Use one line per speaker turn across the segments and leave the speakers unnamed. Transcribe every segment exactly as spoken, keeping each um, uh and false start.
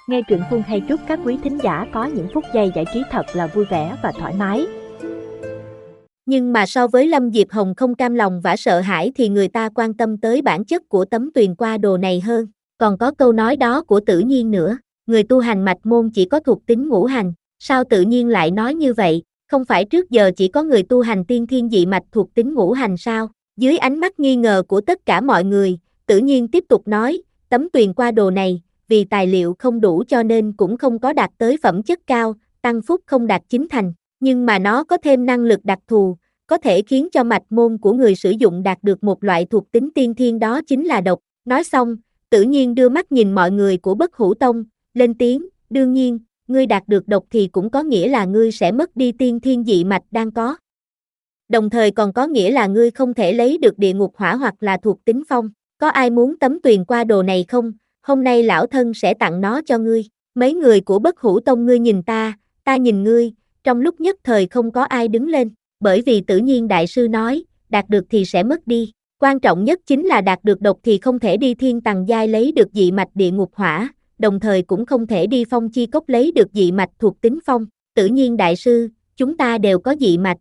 Nghe truyện Phương hay chúc các quý thính giả có những phút giây giải trí thật là vui vẻ và thoải mái.
Nhưng mà so với Lâm Diệp Hồng không cam lòng và sợ hãi thì người ta quan tâm tới bản chất của tấm tuyền qua đồ này hơn. Còn có câu nói đó của Tử Nhiên nữa, người tu hành mạch môn chỉ có thuộc tính ngũ hành. Sao Tự Nhiên lại nói như vậy? Không phải trước giờ chỉ có người tu hành tiên thiên dị mạch thuộc tính ngũ hành sao? Dưới ánh mắt nghi ngờ của tất cả mọi người, Tử Nhiên tiếp tục nói, tấm tuyền qua đồ này, vì tài liệu không đủ cho nên cũng không có đạt tới phẩm chất cao, tăng phúc không đạt chính thành, nhưng mà nó có thêm năng lực đặc thù, có thể khiến cho mạch môn của người sử dụng đạt được một loại thuộc tính tiên thiên, đó chính là độc. Nói xong, Tự Nhiên đưa mắt nhìn mọi người của Bất Hủ Tông, lên tiếng, đương nhiên, ngươi đạt được độc thì cũng có nghĩa là ngươi sẽ mất đi tiên thiên dị mạch đang có. Đồng thời còn có nghĩa là ngươi không thể lấy được địa ngục hỏa hoặc là thuộc tính phong. Có ai muốn tấm tuyền qua đồ này không? Hôm nay lão thân sẽ tặng nó cho ngươi. Mấy người của Bất Hủ Tông ngươi nhìn ta, ta nhìn ngươi, trong lúc nhất thời không có ai đứng lên, bởi vì Tự Nhiên đại sư nói, đạt được thì sẽ mất đi. Quan trọng nhất chính là đạt được độc thì không thể đi thiên tầng giai lấy được dị mạch địa ngục hỏa, đồng thời cũng không thể đi phong chi cốc lấy được dị mạch thuộc tính phong. Tự Nhiên đại sư, chúng ta đều có dị mạch.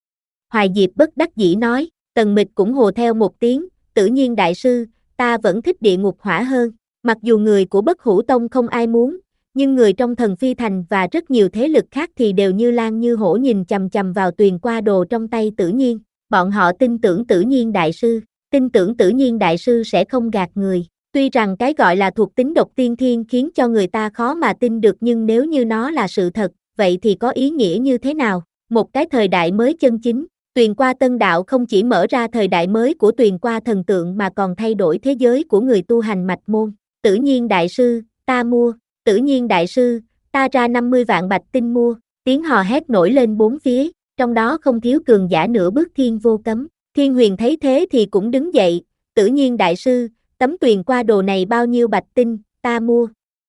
Hoài Diệp bất đắc dĩ nói, Tần Mịch cũng hồ theo một tiếng, Tự Nhiên đại sư, ta vẫn thích địa ngục hỏa hơn. Mặc dù người của Bất Hủ Tông không ai muốn, nhưng người trong Thần Phi Thành và rất nhiều thế lực khác thì đều như lang như hổ nhìn chằm chằm vào tuyền qua đồ trong tay Tự Nhiên. Bọn họ tin tưởng Tự Nhiên đại sư, tin tưởng Tự Nhiên đại sư sẽ không gạt người. Tuy rằng cái gọi là thuộc tính độc tiên thiên khiến cho người ta khó mà tin được, nhưng nếu như nó là sự thật, vậy thì có ý nghĩa như thế nào? Một cái thời đại mới chân chính. Tuyền qua tân đạo không chỉ mở ra thời đại mới của tuyền qua thần tượng mà còn thay đổi thế giới của người tu hành mạch môn. Tự Nhiên đại sư, ta mua. Tự Nhiên đại sư, ta ra năm mươi vạn bạch tinh mua. Tiếng hò hét nổi lên bốn phía, trong đó không thiếu cường giả nửa bước thiên vô cấm. Thiên Huyền thấy thế thì cũng đứng dậy, Tự Nhiên đại sư, tấm tuyền qua đồ này bao nhiêu bạch tinh, ta mua.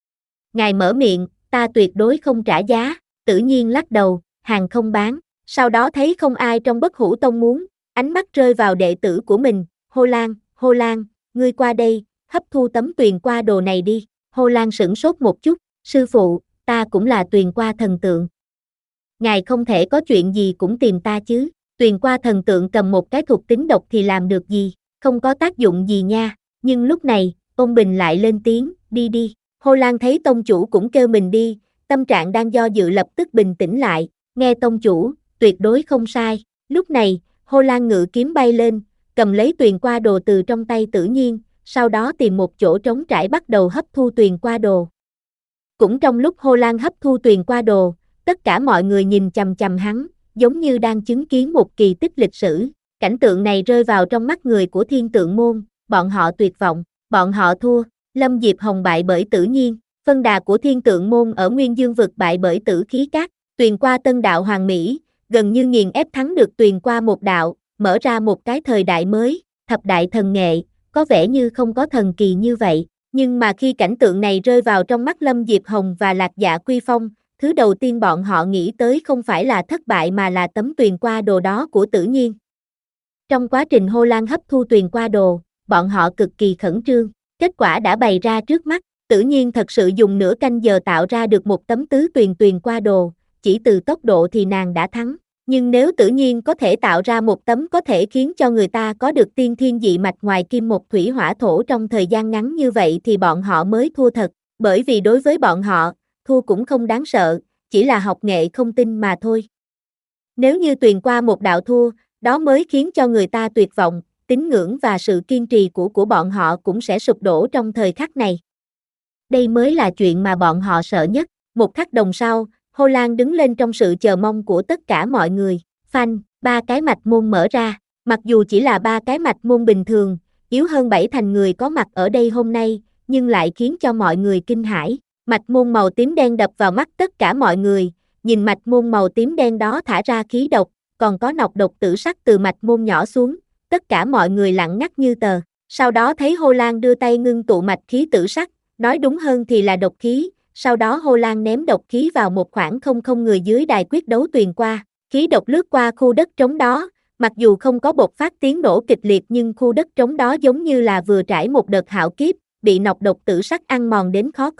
Ngài mở miệng, ta tuyệt đối không trả giá. Tự Nhiên lắc đầu, hàng không bán. Sau đó thấy không ai trong Bất Hủ Tông muốn, ánh mắt rơi vào đệ tử của mình, Hô Lan, Hô Lan, ngươi qua đây, hấp thu tấm tuyền qua đồ này đi. Hô Lan sửng sốt một chút, sư phụ, ta cũng là tuyền qua thần tượng. Ngài không thể có chuyện gì cũng tìm ta chứ? Tuyền qua thần tượng cầm một cái thuộc tính độc thì làm được gì? Không có tác dụng gì nha. Nhưng lúc này, Ôn Bình lại lên tiếng, đi đi. Hô Lan thấy tông chủ cũng kêu mình đi, tâm trạng đang do dự lập tức bình tĩnh lại, nghe tông chủ, tuyệt đối không sai. Lúc này, Hô Lan ngự kiếm bay lên, cầm lấy tuyền qua đồ từ trong tay Tự Nhiên, sau đó tìm một chỗ trống trải bắt đầu hấp thu tuyền qua đồ. Cũng trong lúc Hô Lan hấp thu tuyền qua đồ, tất cả mọi người nhìn chằm chằm hắn, giống như đang chứng kiến một kỳ tích lịch sử. Cảnh tượng này rơi vào trong mắt người của Thiên Tượng Môn, bọn họ tuyệt vọng, bọn họ thua. Lâm Diệp Hồng bại bởi Tự Nhiên, phân đà của Thiên Tượng Môn ở Nguyên Dương vực bại bởi Tử Khí Các, tuyền qua tân đạo Hoàng Mỹ, gần như nghiền ép thắng được tuyền qua một đạo, mở ra một cái thời đại mới, thập đại thần nghệ, có vẻ như không có thần kỳ như vậy. Nhưng mà khi cảnh tượng này rơi vào trong mắt Lâm Diệp Hồng và Lạc Dạ Quy Phong, thứ đầu tiên bọn họ nghĩ tới không phải là thất bại mà là tấm tuyền qua đồ đó của Tự Nhiên. Trong quá trình Hô Lan hấp thu tuyền qua đồ, bọn họ cực kỳ khẩn trương, kết quả đã bày ra trước mắt. Tự Nhiên thật sự dùng nửa canh giờ tạo ra được một tấm tứ tuyền tuyền qua đồ, chỉ từ tốc độ thì nàng đã thắng. Nhưng nếu Tự Nhiên có thể tạo ra một tấm có thể khiến cho người ta có được tiên thiên dị mạch ngoài kim một thủy hỏa thổ trong thời gian ngắn như vậy thì bọn họ mới thua thật, bởi vì đối với bọn họ, thua cũng không đáng sợ, chỉ là học nghệ không tinh mà thôi. Nếu như tuyền qua một đạo thua, đó mới khiến cho người ta tuyệt vọng, tín ngưỡng và sự kiên trì của của bọn họ cũng sẽ sụp đổ trong thời khắc này. Đây mới là chuyện mà bọn họ sợ nhất. Một khắc đồng sau, Hô Lan đứng lên trong sự chờ mong của tất cả mọi người. Phanh, ba cái mạch môn mở ra. Mặc dù chỉ là ba cái mạch môn bình thường, yếu hơn bảy thành người có mặt ở đây hôm nay, nhưng lại khiến cho mọi người kinh hãi. Mạch môn màu tím đen đập vào mắt tất cả mọi người, nhìn mạch môn màu tím đen đó thả ra khí độc, còn có nọc độc tử sắc từ mạch môn nhỏ xuống, tất cả mọi người lặng ngắt như tờ. Sau đó thấy Hô Lan đưa tay ngưng tụ mạch khí tử sắc, nói đúng hơn thì là độc khí. Sau đó Hô Lan ném độc khí vào một khoảng không không người dưới đài quyết đấu tuyền qua, khí độc lướt qua khu đất trống đó, mặc dù không có bộc phát tiếng nổ kịch liệt nhưng khu đất trống đó giống như là vừa trải một đợt hạo kiếp, bị nọc độc tử sắc ăn mòn đến khó coi.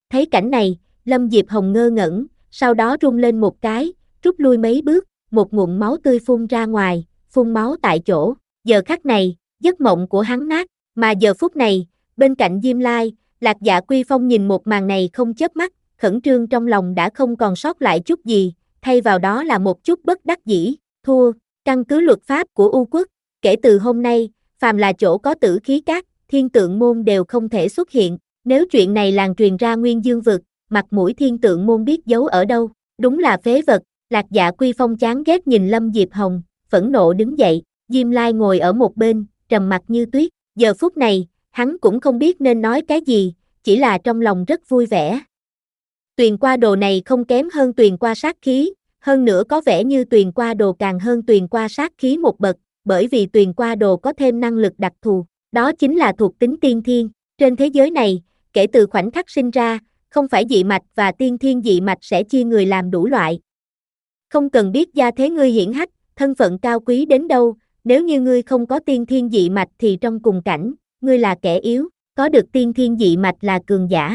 Thấy cảnh này, Lâm Diệp Hồng ngơ ngẩn, sau đó rung lên một cái, rút lui mấy bước, một ngụm máu tươi phun ra ngoài, phun máu tại chỗ. Giờ khắc này, giấc mộng của hắn nát, mà giờ phút này, bên cạnh Diêm Lai, Lạc Dạ Quy Phong nhìn một màn này không chớp mắt, khẩn trương trong lòng đã không còn sót lại chút gì, thay vào đó là một chút bất đắc dĩ, thua, căn cứ luật pháp của U Quốc, kể từ hôm nay, phàm là chỗ có tử khí cát, thiên tượng môn đều không thể xuất hiện, nếu chuyện này làng truyền ra Nguyên Dương vực, mặt mũi thiên tượng môn biết giấu ở đâu, đúng là phế vật. Lạc Dạ Quy Phong chán ghét nhìn Lâm Diệp Hồng, phẫn nộ đứng dậy, Diêm Lai ngồi ở một bên, trầm mặc như tuyết, giờ phút này, hắn cũng không biết nên nói cái gì, chỉ là trong lòng rất vui vẻ. Tuyền qua đồ này không kém hơn tuyền qua sát khí, hơn nữa có vẻ như tuyền qua đồ càng hơn tuyền qua sát khí một bậc, bởi vì tuyền qua đồ có thêm năng lực đặc thù, đó chính là thuộc tính tiên thiên. Trên thế giới này, kể từ khoảnh khắc sinh ra, không phải dị mạch và tiên thiên dị mạch sẽ chia người làm đủ loại. Không cần biết gia thế ngươi hiển hách, thân phận cao quý đến đâu, nếu như ngươi không có tiên thiên dị mạch thì trong cùng cảnh, ngươi là kẻ yếu, có được tiên thiên dị mạch là cường giả.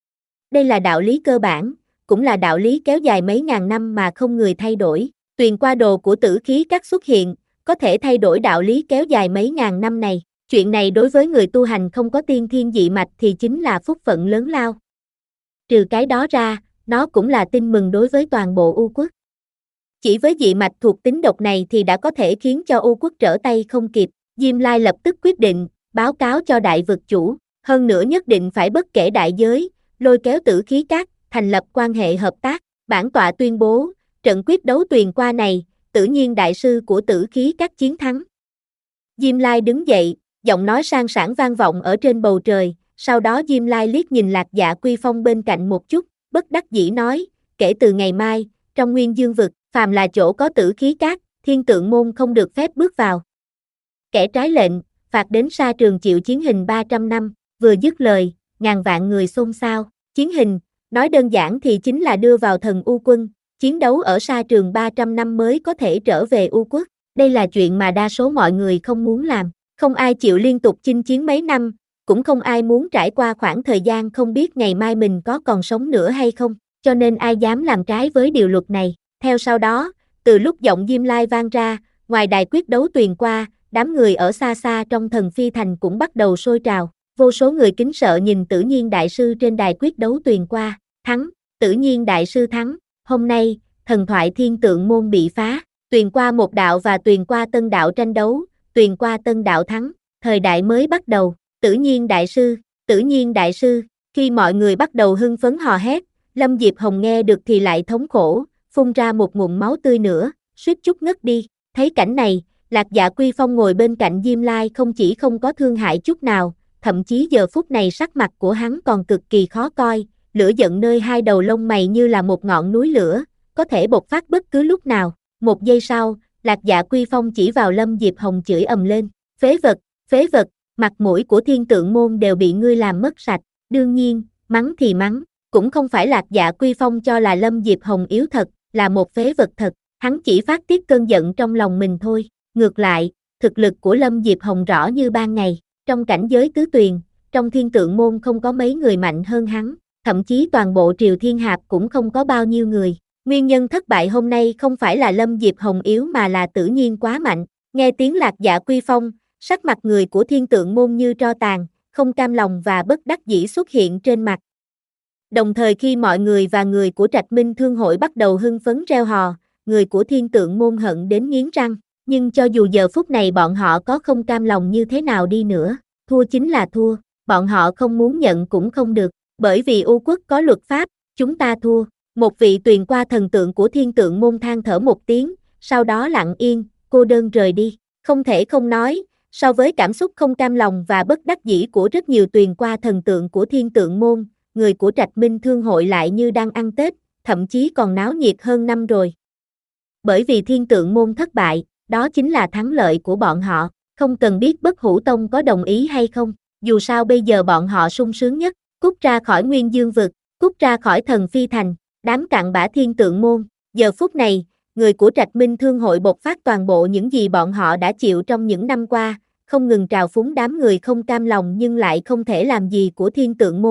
Đây là đạo lý cơ bản, cũng là đạo lý kéo dài mấy ngàn năm mà không người thay đổi. Tuyền qua đồ của tử khí các xuất hiện, có thể thay đổi đạo lý kéo dài mấy ngàn năm này. Chuyện này đối với người tu hành không có tiên thiên dị mạch thì chính là phúc phận lớn lao. Trừ cái đó ra, nó cũng là tin mừng đối với toàn bộ U Quốc. Chỉ với dị mạch thuộc tính độc này thì đã có thể khiến cho U Quốc trở tay không kịp. Diêm Lai lập tức quyết định, báo cáo cho đại vực chủ, hơn nữa nhất định phải bất kể đại giới, lôi kéo tử khí cát, thành lập quan hệ hợp tác. Bản tọa tuyên bố, trận quyết đấu tuyền qua này, tự nhiên đại sư của tử khí cát chiến thắng. Diêm Lai đứng dậy, giọng nói sang sảng vang vọng ở trên bầu trời, sau đó Diêm Lai liếc nhìn Lạc Dạ Quy Phong bên cạnh một chút, bất đắc dĩ nói, kể từ ngày mai, trong Nguyên Dương vực, phàm là chỗ có tử khí cát, thiên tượng môn không được phép bước vào. Kẻ trái lệnh, phạt đến sa trường chịu chiến hình ba trăm năm, vừa dứt lời, ngàn vạn người xôn xao, chiến hình, nói đơn giản thì chính là đưa vào thần U quân, chiến đấu ở sa trường ba trăm năm mới có thể trở về U Quốc, đây là chuyện mà đa số mọi người không muốn làm, không ai chịu liên tục chinh chiến mấy năm, cũng không ai muốn trải qua khoảng thời gian không biết ngày mai mình có còn sống nữa hay không, cho nên ai dám làm trái với điều luật này. Theo sau đó, từ lúc giọng Diêm Lai vang ra, ngoài đài quyết đấu tuyền qua, đám người ở xa xa trong thần phi thành cũng bắt đầu sôi trào, vô số người kính sợ nhìn Tử Nhiên đại sư trên đài quyết đấu tuyền qua, thắng, Tử Nhiên đại sư thắng, hôm nay, thần thoại thiên tượng môn bị phá, tuyền qua một đạo và tuyền qua tân đạo tranh đấu, tuyền qua tân đạo thắng, thời đại mới bắt đầu, Tử Nhiên đại sư, Tử Nhiên đại sư, khi mọi người bắt đầu hưng phấn hò hét, Lâm Diệp Hồng nghe được thì lại thống khổ, phun ra một ngụm máu tươi nữa, suýt chút ngất đi, thấy cảnh này, Lạc Dạ Quy Phong ngồi bên cạnh Diêm Lai không chỉ không có thương hại chút nào, thậm chí giờ phút này sắc mặt của hắn còn cực kỳ khó coi, lửa giận nơi hai đầu lông mày như là một ngọn núi lửa, có thể bộc phát bất cứ lúc nào. Một giây sau, Lạc Dạ Quy Phong chỉ vào Lâm Diệp Hồng chửi ầm lên, phế vật, phế vật, mặt mũi của thiên tượng môn đều bị ngươi làm mất sạch, đương nhiên, mắng thì mắng, cũng không phải Lạc Dạ Quy Phong cho là Lâm Diệp Hồng yếu thật, là một phế vật thật, hắn chỉ phát tiết cơn giận trong lòng mình thôi, ngược lại, thực lực của Lâm Diệp Hồng rõ như ban ngày, trong cảnh giới tứ tuyền, trong thiên tượng môn không có mấy người mạnh hơn hắn, thậm chí toàn bộ Triều Thiên Hạp cũng không có bao nhiêu người. Nguyên nhân thất bại hôm nay không phải là Lâm Diệp Hồng yếu mà là Tử Nhiên quá mạnh. Nghe tiếng Lạc Dạ Quy Phong, sắc mặt người của thiên tượng môn như tro tàn, không cam lòng và bất đắc dĩ xuất hiện trên mặt. Đồng thời khi mọi người và người của Trạch Minh Thương hội bắt đầu hưng phấn reo hò, người của thiên tượng môn hận đến nghiến răng, nhưng cho dù giờ phút này bọn họ có không cam lòng như thế nào đi nữa, thua chính là thua, bọn họ không muốn nhận cũng không được, bởi vì U Quốc có luật pháp, chúng ta thua. Một vị tuyền qua thần tượng của thiên tượng môn than thở một tiếng, sau đó lặng yên, cô đơn rời đi, không thể không nói, so với cảm xúc không cam lòng và bất đắc dĩ của rất nhiều tuyền qua thần tượng của thiên tượng môn, người của Trạch Minh Thương hội lại như đang ăn Tết, thậm chí còn náo nhiệt hơn năm rồi. Bởi vì thiên tượng môn thất bại, đó chính là thắng lợi của bọn họ, không cần biết Bất Hủ Tông có đồng ý hay không, dù sao bây giờ bọn họ sung sướng nhất, cút ra khỏi Nguyên Dương vực, cút ra khỏi thần phi thành. Đám cặn bã thiên tượng môn, giờ phút này, người của Trạch Minh Thương hội bộc phát toàn bộ những gì bọn họ đã chịu trong những năm qua, không ngừng trào phúng đám người không cam lòng nhưng lại không thể làm gì của thiên tượng môn.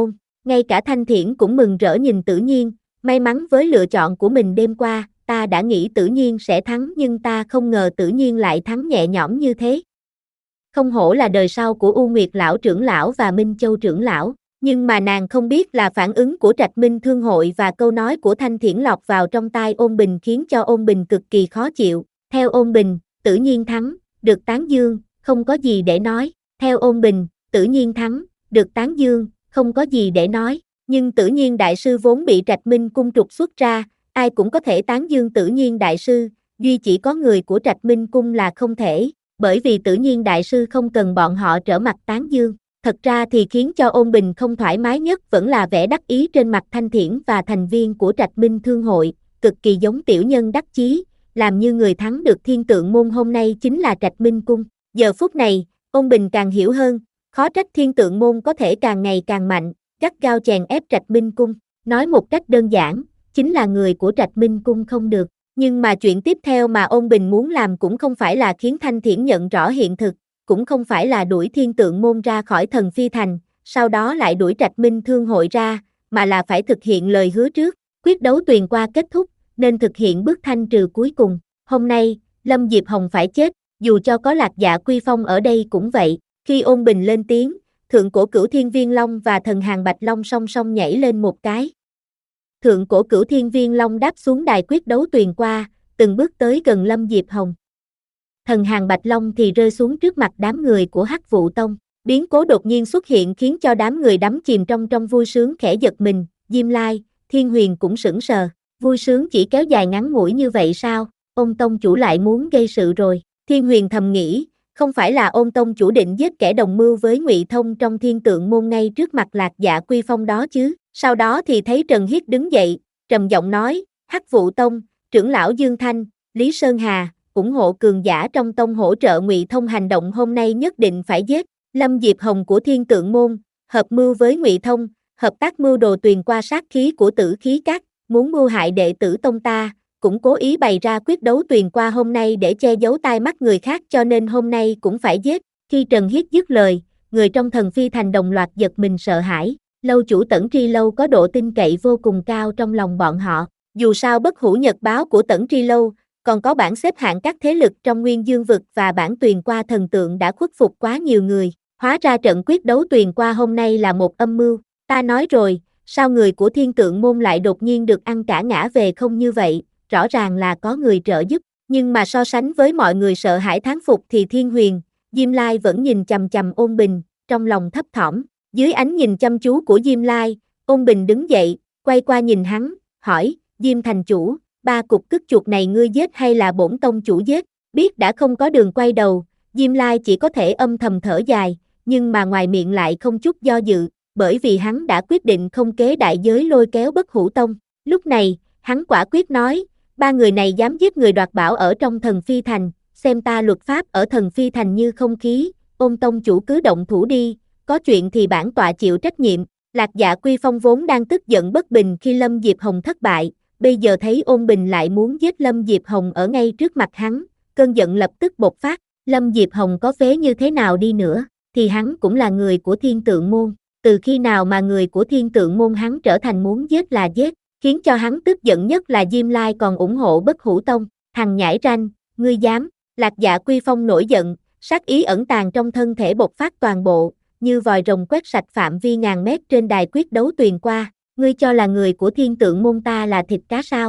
Ngay cả Thanh Thiển cũng mừng rỡ nhìn Tử Nhiên, may mắn với lựa chọn của mình đêm qua, ta đã nghĩ Tử Nhiên sẽ thắng nhưng ta không ngờ Tử Nhiên lại thắng nhẹ nhõm như thế. Không hổ là đời sau của U Nguyệt lão trưởng lão và Minh Châu trưởng lão, nhưng mà nàng không biết là phản ứng của Trạch Minh Thương hội và câu nói của Thanh Thiển lọt vào trong tai Ôn Bình khiến cho Ôn Bình cực kỳ khó chịu. Theo Ôn Bình, Tử Nhiên thắng, được tán dương, không có gì để nói. Theo Ôn Bình, Tử Nhiên thắng, được tán dương, không có gì để nói. Nhưng Tử Nhiên đại sư vốn bị Trạch Minh cung trục xuất ra, ai cũng có thể tán dương Tử Nhiên đại sư, duy chỉ có người của Trạch Minh cung là không thể, bởi vì Tử Nhiên đại sư không cần bọn họ trở mặt tán dương. Thật ra thì khiến cho Ôn Bình không thoải mái nhất vẫn là vẻ đắc ý trên mặt Thanh Thiển và thành viên của Trạch Minh Thương hội, cực kỳ giống tiểu nhân đắc chí, làm như người thắng được Thiên Tượng môn hôm nay chính là Trạch Minh cung. Giờ phút này, Ôn Bình càng hiểu hơn, khó trách Thiên Tượng môn có thể càng ngày càng mạnh, gắt gao chèn ép Trạch Minh cung. Nói một cách đơn giản, chính là người của Trạch Minh cung không được. Nhưng mà chuyện tiếp theo mà Ôn Bình muốn làm cũng không phải là khiến Thanh Thiển nhận rõ hiện thực, cũng không phải là đuổi Thiên Tượng môn ra khỏi Thần Phi thành, sau đó lại đuổi Trạch Minh Thương hội ra, mà là phải thực hiện lời hứa trước. Quyết đấu tuyền qua kết thúc, nên thực hiện bước thanh trừ cuối cùng. Hôm nay, Lâm Diệp Hồng phải chết, dù cho có Lạc Dạ Quy Phong ở đây cũng vậy. Khi Ôn Bình lên tiếng, Thượng Cổ Cửu Thiên Viên Long và Thần Hàng Bạch Long song song nhảy lên một cái. Thượng Cổ Cửu Thiên Viên Long đáp xuống đài quyết đấu tuyền qua, từng bước tới gần Lâm Diệp Hồng. Thần Hàng Bạch Long thì rơi xuống trước mặt đám người của Hắc Vụ Tông. Biến cố đột nhiên xuất hiện khiến cho đám người đắm chìm trong trong vui sướng khẽ giật mình. Diêm Lai, Thiên Huyền cũng sững sờ. Vui sướng chỉ kéo dài ngắn ngủi như vậy sao? Ôn tông chủ lại muốn gây sự rồi. Thiên Huyền thầm nghĩ, không phải là Ôn tông chủ định giết kẻ đồng mưu với Ngụy Thông trong Thiên Tượng môn ngay trước mặt Lạc Dạ Quy Phong đó chứ? Sau đó thì thấy Trần Hiết đứng dậy, trầm giọng nói, Hắc Vụ Tông, trưởng lão Dương Thanh, Lý Sơn Hà, ủng hộ cường giả trong tông hỗ trợ Ngụy Thông hành động hôm nay nhất định phải giết. Lâm Diệp Hồng của Thiên Tượng môn, hợp mưu với Ngụy Thông, hợp tác mưu đồ tuyền qua sát khí của Tử Khí Các, muốn mưu hại đệ tử tông ta, cũng cố ý bày ra quyết đấu tuyền qua hôm nay để che giấu tai mắt người khác cho nên hôm nay cũng phải giết. Khi Trần Hiết dứt lời, người trong Thần Phi thành đồng loạt giật mình sợ hãi. Lâu chủ Tẩn Tri Lâu có độ tin cậy vô cùng cao trong lòng bọn họ. Dù sao bất hủ nhật báo của Tẩn Tri Lâu, còn có bảng xếp hạng các thế lực trong Nguyên Dương vực và bảng tuyền qua thần tượng đã khuất phục quá nhiều người. Hóa ra trận quyết đấu tuyền qua hôm nay là một âm mưu. Ta nói rồi, sao người của Thiên Tượng môn lại đột nhiên được ăn cả ngã về không như vậy, rõ ràng là có người trợ giúp. Nhưng mà so sánh với mọi người sợ hãi thán phục thì Thiên Huyền, Diêm Lai vẫn nhìn chằm chằm Ôn Bình, trong lòng thấp thỏm. Dưới ánh nhìn chăm chú của Diêm Lai, Ôn Bình đứng dậy, quay qua nhìn hắn, hỏi, Diêm thành chủ, ba cục cứt chuột này ngươi giết hay là bổn tông chủ giết? Biết đã không có đường quay đầu, Diêm Lai chỉ có thể âm thầm thở dài, nhưng mà ngoài miệng lại không chút do dự, bởi vì hắn đã quyết định không kế đại giới lôi kéo bất hủ tông. Lúc này, hắn quả quyết nói, ba người này dám giết người đoạt bảo ở trong Thần Phi thành, xem ta luật pháp ở Thần Phi thành như không khí, Ôn tông chủ cứ động thủ đi, có chuyện thì bản tọa chịu trách nhiệm. Lạc Dạ Quy Phong vốn đang tức giận bất bình khi Lâm Diệp Hồng thất bại, bây giờ thấy Ôn Bình lại muốn giết Lâm Diệp Hồng ở ngay trước mặt hắn, cơn giận lập tức bộc phát. Lâm Diệp Hồng có phế như thế nào đi nữa, thì hắn cũng là người của Thiên Tượng môn, từ khi nào mà người của Thiên Tượng môn hắn trở thành muốn giết là giết, khiến cho hắn tức giận nhất là Diêm Lai còn ủng hộ bất hủ tông, thằng nhãi ranh, ngươi dám. Lạc Dạ Quy Phong nổi giận, sát ý ẩn tàng trong thân thể bộc phát toàn bộ, như vòi rồng quét sạch phạm vi ngàn mét trên đài quyết đấu tuyền qua. Ngươi cho là người của Thiên Tượng môn ta là thịt cá sao?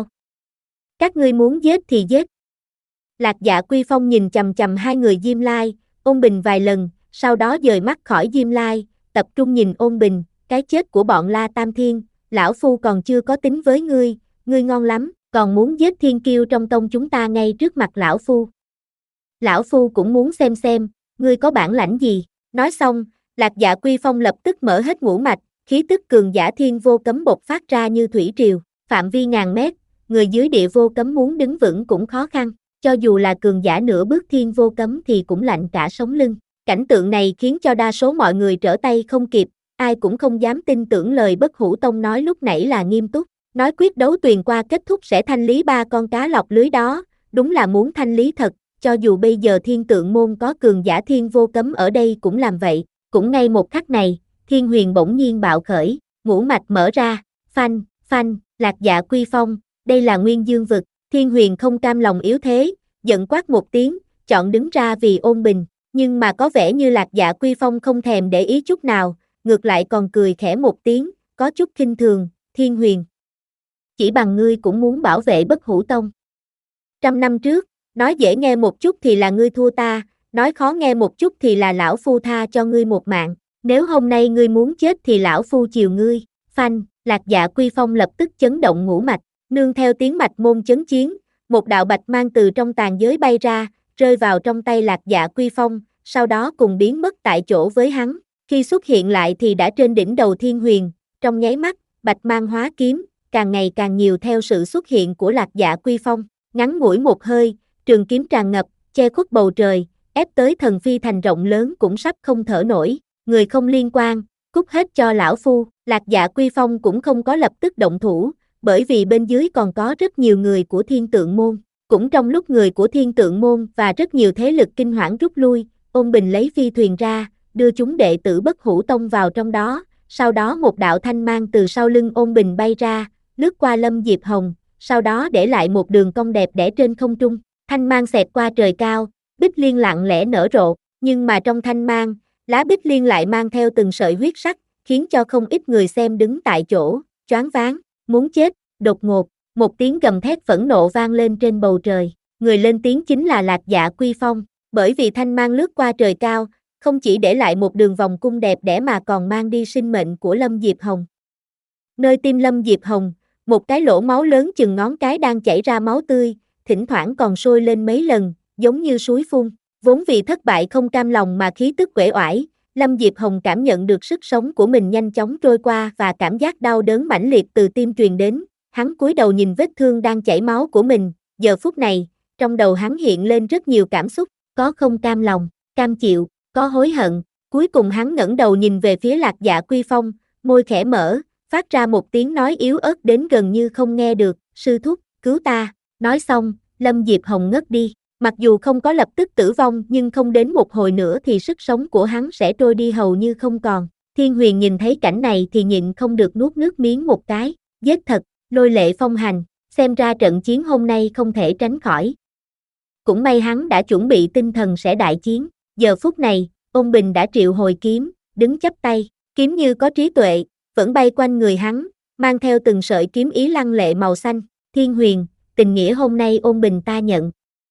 Các ngươi muốn giết thì giết. Lạc Dạ Quy Phong nhìn chằm chằm hai người Diêm Lai, Ôn Bình vài lần, sau đó dời mắt khỏi Diêm Lai, tập trung nhìn Ôn Bình, cái chết của bọn La Tam Thiên, lão phu còn chưa có tính với ngươi, ngươi ngon lắm, còn muốn giết thiên kiêu trong tông chúng ta ngay trước mặt lão phu. Lão phu cũng muốn xem xem, ngươi có bản lãnh gì. Nói xong, Lạc Dạ Quy Phong lập tức mở hết ngũ mạch, khí tức cường giả thiên vô cấm bộc phát ra như thủy triều, phạm vi ngàn mét, người dưới địa vô cấm muốn đứng vững cũng khó khăn, cho dù là cường giả nửa bước thiên vô cấm thì cũng lạnh cả sống lưng. Cảnh tượng này khiến cho đa số mọi người trở tay không kịp, ai cũng không dám tin tưởng lời bất hủ tông nói lúc nãy là nghiêm túc, nói quyết đấu tuyền qua kết thúc sẽ thanh lý ba con cá lọc lưới đó, đúng là muốn thanh lý thật, cho dù bây giờ Thiên Tượng môn có cường giả thiên vô cấm ở đây cũng làm vậy. Cũng ngay một khắc này, Thiên Huyền bỗng nhiên bạo khởi, ngũ mạch mở ra, phanh, phanh, Lạc Dạ Quy Phong, đây là Nguyên Dương vực, Thiên Huyền không cam lòng yếu thế, giận quát một tiếng, chọn đứng ra vì ôn bình, nhưng mà có vẻ như Lạc Dạ Quy Phong không thèm để ý chút nào, ngược lại còn cười khẽ một tiếng, có chút khinh thường, Thiên Huyền. Chỉ bằng ngươi cũng muốn bảo vệ Bất Hủ Tông. Trăm năm trước, nói dễ nghe một chút thì là ngươi thua ta, nói khó nghe một chút thì là lão phu tha cho ngươi một mạng, nếu hôm nay ngươi muốn chết thì lão phu chiều ngươi, phanh, Lạc Dạ Quy Phong lập tức chấn động ngũ mạch, nương theo tiếng mạch môn chấn chiến, một đạo bạch mang từ trong tàn giới bay ra, rơi vào trong tay Lạc Dạ Quy Phong, sau đó cùng biến mất tại chỗ với hắn, khi xuất hiện lại thì đã trên đỉnh đầu Thiên Huyền, trong nháy mắt, bạch mang hóa kiếm, càng ngày càng nhiều theo sự xuất hiện của Lạc Dạ Quy Phong, ngắn ngủi một hơi, trường kiếm tràn ngập, che khuất bầu trời, ép tới thần phi thành rộng lớn cũng sắp không thở nổi, người không liên quan, cút hết cho lão phu, Lạc Dạ Quy Phong cũng không có lập tức động thủ, bởi vì bên dưới còn có rất nhiều người của Thiên Tượng Môn, cũng trong lúc người của Thiên Tượng Môn và rất nhiều thế lực kinh hoảng rút lui, Ôn Bình lấy phi thuyền ra, đưa chúng đệ tử Bất Hủ Tông vào trong đó, sau đó một đạo thanh mang từ sau lưng Ôn Bình bay ra, lướt qua Lâm Diệp Hồng, sau đó để lại một đường cong đẹp đẽ trên không trung, thanh mang xẹt qua trời cao, bích liên lặng lẽ nở rộ, nhưng mà trong thanh mang, lá bích liên lại mang theo từng sợi huyết sắc, khiến cho không ít người xem đứng tại chỗ, choáng váng, muốn chết, đột ngột, một tiếng gầm thét phẫn nộ vang lên trên bầu trời, người lên tiếng chính là Lạc Dạ Quy Phong, bởi vì thanh mang lướt qua trời cao, không chỉ để lại một đường vòng cung đẹp đẽ mà còn mang đi sinh mệnh của Lâm Diệp Hồng. Nơi tim Lâm Diệp Hồng, một cái lỗ máu lớn chừng ngón cái đang chảy ra máu tươi, thỉnh thoảng còn sôi lên mấy lần, giống như suối phun, vốn vì thất bại không cam lòng mà khí tức uể oải, Lâm Diệp Hồng cảm nhận được sức sống của mình nhanh chóng trôi qua và cảm giác đau đớn mãnh liệt từ tim truyền đến, hắn cúi đầu nhìn vết thương đang chảy máu của mình, giờ phút này, trong đầu hắn hiện lên rất nhiều cảm xúc, có không cam lòng, cam chịu, có hối hận, cuối cùng hắn ngẩng đầu nhìn về phía Lạc Dạ Quy Phong, môi khẽ mở, phát ra một tiếng nói yếu ớt đến gần như không nghe được, sư thúc, cứu ta, nói xong, Lâm Diệp Hồng ngất đi, mặc dù không có lập tức tử vong nhưng không đến một hồi nữa thì sức sống của hắn sẽ trôi đi hầu như không còn, Thiên Huyền nhìn thấy cảnh này thì nhịn không được nuốt nước miếng một cái, giết thật, lôi lệ phong hành, xem ra trận chiến hôm nay không thể tránh khỏi. Cũng may hắn đã chuẩn bị tinh thần sẽ đại chiến, giờ phút này, Ôn Bình đã triệu hồi kiếm, đứng chắp tay, kiếm như có trí tuệ, vẫn bay quanh người hắn, mang theo từng sợi kiếm ý lăng lệ màu xanh, Thiên Huyền, tình nghĩa hôm nay Ôn Bình ta nhận.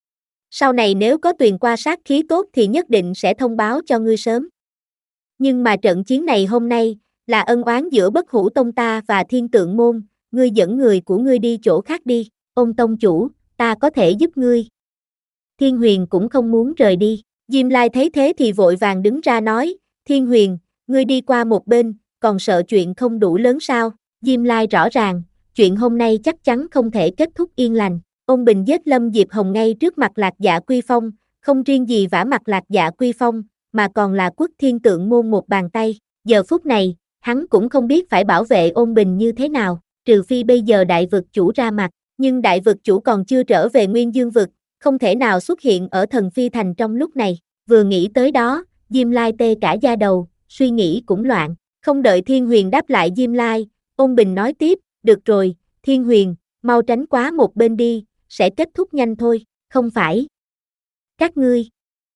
Sau này nếu có tuyền qua sát khí tốt thì nhất định sẽ thông báo cho ngươi sớm. Nhưng mà trận chiến này hôm nay, là ân oán giữa Bất Hủ Tông ta và Thiên Tượng Môn, ngươi dẫn người của ngươi đi chỗ khác đi, Ôn tông chủ, ta có thể giúp ngươi. Thiên Huyền cũng không muốn rời đi, Diêm Lai thấy thế thì vội vàng đứng ra nói, Thiên Huyền, ngươi đi qua một bên, còn sợ chuyện không đủ lớn sao, Diêm Lai rõ ràng, chuyện hôm nay chắc chắn không thể kết thúc yên lành, Ôn Bình giết Lâm Diệp Hồng ngay trước mặt Lạc Dạ Quy Phong, không riêng gì vả mặt Lạc Dạ Quy Phong, mà còn là quất Thiên Tượng Môn một bàn tay, giờ phút này, hắn cũng không biết phải bảo vệ Ôn Bình như thế nào, trừ phi bây giờ đại vực chủ ra mặt, nhưng đại vực chủ còn chưa trở về Nguyên Dương vực, không thể nào xuất hiện ở Thần Phi Thành trong lúc này, vừa nghĩ tới đó, Diêm Lai tê cả da đầu, suy nghĩ cũng loạn, không đợi Thiên Huyền đáp lại Diêm Lai, Ôn Bình nói tiếp, được rồi, Thiên Huyền, mau tránh quá một bên đi, sẽ kết thúc nhanh thôi, không phải. Các ngươi.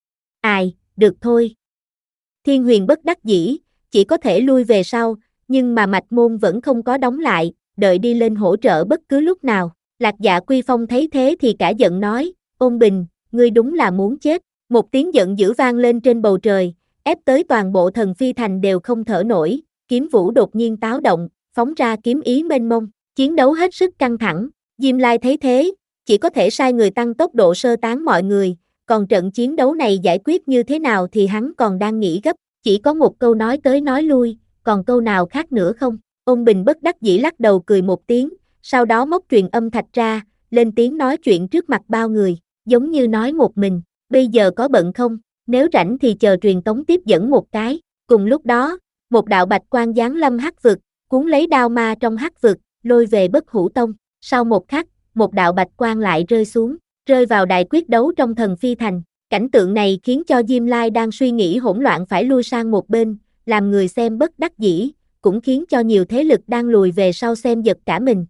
Ai, được thôi. Thiên Huyền bất đắc dĩ, chỉ có thể lui về sau, nhưng mà mạch môn vẫn không có đóng lại, đợi đi lên hỗ trợ bất cứ lúc nào. Lạc Dạ Quy Phong thấy thế thì cả giận nói, Ôn Bình, ngươi đúng là muốn chết. Một tiếng giận dữ vang lên trên bầu trời, ép tới toàn bộ Thần Phi Thành đều không thở nổi, kiếm vũ đột nhiên táo động, phóng ra kiếm ý mênh mông, chiến đấu hết sức căng thẳng. Diêm Lai thấy thế, chỉ có thể sai người tăng tốc độ sơ tán mọi người, còn trận chiến đấu này giải quyết như thế nào thì hắn còn đang nghĩ gấp, chỉ có một câu nói tới nói lui, còn câu nào khác nữa không? Ôn Bình bất đắc dĩ lắc đầu cười một tiếng, sau đó móc truyền âm thạch ra, lên tiếng nói chuyện trước mặt bao người, giống như nói một mình, bây giờ có bận không, nếu rảnh thì chờ truyền tống tiếp dẫn một cái, cùng lúc đó, một đạo bạch quang giáng lâm hắc vực, cuốn lấy đao ma trong hắc vực, lôi về Bất Hủ Tông, sau một khắc, một đạo bạch quang lại rơi xuống, rơi vào đài quyết đấu trong Thần Phi Thành, cảnh tượng này khiến cho Diêm Lai đang suy nghĩ hỗn loạn phải lui sang một bên, làm người xem bất đắc dĩ, cũng khiến cho nhiều thế lực đang lùi về sau xem giật cả mình.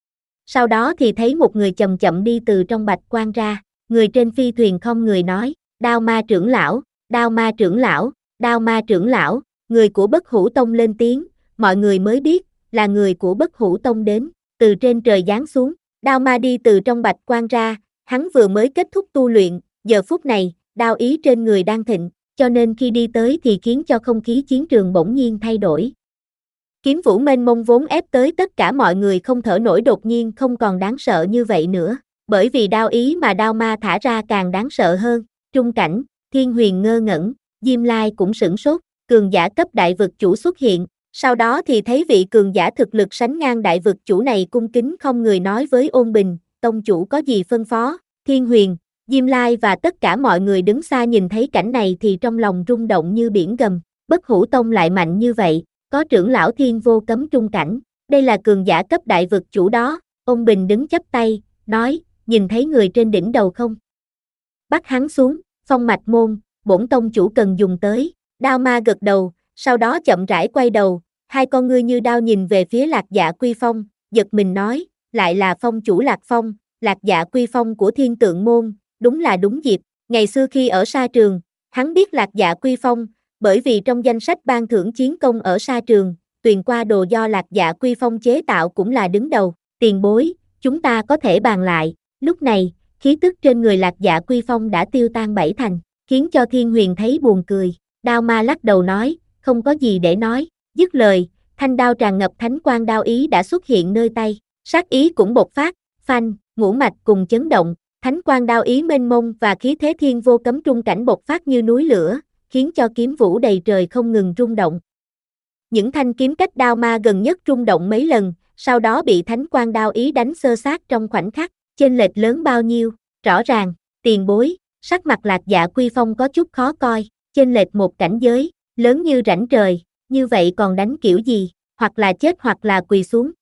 Sau đó thì thấy một người chậm chậm đi từ trong bạch quan ra, người trên phi thuyền không người nói, Đao Ma trưởng lão, Đao Ma trưởng lão, Đao Ma trưởng lão, người của Bất Hủ Tông lên tiếng, mọi người mới biết, là người của Bất Hủ Tông đến, từ trên trời giáng xuống, Đao Ma đi từ trong bạch quan ra, hắn vừa mới kết thúc tu luyện, giờ phút này, đao ý trên người đang thịnh, cho nên khi đi tới thì khiến cho không khí chiến trường bỗng nhiên thay đổi. Kiếm vũ mênh mông vốn ép tới tất cả mọi người không thở nổi đột nhiên không còn đáng sợ như vậy nữa, bởi vì đao ý mà Đao Ma thả ra càng đáng sợ hơn. Trung cảnh, Thiên Huyền ngơ ngẩn, Diêm Lai cũng sửng sốt, cường giả cấp đại vực chủ xuất hiện, sau đó thì thấy vị cường giả thực lực sánh ngang đại vực chủ này cung kính không người nói với Ôn Bình, tông chủ có gì phân phó. Thiên Huyền, Diêm Lai và tất cả mọi người đứng xa nhìn thấy cảnh này thì trong lòng rung động như biển gầm, Bất Hủ Tông lại mạnh như vậy, có trưởng lão Thiên Vô Cấm trung cảnh, đây là cường giả cấp đại vực chủ đó. Ôn Bình đứng chắp tay, nói, nhìn thấy người trên đỉnh đầu không? Bắt hắn xuống, Phong Mạch Môn, bổn tông chủ cần dùng tới. Đao Ma gật đầu, sau đó chậm rãi quay đầu, hai con ngươi như đao nhìn về phía Lạc Dạ Quy Phong, giật mình nói, lại là phong chủ Lạc Phong, Lạc Dạ Quy Phong của Thiên Tượng Môn, đúng là đúng dịp. Ngày xưa khi ở Sa Trường, hắn biết Lạc Dạ Quy Phong, bởi vì trong danh sách ban thưởng chiến công ở Sa Trường, tuyền qua đồ do Lạc Dạ Quy Phong chế tạo cũng là đứng đầu. Tiền bối, chúng ta có thể bàn lại. Lúc này, khí tức trên người Lạc Dạ Quy Phong đã tiêu tan bảy thành, khiến cho Thiên Huyền thấy buồn cười. Đao Ma lắc đầu nói, không có gì để nói. Dứt lời, thanh đao tràn ngập thánh quang đao ý đã xuất hiện nơi tay, sát ý cũng bộc phát, phanh, ngũ mạch cùng chấn động, thánh quang đao ý mênh mông và khí thế Thiên Vô Cấm trung cảnh bộc phát như núi lửa, khiến cho kiếm vũ đầy trời không ngừng rung động. Những thanh kiếm cách Đao Ma gần nhất rung động mấy lần, sau đó bị thánh quang đao ý đánh xơ xác trong khoảnh khắc, chênh lệch lớn bao nhiêu, rõ ràng, tiền bối, sắc mặt Lạc Dạ Quy Phong có chút khó coi, chênh lệch một cảnh giới, lớn như rãnh trời, như vậy còn đánh kiểu gì, hoặc là chết hoặc là quỳ xuống.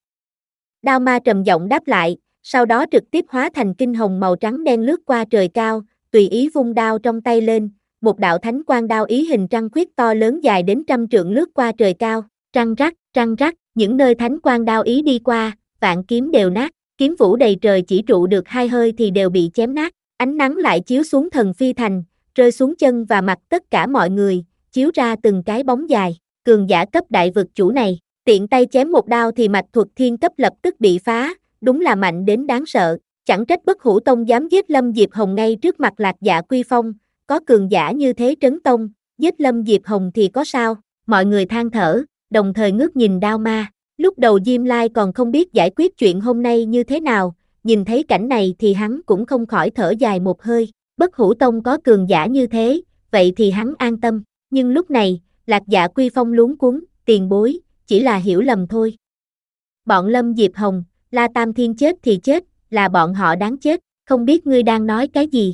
Đao Ma trầm giọng đáp lại, sau đó trực tiếp hóa thành kinh hồng màu trắng đen lướt qua trời cao, tùy ý vung đao trong tay lên, một đạo thánh quang đao ý hình trăng khuyết to lớn dài đến trăm trượng lướt qua trời cao, trăng rắc, trăng rắc, những nơi thánh quang đao ý đi qua, vạn kiếm đều nát, kiếm vũ đầy trời chỉ trụ được hai hơi thì đều bị chém nát, ánh nắng lại chiếu xuống Thần Phi Thành, rơi xuống chân và mặt tất cả mọi người, chiếu ra từng cái bóng dài, cường giả cấp đại vực chủ này, tiện tay chém một đao thì mạch thuật thiên cấp lập tức bị phá, đúng là mạnh đến đáng sợ, chẳng trách Bất Hủ Tông dám giết Lâm Diệp Hồng ngay trước mặt Lạc Dạ Quy Phong, có cường giả như thế trấn tông, giết Lâm Diệp Hồng thì có sao, mọi người than thở, đồng thời ngước nhìn Đao Ma, lúc đầu Diêm Lai còn không biết giải quyết chuyện hôm nay như thế nào, nhìn thấy cảnh này thì hắn cũng không khỏi thở dài một hơi, Bất Hủ Tông có cường giả như thế, vậy thì hắn an tâm, nhưng lúc này, Lạc Dạ Quy Phong luống cuống, tiền bối, chỉ là hiểu lầm thôi. Bọn Lâm Diệp Hồng, La Tam Thiên chết thì chết, là bọn họ đáng chết, không biết ngươi đang nói cái gì.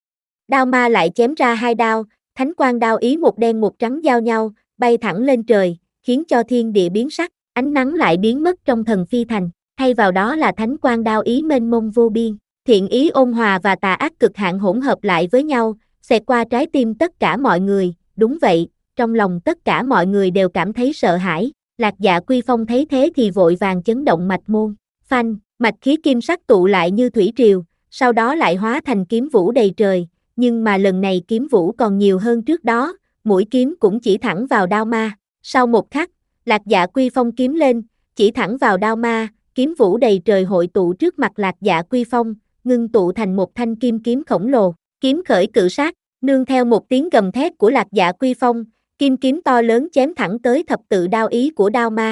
Đao Ma lại chém ra hai đao, thánh quang đao ý một đen một trắng giao nhau, bay thẳng lên trời, khiến cho thiên địa biến sắc, ánh nắng lại biến mất trong Thần Phi Thành, thay vào đó là thánh quang đao ý mênh mông vô biên, thiện ý ôn hòa và tà ác cực hạn hỗn hợp lại với nhau, xẹt qua trái tim tất cả mọi người, đúng vậy, trong lòng tất cả mọi người đều cảm thấy sợ hãi, Lạc Dạ Quy Phong thấy thế thì vội vàng chấn động mạch môn, phanh, mạch khí kim sắc tụ lại như thủy triều, sau đó lại hóa thành kiếm vũ đầy trời, nhưng mà lần này kiếm vũ còn nhiều hơn trước đó, mũi kiếm cũng chỉ thẳng vào Đao Ma, sau một khắc, Lạc Dạ Quy Phong kiếm lên, chỉ thẳng vào Đao Ma, kiếm vũ đầy trời hội tụ trước mặt Lạc Dạ Quy Phong, ngưng tụ thành một thanh kim kiếm khổng lồ, kiếm khởi cự sát, nương theo một tiếng gầm thét của Lạc Dạ Quy Phong, kim kiếm to lớn chém thẳng tới thập tự đao ý của Đao Ma.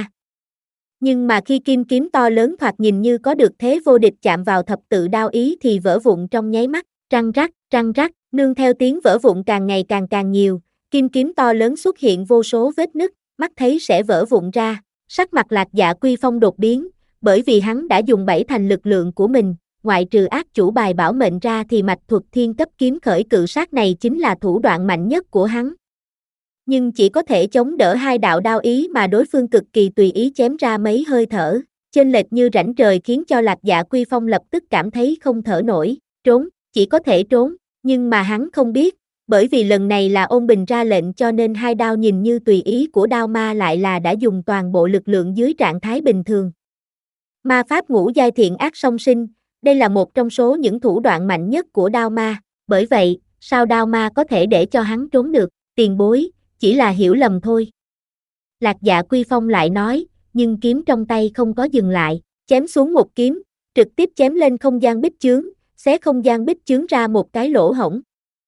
Nhưng mà khi kim kiếm to lớn thoạt nhìn như có được thế vô địch chạm vào thập tự đao ý thì vỡ vụn trong nháy mắt, trăng rắc, trăng rắc, nương theo tiếng vỡ vụn càng ngày càng càng nhiều, kim kiếm to lớn xuất hiện vô số vết nứt, mắt thấy sẽ vỡ vụn ra, sắc mặt Lạc Dạ Quy Phong đột biến, bởi vì hắn đã dùng bảy thành lực lượng của mình, ngoại trừ ác chủ bài bảo mệnh ra thì mạch thuật thiên cấp kiếm khởi cự sát này chính là thủ đoạn mạnh nhất của hắn. Nhưng chỉ có thể chống đỡ hai đạo đao ý mà đối phương cực kỳ tùy ý chém ra mấy hơi thở, chênh lệch như rãnh trời khiến cho Lạc Dạ Quy Phong lập tức cảm thấy không thở nổi, trốn, chỉ có thể trốn, nhưng mà hắn không biết, Bởi vì lần này là Ôn Bình ra lệnh cho nên hai đao nhìn như tùy ý của đao ma lại là đã dùng toàn bộ lực lượng dưới trạng thái bình thường. Ma pháp ngũ giai thiện ác song sinh, đây là một trong số những thủ đoạn mạnh nhất của đao ma, bởi vậy, sao đao ma có thể để cho hắn trốn được, tiền bối, chỉ là hiểu lầm thôi. Lạc Dạ Quy Phong lại nói, nhưng kiếm trong tay không có dừng lại, chém xuống một kiếm, trực tiếp chém lên không gian bích chướng, xé không gian bích chướng ra một cái lỗ hổng.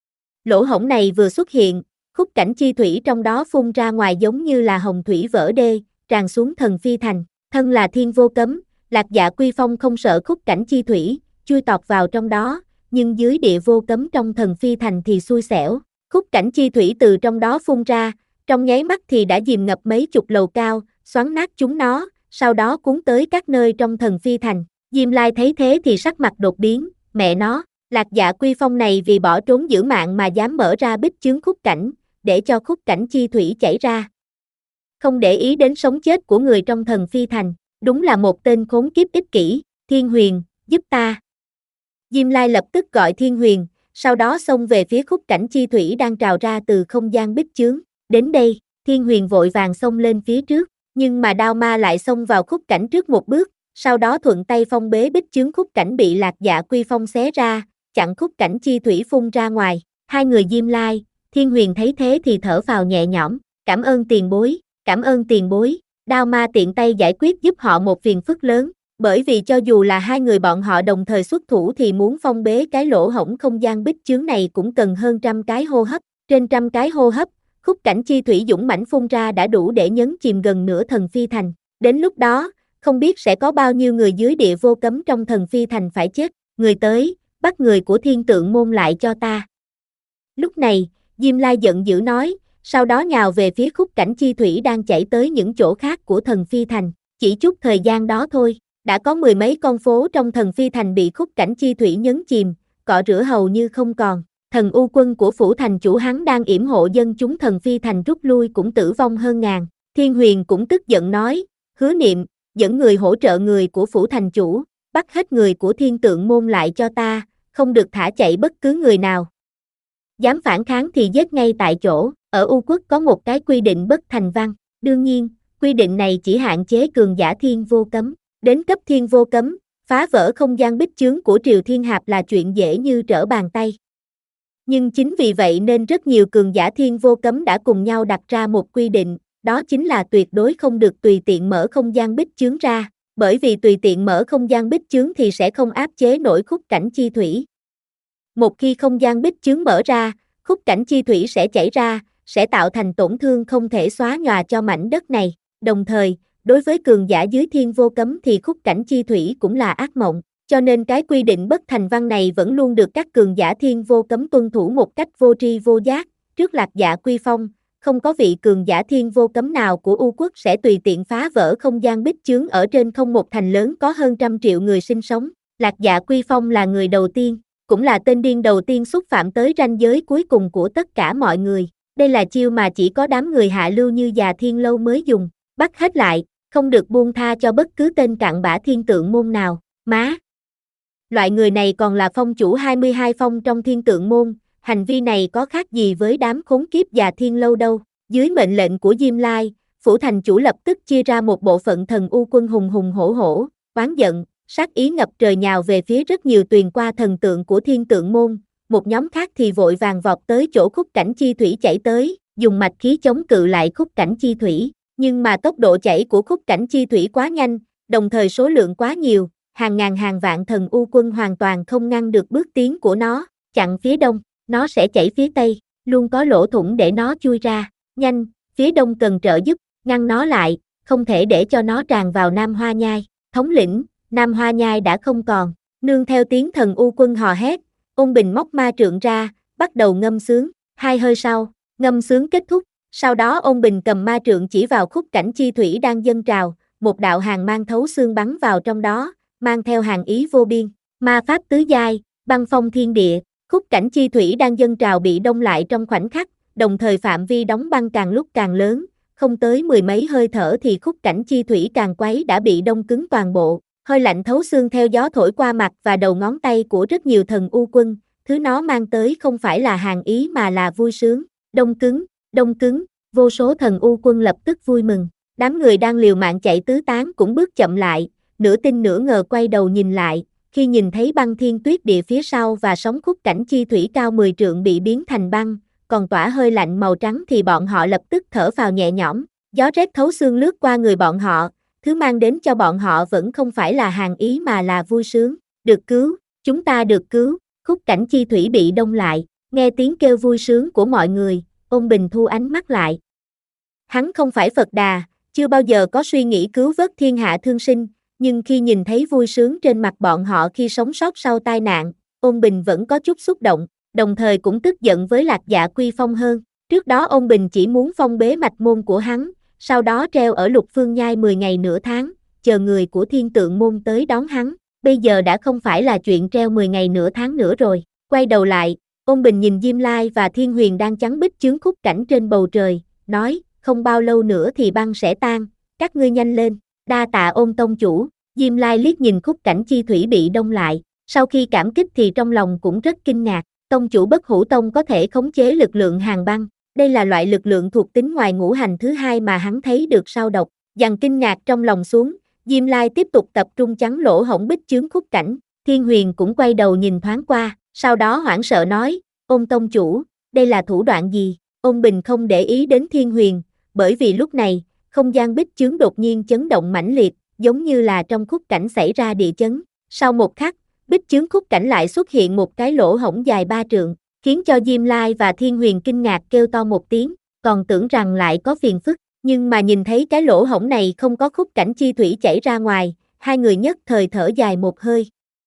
Lỗ hổng này vừa xuất hiện, khúc cảnh chi thủy trong đó phun ra ngoài giống như là hồng thủy vỡ đê, tràn xuống thần phi thành, thân là thiên vô cấm, Lạc Dạ Quy Phong không sợ khúc cảnh chi thủy, chui tọt vào trong đó, nhưng dưới địa vô cấm trong thần phi thành thì xui xẻo, khúc cảnh chi thủy từ trong đó phun ra, trong nháy mắt thì đã dìm ngập mấy chục lầu cao, xoắn nát chúng nó, sau đó cuốn tới các nơi trong thần phi thành. Diêm Lai thấy thế thì sắc mặt đột biến, mẹ nó, Lạc Dạ Quy Phong này vì bỏ trốn giữ mạng mà dám mở ra bích chướng khúc cảnh, để cho khúc cảnh chi thủy chảy ra. Không để ý đến sống chết của người trong thần phi thành, đúng là một tên khốn kiếp ích kỷ, Thiên Huyền, giúp ta. Diêm Lai lập tức gọi Thiên Huyền, sau đó xông về phía khúc cảnh chi thủy đang trào ra từ không gian bích chướng. Đến đây, Thiên Huyền vội vàng xông lên phía trước, nhưng mà đao ma lại xông vào khúc cảnh trước một bước, sau đó thuận tay phong bế bích chướng khúc cảnh bị Lạc Dạ Quy Phong xé ra, chặn khúc cảnh chi thủy phun ra ngoài. Hai người Diêm Lai, Thiên Huyền thấy thế thì thở phào nhẹ nhõm, cảm ơn tiền bối, cảm ơn tiền bối. Đao ma tiện tay giải quyết giúp họ một phiền phức lớn, bởi vì cho dù là hai người bọn họ đồng thời xuất thủ thì muốn phong bế cái lỗ hổng không gian bích chướng này cũng cần hơn trăm cái hô hấp, trên trăm cái hô hấp, khúc cảnh chi thủy dũng mãnh phun ra đã đủ để nhấn chìm gần nửa thần phi thành. Đến lúc đó, không biết sẽ có bao nhiêu người dưới địa vô cấm trong thần phi thành phải chết. Người tới, bắt người của Thiên Tượng môn lại cho ta. Lúc này, Diêm Lai giận dữ nói, sau đó nhào về phía khúc cảnh chi thủy đang chảy tới những chỗ khác của thần phi thành. Chỉ chút thời gian đó thôi, đã có mười mấy con phố trong thần phi thành bị khúc cảnh chi thủy nhấn chìm, cọ rửa hầu như không còn. Thần U quân của phủ thành chủ hắn đang yểm hộ dân chúng thần phi thành rút lui cũng tử vong hơn ngàn. Thiên Huyền cũng tức giận nói, Hứa Niệm, dẫn người hỗ trợ người của phủ thành chủ, bắt hết người của Thiên Tượng môn lại cho ta, không được thả chạy bất cứ người nào. Dám phản kháng thì giết ngay tại chỗ. Ở U quốc có một cái quy định bất thành văn, đương nhiên, quy định này chỉ hạn chế cường giả thiên vô cấm, đến cấp thiên vô cấm, phá vỡ không gian bích chướng của Triều Thiên Hạp là chuyện dễ như trở bàn tay. Nhưng chính vì vậy nên rất nhiều cường giả thiên vô cấm đã cùng nhau đặt ra một quy định, đó chính là tuyệt đối không được tùy tiện mở không gian bích chướng ra, bởi vì tùy tiện mở không gian bích chướng thì sẽ không áp chế nổi khúc cảnh chi thủy. Một khi không gian bích chướng mở ra, khúc cảnh chi thủy sẽ chảy ra, sẽ tạo thành tổn thương không thể xóa nhòa cho mảnh đất này. Đồng thời, đối với cường giả dưới thiên vô cấm thì khúc cảnh chi thủy cũng là ác mộng, cho nên cái quy định bất thành văn này vẫn luôn được các cường giả thiên vô cấm tuân thủ một cách vô tri vô giác. Trước Lạc Dạ Quy Phong, không có vị cường giả thiên vô cấm nào của U quốc sẽ tùy tiện phá vỡ không gian bích chướng ở trên không một thành lớn có hơn trăm triệu người sinh sống. Lạc Dạ Quy Phong là người đầu tiên, cũng là tên điên đầu tiên xúc phạm tới ranh giới cuối cùng của tất cả mọi người. Đây là chiêu mà chỉ có đám người hạ lưu như già thiên lâu mới dùng, bắt hết lại, không được buông tha cho bất cứ tên cặn bã Thiên Tượng môn nào. Má! Loại người này còn là phong chủ hai mươi hai phong trong Thiên Tượng môn, hành vi này có khác gì với đám khốn kiếp già thiên lâu đâu. Dưới mệnh lệnh của Diêm Lai, phủ thành chủ lập tức chia ra một bộ phận thần U quân hùng hùng hổ hổ, oán giận, sát ý ngập trời nhào về phía rất nhiều tuyền qua thần tượng của Thiên Tượng môn. Một nhóm khác thì vội vàng vọt tới chỗ khúc cảnh chi thủy chảy tới, dùng mạch khí chống cự lại khúc cảnh chi thủy, nhưng mà tốc độ chảy của khúc cảnh chi thủy quá nhanh, đồng thời số lượng quá nhiều, hàng ngàn hàng vạn thần U quân hoàn toàn không ngăn được bước tiến của nó, chặn phía đông, nó sẽ chảy phía tây, luôn có lỗ thủng để nó chui ra, nhanh, phía đông cần trợ giúp, ngăn nó lại, không thể để cho nó tràn vào Nam Hoa Nhai. Thống lĩnh, Nam Hoa Nhai đã không còn, nương theo tiếng thần U quân hò hét, Ôn Bình móc ma trượng ra, bắt đầu ngâm sướng, hai hơi sau, ngâm sướng kết thúc, sau đó Ôn Bình cầm ma trượng chỉ vào khúc cảnh chi thủy đang dâng trào, một đạo hàn mang thấu xương bắn vào trong đó, mang theo hàn ý vô biên, ma pháp tứ giai, băng phong thiên địa, khúc cảnh chi thủy đang dâng trào bị đông lại trong khoảnh khắc, đồng thời phạm vi đóng băng càng lúc càng lớn, không tới mười mấy hơi thở thì khúc cảnh chi thủy càng quấy đã bị đông cứng toàn bộ. Hơi lạnh thấu xương theo gió thổi qua mặt và đầu ngón tay của rất nhiều thần U quân, thứ nó mang tới không phải là hàng ý mà là vui sướng. Đông cứng, đông cứng, vô số thần u quân lập tức vui mừng. Đám người đang liều mạng chạy tứ tán cũng bước chậm lại, nửa tin nửa ngờ quay đầu nhìn lại, khi nhìn thấy băng thiên tuyết địa phía sau và sóng khúc cảnh chi thủy cao mười trượng bị biến thành băng, còn tỏa hơi lạnh màu trắng thì bọn họ lập tức thở phào nhẹ nhõm. Gió rét thấu xương lướt qua người bọn họ, thứ mang đến cho bọn họ vẫn không phải là hàng ý mà là vui sướng. Được cứu, chúng ta được cứu, khúc cảnh chi thủy bị đông lại, nghe tiếng kêu vui sướng của mọi người, Ôn Bình thu ánh mắt lại. Hắn không phải Phật Đà, chưa bao giờ có suy nghĩ cứu vớt thiên hạ thương sinh, nhưng khi nhìn thấy vui sướng trên mặt bọn họ khi sống sót sau tai nạn, Ôn Bình vẫn có chút xúc động, đồng thời cũng tức giận với Lạc Dạ Quy Phong hơn. Trước đó Ôn Bình chỉ muốn phong bế mạch môn của hắn, sau đó treo ở Lục Phương Nhai mười ngày nửa tháng, chờ người của Thiên Tượng môn tới đón hắn. Bây giờ đã không phải là chuyện treo mười ngày nửa tháng nữa rồi. Quay đầu lại, Ôn Bình nhìn Diêm Lai và Thiên Huyền đang chắn bích chướng khúc cảnh trên bầu trời, nói, không bao lâu nữa thì băng sẽ tan, các ngươi nhanh lên. Đa tạ Ôn tông chủ. Diêm Lai liếc nhìn khúc cảnh chi thủy bị đông lại, sau khi cảm kích thì trong lòng cũng rất kinh ngạc. Tông chủ Bất Hủ Tông có thể khống chế lực lượng hàng băng, đây là loại lực lượng thuộc tính ngoài ngũ hành thứ hai mà hắn thấy được sau độc. Dằn kinh ngạc trong lòng xuống, Diêm Lai tiếp tục tập trung chắn lỗ hổng bích chướng khúc cảnh. Thiên Huyền cũng quay đầu nhìn thoáng qua, sau đó hoảng sợ nói, Ôn tông chủ, đây là thủ đoạn gì? Ôn Bình không để ý đến Thiên Huyền, bởi vì lúc này, không gian bích chướng đột nhiên chấn động mãnh liệt, giống như là trong khúc cảnh xảy ra địa chấn. Sau một khắc, bích chướng khúc cảnh lại xuất hiện một cái lỗ hổng dài ba trượng, khiến cho Diêm Lai và Thiên Huyền kinh ngạc kêu to một tiếng, còn tưởng rằng lại có phiền phức, nhưng mà nhìn thấy cái lỗ hổng này không có khúc cảnh chi thủy chảy ra ngoài, hai người nhất thời thở dài một hơi.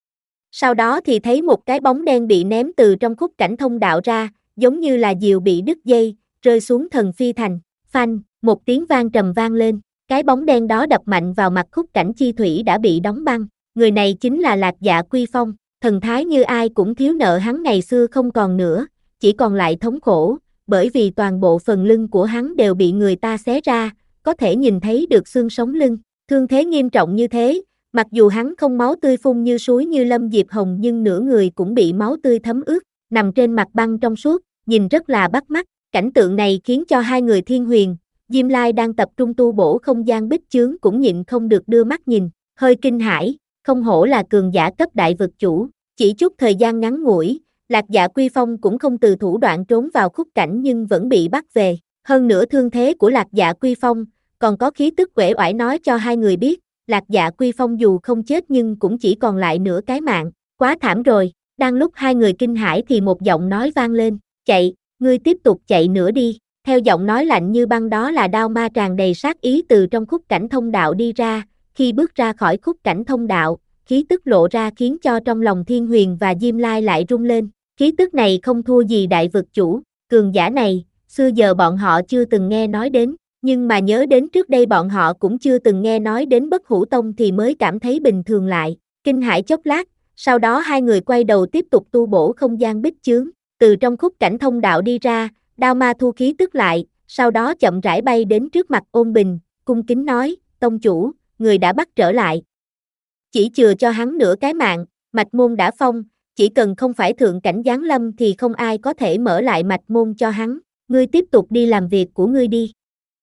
Sau đó thì thấy một cái bóng đen bị ném từ trong khúc cảnh thông đạo ra, giống như là diều bị đứt dây, rơi xuống Thần Phi Thành. Phanh, một tiếng vang trầm vang lên, cái bóng đen đó đập mạnh vào mặt khúc cảnh chi thủy đã bị đóng băng. Người này chính là Lạc Dạ Quy Phong, thần thái như ai cũng thiếu nợ hắn ngày xưa không còn nữa, chỉ còn lại thống khổ, bởi vì toàn bộ phần lưng của hắn đều bị người ta xé ra, có thể nhìn thấy được xương sống lưng. Thương thế nghiêm trọng như thế, mặc dù hắn không máu tươi phun như suối như Lâm Diệp Hồng nhưng nửa người cũng bị máu tươi thấm ướt, nằm trên mặt băng trong suốt, nhìn rất là bắt mắt. Cảnh tượng này khiến cho hai người Thiên Huyền, Diêm Lai đang tập trung tu bổ không gian bích chướng cũng nhịn không được đưa mắt nhìn, hơi kinh hãi, không hổ là cường giả cấp đại vực chủ. Chỉ chút thời gian ngắn ngủi, Lạc Dạ Quy Phong cũng không từ thủ đoạn trốn vào khúc cảnh nhưng vẫn bị bắt về. Hơn nữa thương thế của Lạc Dạ Quy Phong, còn có khí tức uể oải nói cho hai người biết, Lạc Dạ Quy Phong dù không chết nhưng cũng chỉ còn lại nửa cái mạng, quá thảm rồi. Đang lúc hai người kinh hãi thì một giọng nói vang lên, chạy, ngươi tiếp tục chạy nữa đi. Theo giọng nói lạnh như băng đó là Đao Ma tràn đầy sát ý từ trong khúc cảnh thông đạo đi ra, khi bước ra khỏi khúc cảnh thông đạo, khí tức lộ ra khiến cho trong lòng Thiên Huyền và Diêm Lai lại rung lên. Khí tức này không thua gì đại vực chủ, cường giả này, xưa giờ bọn họ chưa từng nghe nói đến, nhưng mà nhớ đến trước đây bọn họ cũng chưa từng nghe nói đến Bất Hủ Tông thì mới cảm thấy bình thường lại. Kinh hãi chốc lát, sau đó hai người quay đầu tiếp tục tu bổ không gian bích chướng, từ trong khúc cảnh thông đạo đi ra, Đao Ma thu khí tức lại, sau đó chậm rãi bay đến trước mặt Ôn Bình, cung kính nói, tông chủ, người đã bắt trở lại. Chỉ chừa cho hắn nửa cái mạng, mạch môn đã phong, chỉ cần không phải thượng cảnh giáng lâm thì không ai có thể mở lại mạch môn cho hắn, ngươi tiếp tục đi làm việc của ngươi đi.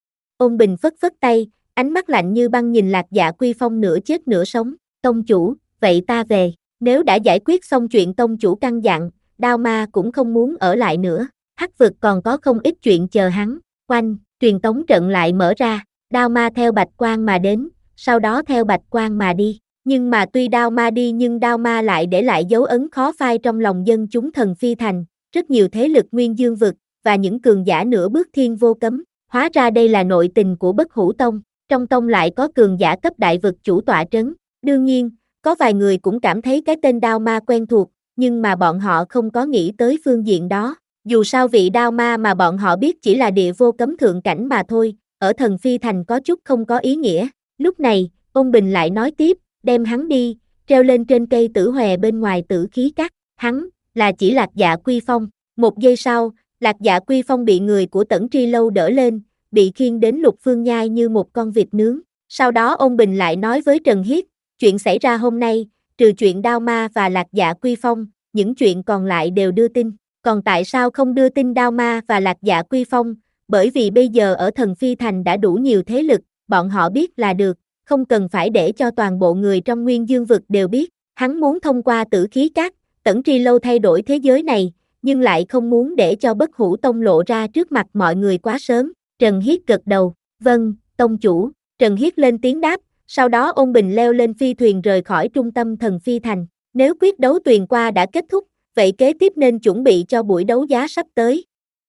Ôn Bình phất phất tay, ánh mắt lạnh như băng nhìn Lạc Dạ Quy Phong nửa chết nửa sống, tông chủ, vậy ta về, nếu đã giải quyết xong chuyện tông chủ căn dặn, Đao Ma cũng không muốn ở lại nữa, Hắc vực còn có không ít chuyện chờ hắn. Oanh, truyền tống trận lại mở ra, Đao Ma theo bạch quang mà đến, sau đó theo bạch quang mà đi. Nhưng mà tuy Đao Ma đi nhưng Đao Ma lại để lại dấu ấn khó phai trong lòng dân chúng Thần Phi Thành, rất nhiều thế lực nguyên dương vực, và những cường giả nửa bước thiên vô cấm. Hóa ra đây là nội tình của Bất Hủ Tông, trong tông lại có cường giả cấp đại vực chủ tọa trấn. Đương nhiên, có vài người cũng cảm thấy cái tên Đao Ma quen thuộc, nhưng mà bọn họ không có nghĩ tới phương diện đó. Dù sao vị Đao Ma mà bọn họ biết chỉ là địa vô cấm thượng cảnh mà thôi, ở Thần Phi Thành có chút không có ý nghĩa. Lúc này, Ôn Bình lại nói tiếp, đem hắn đi, treo lên trên cây tử hòe bên ngoài tử khí cắt, hắn, là chỉ Lạc Dạ Quy Phong. Một giây sau, Lạc Dạ Quy Phong bị người của Tẩn Tri Lâu đỡ lên, bị khiêng đến Lục Phương Nhai như một con vịt nướng. Sau đó Ôn Bình lại nói với Trần Hiết, chuyện xảy ra hôm nay, trừ chuyện Đao Ma và Lạc Dạ Quy Phong, những chuyện còn lại đều đưa tin. Còn tại sao không đưa tin Đao Ma và Lạc Dạ Quy Phong? Bởi vì bây giờ ở Thần Phi Thành đã đủ nhiều thế lực, bọn họ biết là được, không cần phải để cho toàn bộ người trong Nguyên Dương vực đều biết. Hắn muốn thông qua Tử Khí Các, Tẩn Tri Lâu thay đổi thế giới này, nhưng lại không muốn để cho Bất Hủ Tông lộ ra trước mặt mọi người quá sớm. Trần Hiết gật đầu, vâng, tông chủ. Trần Hiết lên tiếng đáp, sau đó ôn bình leo lên phi thuyền rời khỏi trung tâm Thần Phi Thành. Nếu quyết đấu tuyền qua đã kết thúc, vậy kế tiếp nên chuẩn bị cho buổi đấu giá sắp tới.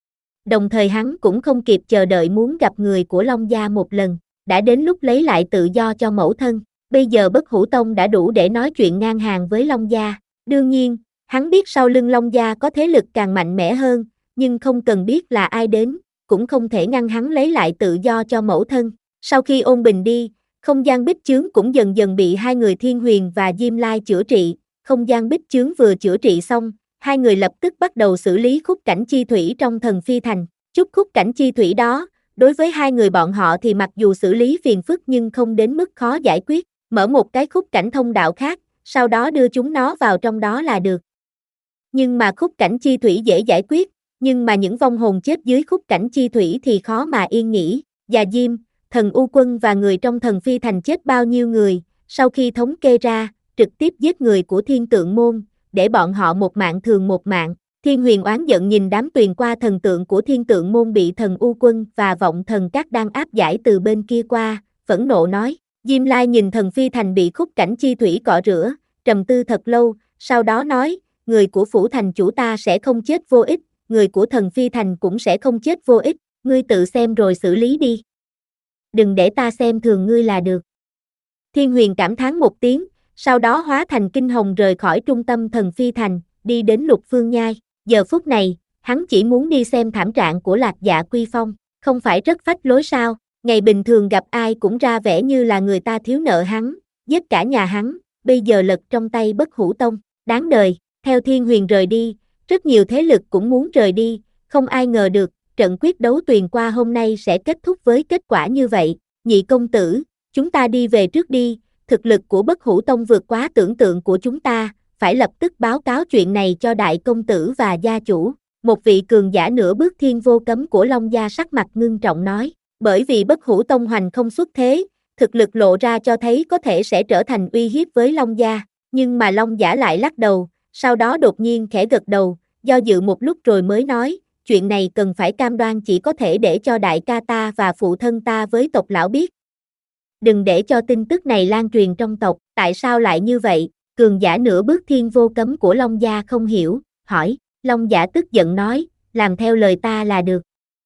Đồng thời hắn cũng không kịp chờ đợi muốn gặp người của Long Gia một lần, đã đến lúc lấy lại tự do cho mẫu thân. Bây giờ Bất Hủ Tông đã đủ để nói chuyện ngang hàng với Long Gia. Đương nhiên, hắn biết sau lưng Long Gia có thế lực càng mạnh mẽ hơn, nhưng không cần biết là ai đến, cũng không thể ngăn hắn lấy lại tự do cho mẫu thân. Sau khi ôn bình đi, không gian bích chướng cũng dần dần bị hai người Thiên Huyền và Diêm Lai chữa trị. Không gian bích chướng vừa chữa trị xong, hai người lập tức bắt đầu xử lý khúc cảnh chi thủy trong Thần Phi Thành. Chút khúc cảnh chi thủy đó, đối với hai người bọn họ thì mặc dù xử lý phiền phức nhưng không đến mức khó giải quyết. Mở một cái khúc cảnh thông đạo khác, sau đó đưa chúng nó vào trong đó là được. Nhưng mà khúc cảnh chi thủy dễ giải quyết, nhưng mà những vong hồn chết dưới khúc cảnh chi thủy thì khó mà yên nghỉ. Già Diêm, Thần U Quân và người trong Thần Phi Thành chết bao nhiêu người, sau khi thống kê ra, trực tiếp giết người của Thiên Tượng Môn, để bọn họ một mạng thường một mạng. Thiên Huyền oán giận nhìn đám tuyền qua thần tượng của Thiên Tượng Môn bị Thần U Quân và Vọng Thần Các đang áp giải từ bên kia qua, phẫn nộ nói. Diêm Lai nhìn Thần Phi Thành bị khúc cảnh chi thủy cọ rửa, trầm tư thật lâu, sau đó nói, người của phủ thành chủ ta sẽ không chết vô ích, người của Thần Phi Thành cũng sẽ không chết vô ích, ngươi tự xem rồi xử lý đi. Đừng để ta xem thường ngươi là được. Thiên Huyền cảm thán một tiếng, sau đó hóa thành kinh hồng rời khỏi trung tâm Thần Phi Thành, đi đến Lục Phương Nhai. Giờ phút này, hắn chỉ muốn đi xem thảm trạng của Lạc Dạ Quy Phong, không phải rất phách lối sao? Ngày bình thường gặp ai cũng ra vẻ như là người ta thiếu nợ hắn, giết cả nhà hắn, bây giờ lật trong tay Bất Hủ Tông, đáng đời. Theo Thiên Huyền rời đi, rất nhiều thế lực cũng muốn rời đi, không ai ngờ được, trận quyết đấu tuyền qua hôm nay sẽ kết thúc với kết quả như vậy. Nhị công tử, chúng ta đi về trước đi, thực lực của Bất Hủ Tông vượt quá tưởng tượng của chúng ta, phải lập tức báo cáo chuyện này cho đại công tử và gia chủ. Một vị cường giả nửa bước thiên vô cấm của Long Gia sắc mặt ngưng trọng nói. Bởi vì Bất Hủ Tông hoành không xuất thế, thực lực lộ ra cho thấy có thể sẽ trở thành uy hiếp với Long Gia, nhưng mà Long Giả lại lắc đầu, sau đó đột nhiên khẽ gật đầu, do dự một lúc rồi mới nói, chuyện này cần phải cam đoan chỉ có thể để cho đại ca ta và phụ thân ta với tộc lão biết. Đừng để cho tin tức này lan truyền trong tộc, tại sao lại như vậy? Cường giả nửa bước thiên vô cấm của Long Gia không hiểu, hỏi, Long Giả tức giận nói, làm theo lời ta là được.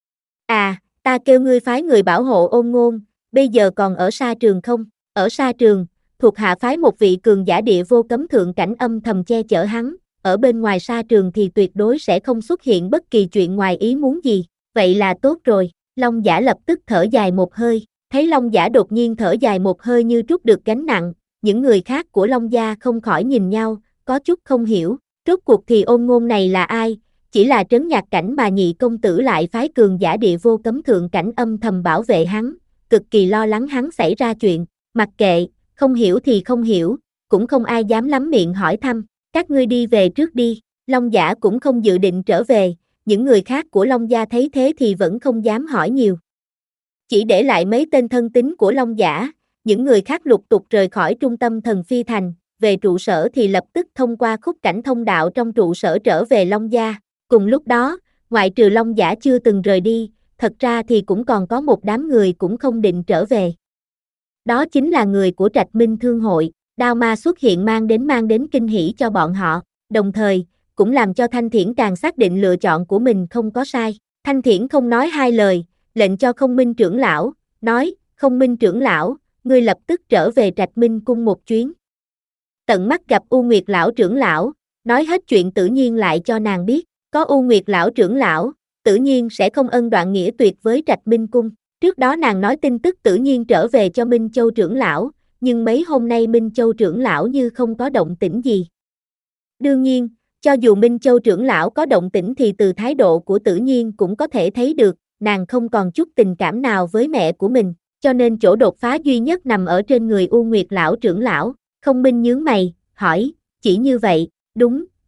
À, ta kêu ngươi phái người bảo hộ Ôn Ngôn, bây giờ còn ở Sa Trường không? Ở Sa Trường, thuộc hạ phái một vị cường giả địa vô cấm thượng cảnh âm thầm che chở hắn, ở bên ngoài Sa Trường thì tuyệt đối sẽ không xuất hiện bất kỳ chuyện ngoài ý muốn gì, vậy là tốt rồi. Long Giả lập tức thở dài một hơi, thấy Long Giả đột nhiên thở dài một hơi như trút được gánh nặng, những người khác của Long Gia không khỏi nhìn nhau, có chút không hiểu, rốt cuộc thì Ôn Ngôn này là ai? Chỉ là trấn nhạc cảnh mà nhị công tử lại phái cường giả địa vô cấm thượng cảnh âm thầm bảo vệ hắn, cực kỳ lo lắng hắn xảy ra chuyện, mặc kệ, không hiểu thì không hiểu, cũng không ai dám lắm miệng hỏi thăm, các ngươi đi về trước đi. Long Giả cũng không dự định trở về, những người khác của Long Gia thấy thế thì vẫn không dám hỏi nhiều. Chỉ để lại mấy tên thân tín của Long Giả, những người khác lục tục rời khỏi trung tâm Thần Phi Thành, về trụ sở thì lập tức thông qua khúc cảnh thông đạo trong trụ sở trở về Long Gia. Cùng lúc đó, ngoại trừ Long Giả chưa từng rời đi, thật ra thì cũng còn có một đám người cũng không định trở về. Đó chính là người của Trạch Minh Thương hội, Đao Ma xuất hiện mang đến mang đến kinh hỉ cho bọn họ, đồng thời, cũng làm cho Thanh Thiển càng xác định lựa chọn của mình không có sai. Thanh Thiển không nói hai lời, lệnh cho Không Minh trưởng lão, nói, Không Minh trưởng lão, ngươi lập tức trở về Trạch Minh cung một chuyến. Tận mắt gặp U Nguyệt lão trưởng lão, nói hết chuyện Tử Nhiên lại cho nàng biết. Có U Nguyệt lão trưởng lão, Tử Nhiên sẽ không ân đoạn nghĩa tuyệt với Trạch Minh cung. Trước đó nàng nói tin tức Tử Nhiên trở về cho Minh Châu trưởng lão, nhưng mấy hôm nay Minh Châu trưởng lão như không có động tĩnh gì. Đương nhiên, cho dù Minh Châu trưởng lão có động tĩnh thì từ thái độ của Tử Nhiên cũng có thể thấy được, nàng không còn chút tình cảm nào với mẹ của mình, cho nên chỗ đột phá duy nhất nằm ở trên người U Nguyệt lão trưởng lão. Không Minh nhướng mày, hỏi, chỉ như vậy, đúng,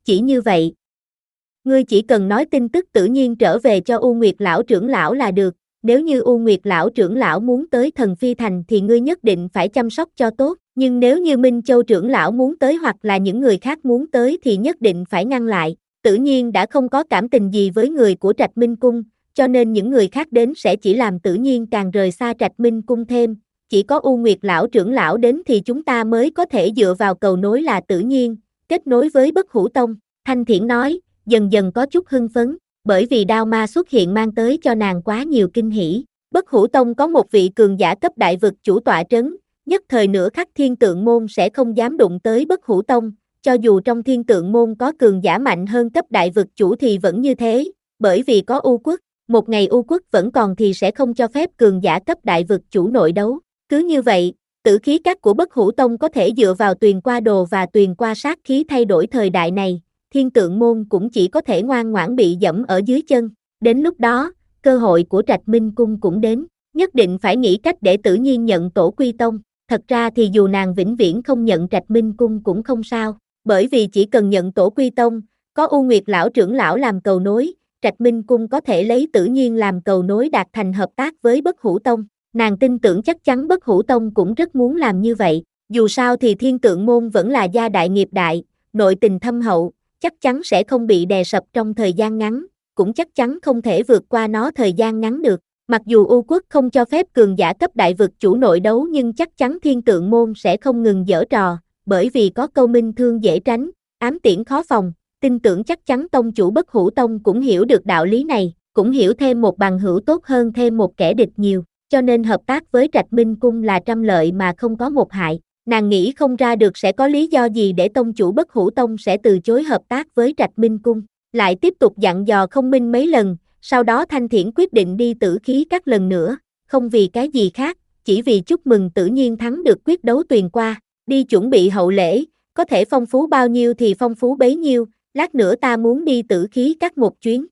chỉ như vậy. Ngươi chỉ cần nói tin tức Tử Nhiên trở về cho U Nguyệt lão trưởng lão là được, nếu như U Nguyệt lão trưởng lão muốn tới Thần Phi Thành thì ngươi nhất định phải chăm sóc cho tốt, nhưng nếu như Minh Châu trưởng lão muốn tới hoặc là những người khác muốn tới thì nhất định phải ngăn lại. Tử Nhiên đã không có cảm tình gì với người của Trạch Minh Cung, cho nên những người khác đến sẽ chỉ làm Tử Nhiên càng rời xa Trạch Minh Cung thêm, chỉ có U Nguyệt lão trưởng lão đến thì chúng ta mới có thể dựa vào cầu nối là Tử Nhiên, kết nối với Bất Hủ Tông. Thanh Thiển nói, dần dần có chút hưng phấn, bởi vì đao ma xuất hiện mang tới cho nàng quá nhiều kinh hỉ. Bất Hủ Tông có một vị cường giả cấp đại vực chủ tọa trấn, nhất thời nửa khắc Thiên Tượng Môn sẽ không dám đụng tới Bất Hủ Tông, cho dù trong Thiên Tượng Môn có cường giả mạnh hơn cấp đại vực chủ thì vẫn như thế, bởi vì có U Quốc, một ngày U Quốc vẫn còn thì sẽ không cho phép cường giả cấp đại vực chủ nội đấu. Cứ như vậy, tử khí các của Bất Hủ Tông có thể dựa vào Tuyền Qua Đồ và Tuyền Qua Sát khí thay đổi thời đại này, Thiên Tượng Môn cũng chỉ có thể ngoan ngoãn bị dẫm ở dưới chân. Đến lúc đó, cơ hội của Trạch Minh Cung cũng đến, nhất định phải nghĩ cách để Tử Nhiên nhận tổ quy tông. Thật ra thì dù nàng vĩnh viễn không nhận Trạch Minh Cung cũng không sao, bởi vì chỉ cần nhận tổ quy tông, có U Nguyệt lão trưởng lão làm cầu nối, Trạch Minh Cung có thể lấy Tử Nhiên làm cầu nối đạt thành hợp tác với Bất Hủ Tông. Nàng tin tưởng chắc chắn Bất Hủ Tông cũng rất muốn làm như vậy, dù sao thì Thiên Tượng Môn vẫn là gia đại nghiệp đại, nội tình thâm hậu, chắc chắn sẽ không bị đè sập trong thời gian ngắn, cũng chắc chắn không thể vượt qua nó thời gian ngắn được. Mặc dù U Quốc không cho phép cường giả cấp đại vực chủ nội đấu nhưng chắc chắn Thiên Tượng Môn sẽ không ngừng giở trò, bởi vì có câu minh thương dễ tránh, ám tiễn khó phòng, tin tưởng chắc chắn tông chủ Bất Hủ Tông cũng hiểu được đạo lý này, cũng hiểu thêm một bằng hữu tốt hơn thêm một kẻ địch nhiều, cho nên hợp tác với Trạch Minh Cung là trăm lợi mà không có một hại. Nàng nghĩ không ra được sẽ có lý do gì để tông chủ Bất Hủ Tông sẽ từ chối hợp tác với Trạch Minh Cung, lại tiếp tục dặn dò không minh mấy lần, sau đó Thanh Thiển quyết định đi tử khí các lần nữa, không vì cái gì khác, chỉ vì chúc mừng Tử Nhiên thắng được quyết đấu Tuyền Qua, đi chuẩn bị hậu lễ, có thể phong phú bao nhiêu thì phong phú bấy nhiêu, lát nữa ta muốn đi tử khí các một chuyến.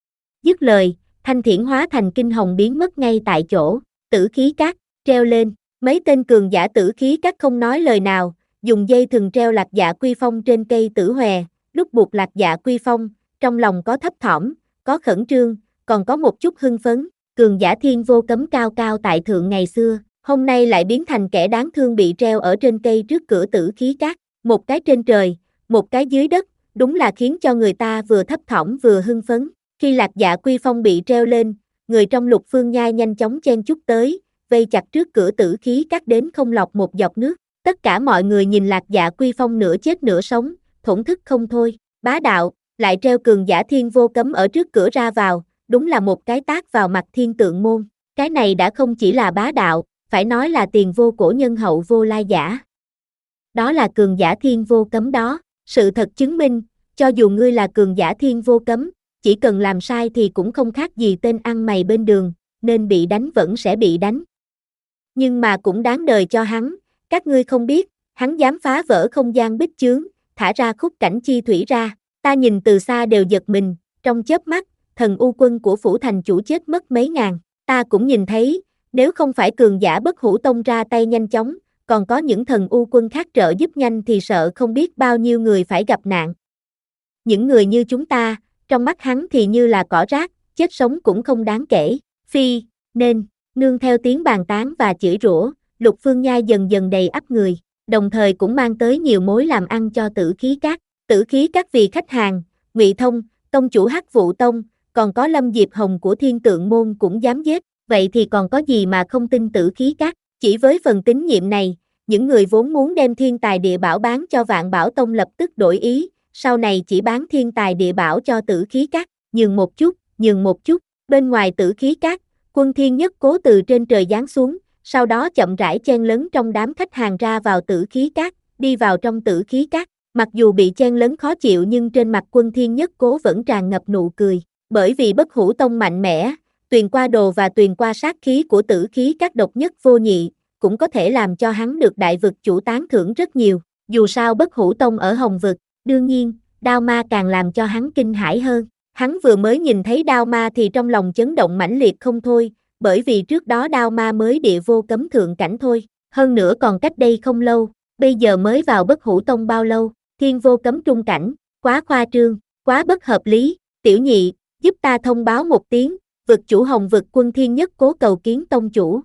Dứt lời, Thanh Thiển hóa thành kinh hồng biến mất ngay tại chỗ, tử khí các, treo lên. Mấy tên cường giả tử khí các không nói lời nào, dùng dây thừng treo Lạc Dạ Quy Phong trên cây tử hòe, lúc buộc Lạc Dạ Quy Phong, trong lòng có thấp thỏm, có khẩn trương, còn có một chút hưng phấn, cường giả thiên vô cấm cao cao tại thượng ngày xưa, hôm nay lại biến thành kẻ đáng thương bị treo ở trên cây trước cửa tử khí các, một cái trên trời, một cái dưới đất, đúng là khiến cho người ta vừa thấp thỏm vừa hưng phấn. Khi Lạc Dạ Quy Phong bị treo lên, người trong Lục Phương Nhai nhanh chóng chen chúc tới, vây chặt trước cửa tử khí các đến không lọt một giọt nước. Tất cả mọi người nhìn Lạc Dạ Quy Phong nửa chết nửa sống, thổn thức không thôi. Bá đạo, lại treo cường giả thiên vô cấm ở trước cửa ra vào, đúng là một cái tát vào mặt Thiên Tượng Môn. Cái này đã không chỉ là bá đạo, phải nói là tiền vô cổ nhân hậu vô lai giả. Đó là cường giả thiên vô cấm đó, sự thật chứng minh, cho dù ngươi là cường giả thiên vô cấm, chỉ cần làm sai thì cũng không khác gì tên ăn mày bên đường, nên bị đánh vẫn sẽ bị đánh. Nhưng mà cũng đáng đời cho hắn, các ngươi không biết, hắn dám phá vỡ không gian bích chướng, thả ra khúc cảnh chi thủy ra, ta nhìn từ xa đều giật mình, trong chớp mắt, thần u quân của phủ thành chủ chết mất mấy ngàn, ta cũng nhìn thấy, nếu không phải cường giả Bất Hủ Tông ra tay nhanh chóng, còn có những thần u quân khác trợ giúp nhanh thì sợ không biết bao nhiêu người phải gặp nạn. Những người như chúng ta, trong mắt hắn thì như là cỏ rác, chết sống cũng không đáng kể, phi, nên, nương theo tiếng bàn tán và chửi rủa, Lục Phương Nhai dần dần đầy ắp người, đồng thời cũng mang tới nhiều mối làm ăn cho tử khí các. Tử khí các vì khách hàng, Ngụy Thông, tông chủ Hắc Vụ Tông, còn có Lâm Diệp Hồng của Thiên Tượng Môn cũng dám giết, vậy thì còn có gì mà không tin tử khí các. Chỉ với phần tín nhiệm này, những người vốn muốn đem thiên tài địa bảo bán cho Vạn Bảo Tông lập tức đổi ý, sau này chỉ bán thiên tài địa bảo cho tử khí các, nhường một chút, nhường một chút. Bên ngoài tử khí các, Quân Thiên Nhất Cố từ trên trời giáng xuống, sau đó chậm rãi chen lấn trong đám khách hàng ra vào tử khí các, đi vào trong tử khí các. Mặc dù bị chen lấn khó chịu nhưng trên mặt Quân Thiên Nhất Cố vẫn tràn ngập nụ cười, bởi vì Bất Hủ Tông mạnh mẽ, Tuyền Qua Đồ và Tuyền Qua Sát khí của tử khí các độc nhất vô nhị, cũng có thể làm cho hắn được đại vực chủ tán thưởng rất nhiều. Dù sao Bất Hủ Tông ở Hồng Vực, đương nhiên, Đao Ma càng làm cho hắn kinh hãi hơn. Hắn vừa mới nhìn thấy Đao Ma thì trong lòng chấn động mãnh liệt không thôi, bởi vì trước đó Đao Ma mới địa vô cấm thượng cảnh thôi, hơn nữa còn cách đây không lâu, bây giờ mới vào Bất Hủ Tông bao lâu, thiên vô cấm trung cảnh, Quá khoa trương, quá bất hợp lý, tiểu nhị, giúp ta thông báo một tiếng, vực chủ Hồng vực quân Thiên Nhất Cố cầu kiến tông chủ.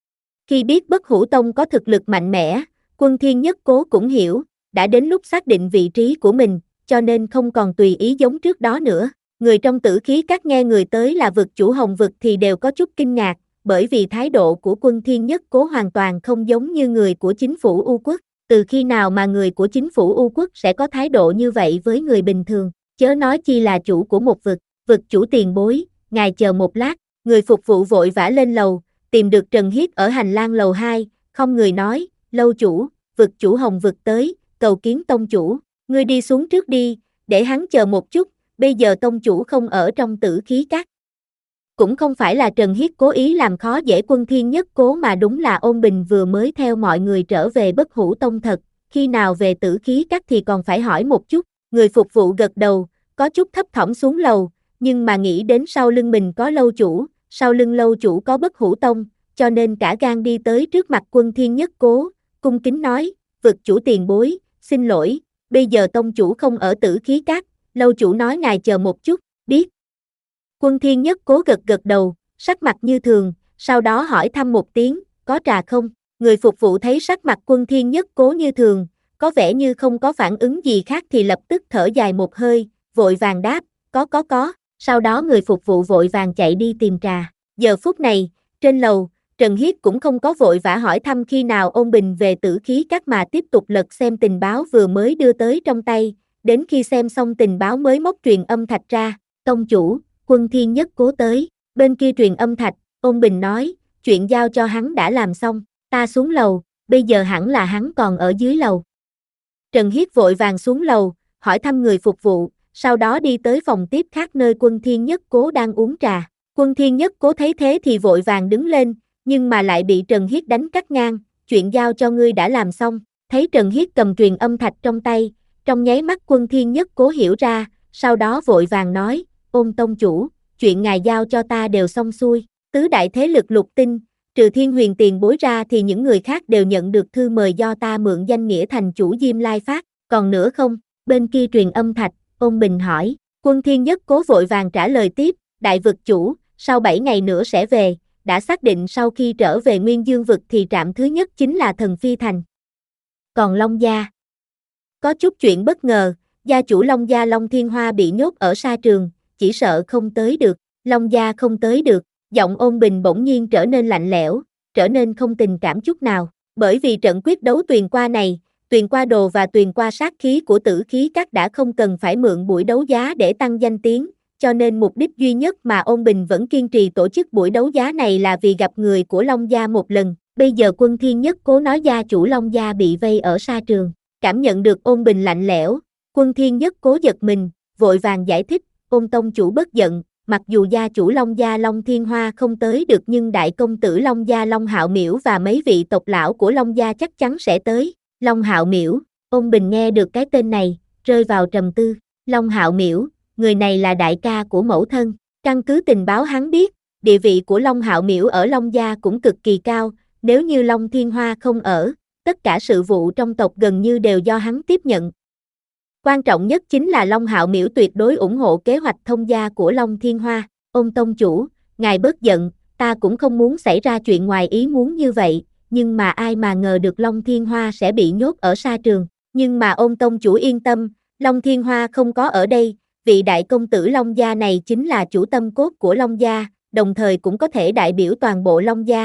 Khi biết Bất Hủ Tông có thực lực mạnh mẽ, quân Thiên Nhất Cố cũng hiểu, đã đến lúc xác định vị trí của mình, cho nên không còn tùy ý giống trước đó nữa. Người trong Tử Khí Các nghe người tới là vực chủ Hồng vực thì đều có chút kinh ngạc, bởi vì thái độ của quân Thiên Nhất Cố hoàn toàn không giống như người của chính phủ U Quốc. Từ khi nào mà người của chính phủ U Quốc sẽ có thái độ như vậy với người bình thường, chớ nói chi là chủ của một vực. Vực chủ tiền bối, ngài chờ một lát, người phục vụ vội vã lên lầu, tìm được Trần Hiết ở hành lang lầu hai, không người nói, lâu chủ, vực chủ Hồng vực tới, cầu kiến tông chủ, ngươi đi xuống trước đi, để hắn chờ một chút, bây giờ tông chủ không ở trong Tử Khí Các. Cũng không phải là Trần Hiết cố ý làm khó dễ quân Thiên Nhất Cố mà đúng là Ôn Bình vừa mới theo mọi người trở về Bất Hủ Tông thật, khi nào về Tử Khí Các thì còn phải hỏi một chút. Người phục vụ gật đầu, có chút thấp thỏm xuống lầu, nhưng mà nghĩ đến sau lưng mình có lâu chủ, sau lưng lâu chủ có Bất Hủ Tông, cho nên cả gan đi tới trước mặt quân Thiên Nhất Cố, cung kính nói, vực chủ tiền bối, xin lỗi, bây giờ tông chủ không ở Tử Khí Các, lâu chủ nói ngài chờ một chút, biết. Quân Thiên Nhất Cố gật gật đầu, sắc mặt như thường, sau đó hỏi thăm một tiếng, có trà không? Người phục vụ thấy sắc mặt quân Thiên Nhất Cố như thường, có vẻ như không có phản ứng gì khác thì lập tức thở dài một hơi, vội vàng đáp, có có có, sau đó người phục vụ vội vàng chạy đi tìm trà. Giờ phút này, trên lầu, Trần Hiết cũng không có vội vã hỏi thăm khi nào Ôn Bình về Tử Khí Các mà tiếp tục lật xem tình báo vừa mới đưa tới trong tay, đến khi xem xong tình báo mới móc truyền âm thạch ra, tông chủ, quân Thiên Nhất Cố tới, bên kia truyền âm thạch, Ôn Bình nói, chuyện giao cho hắn đã làm xong, ta xuống lầu, bây giờ hẳn là hắn còn ở dưới lầu. Trần Hiết vội vàng xuống lầu, hỏi thăm người phục vụ, sau đó đi tới phòng tiếp khác nơi quân Thiên Nhất Cố đang uống trà. Quân Thiên Nhất Cố thấy thế thì vội vàng đứng lên, nhưng mà lại bị Trần Hiết đánh cắt ngang, chuyện giao cho ngươi đã làm xong. Thấy Trần Hiết cầm truyền âm thạch trong tay, trong nháy mắt quân Thiên Nhất Cố hiểu ra, sau đó vội vàng nói, Ôn tông chủ, chuyện ngài giao cho ta đều xong xuôi, tứ đại thế lực lục tinh, trừ Thiên Huyền tiền bối ra thì những người khác đều nhận được thư mời do ta mượn danh nghĩa thành chủ Diêm Lai phát, còn nữa không? Bên kia truyền âm thạch, Ôn Bình hỏi, quân Thiên Nhất Cố vội vàng trả lời tiếp, đại vực chủ, sau bảy ngày nữa sẽ về, đã xác định sau khi trở về Nguyên Dương vực thì trạm thứ nhất chính là Thần Phi Thành. Còn Long Gia, có chút chuyện bất ngờ, gia chủ Long Gia Long Thiên Hoa bị nhốt ở sa trường, chỉ sợ không tới được, Long Gia không tới được, giọng Ôn Bình bỗng nhiên trở nên lạnh lẽo, trở nên không tình cảm chút nào, bởi vì trận quyết đấu Tuyền Qua này, Tuyền Qua đồ và Tuyền Qua sát khí của Tử Khí Các đã không cần phải mượn buổi đấu giá để tăng danh tiếng, cho nên mục đích duy nhất mà Ôn Bình vẫn kiên trì tổ chức buổi đấu giá này là vì gặp người của Long Gia một lần. Bây giờ quân Thiên Nhất Cố nói gia chủ Long Gia bị vây ở sa trường, cảm nhận được Ôn Bình lạnh lẽo, quân Thiên Nhất Cố giật mình, vội vàng giải thích, Ôn tông chủ bất giận, mặc dù gia chủ Long Gia Long Thiên Hoa không tới được nhưng đại công tử Long Gia Long Hạo Miễu và mấy vị tộc lão của Long Gia chắc chắn sẽ tới. Long Hạo Miễu, Ôn Bình nghe được cái tên này, rơi vào trầm tư, Long Hạo Miễu, người này là đại ca của mẫu thân, căn cứ tình báo hắn biết, địa vị của Long Hạo Miễu ở Long Gia cũng cực kỳ cao, nếu như Long Thiên Hoa không ở, tất cả sự vụ trong tộc gần như đều do hắn tiếp nhận. Quan trọng nhất chính là Long Hạo Miễu tuyệt đối ủng hộ kế hoạch thông gia của Long Thiên Hoa. Ôn tông chủ, ngài bớt giận, ta cũng không muốn xảy ra chuyện ngoài ý muốn như vậy, nhưng mà ai mà ngờ được Long Thiên Hoa sẽ bị nhốt ở sa trường. Nhưng mà Ôn tông chủ yên tâm, Long Thiên Hoa không có ở đây, vị đại công tử Long Gia này chính là chủ tâm cốt của Long Gia, đồng thời cũng có thể đại biểu toàn bộ Long Gia.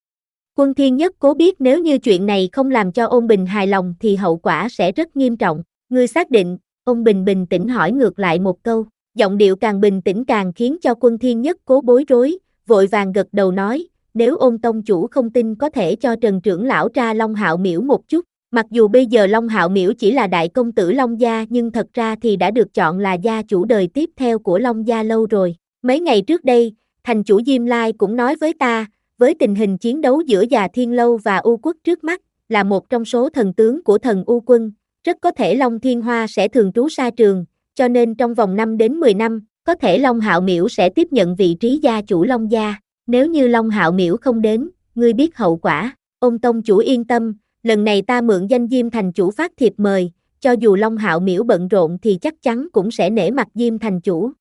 Quân Thiên Nhất Cố biết nếu như chuyện này không làm cho Ôn Bình hài lòng thì hậu quả sẽ rất nghiêm trọng. Ngươi xác định, Ôn Bình bình tĩnh hỏi ngược lại một câu, giọng điệu càng bình tĩnh càng khiến cho quân Thiên Nhất Cố bối rối, vội vàng gật đầu nói, nếu Ôn tông chủ không tin có thể cho Trần trưởng lão tra Long Hạo Miễu một chút. Mặc dù bây giờ Long Hạo Miễu chỉ là đại công tử Long Gia nhưng thật ra thì đã được chọn là gia chủ đời tiếp theo của Long Gia lâu rồi. Mấy ngày trước đây, thành chủ Diêm Lai cũng nói với ta, với tình hình chiến đấu giữa Già Thiên Lâu và U Quốc trước mắt, là một trong số thần tướng của thần U Quân, rất có thể Long Thiên Hoa sẽ thường trú sa trường, cho nên trong vòng năm đến mười năm, có thể Long Hạo Miễu sẽ tiếp nhận vị trí gia chủ Long Gia. Nếu như Long Hạo Miễu không đến, ngươi biết hậu quả. Ôn tông chủ yên tâm, lần này ta mượn danh Diêm thành chủ phát thiệp mời, cho dù Long Hạo Miễu bận rộn thì chắc chắn cũng sẽ nể mặt Diêm thành chủ.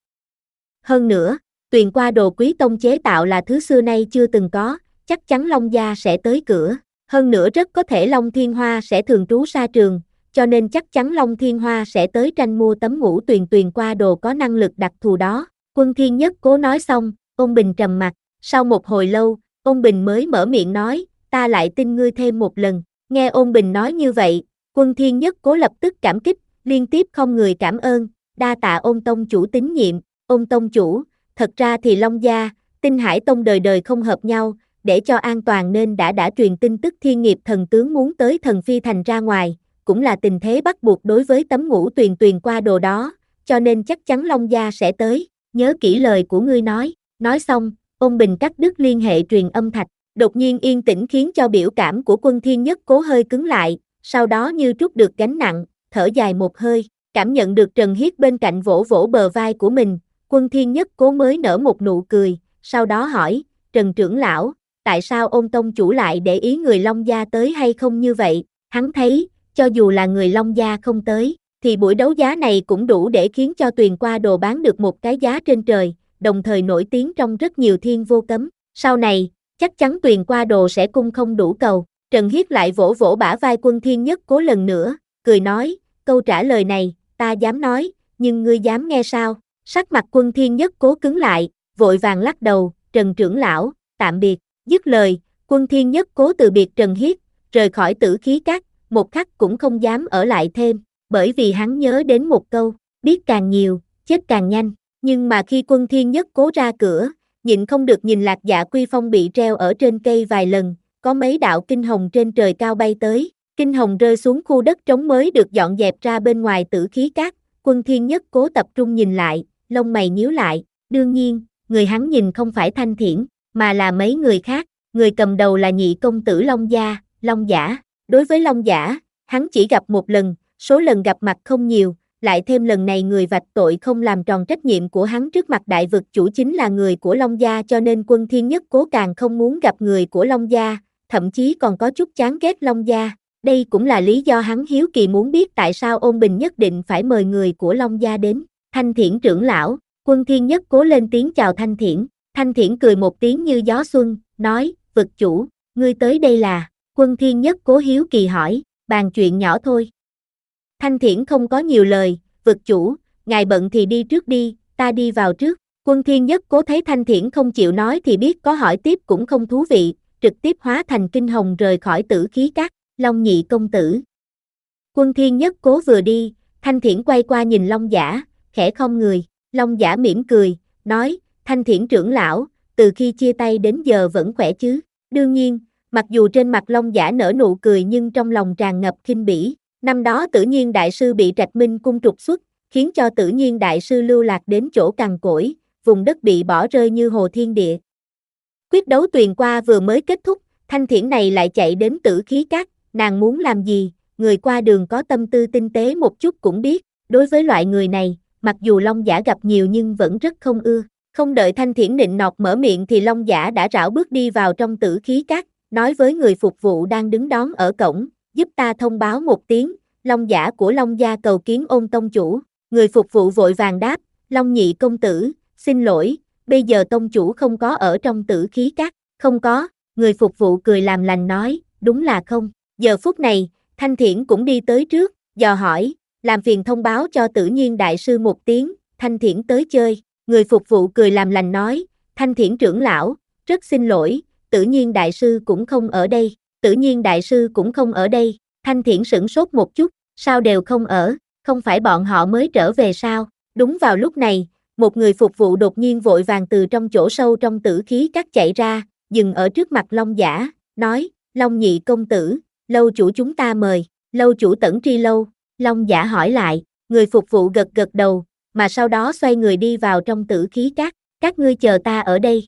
Hơn nữa, Tuyền Qua Đồ Quý Tông chế tạo là thứ xưa nay chưa từng có, chắc chắn Long gia sẽ tới cửa. Hơn nữa rất có thể Long Thiên Hoa sẽ thường trú sa trường, cho nên chắc chắn Long Thiên Hoa sẽ tới tranh mua tấm ngũ tuyền Tuyền Qua Đồ có năng lực đặc thù đó. Quân Thiên Nhất Cố nói xong, Ôn Bình trầm mặt, sau một hồi lâu, Ôn Bình mới mở miệng nói, ta lại tin ngươi thêm một lần. Nghe Ôn Bình nói như vậy, Quân Thiên Nhất Cố lập tức cảm kích, liên tiếp không người cảm ơn, đa tạ Ôn tông chủ tín nhiệm. Ôn tông chủ, thật ra thì Long gia, Tinh Hải Tông đời đời không hợp nhau, để cho an toàn nên đã đã truyền tin tức Thiên Nghiệp thần tướng muốn tới Thần Phi Thành ra ngoài, cũng là tình thế bắt buộc đối với tấm ngũ tuyền Tuyền Qua Đồ đó, cho nên chắc chắn Long gia sẽ tới, nhớ kỹ lời của ngươi nói. Nói xong, Ôn Bình cắt đứt liên hệ truyền âm thạch, đột nhiên yên tĩnh khiến cho biểu cảm của Quân Thiên Nhất Cố hơi cứng lại, sau đó như trút được gánh nặng, thở dài một hơi, cảm nhận được Trần Hiết bên cạnh vỗ vỗ bờ vai của mình, Quân Thiên Nhất Cố mới nở một nụ cười, sau đó hỏi, Trần trưởng lão, tại sao Ôn tông chủ lại để ý người Long gia tới hay không như vậy? Hắn thấy, cho dù là người Long gia không tới, thì buổi đấu giá này cũng đủ để khiến cho Tuyền Qua Đồ bán được một cái giá trên trời, đồng thời nổi tiếng trong rất nhiều thiên vô cấm. Sau này, chắc chắn Tuyền Qua Đồ sẽ cung không đủ cầu. Trần Hiết lại vỗ vỗ bả vai Quân Thiên Nhất Cố lần nữa, cười nói, câu trả lời này, ta dám nói, nhưng ngươi dám nghe sao? Sắc mặt Quân Thiên Nhất Cố cứng lại, vội vàng lắc đầu, Trần trưởng lão, tạm biệt. Dứt lời, Quân Thiên Nhất Cố từ biệt Trần Hiết, rời khỏi Tử Khí Các, một khắc cũng không dám ở lại thêm, bởi vì hắn nhớ đến một câu, biết càng nhiều, chết càng nhanh. Nhưng mà khi Quân Thiên Nhất Cố ra cửa, nhịn không được nhìn Lạc Dạ Quy Phong bị treo ở trên cây vài lần, có mấy đạo kinh hồng trên trời cao bay tới, kinh hồng rơi xuống khu đất trống mới được dọn dẹp ra bên ngoài Tử Khí Các. Quân Thiên Nhất Cố tập trung nhìn lại, lông mày nhíu lại, đương nhiên, người hắn nhìn không phải Thanh Thiển, mà là mấy người khác, người cầm đầu là nhị công tử Long gia, Long Giả. Đối với Long Giả, hắn chỉ gặp một lần, số lần gặp mặt không nhiều, lại thêm lần này người vạch tội không làm tròn trách nhiệm của hắn trước mặt đại vực chủ chính là người của Long gia, cho nên Quân Thiên Nhất Cố càng không muốn gặp người của Long gia, thậm chí còn có chút chán ghét Long gia. Đây cũng là lý do hắn hiếu kỳ muốn biết tại sao Ôn Bình nhất định phải mời người của Long gia đến. Thanh Thiển trưởng lão. Quân Thiên Nhất Cố lên tiếng chào Thanh Thiển. Thanh Thiển cười một tiếng như gió xuân, nói, vực chủ, ngươi tới đây là? Quân Thiên Nhất Cố hiếu kỳ hỏi, bàn chuyện nhỏ thôi. Thanh Thiển không có nhiều lời, vực chủ, ngài bận thì đi trước đi, ta đi vào trước. Quân Thiên Nhất Cố thấy Thanh Thiển không chịu nói thì biết có hỏi tiếp cũng không thú vị, trực tiếp hóa thành kinh hồng rời khỏi Tử Khí Các. Long nhị công tử. Quân Thiên Nhất Cố vừa đi, Thanh Thiển quay qua nhìn Long Giả, khẽ khom người. Long Giả mỉm cười, nói, Thanh Thiển trưởng lão, từ khi chia tay đến giờ vẫn khỏe chứ? Đương nhiên, mặc dù trên mặt Long Giả nở nụ cười nhưng trong lòng tràn ngập khinh bỉ. Năm đó Tử Nhiên đại sư bị Trạch Minh cung trục xuất, khiến cho Tử Nhiên đại sư lưu lạc đến chỗ cằn cỗi, vùng đất bị bỏ rơi như hồ thiên địa. Quyết đấu Tuyền Qua vừa mới kết thúc, Thanh Thiển này lại chạy đến Tử Khí Các, nàng muốn làm gì? Người qua đường có tâm tư tinh tế một chút cũng biết, đối với loại người này, mặc dù Long Giả gặp nhiều nhưng vẫn rất không ưa. Không đợi Thanh Thiển nịnh nọt mở miệng thì Long Giả đã rảo bước đi vào trong Tử Khí Các, nói với người phục vụ đang đứng đón ở cổng, giúp ta thông báo một tiếng, Long Giả của Long gia cầu kiến Ôn tông chủ. Người phục vụ vội vàng đáp, Long nhị công tử, xin lỗi, bây giờ tông chủ không có ở trong Tử Khí Các. Không có, người phục vụ cười làm lành nói, đúng là không. Giờ phút này, Thanh Thiển cũng đi tới trước, dò hỏi, làm phiền thông báo cho Tử Nhiên đại sư một tiếng, Thanh Thiển tới chơi. Người phục vụ cười làm lành nói, Thanh Thiển trưởng lão, rất xin lỗi, Tử Nhiên đại sư cũng không ở đây. Tử Nhiên đại sư cũng không ở đây. Thanh Thiển sửng sốt một chút, sao đều không ở, không phải bọn họ mới trở về sao? Đúng vào lúc này, một người phục vụ đột nhiên vội vàng từ trong chỗ sâu trong Tử Khí Các chạy ra, dừng ở trước mặt Long Giả, nói, Long nhị công tử, lâu chủ chúng ta mời. Lâu chủ Tẩn Tri Lâu. Long Giả hỏi lại, người phục vụ gật gật đầu, mà sau đó xoay người đi vào trong Tử Khí Các, các ngươi chờ ta ở đây.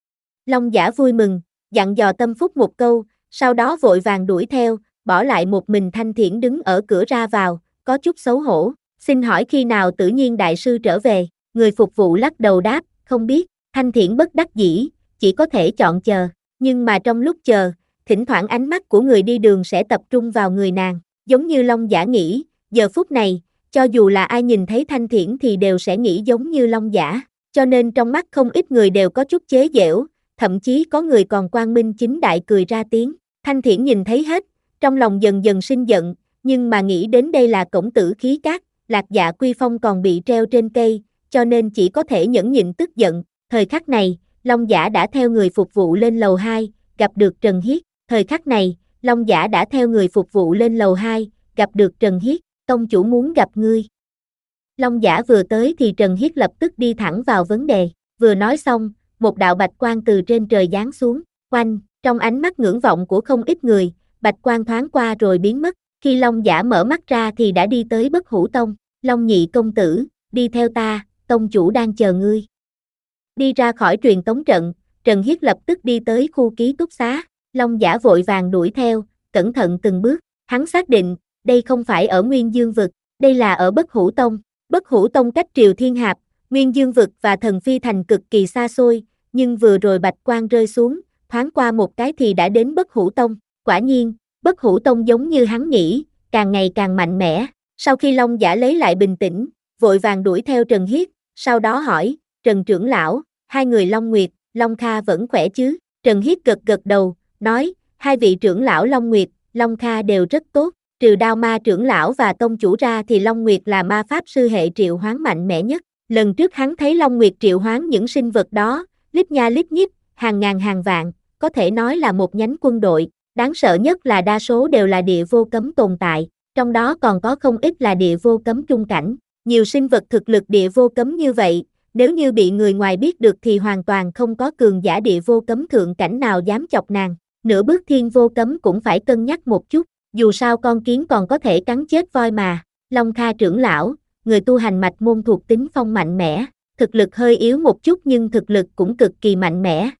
Long Giả vui mừng, dặn dò Tâm Phúc một câu, sau đó vội vàng đuổi theo, bỏ lại một mình Thanh Thiển đứng ở cửa ra vào, có chút xấu hổ. Xin hỏi khi nào Tử Nhiên đại sư trở về? Người phục vụ lắc đầu đáp, không biết. Thanh Thiển bất đắc dĩ, chỉ có thể chọn chờ. Nhưng mà trong lúc chờ, thỉnh thoảng ánh mắt của người đi đường sẽ tập trung vào người nàng. Giống như Long Giả nghĩ, Giờ phút này, cho dù là ai nhìn thấy Thanh Thiển thì đều sẽ nghĩ giống như Long Giả, cho nên trong mắt không ít người đều có chút chế giễu, thậm chí có người còn quang minh chính đại cười ra tiếng. Thanh Thiển nhìn thấy hết, trong lòng dần dần sinh giận, nhưng mà nghĩ đến đây là cổng tử khí cát, Lạc Dạ Quy Phong còn bị treo trên cây, cho nên chỉ có thể nhẫn nhịn tức giận. Thời khắc này, Long Giả đã theo người phục vụ lên lầu hai, gặp được Trần Hiết. Thời khắc này, Long Giả đã theo người phục vụ lên lầu hai, gặp được Trần Hiết. Tông chủ muốn gặp ngươi. Long Giả vừa tới thì Trần Hiết lập tức đi thẳng vào vấn đề. Vừa nói xong, một đạo bạch quang từ trên trời giáng xuống. Oanh, trong ánh mắt ngưỡng vọng của không ít người, bạch quang thoáng qua rồi biến mất. Khi Long Giả mở mắt ra thì đã đi tới Bất Hủ Tông. Long Nhị công tử, đi theo ta, tông chủ đang chờ ngươi. Đi ra khỏi truyền tống trận, Trần Hiết lập tức đi tới khu ký túc xá. Long Giả vội vàng đuổi theo, cẩn thận từng bước. Hắn xác định, đây không phải ở Nguyên Dương Vực, đây là ở Bất Hủ Tông. Bất Hủ Tông cách Triều Thiên Hạp, Nguyên Dương Vực và Thần Phi Thành cực kỳ xa xôi, nhưng vừa rồi bạch quang rơi xuống, thoáng qua một cái thì đã đến Bất Hủ Tông. Quả nhiên, Bất Hủ Tông giống như hắn nghĩ, càng ngày càng mạnh mẽ. Sau khi Long Giả lấy lại bình tĩnh, vội vàng đuổi theo Trần Hiết, sau đó hỏi, Trần trưởng lão, hai người Long Nguyệt, Long Kha vẫn khỏe chứ? Trần Hiết gật gật đầu, nói, hai vị trưởng lão Long Nguyệt, Long Kha đều rất tốt, trừ Đao Ma trưởng lão và tông chủ ra thì Long Nguyệt là ma pháp sư hệ triệu hoán mạnh mẽ nhất. Lần trước hắn thấy Long Nguyệt triệu hoán những sinh vật đó, lít nha lít nhít, hàng ngàn hàng vạn, có thể nói là một nhánh quân đội, đáng sợ nhất là đa số đều là địa vô cấm tồn tại, trong đó còn có không ít là địa vô cấm trung cảnh. Nhiều sinh vật thực lực địa vô cấm như vậy, nếu như bị người ngoài biết được thì hoàn toàn không có cường giả địa vô cấm thượng cảnh nào dám chọc nàng. Nửa bước thiên vô cấm cũng phải cân nhắc một chút, dù sao con kiến còn có thể cắn chết voi mà. Long Kha trưởng lão, người tu hành mạch môn thuộc tính phong mạnh mẽ, thực lực hơi yếu một chút nhưng thực lực cũng cực kỳ mạnh mẽ.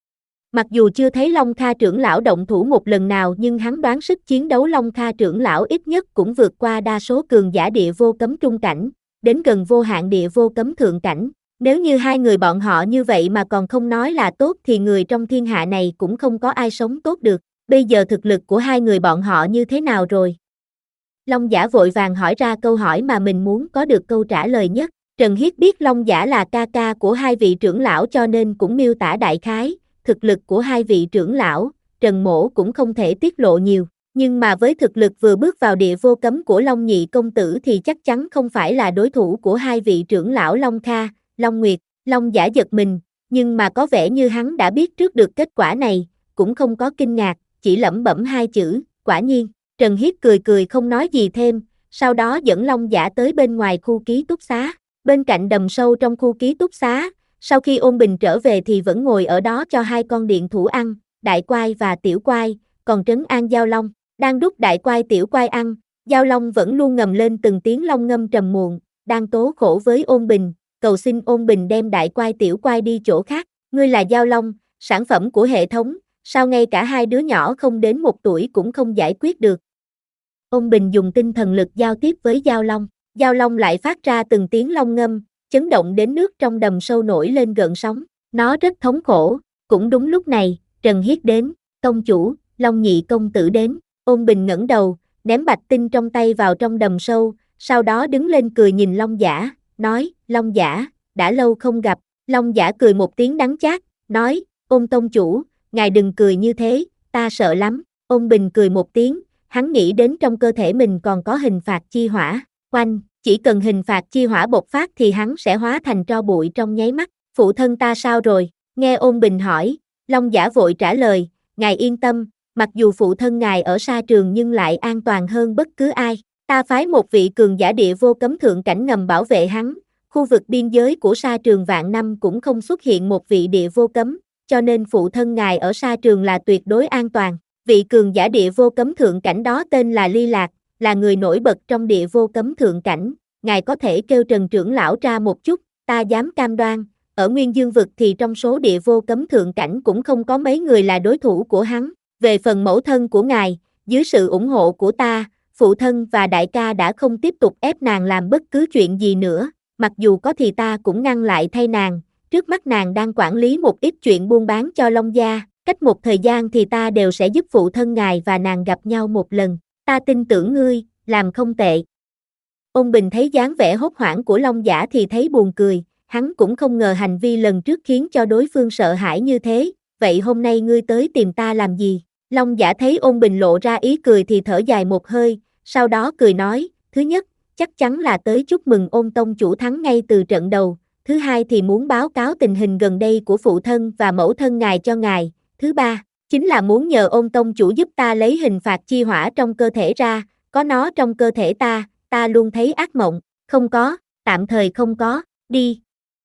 Mặc dù chưa thấy Long Kha trưởng lão động thủ một lần nào nhưng hắn đoán sức chiến đấu Long Kha trưởng lão ít nhất cũng vượt qua đa số cường giả địa vô cấm trung cảnh, đến gần vô hạn địa vô cấm thượng cảnh. Nếu như hai người bọn họ như vậy mà còn không nói là tốt thì người trong thiên hạ này cũng không có ai sống tốt được. Bây giờ thực lực của hai người bọn họ như thế nào rồi? Long Giả vội vàng hỏi ra câu hỏi mà mình muốn có được câu trả lời nhất. Trần Hiết biết Long Giả là ca ca của hai vị trưởng lão cho nên cũng miêu tả đại khái, thực lực của hai vị trưởng lão, Trần Mỗ cũng không thể tiết lộ nhiều. Nhưng mà với thực lực vừa bước vào địa vô cấm của Long Nhị công tử thì chắc chắn không phải là đối thủ của hai vị trưởng lão Long Kha, Long Nguyệt. Long Giả giật mình, nhưng mà có vẻ như hắn đã biết trước được kết quả này, cũng không có kinh ngạc, chỉ lẩm bẩm hai chữ, quả nhiên. Trần Hiết cười cười không nói gì thêm, sau đó dẫn Long Giả tới bên ngoài khu ký túc xá. Bên cạnh đầm sâu trong khu ký túc xá, sau khi Ôn Bình trở về thì vẫn ngồi ở đó cho hai con điện thủ ăn, Đại Quai và Tiểu Quai, còn trấn an Giao Long. Đang đút Đại Quai Tiểu Quai ăn, Giao Long vẫn luôn ngầm lên từng tiếng long ngâm trầm muộn, đang tố khổ với Ôn Bình, cầu xin Ôn Bình đem Đại Quai Tiểu Quai đi chỗ khác. Ngươi là Giao Long, sản phẩm của hệ thống, sao ngay cả hai đứa nhỏ không đến một tuổi cũng không giải quyết được? Ôn Bình dùng tinh thần lực giao tiếp với Giao Long, Giao Long lại phát ra từng tiếng long ngâm, chấn động đến nước trong đầm sâu nổi lên gợn sóng, nó rất thống khổ. Cũng đúng lúc này, Trần Hiết đến, tông chủ, Long Nhị công tử đến. Ôn Bình ngẩng đầu, ném bạch tinh trong tay vào trong đầm sâu, sau đó đứng lên cười nhìn Long Giả, nói, Long Giả, đã lâu không gặp. Long Giả cười một tiếng đắng chát, nói, Ôn tông chủ, ngài đừng cười như thế, ta sợ lắm. Ôn Bình cười một tiếng, hắn nghĩ đến trong cơ thể mình còn có hình phạt chi hỏa, oanh, chỉ cần hình phạt chi hỏa bộc phát thì hắn sẽ hóa thành tro bụi trong nháy mắt. Phụ thân ta sao rồi? Nghe Ôn Bình hỏi, Long Giả vội trả lời, ngài yên tâm, mặc dù phụ thân ngài ở sa trường nhưng lại an toàn hơn bất cứ ai. Ta phái một vị cường giả địa vô cấm thượng cảnh ngầm bảo vệ hắn, khu vực biên giới của sa trường vạn năm cũng không xuất hiện một vị địa vô cấm, cho nên phụ thân ngài ở sa trường là tuyệt đối an toàn. Vị cường giả địa vô cấm thượng cảnh đó tên là Ly Lạc, là người nổi bật trong địa vô cấm thượng cảnh, ngài có thể kêu Trần trưởng lão ra một chút, ta dám cam đoan, ở Nguyên Dương vực thì trong số địa vô cấm thượng cảnh cũng không có mấy người là đối thủ của hắn. Về phần mẫu thân của ngài, dưới sự ủng hộ của ta, phụ thân và đại ca đã không tiếp tục ép nàng làm bất cứ chuyện gì nữa, mặc dù có thì ta cũng ngăn lại thay nàng, trước mắt nàng đang quản lý một ít chuyện buôn bán cho Long gia, cách một thời gian thì ta đều sẽ giúp phụ thân ngài và nàng gặp nhau một lần, ta tin tưởng ngươi, làm không tệ. Ôn Bình thấy dáng vẻ hốt hoảng của Long Giả thì thấy buồn cười, hắn cũng không ngờ hành vi lần trước khiến cho đối phương sợ hãi như thế, vậy hôm nay ngươi tới tìm ta làm gì? Long Giả thấy Ôn Bình lộ ra ý cười thì thở dài một hơi, sau đó cười nói, thứ nhất, chắc chắn là tới chúc mừng Ôn tông chủ thắng ngay từ trận đầu, thứ hai thì muốn báo cáo tình hình gần đây của phụ thân và mẫu thân ngài cho ngài, thứ ba, chính là muốn nhờ Ôn tông chủ giúp ta lấy hình phạt chi hỏa trong cơ thể ra, có nó trong cơ thể ta, ta luôn thấy ác mộng, không có, tạm thời không có, đi.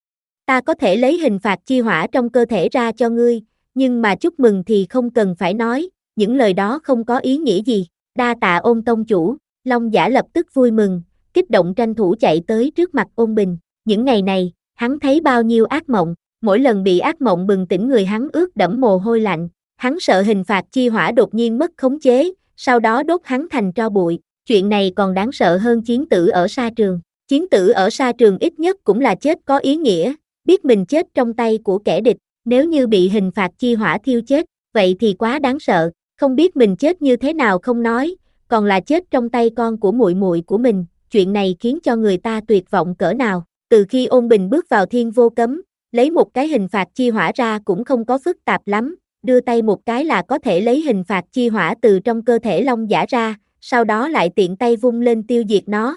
Ta có thể lấy hình phạt chi hỏa trong cơ thể ra cho ngươi, nhưng mà chúc mừng thì không cần phải nói, những lời đó không có ý nghĩa gì, đa tạ Ôn tông chủ. Long Giả lập tức vui mừng, kích động tranh thủ chạy tới trước mặt Ôn Bình, những ngày này, hắn thấy bao nhiêu ác mộng, mỗi lần bị ác mộng bừng tỉnh người hắn ướt đẫm mồ hôi lạnh, hắn sợ hình phạt chi hỏa đột nhiên mất khống chế, sau đó đốt hắn thành tro bụi, chuyện này còn đáng sợ hơn chiến tử ở sa trường, chiến tử ở sa trường ít nhất cũng là chết có ý nghĩa, biết mình chết trong tay của kẻ địch, nếu như bị hình phạt chi hỏa thiêu chết, vậy thì quá đáng sợ, không biết mình chết như thế nào không nói, còn là chết trong tay con của muội muội của mình, chuyện này khiến cho người ta tuyệt vọng cỡ nào. Từ khi Ôn Bình bước vào Thiên Vô Cấm, lấy một cái hình phạt chi hỏa ra cũng không có phức tạp lắm, đưa tay một cái là có thể lấy hình phạt chi hỏa từ trong cơ thể Long Giả ra, sau đó lại tiện tay vung lên tiêu diệt nó.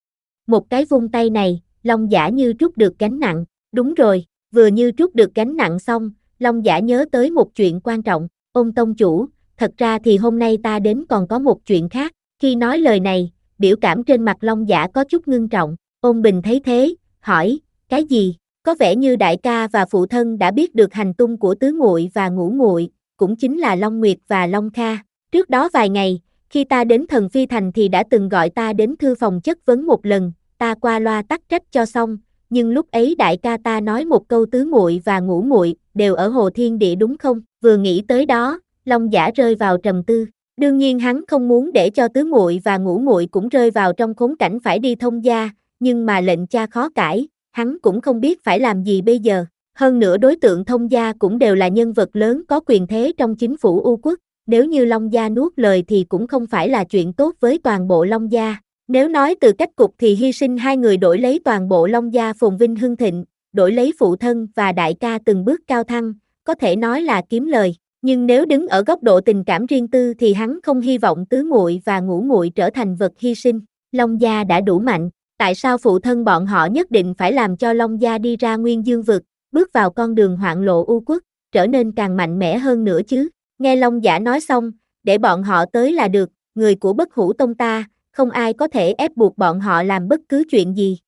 Một cái vung tay này, Long Giả như trút được gánh nặng, đúng rồi, vừa như trút được gánh nặng xong, Long Giả nhớ tới một chuyện quan trọng, Ôn tông chủ, thật ra thì hôm nay ta đến còn có một chuyện khác, khi nói lời này, biểu cảm trên mặt Long Giả có chút ngưng trọng, Ôn Bình thấy thế, hỏi, cái gì? Có vẻ như đại ca và phụ thân đã biết được hành tung của tứ muội và ngũ muội, cũng chính là Long Nguyệt và Long Kha. Trước đó vài ngày, khi ta đến Thần Phi Thành thì đã từng gọi ta đến thư phòng chất vấn một lần, ta qua loa tắc trách cho xong, nhưng lúc ấy đại ca ta nói một câu tứ muội và ngũ muội đều ở Hồ Thiên Địa đúng không? Vừa nghĩ tới đó, Long Giả rơi vào trầm tư. Đương nhiên hắn không muốn để cho tứ muội và ngũ muội cũng rơi vào trong khốn cảnh phải đi thông gia, nhưng mà lệnh cha khó cãi, hắn cũng không biết phải làm gì bây giờ. Hơn nữa đối tượng thông gia cũng đều là nhân vật lớn có quyền thế trong chính phủ U Quốc, nếu như Long gia nuốt lời thì cũng không phải là chuyện tốt với toàn bộ Long gia. Nếu nói từ cách cục thì hy sinh hai người đổi lấy toàn bộ Long gia phồn vinh hưng thịnh, đổi lấy phụ thân và đại ca từng bước cao thăng, có thể nói là kiếm lời. Nhưng nếu đứng ở góc độ tình cảm riêng tư thì hắn không hy vọng tứ muội và ngũ muội trở thành vật hy sinh. Long gia đã đủ mạnh, tại sao phụ thân bọn họ nhất định phải làm cho Long gia đi ra Nguyên Dương vực, bước vào con đường hoạn lộ U Quốc, trở nên càng mạnh mẽ hơn nữa chứ? Nghe Long Giả nói xong, để bọn họ tới là được, người của Bất Hủ Tông ta, không ai có thể ép buộc bọn họ làm bất cứ chuyện gì.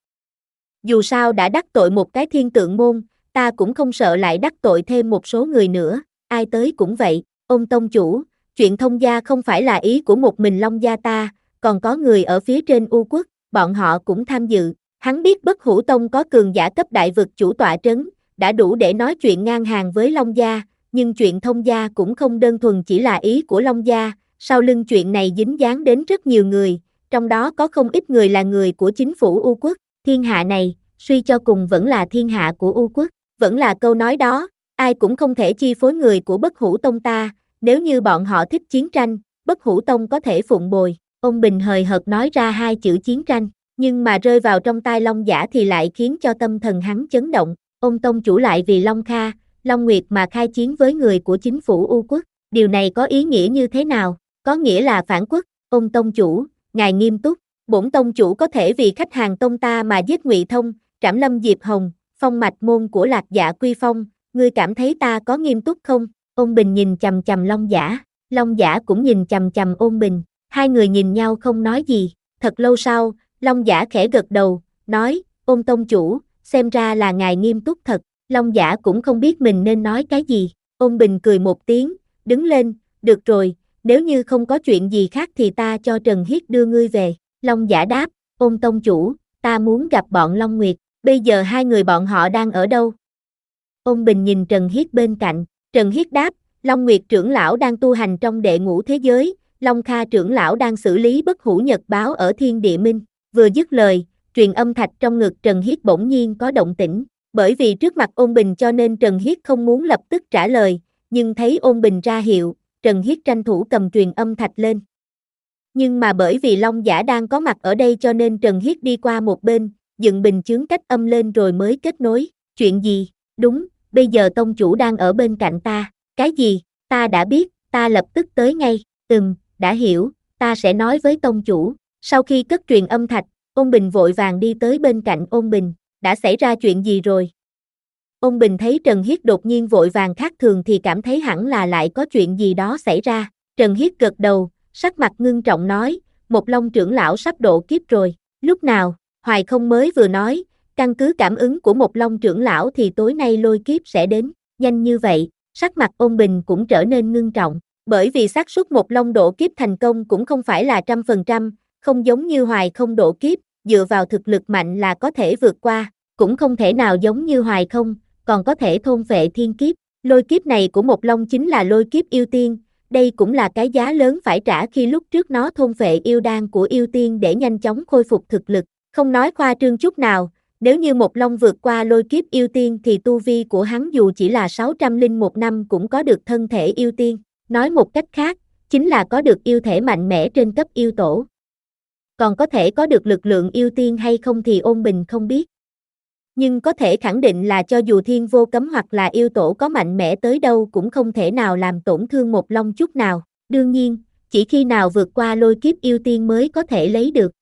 Dù sao đã đắc tội một cái thiên tượng môn, ta cũng không sợ lại đắc tội thêm một số người nữa, ai tới cũng vậy. Ôn tông chủ, chuyện thông gia không phải là ý của một mình Long gia ta, còn có người ở phía trên U Quốc, bọn họ cũng tham dự. Hắn biết Bất Hủ Tông có cường giả cấp đại vực chủ tọa trấn, đã đủ để nói chuyện ngang hàng với Long gia, nhưng chuyện thông gia cũng không đơn thuần chỉ là ý của Long gia, sau lưng chuyện này dính dáng đến rất nhiều người, trong đó có không ít người là người của chính phủ U Quốc. Thiên hạ này, suy cho cùng vẫn là thiên hạ của U Quốc, vẫn là câu nói đó, ai cũng không thể chi phối người của Bất Hủ Tông ta, nếu như bọn họ thích chiến tranh, Bất Hủ Tông có thể phụng bồi. Ông Bình hời hợt nói ra hai chữ chiến tranh, nhưng mà rơi vào trong tai Long Giả thì lại khiến cho tâm thần hắn chấn động. Ông tông chủ lại vì Long Kha, Long Nguyệt mà khai chiến với người của chính phủ U Quốc, điều này có ý nghĩa như thế nào? Có nghĩa là phản quốc. Ông tông chủ, ngài nghiêm túc, bổn tông chủ có thể vì khách hàng tông ta mà giết Ngụy Thông, trảm Lâm Diệp Hồng, phong mạch môn của Lạc Dạ Quy Phong, ngươi cảm thấy ta có nghiêm túc không? Ôn Bình nhìn chằm chằm Long Giả, Long Giả cũng nhìn chằm chằm Ôn Bình, hai người nhìn nhau không nói gì. Thật lâu sau, Long Giả khẽ gật đầu, nói, Ôn tông chủ, xem ra là ngài nghiêm túc thật. Long Giả cũng không biết mình nên nói cái gì. Ôn Bình cười một tiếng, đứng lên, được rồi, nếu như không có chuyện gì khác thì ta cho Trần Hiết đưa ngươi về. Long Giả đáp, Ôn tông chủ, ta muốn gặp bọn Long Nguyệt, bây giờ hai người bọn họ đang ở đâu? Ôn Bình nhìn Trần Hiết bên cạnh, Trần Hiết đáp, Long Nguyệt trưởng lão đang tu hành trong đệ ngũ thế giới, Long Kha trưởng lão đang xử lý bất hủ nhật báo ở Thiên Địa Minh. Vừa dứt lời, truyền âm thạch trong ngực Trần Hiết bỗng nhiên có động tĩnh, bởi vì trước mặt Ôn Bình cho nên Trần Hiết không muốn lập tức trả lời, nhưng thấy Ôn Bình ra hiệu, Trần Hiết tranh thủ cầm truyền âm thạch lên. Nhưng mà bởi vì Long Giả đang có mặt ở đây cho nên Trần Hiết đi qua một bên, dựng bình chướng cách âm lên rồi mới kết nối. Chuyện gì? Đúng, bây giờ tông chủ đang ở bên cạnh ta. Cái gì? Ta đã biết, ta lập tức tới ngay. Ừm, đã hiểu, ta sẽ nói với tông chủ. Sau khi cất truyền âm thạch, Ôn Bình vội vàng đi tới bên cạnh Ôn Bình. Đã xảy ra chuyện gì rồi? Ôn Bình thấy Trần Hiết đột nhiên vội vàng khác thường thì cảm thấy hẳn là lại có chuyện gì đó xảy ra. Trần Hiết gật đầu, sắc mặt ngưng trọng nói, Một Long trưởng lão sắp độ kiếp rồi. Lúc nào? Hoài Không mới vừa nói, căn cứ cảm ứng của Một Long trưởng lão thì tối nay lôi kiếp sẽ đến. Nhanh như vậy, sắc mặt Ôn Bình cũng trở nên ngưng trọng. Bởi vì xác suất Một Long độ kiếp thành công cũng không phải là trăm phần trăm, không giống như Hoài Không độ kiếp, dựa vào thực lực mạnh là có thể vượt qua, cũng không thể nào giống như Hoài Không, còn có thể thôn phệ thiên kiếp. Lôi kiếp này của Một Long chính là lôi kiếp yêu tiên, đây cũng là cái giá lớn phải trả khi lúc trước nó thôn phệ yêu đan của yêu tiên để nhanh chóng khôi phục thực lực. Không nói khoa trương chút nào, nếu như Một Long vượt qua lôi kiếp yêu tiên thì tu vi của hắn dù chỉ là sáu trăm lẻ một năm cũng có được thân thể yêu tiên. Nói một cách khác, chính là có được yêu thể mạnh mẽ trên cấp yêu tổ. Còn có thể có được lực lượng yêu tiên hay không thì Ôn Bình không biết. Nhưng có thể khẳng định là cho dù thiên vô cấm hoặc là yêu tổ có mạnh mẽ tới đâu cũng không thể nào làm tổn thương Một Long chút nào. Đương nhiên, chỉ khi nào vượt qua lôi kiếp yêu tiên mới có thể lấy được.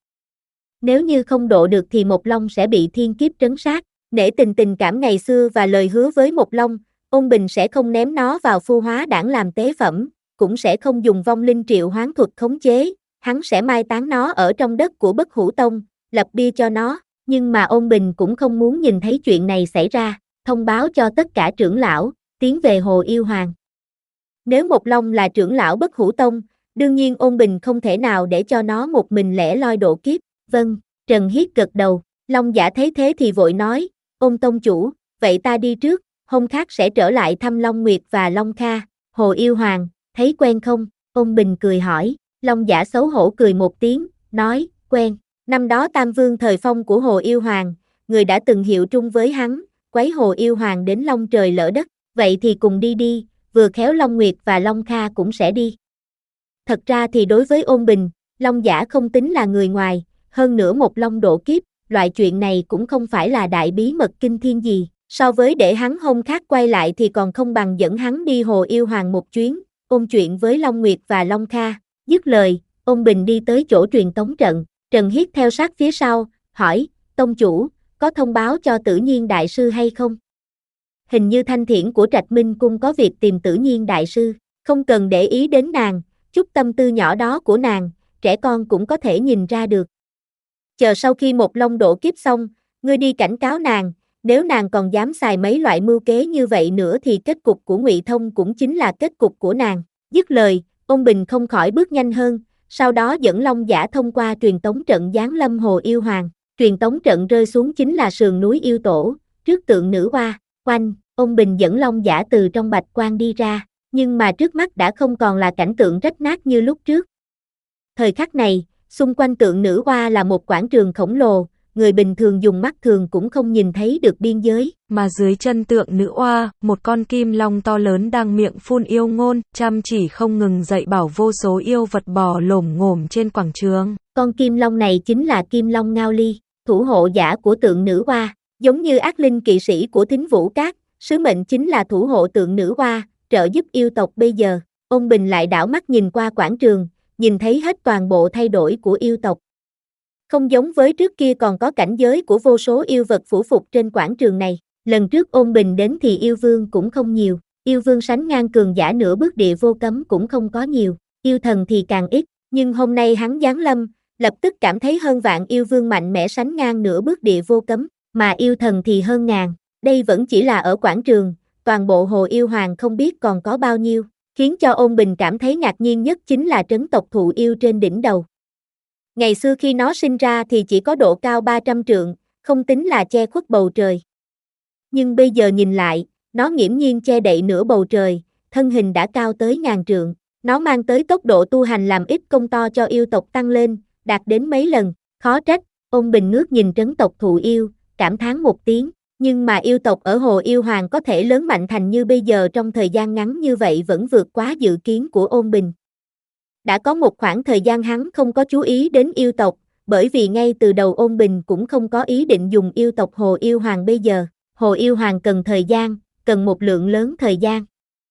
Nếu như không độ được thì Một Long sẽ bị thiên kiếp trấn sát. Nể tình tình cảm ngày xưa và lời hứa với Một Long, Ôn Bình sẽ không ném nó vào phu hóa đảng làm tế phẩm, cũng sẽ không dùng vong linh triệu hoán thuật khống chế, hắn sẽ mai táng nó ở trong đất của Bất Hủ Tông, lập bia cho nó. Nhưng mà Ôn Bình cũng không muốn nhìn thấy chuyện này xảy ra, thông báo cho tất cả trưởng lão, tiến về Hồ Yêu Hoàng. Nếu Một Long là trưởng lão Bất Hủ Tông, đương nhiên Ôn Bình không thể nào để cho nó một mình lẻ loi độ kiếp. Vâng, Trần Hiết gật đầu, Long Giả thấy thế thì vội nói, Ôn tông chủ, vậy ta đi trước, hôm khác sẽ trở lại thăm Long Nguyệt và Long Kha. Hồ Yêu Hoàng, thấy quen không? Ôn Bình cười hỏi, Long Giả xấu hổ cười một tiếng, nói, quen. Năm đó Tam Vương thời phong của Hồ Yêu Hoàng, người đã từng hiệu trung với hắn, quấy Hồ Yêu Hoàng đến long trời lỡ đất, vậy thì cùng đi đi, vừa khéo Long Nguyệt và Long Kha cũng sẽ đi. Thật ra thì đối với Ôn Bình, Long Giả không tính là người ngoài, hơn nữa Một Long độ kiếp, loại chuyện này cũng không phải là đại bí mật kinh thiên gì, so với để hắn hôm khác quay lại thì còn không bằng dẫn hắn đi Hồ Yêu Hoàng một chuyến, ôn chuyện với Long Nguyệt và Long Kha. Dứt lời, Ôn Bình đi tới chỗ truyền tống trận. Trần Hiết theo sát phía sau, hỏi, tông chủ, có thông báo cho Tử Nhiên Đại Sư hay không? Hình như Thanh Thiển của Trạch Minh Cung có việc tìm Tử Nhiên Đại Sư, không cần để ý đến nàng, chút tâm tư nhỏ đó của nàng, trẻ con cũng có thể nhìn ra được. Chờ sau khi Một Long độ kiếp xong, ngươi đi cảnh cáo nàng, nếu nàng còn dám xài mấy loại mưu kế như vậy nữa thì kết cục của Ngụy Thông cũng chính là kết cục của nàng. Dứt lời, Ôn Bình không khỏi bước nhanh hơn. Sau đó dẫn Long Giả thông qua truyền tống trận giáng lâm Hồ Yêu Hoàng. Truyền tống trận rơi xuống chính là sườn núi yêu tổ, trước tượng nữ hoa. Oanh, Ôn Bình dẫn Long Giả từ trong bạch quan đi ra, nhưng mà trước mắt đã không còn là cảnh tượng rách nát như lúc trước. Thời khắc này, xung quanh tượng nữ hoa là một quảng trường khổng lồ, người bình thường dùng mắt thường cũng không nhìn thấy được biên giới.
Mà dưới chân tượng nữ oa, một con kim long to lớn đang miệng phun yêu ngôn, chăm chỉ không ngừng dạy bảo vô số yêu vật bò lổm ngổm trên quảng trường.
Con kim long này chính là kim long Ngao Ly, thủ hộ giả của tượng nữ oa, giống như ác linh kỵ sĩ của Thính Vũ Cát, sứ mệnh chính là thủ hộ tượng nữ oa, trợ giúp yêu tộc bây giờ. Ôn Bình lại đảo mắt nhìn qua quảng trường, nhìn thấy hết toàn bộ thay đổi của yêu tộc. Không giống với trước kia còn có cảnh giới của vô số yêu vật phủ phục trên quảng trường này. Lần trước Ôn Bình đến thì yêu vương cũng không nhiều, yêu vương sánh ngang cường giả nửa bước địa vô cấm cũng không có nhiều, yêu thần thì càng ít, nhưng hôm nay hắn giáng lâm, lập tức cảm thấy hơn vạn yêu vương mạnh mẽ sánh ngang nửa bước địa vô cấm, mà yêu thần thì hơn ngàn, đây vẫn chỉ là ở quảng trường, toàn bộ Hồ Yêu Hoàng không biết còn có bao nhiêu, khiến cho Ôn Bình cảm thấy ngạc nhiên nhất chính là trấn tộc thụ yêu trên đỉnh đầu. Ngày xưa khi nó sinh ra thì chỉ có độ cao ba trăm trượng, không tính là che khuất bầu trời. Nhưng bây giờ nhìn lại, nó nghiễm nhiên che đậy nửa bầu trời, thân hình đã cao tới ngàn trượng. Nó mang tới tốc độ tu hành làm ít công to cho yêu tộc tăng lên, đạt đến mấy lần, khó trách. Ôn Bình ngước nhìn trấn tộc thụ yêu, cảm thán một tiếng. Nhưng mà yêu tộc ở Hồ Yêu Hoàng có thể lớn mạnh thành như bây giờ trong thời gian ngắn như vậy vẫn vượt quá dự kiến của Ôn Bình. Đã có một khoảng thời gian hắn không có chú ý đến yêu tộc, bởi vì ngay từ đầu Ôn Bình cũng không có ý định dùng yêu tộc Hồ Yêu Hoàng bây giờ. Hồ Yêu Hoàng cần thời gian, cần một lượng lớn thời gian.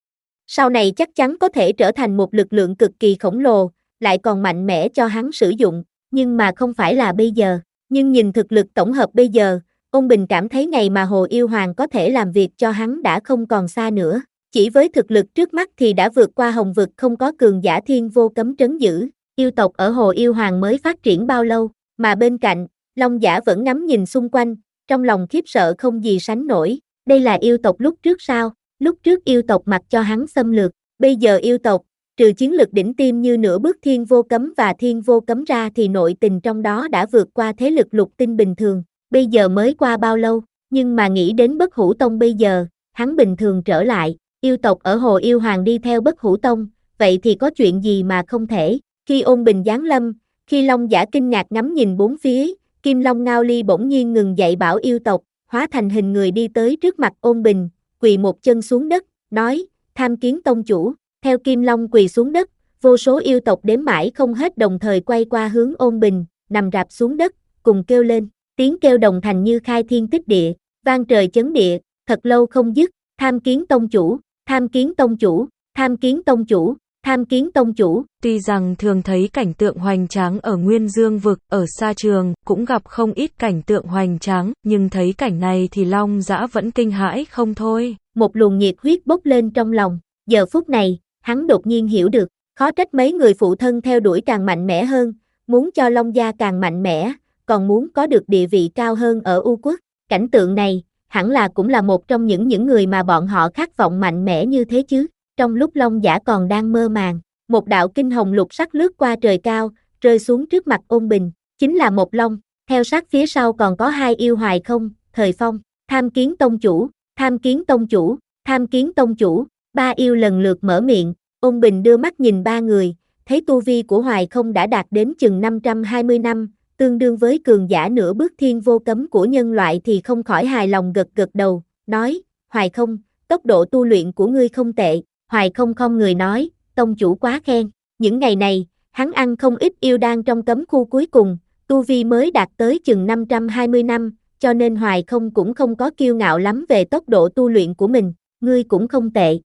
Sau này chắc chắn có thể trở thành một lực lượng cực kỳ khổng lồ, lại còn mạnh mẽ cho hắn sử dụng, nhưng mà không phải là bây giờ. Nhưng nhìn thực lực tổng hợp bây giờ, Ôn Bình cảm thấy ngày mà Hồ Yêu Hoàng có thể làm việc cho hắn đã không còn xa nữa. Chỉ với thực lực trước mắt thì đã vượt qua hồng vực không có cường giả thiên vô cấm trấn giữ. Yêu tộc ở Hồ Yêu Hoàng mới phát triển bao lâu, mà bên cạnh, Long Giả vẫn ngắm nhìn xung quanh, trong lòng khiếp sợ không gì sánh nổi. Đây là yêu tộc lúc trước sao? Lúc trước yêu tộc mặc cho hắn xâm lược, bây giờ yêu tộc, trừ chiến lực đỉnh tiêm như nửa bước thiên vô cấm và thiên vô cấm ra thì nội tình trong đó đã vượt qua thế lực lục tinh bình thường. Bây giờ mới qua bao lâu, nhưng mà nghĩ đến Bất Hủ Tông bây giờ, hắn bình thường trở lại. Yêu tộc ở Hồ Yêu Hoàng đi theo Bất Hủ Tông, vậy thì có chuyện gì mà không thể? Khi Ôn Bình giáng lâm, khi Long Giả kinh ngạc ngắm nhìn bốn phía, Kim Long Ngao Ly bỗng nhiên ngừng dạy bảo yêu tộc, hóa thành hình người đi tới trước mặt Ôn Bình, quỳ một chân xuống đất, nói, tham kiến tông chủ. Theo Kim Long quỳ xuống đất, vô số yêu tộc đếm mãi không hết đồng thời quay qua hướng Ôn Bình, nằm rạp xuống đất, cùng kêu lên, tiếng kêu đồng thành như khai thiên tích địa, vang trời chấn địa, thật lâu không dứt, tham kiến tông chủ, tham kiến tông chủ, tham kiến tông chủ, tham kiến tông chủ.
Tuy rằng thường thấy cảnh tượng hoành tráng ở Nguyên Dương vực, ở Sa Trường, cũng gặp không ít cảnh tượng hoành tráng, nhưng thấy cảnh này thì Long Dã vẫn kinh hãi không thôi.
Một luồng nhiệt huyết bốc lên trong lòng, giờ phút này, hắn đột nhiên hiểu được, khó trách mấy người phụ thân theo đuổi càng mạnh mẽ hơn, muốn cho Long gia càng mạnh mẽ, còn muốn có được địa vị cao hơn ở U Quốc. Cảnh tượng này, hẳn là cũng là một trong những những người mà bọn họ khát vọng mạnh mẽ như thế chứ. Trong lúc Long Giả còn đang mơ màng, một đạo kinh hồng lục sắc lướt qua trời cao, rơi xuống trước mặt Ôn Bình, chính là một long, theo sát phía sau còn có hai yêu hoài không, Thời Phong, tham kiến tông chủ, tham kiến tông chủ, tham kiến tông chủ, ba yêu lần lượt mở miệng. Ôn Bình đưa mắt nhìn ba người, thấy tu vi của Hoài Không đã đạt đến chừng năm trăm hai mươi năm, tương đương với cường giả nửa bước thiên vô cấm của nhân loại thì không khỏi hài lòng gật gật đầu, nói, Hoài Không, tốc độ tu luyện của ngươi không tệ. Hoài Không không người nói, tông chủ quá khen. Những ngày này, hắn ăn không ít yêu đan trong cấm khu cuối cùng, tu vi mới đạt tới chừng năm trăm hai mươi năm, cho nên Hoài Không cũng không có kiêu ngạo lắm về tốc độ tu luyện của mình, ngươi cũng không tệ.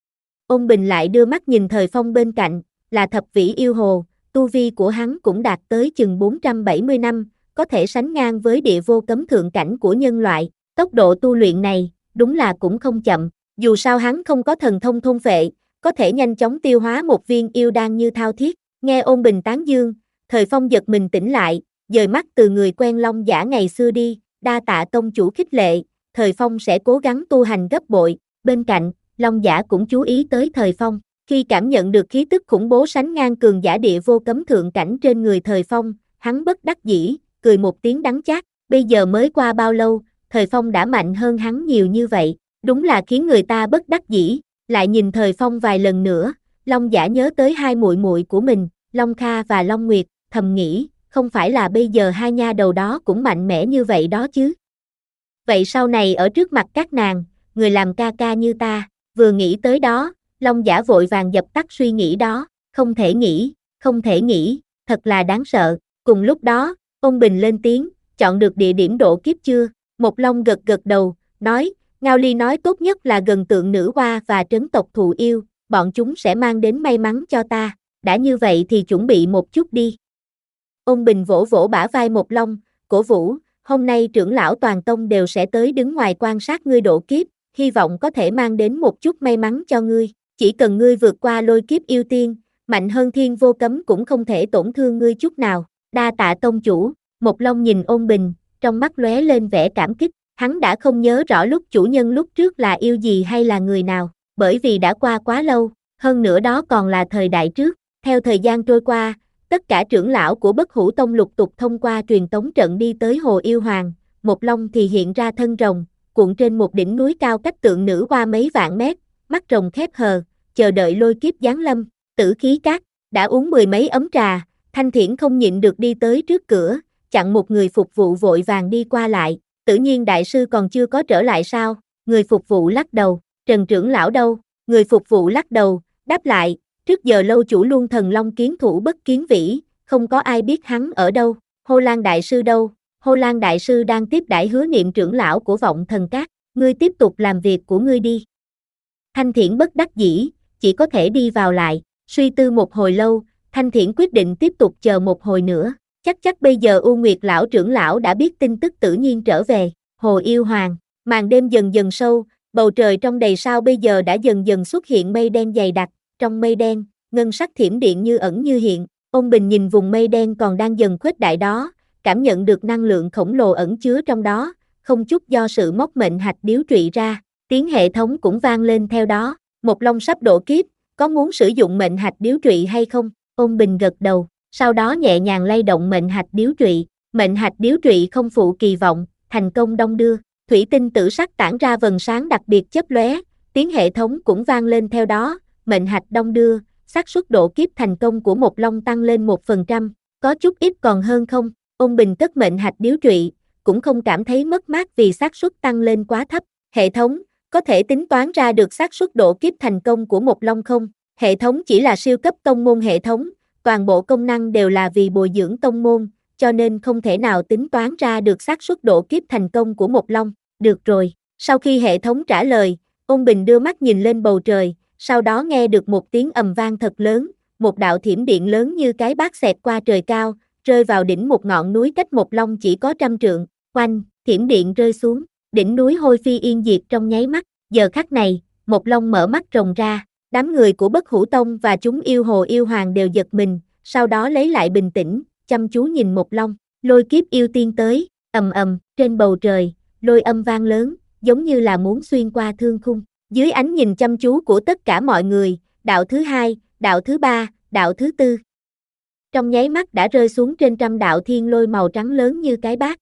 Ôn Bình lại đưa mắt nhìn Thời Phong bên cạnh, là thập vĩ yêu hồ, tu vi của hắn cũng đạt tới chừng bốn trăm bảy mươi năm, có thể sánh ngang với địa vô cấm thượng cảnh của nhân loại, tốc độ tu luyện này, đúng là cũng không chậm. Dù sao hắn không có thần thông thôn phệ, có thể nhanh chóng tiêu hóa một viên yêu đan như thao thiết. Nghe Ôn Bình tán dương, Thời Phong giật mình tỉnh lại, dời mắt từ người quen Long Giả ngày xưa đi, đa tạ tông chủ khích lệ, Thời Phong sẽ cố gắng tu hành gấp bội. Bên cạnh, Long Giả cũng chú ý tới Thời Phong, khi cảm nhận được khí tức khủng bố sánh ngang cường giả địa vô cấm thượng cảnh trên người Thời Phong, hắn bất đắc dĩ, cười một tiếng đắng chát, bây giờ mới qua bao lâu, Thời Phong đã mạnh hơn hắn nhiều như vậy. Đúng là khiến người ta bất đắc dĩ, lại nhìn Thời Phong vài lần nữa, Long Giả nhớ tới hai muội muội của mình, Long Kha và Long Nguyệt, thầm nghĩ, không phải là bây giờ hai nha đầu đó cũng mạnh mẽ như vậy đó chứ. Vậy sau này ở trước mặt các nàng, người làm ca ca như ta, vừa nghĩ tới đó, Long Giả vội vàng dập tắt suy nghĩ đó, không thể nghĩ, không thể nghĩ, thật là đáng sợ. Cùng lúc đó, Ôn Bình lên tiếng, chọn được địa điểm độ kiếp chưa? Một Long gật gật đầu, nói, Ngao Ly nói tốt nhất là gần tượng nữ hoa và trấn tộc thụ yêu, bọn chúng sẽ mang đến may mắn cho ta, đã như vậy thì chuẩn bị một chút đi. Ôn Bình vỗ vỗ bả vai Một Long, cổ vũ, hôm nay trưởng lão toàn tông đều sẽ tới đứng ngoài quan sát ngươi độ kiếp, hy vọng có thể mang đến một chút may mắn cho ngươi, chỉ cần ngươi vượt qua lôi kiếp yêu tiên, mạnh hơn thiên vô cấm cũng không thể tổn thương ngươi chút nào, đa tạ tông chủ. Một Long nhìn Ôn Bình, trong mắt lóe lên vẻ cảm kích. Hắn đã không nhớ rõ lúc chủ nhân lúc trước là yêu gì hay là người nào, bởi vì đã qua quá lâu, hơn nữa đó còn là thời đại trước. Theo thời gian trôi qua, tất cả trưởng lão của Bất Hủ Tông lục tục thông qua truyền tống trận đi tới Hồ Yêu Hoàng, Một Long thì hiện ra thân rồng, cuộn trên một đỉnh núi cao cách tượng nữ hoa mấy vạn mét, mắt rồng khép hờ, chờ đợi lôi kiếp giáng lâm. Tử Khí Các đã uống mười mấy ấm trà, Thanh Thiển không nhịn được đi tới trước cửa, chặn một người phục vụ vội vàng đi qua lại. Tự nhiên đại sư còn chưa có trở lại sao? Người phục vụ lắc đầu, Trần trưởng lão đâu? Người phục vụ lắc đầu, đáp lại, Trước giờ lâu chủ luôn thần long kiến thủ bất kiến vĩ, không có ai biết hắn ở đâu. Hô Lan đại sư đâu? Hô Lan đại sư đang tiếp đãi Hứa Niệm trưởng lão của Vọng Thần Các, ngươi tiếp tục làm việc của ngươi đi. Thanh Thiển bất đắc dĩ, chỉ có thể đi vào lại, suy tư một hồi lâu, Thanh Thiển quyết định tiếp tục chờ một hồi nữa. Chắc chắc bây giờ U Nguyệt lão trưởng lão đã biết tin tức Tử Nhiên trở về. Hồ Yêu Hoàng, màn đêm dần dần sâu, bầu trời trong đầy sao bây giờ đã dần dần xuất hiện mây đen dày đặc, trong mây đen, ngân sắc thiểm điện như ẩn như hiện. Ôn Bình nhìn vùng mây đen còn đang dần khuếch đại đó, cảm nhận được năng lượng khổng lồ ẩn chứa trong đó, không chút do sự móc mệnh hạch điếu trụy ra, tiếng hệ thống cũng vang lên theo đó. Một Long sắp độ kiếp, có muốn sử dụng mệnh hạch điếu trụy hay không? Ôn Bình gật đầu, sau đó nhẹ nhàng lay động mệnh hạch điếu trụy, mệnh hạch điếu trụy không phụ kỳ vọng, thành công đong đưa, thủy tinh tử sắc tản ra vầng sáng đặc biệt chớp lóe, tiếng hệ thống cũng vang lên theo đó, mệnh hạch đong đưa, xác suất độ kiếp thành công của một Long tăng lên một phần trăm, có chút ít còn hơn không? Ôn Bình cất mệnh hạch điếu trụy, cũng không cảm thấy mất mát vì xác suất tăng lên quá thấp. Hệ thống, có thể tính toán ra được xác suất độ kiếp thành công của một Long không? Hệ thống chỉ là siêu cấp tông môn hệ thống, toàn bộ công năng đều là vì bồi dưỡng tông môn, cho nên không thể nào tính toán ra được xác suất độ kiếp thành công của một Long. Được rồi, sau khi hệ thống trả lời, Ôn Bình đưa mắt nhìn lên bầu trời, sau đó nghe được một tiếng ầm vang thật lớn, một đạo thiểm điện lớn như cái bát xẹt qua trời cao, rơi vào đỉnh một ngọn núi cách một Long chỉ có trăm trượng. Oanh, thiểm điện rơi xuống, đỉnh núi hôi phi yên diệt trong nháy mắt. Giờ khắc này, một Long mở mắt rồng ra, đám người của Bất Hủ Tông và chúng yêu Hồ Yêu Hoàng đều giật mình, sau đó lấy lại bình tĩnh, chăm chú nhìn một Long. Lôi kiếp yêu tiên tới, ầm ầm, trên bầu trời, lôi âm vang lớn, giống như là muốn xuyên qua thương khung. Dưới ánh nhìn chăm chú của tất cả mọi người, đạo thứ hai, đạo thứ ba, đạo thứ tư, trong nháy mắt đã rơi xuống trên trăm đạo thiên lôi màu trắng lớn như cái bát.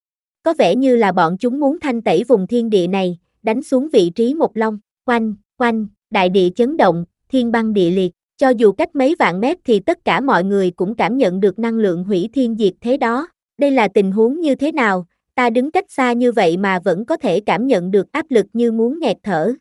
Có vẻ như là bọn chúng muốn thanh tẩy vùng thiên địa này, đánh xuống vị trí một Long. Oanh, oanh, đại địa chấn động, thiên băng địa liệt, cho dù cách mấy vạn mét thì tất cả mọi người cũng cảm nhận được năng lượng hủy thiên diệt thế đó. Đây là tình huống như thế nào? Ta đứng cách xa như vậy mà vẫn có thể cảm nhận được áp lực như muốn nghẹt thở.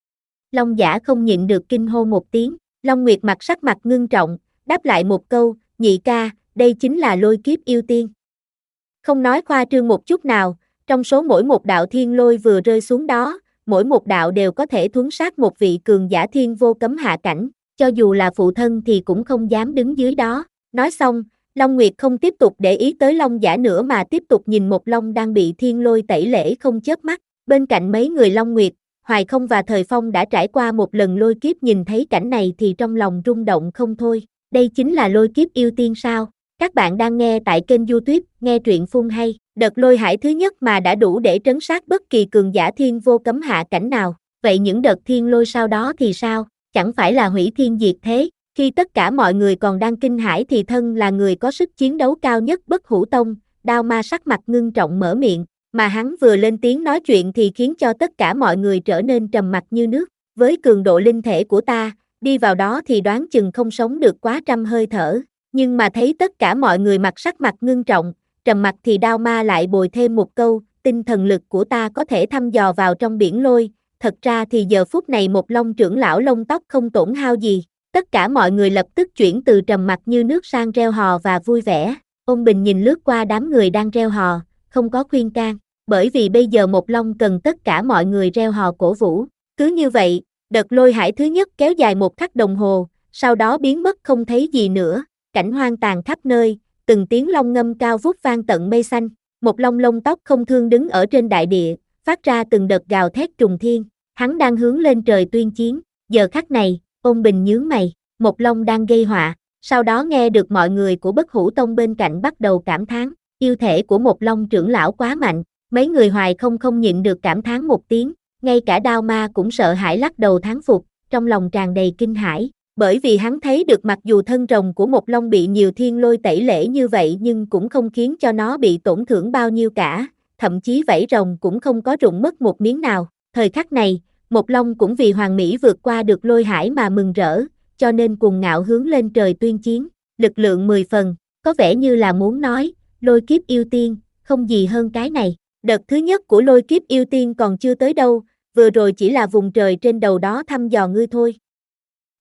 Long Giả không nhịn được kinh hô một tiếng, Long Nguyệt mặt sắc mặt ngưng trọng, đáp lại một câu, nhị ca, đây chính là lôi kiếp yêu tiên. Không nói khoa trương một chút nào, trong số mỗi một đạo thiên lôi vừa rơi xuống đó, mỗi một đạo đều có thể thuấn sát một vị cường giả thiên vô cấm hạ cảnh, cho dù là phụ thân thì cũng không dám đứng dưới đó. Nói xong, Long Nguyệt không tiếp tục để ý tới Long Giả nữa mà tiếp tục nhìn một Long đang bị thiên lôi tẩy lễ không chớp mắt. Bên cạnh mấy người Long Nguyệt, Hoài Không và Thời Phong đã trải qua một lần lôi kiếp, nhìn thấy cảnh này thì trong lòng rung động không thôi. Đây chính là lôi kiếp yêu tiên sao? Các bạn đang nghe tại kênh YouTube Nghe Truyện Phun Hay. Đợt lôi hải thứ nhất mà đã đủ để trấn sát bất kỳ cường giả thiên vô cấm hạ cảnh nào. Vậy những đợt thiên lôi sau đó thì sao? Chẳng phải là hủy thiên diệt thế? Khi tất cả mọi người còn đang kinh hãi thì thân là người có sức chiến đấu cao nhất Bất Hủ Tông, Đao Ma sắc mặt ngưng trọng mở miệng, mà hắn vừa lên tiếng nói chuyện thì khiến cho tất cả mọi người trở nên trầm mặc như nước. Với cường độ linh thể của ta, đi vào đó thì đoán chừng không sống được quá trăm hơi thở. Nhưng mà thấy tất cả mọi người mặt sắc mặt ngưng trọng, trầm mặc thì Đao Ma lại bồi thêm một câu, tinh thần lực của ta có thể thăm dò vào trong biển lôi. Thật ra thì giờ phút này một Long trưởng lão lông tóc không tổn hao gì. Tất cả mọi người lập tức chuyển từ trầm mặc như nước sang reo hò và vui vẻ. Ôn Bình nhìn lướt qua đám người đang reo hò, không có khuyên can, bởi vì bây giờ một Long cần tất cả mọi người reo hò cổ vũ. Cứ như vậy, đợt lôi hải thứ nhất kéo dài một khắc đồng hồ, sau đó biến mất không thấy gì nữa, cảnh hoang tàn khắp nơi, từng tiếng long ngâm cao vút vang tận mây xanh. Một Long lông tóc không thương đứng ở trên đại địa, phát ra từng đợt gào thét trùng thiên, hắn đang hướng lên trời tuyên chiến. Giờ khắc này, Ôn Bình nhướng mày, một Long đang gây họa, sau đó nghe được mọi người của Bất Hủ Tông bên cạnh bắt đầu cảm thán, yêu thể của một Long trưởng lão quá mạnh. Mấy người Hoài Không không nhịn được cảm thán một tiếng, ngay cả Đao Ma cũng sợ hãi lắc đầu thán phục, trong lòng tràn đầy kinh hãi, bởi vì hắn thấy được mặc dù thân rồng của một Long bị nhiều thiên lôi tẩy lễ như vậy nhưng cũng không khiến cho nó bị tổn thương bao nhiêu cả, thậm chí vảy rồng cũng không có rụng mất một miếng nào. Thời khắc này, một Long cũng vì hoàn mỹ vượt qua được lôi hải mà mừng rỡ, cho nên cuồng ngạo hướng lên trời tuyên chiến, lực lượng mười phần, có vẻ như là muốn nói, lôi kiếp yêu tiên, không gì hơn cái này. Đợt thứ nhất của lôi kiếp yêu tiên còn chưa tới đâu, vừa rồi chỉ là vùng trời trên đầu đó thăm dò ngươi thôi.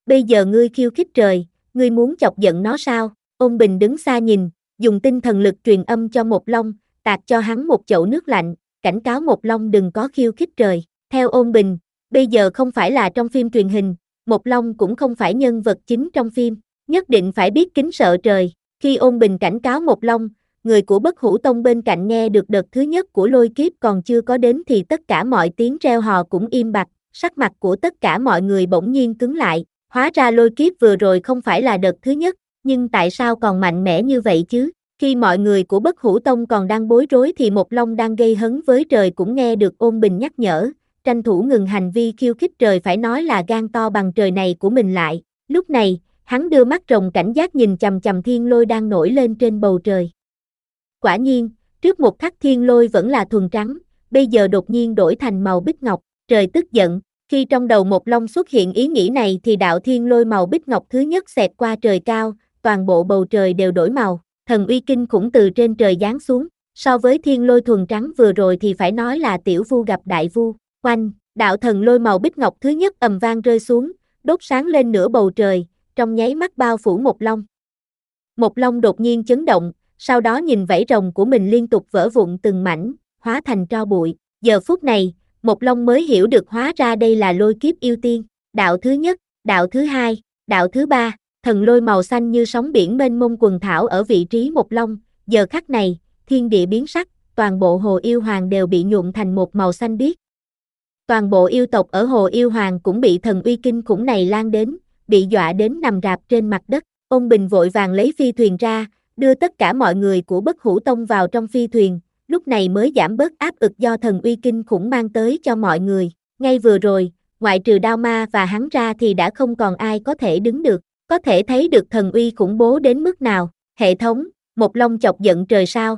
bây giờ ngươi khiêu khích trời, ngươi muốn chọc giận nó sao? Ôn Bình đứng xa nhìn, dùng tinh thần lực truyền âm cho Một Long, tạt cho hắn một chậu nước lạnh, cảnh cáo Một Long đừng có khiêu khích trời. Theo Ôn Bình, bây giờ không phải là trong phim truyền hình, Một Long cũng không phải nhân vật chính trong phim, nhất định phải biết kính sợ trời. Khi Ôn Bình cảnh cáo Một Long, người của Bất Hủ Tông bên cạnh nghe được đợt thứ nhất của lôi kiếp còn chưa có đến thì tất cả mọi tiếng reo hò cũng im bặt, sắc mặt của tất cả mọi người bỗng nhiên cứng lại, hóa ra lôi kiếp vừa rồi không phải là đợt thứ nhất, nhưng tại sao còn mạnh mẽ như vậy chứ? Khi mọi người của Bất Hủ Tông còn đang bối rối thì Một Long đang gây hấn với trời cũng nghe được Ôn Bình nhắc nhở, tranh thủ ngừng hành vi khiêu khích trời, phải nói là gan to bằng trời này của mình lại. Lúc này, hắn đưa mắt rồng cảnh giác nhìn chằm chằm thiên lôi đang nổi lên trên bầu trời. Quả nhiên, trước một khắc thiên lôi vẫn là thuần trắng, bây giờ đột nhiên đổi thành màu bích ngọc, trời tức giận. Khi trong đầu Một Long xuất hiện ý nghĩ này thì đạo thiên lôi màu bích ngọc thứ nhất xẹt qua trời cao, toàn bộ bầu trời đều đổi màu, thần uy kinh khủng từ trên trời giáng xuống. So với thiên lôi thuần trắng vừa rồi thì phải nói là tiểu vu gặp đại vu. Oanh, đạo thần lôi màu bích ngọc thứ nhất ầm vang rơi xuống, đốt sáng lên nửa bầu trời, trong nháy mắt bao phủ Một Long. Một Long đột nhiên chấn động, sau đó nhìn vảy rồng của mình liên tục vỡ vụn từng mảnh, hóa thành tro bụi. Giờ phút này, Một Long mới hiểu được hóa ra đây là lôi kiếp yêu tiên. Đạo thứ nhất, đạo thứ hai, đạo thứ ba, thần lôi màu xanh như sóng biển mênh mông quần thảo ở vị trí Một Long. Giờ khắc này, thiên địa biến sắc, toàn bộ hồ yêu hoàng đều bị nhuộm thành một màu xanh biếc. Toàn bộ yêu tộc ở hồ yêu hoàng cũng bị thần uy kinh khủng này lan đến, bị dọa đến nằm rạp trên mặt đất. Ôn Bình vội vàng lấy phi thuyền ra, đưa tất cả mọi người của Bất Hủ Tông vào trong phi thuyền, lúc này mới giảm bớt áp lực do thần uy kinh khủng mang tới cho mọi người. Ngay vừa rồi, ngoại trừ Đao Ma và hắn ra thì đã không còn ai có thể đứng được, có thể thấy được thần uy khủng bố đến mức nào. Hệ thống, Một Long chọc giận trời sao?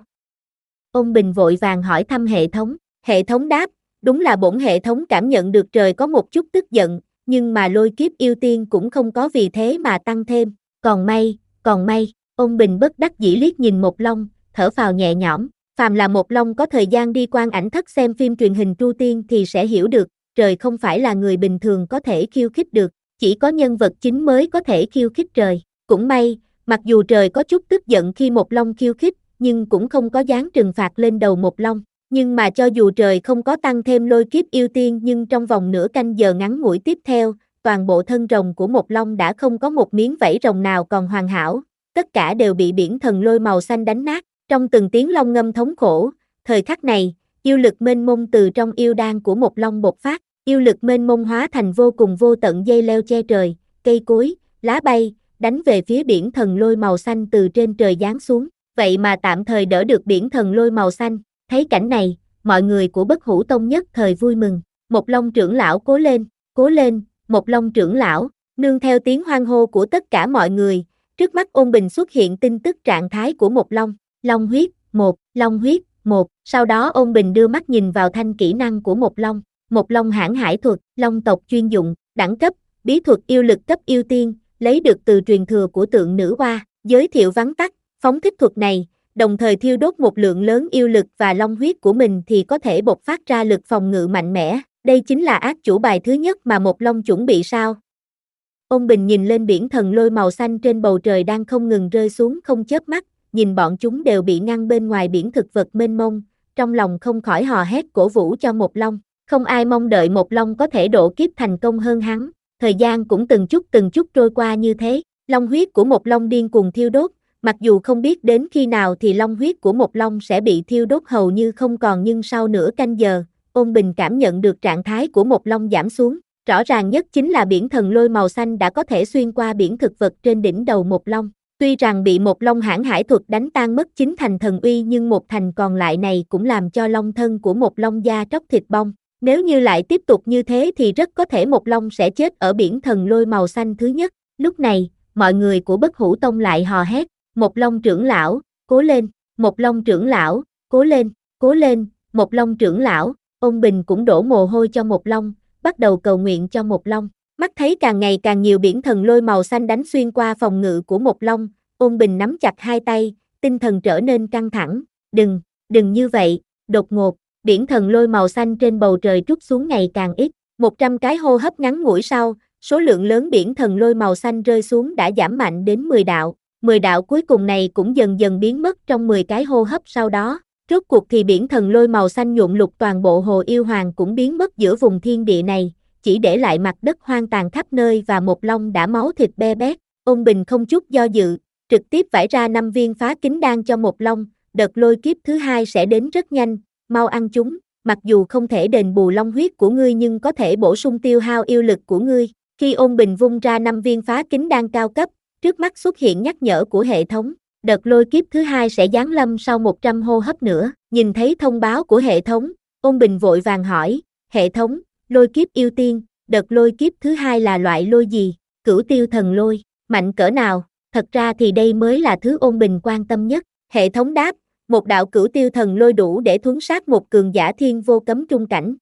Ôn Bình vội vàng hỏi thăm hệ thống. Hệ thống đáp, đúng là bổn hệ thống cảm nhận được trời có một chút tức giận, nhưng mà lôi kiếp yêu tiên cũng không có vì thế mà tăng thêm. Còn may, còn may. Ôn Bình bất đắc dĩ liếc nhìn Một Long, thở phào nhẹ nhõm. Phàm là Một Long có thời gian đi quan ảnh thất xem phim truyền hình Tru Tiên thì sẽ hiểu được, trời không phải là người bình thường có thể khiêu khích được, chỉ có nhân vật chính mới có thể khiêu khích trời. Cũng may, mặc dù trời có chút tức giận khi Một Long khiêu khích, nhưng cũng không có dán trừng phạt lên đầu Một Long. Nhưng mà cho dù trời không có tăng thêm lôi kiếp yêu tiên nhưng trong vòng nửa canh giờ ngắn ngủi tiếp theo, toàn bộ thân rồng của Một Long đã không có một miếng vảy rồng nào còn hoàn hảo, tất cả đều bị biển thần lôi màu xanh đánh nát. Trong từng tiếng long ngâm thống khổ, thời khắc này, yêu lực mênh mông từ trong yêu đan của Một Long bộc phát, yêu lực mênh mông hóa thành vô cùng vô tận dây leo che trời, cây cối, lá bay, đánh về phía biển thần lôi màu xanh từ trên trời giáng xuống, vậy mà tạm thời đỡ được biển thần lôi màu xanh. Thấy cảnh này, mọi người của Bất Hủ Tông nhất thời vui mừng. Một Long trưởng lão cố lên, cố lên, Một Long trưởng lão, nương theo tiếng hoan hô của tất cả mọi người, trước mắt Ôn Bình xuất hiện tin tức trạng thái của Một Long. Long huyết, một, Long huyết, một, sau đó Ôn Bình đưa mắt nhìn vào thanh kỹ năng của Một Long. Một Long hãn hải thuật, Long tộc chuyên dụng, đẳng cấp, bí thuật yêu lực cấp yêu tiên, lấy được từ truyền thừa của Tượng Nữ Hoa, giới thiệu vắn tắt, phóng thích thuật này, đồng thời thiêu đốt một lượng lớn yêu lực và long huyết của mình thì có thể bộc phát ra lực phòng ngự mạnh mẽ, đây chính là ác chủ bài thứ nhất mà Một Long chuẩn bị sao? Ôn Bình nhìn lên biển thần lôi màu xanh trên bầu trời đang không ngừng rơi xuống không chớp mắt, nhìn bọn chúng đều bị ngăn bên ngoài biển thực vật mênh mông, trong lòng không khỏi hò hét cổ vũ cho Một Long, không ai mong đợi Một Long có thể độ kiếp thành công hơn hắn, thời gian cũng từng chút từng chút trôi qua như thế, long huyết của Một Long điên cuồng thiêu đốt, mặc dù không biết đến khi nào thì long huyết của Một Long sẽ bị thiêu đốt hầu như không còn nhưng sau nửa canh giờ, Ôn Bình cảm nhận được trạng thái của Một Long giảm xuống, rõ ràng nhất chính là biển thần lôi màu xanh đã có thể xuyên qua biển thực vật trên đỉnh đầu Một Long. Tuy rằng bị Một Long hãn hải thuật đánh tan mất chín thành thần uy nhưng một thành còn lại này cũng làm cho long thân của Một Long da tróc thịt bong. Nếu như lại tiếp tục như thế thì rất có thể Một Long sẽ chết ở biển thần lôi màu xanh thứ nhất. Lúc này, mọi người của Bất Hủ Tông lại hò hét, Một Long trưởng lão, cố lên, Một Long trưởng lão, cố lên, cố lên, Một Long trưởng lão. Ôn Bình cũng đổ mồ hôi cho Một Long, bắt đầu cầu nguyện cho Một Long. Mắt thấy càng ngày càng nhiều biển thần lôi màu xanh đánh xuyên qua phòng ngự của Một Long, Ôn Bình nắm chặt hai tay, tinh thần trở nên căng thẳng. Đừng, đừng như vậy, đột ngột, biển thần lôi màu xanh trên bầu trời trút xuống ngày càng ít. Một trăm cái hô hấp ngắn ngủi sau, số lượng lớn biển thần lôi màu xanh rơi xuống đã giảm mạnh đến mười đạo, mười đạo cuối cùng này cũng dần dần biến mất trong mười cái hô hấp sau đó. Rốt cuộc thì biển thần lôi màu xanh nhuộm lục toàn bộ hồ yêu hoàng cũng biến mất giữa vùng thiên địa này, chỉ để lại mặt đất hoang tàn khắp nơi và một long đã máu thịt be bét. Ôn Bình không chút do dự, trực tiếp vải ra năm viên phá kính đan cho một long, đợt lôi kiếp thứ hai sẽ đến rất nhanh, mau ăn chúng, mặc dù không thể đền bù long huyết của ngươi nhưng có thể bổ sung tiêu hao yêu lực của ngươi. Khi Ôn Bình vung ra năm viên phá kính đan cao cấp, trước mắt xuất hiện nhắc nhở của hệ thống, đợt lôi kiếp thứ hai sẽ giáng lâm sau một trăm hô hấp nữa. Nhìn thấy thông báo của hệ thống, Ôn Bình vội vàng hỏi, hệ thống, lôi kiếp yêu tiên, đợt lôi kiếp thứ hai là loại lôi gì? Cửu tiêu thần lôi, mạnh cỡ nào? Thật ra thì đây mới là thứ Ôn Bình quan tâm nhất. Hệ thống đáp, một đạo cửu tiêu thần lôi đủ để thuấn sát một cường giả thiên vô cấm trung cảnh.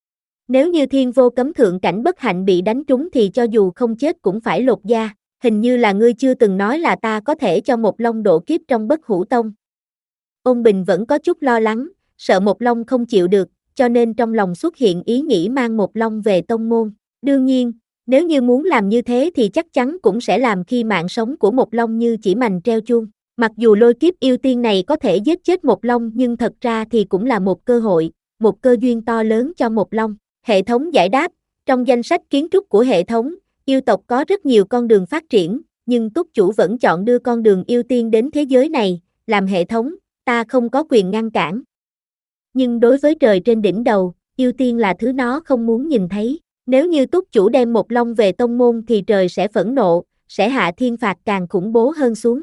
Nếu như thiên vô cấm thượng cảnh bất hạnh bị đánh trúng thì cho dù không chết cũng phải lột da. Hình như là ngươi chưa từng nói là ta có thể cho một long độ kiếp trong Bất Hủ Tông. Ôn Bình vẫn có chút lo lắng, sợ một long không chịu được, cho nên trong lòng xuất hiện ý nghĩ mang một long về tông môn. Đương nhiên, nếu như muốn làm như thế thì chắc chắn cũng sẽ làm khi mạng sống của một long như chỉ mành treo chuông. Mặc dù lôi kiếp yêu tiên này có thể giết chết một long nhưng thật ra thì cũng là một cơ hội, một cơ duyên to lớn cho một long. Hệ thống giải đáp, trong danh sách kiến trúc của hệ thống, yêu tộc có rất nhiều con đường phát triển, nhưng túc chủ vẫn chọn đưa con đường yêu tiên đến thế giới này, làm hệ thống, ta không có quyền ngăn cản. Nhưng đối với trời trên đỉnh đầu, yêu tiên là thứ nó không muốn nhìn thấy. Nếu như túc chủ đem một long về tông môn thì trời sẽ phẫn nộ, sẽ hạ thiên phạt càng khủng bố hơn xuống.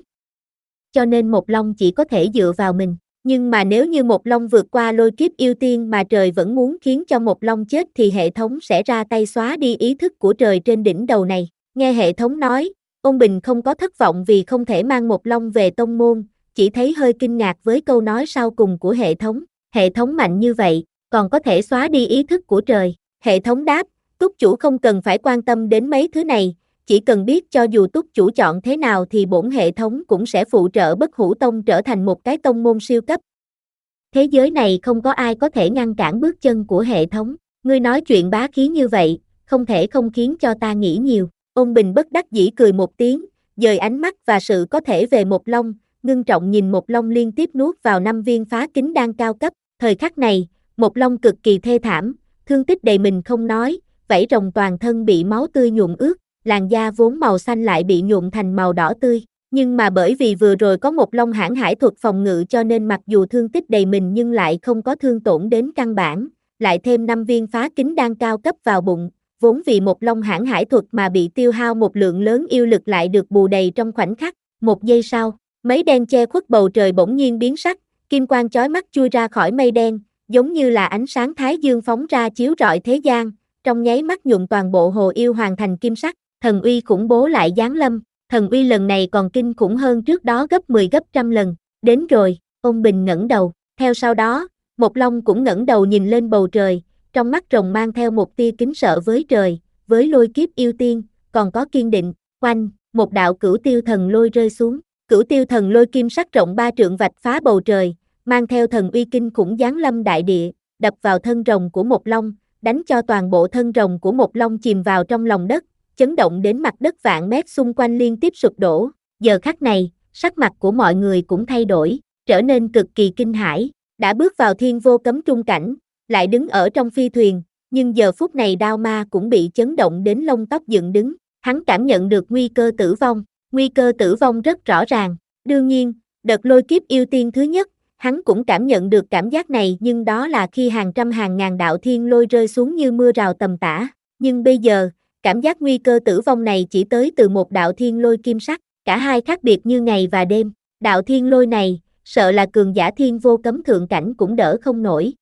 Cho nên một long chỉ có thể dựa vào mình. Nhưng mà nếu như một long vượt qua lôi kiếp yêu tiên mà trời vẫn muốn khiến cho một long chết thì hệ thống sẽ ra tay xóa đi ý thức của trời trên đỉnh đầu này. Nghe hệ thống nói, Ôn Bình không có thất vọng vì không thể mang một long về tông môn, chỉ thấy hơi kinh ngạc với câu nói sau cùng của hệ thống. Hệ thống mạnh như vậy, còn có thể xóa đi ý thức của trời. Hệ thống đáp, túc chủ không cần phải quan tâm đến mấy thứ này, chỉ cần biết cho dù túc chủ chọn thế nào thì bổn hệ thống cũng sẽ phụ trợ Bất Hủ Tông trở thành một cái tông môn siêu cấp. Thế giới này không có ai có thể ngăn cản bước chân của hệ thống. Ngươi nói chuyện bá khí như vậy, không thể không khiến cho ta nghĩ nhiều. Ôn Bình bất đắc dĩ cười một tiếng, dời ánh mắt và sự có thể về một long, ngưng trọng nhìn một long liên tiếp nuốt vào năm viên phá kính đan cao cấp. Thời khắc này, một long cực kỳ thê thảm, thương tích đầy mình không nói, vảy rồng toàn thân bị máu tươi nhuộm ướt, làn da vốn màu xanh lại bị nhuộm thành màu đỏ tươi. Nhưng mà bởi vì vừa rồi có một long hãn hải thuật phòng ngự cho nên mặc dù thương tích đầy mình nhưng lại không có thương tổn đến căn bản, lại thêm năm viên phá kính đan cao cấp vào bụng, vốn vì một long hãn hải thuật mà bị tiêu hao một lượng lớn yêu lực lại được bù đầy trong khoảnh khắc. Một giây sau, mấy đen che khuất bầu trời bỗng nhiên biến sắc, kim quang chói mắt chui ra khỏi mây đen, giống như là ánh sáng thái dương phóng ra chiếu rọi thế gian, trong nháy mắt nhuộm toàn bộ hồ yêu hoàng thành kim sắc. Thần uy khủng bố lại giáng lâm, thần uy lần này còn kinh khủng hơn trước đó gấp mười gấp trăm lần. Đến rồi, Ôn Bình ngẩng đầu, theo sau đó, một long cũng ngẩng đầu nhìn lên bầu trời, trong mắt rồng mang theo một tia kính sợ với trời, với lôi kiếp yêu tiên, còn có kiên định. Oanh, một đạo cửu tiêu thần lôi rơi xuống, cửu tiêu thần lôi kim sắc rộng ba trượng vạch phá bầu trời, mang theo thần uy kinh khủng giáng lâm đại địa, đập vào thân rồng của một long, đánh cho toàn bộ thân rồng của một long chìm vào trong lòng đất, chấn động đến mặt đất vạn mét xung quanh liên tiếp sụp đổ. Giờ khắc này, sắc mặt của mọi người cũng thay đổi, trở nên cực kỳ kinh hãi. Đã bước vào thiên vô cấm trung cảnh, lại đứng ở trong phi thuyền, nhưng giờ phút này Đao Ma cũng bị chấn động đến lông tóc dựng đứng. Hắn cảm nhận được nguy cơ tử vong, nguy cơ tử vong rất rõ ràng. Đương nhiên, đợt lôi kiếp yêu tiên thứ nhất, hắn cũng cảm nhận được cảm giác này nhưng đó là khi hàng trăm hàng ngàn đạo thiên lôi rơi xuống như mưa rào tầm tã. Nhưng bây giờ, cảm giác nguy cơ tử vong này chỉ tới từ một đạo thiên lôi kim sắc, cả hai khác biệt như ngày và đêm. Đạo thiên lôi này, sợ là cường giả thiên vô cấm thượng cảnh cũng đỡ không nổi.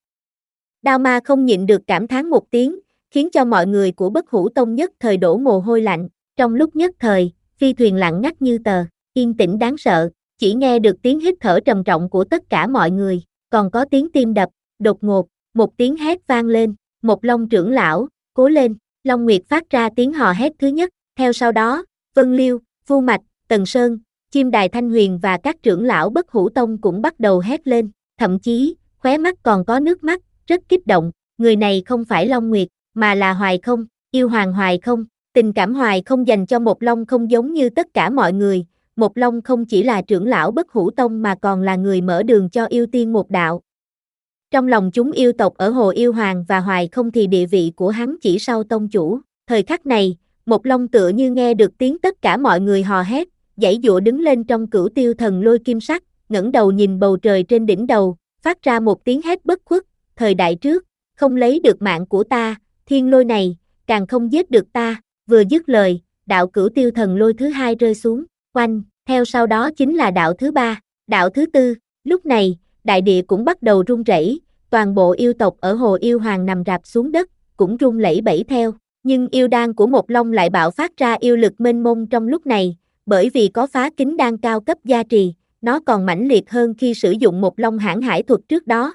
Đao Ma không nhịn được cảm thán một tiếng, khiến cho mọi người của Bất Hủ Tông nhất thời đổ mồ hôi lạnh. Trong lúc nhất thời, phi thuyền lặng ngắt như tờ, yên tĩnh đáng sợ, chỉ nghe được tiếng hít thở trầm trọng của tất cả mọi người, còn có tiếng tim đập. Đột ngột, một tiếng hét vang lên, một long trưởng lão, cố lên. Long Nguyệt phát ra tiếng hò hét thứ nhất, theo sau đó, Vân Liêu, Vu Mạch, Tần Sơn, Chim Đài Thanh Huyền và các trưởng lão Bất Hủ Tông cũng bắt đầu hét lên, thậm chí, khóe mắt còn có nước mắt, rất kích động. Người này không phải Long Nguyệt, mà là Hoài Không, yêu hoàng Hoài Không. Tình cảm Hoài không dành cho Một Long không giống như tất cả mọi người, Một Long không chỉ là trưởng lão Bất Hủ Tông mà còn là người mở đường cho yêu tiên một đạo. Trong lòng chúng yêu tộc ở Hồ Yêu Hoàng và Hoài không thì địa vị của hắn chỉ sau tông chủ. Thời khắc này, Một Long tựa như nghe được tiếng tất cả mọi người hò hét, giãy giụa đứng lên trong Cửu Tiêu Thần Lôi kim sắc, ngẩng đầu nhìn bầu trời trên đỉnh đầu, phát ra một tiếng hét bất khuất, thời đại trước, không lấy được mạng của ta, thiên lôi này, càng không giết được ta. Vừa dứt lời, đạo Cửu Tiêu Thần Lôi thứ hai rơi xuống, oanh, theo sau đó chính là đạo thứ ba, đạo thứ tư. Lúc này, đại địa cũng bắt đầu rung rẩy, toàn bộ yêu tộc ở Hồ Yêu Hoàng nằm rạp xuống đất, cũng rung lẩy bẩy theo. Nhưng yêu đan của Một Long lại bạo phát ra yêu lực mênh mông trong lúc này, bởi vì có phá kính đan cao cấp gia trì, nó còn mãnh liệt hơn khi sử dụng Một Long hãn hải thuật trước đó.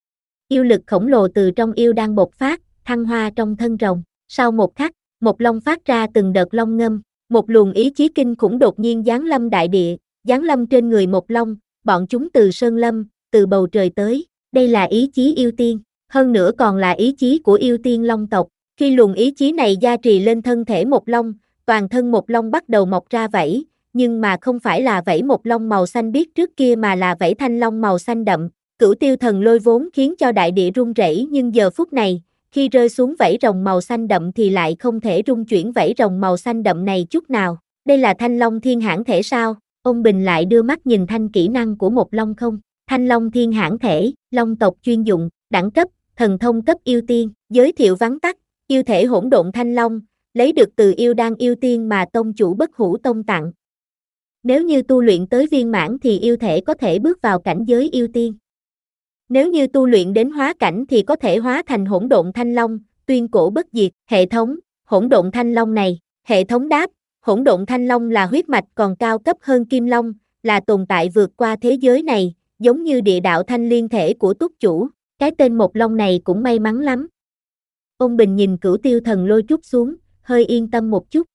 Yêu lực khổng lồ từ trong yêu đan bộc phát, thăng hoa trong thân rồng. Sau một khắc, Một Long phát ra từng đợt long ngâm, một luồng ý chí kinh khủng đột nhiên giáng lâm đại địa, giáng lâm trên người Một Long, bọn chúng từ sơn lâm, từ bầu trời tới, đây là ý chí yêu tiên, hơn nữa còn là ý chí của yêu tiên long tộc. Khi luồng ý chí này gia trì lên thân thể Một Long, toàn thân Một Long bắt đầu mọc ra vảy, nhưng mà không phải là vảy Một Long màu xanh biếc trước kia mà là vảy thanh long màu xanh đậm. Cửu Tiêu Thần Lôi vốn khiến cho đại địa rung rẩy, nhưng giờ phút này, khi rơi xuống vảy rồng màu xanh đậm thì lại không thể rung chuyển vảy rồng màu xanh đậm này chút nào. Đây là Thanh Long Thiên Hãn Thể sao? Ông Bình lại đưa mắt nhìn thanh kỹ năng của Một Long không? Thanh Long Thiên Hãn Thể, Long tộc chuyên dụng, đẳng cấp, thần thông cấp yêu tiên, giới thiệu vắn tắt, yêu thể hỗn độn thanh long, lấy được từ yêu đan yêu tiên mà tông chủ Bất Hủ Tông tặng. Nếu như tu luyện tới viên mãn thì yêu thể có thể bước vào cảnh giới yêu tiên. Nếu như tu luyện đến hóa cảnh thì có thể hóa thành hỗn độn thanh long, tuyên cổ bất diệt. Hệ thống, hỗn độn thanh long này, hệ thống đáp, hỗn độn thanh long là huyết mạch còn cao cấp hơn kim long, là tồn tại vượt qua thế giới này, giống như địa đạo thanh liên thể của túc chủ, cái tên Một Long này cũng may mắn lắm. Ông Bình nhìn Cửu Tiêu Thần Lôi trút xuống, hơi yên tâm một chút.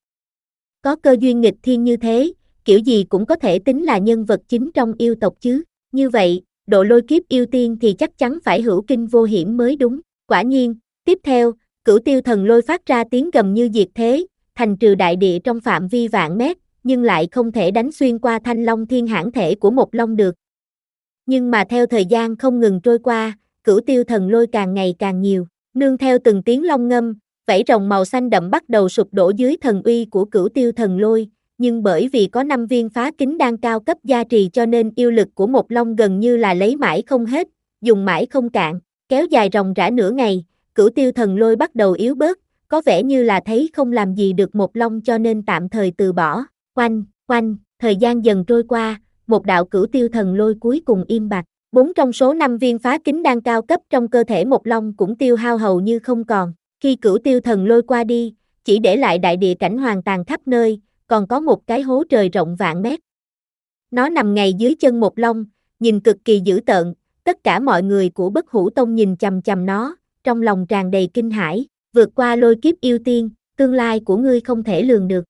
Có cơ duyên nghịch thiên như thế, kiểu gì cũng có thể tính là nhân vật chính trong yêu tộc chứ. Như vậy, độ lôi kiếp yêu tiên thì chắc chắn phải hữu kinh vô hiểm mới đúng. Quả nhiên, tiếp theo, Cửu Tiêu Thần Lôi phát ra tiếng gầm như diệt thế, thành trừ đại địa trong phạm vi vạn mét, nhưng lại không thể đánh xuyên qua Thanh Long Thiên Hãn Thể của Một Long được. Nhưng mà theo thời gian không ngừng trôi qua, Cửu Tiêu Thần Lôi càng ngày càng nhiều, nương theo từng tiếng long ngâm, vảy rồng màu xanh đậm bắt đầu sụp đổ dưới thần uy của Cửu Tiêu Thần Lôi, nhưng bởi vì có năm viên phá kính đan cao cấp gia trì cho nên yêu lực của Một Long gần như là lấy mãi không hết, dùng mãi không cạn, kéo dài ròng rã nửa ngày, Cửu Tiêu Thần Lôi bắt đầu yếu bớt, có vẻ như là thấy không làm gì được Một Long cho nên tạm thời từ bỏ. Oanh, oanh, thời gian dần trôi qua, một đạo Cửu Tiêu Thần Lôi cuối cùng im bặt. Bốn trong số năm viên phá kính đan cao cấp trong cơ thể Một Long cũng tiêu hao hầu như không còn. Khi Cửu Tiêu Thần Lôi qua đi, chỉ để lại đại địa cảnh hoàn tàn khắp nơi, còn có một cái hố trời rộng vạn mét. Nó nằm ngay dưới chân Một Long, nhìn cực kỳ dữ tợn, tất cả mọi người của Bất Hủ Tông nhìn chằm chằm nó, trong lòng tràn đầy kinh hãi, vượt qua lôi kiếp yêu tiên, tương lai của ngươi không thể lường được.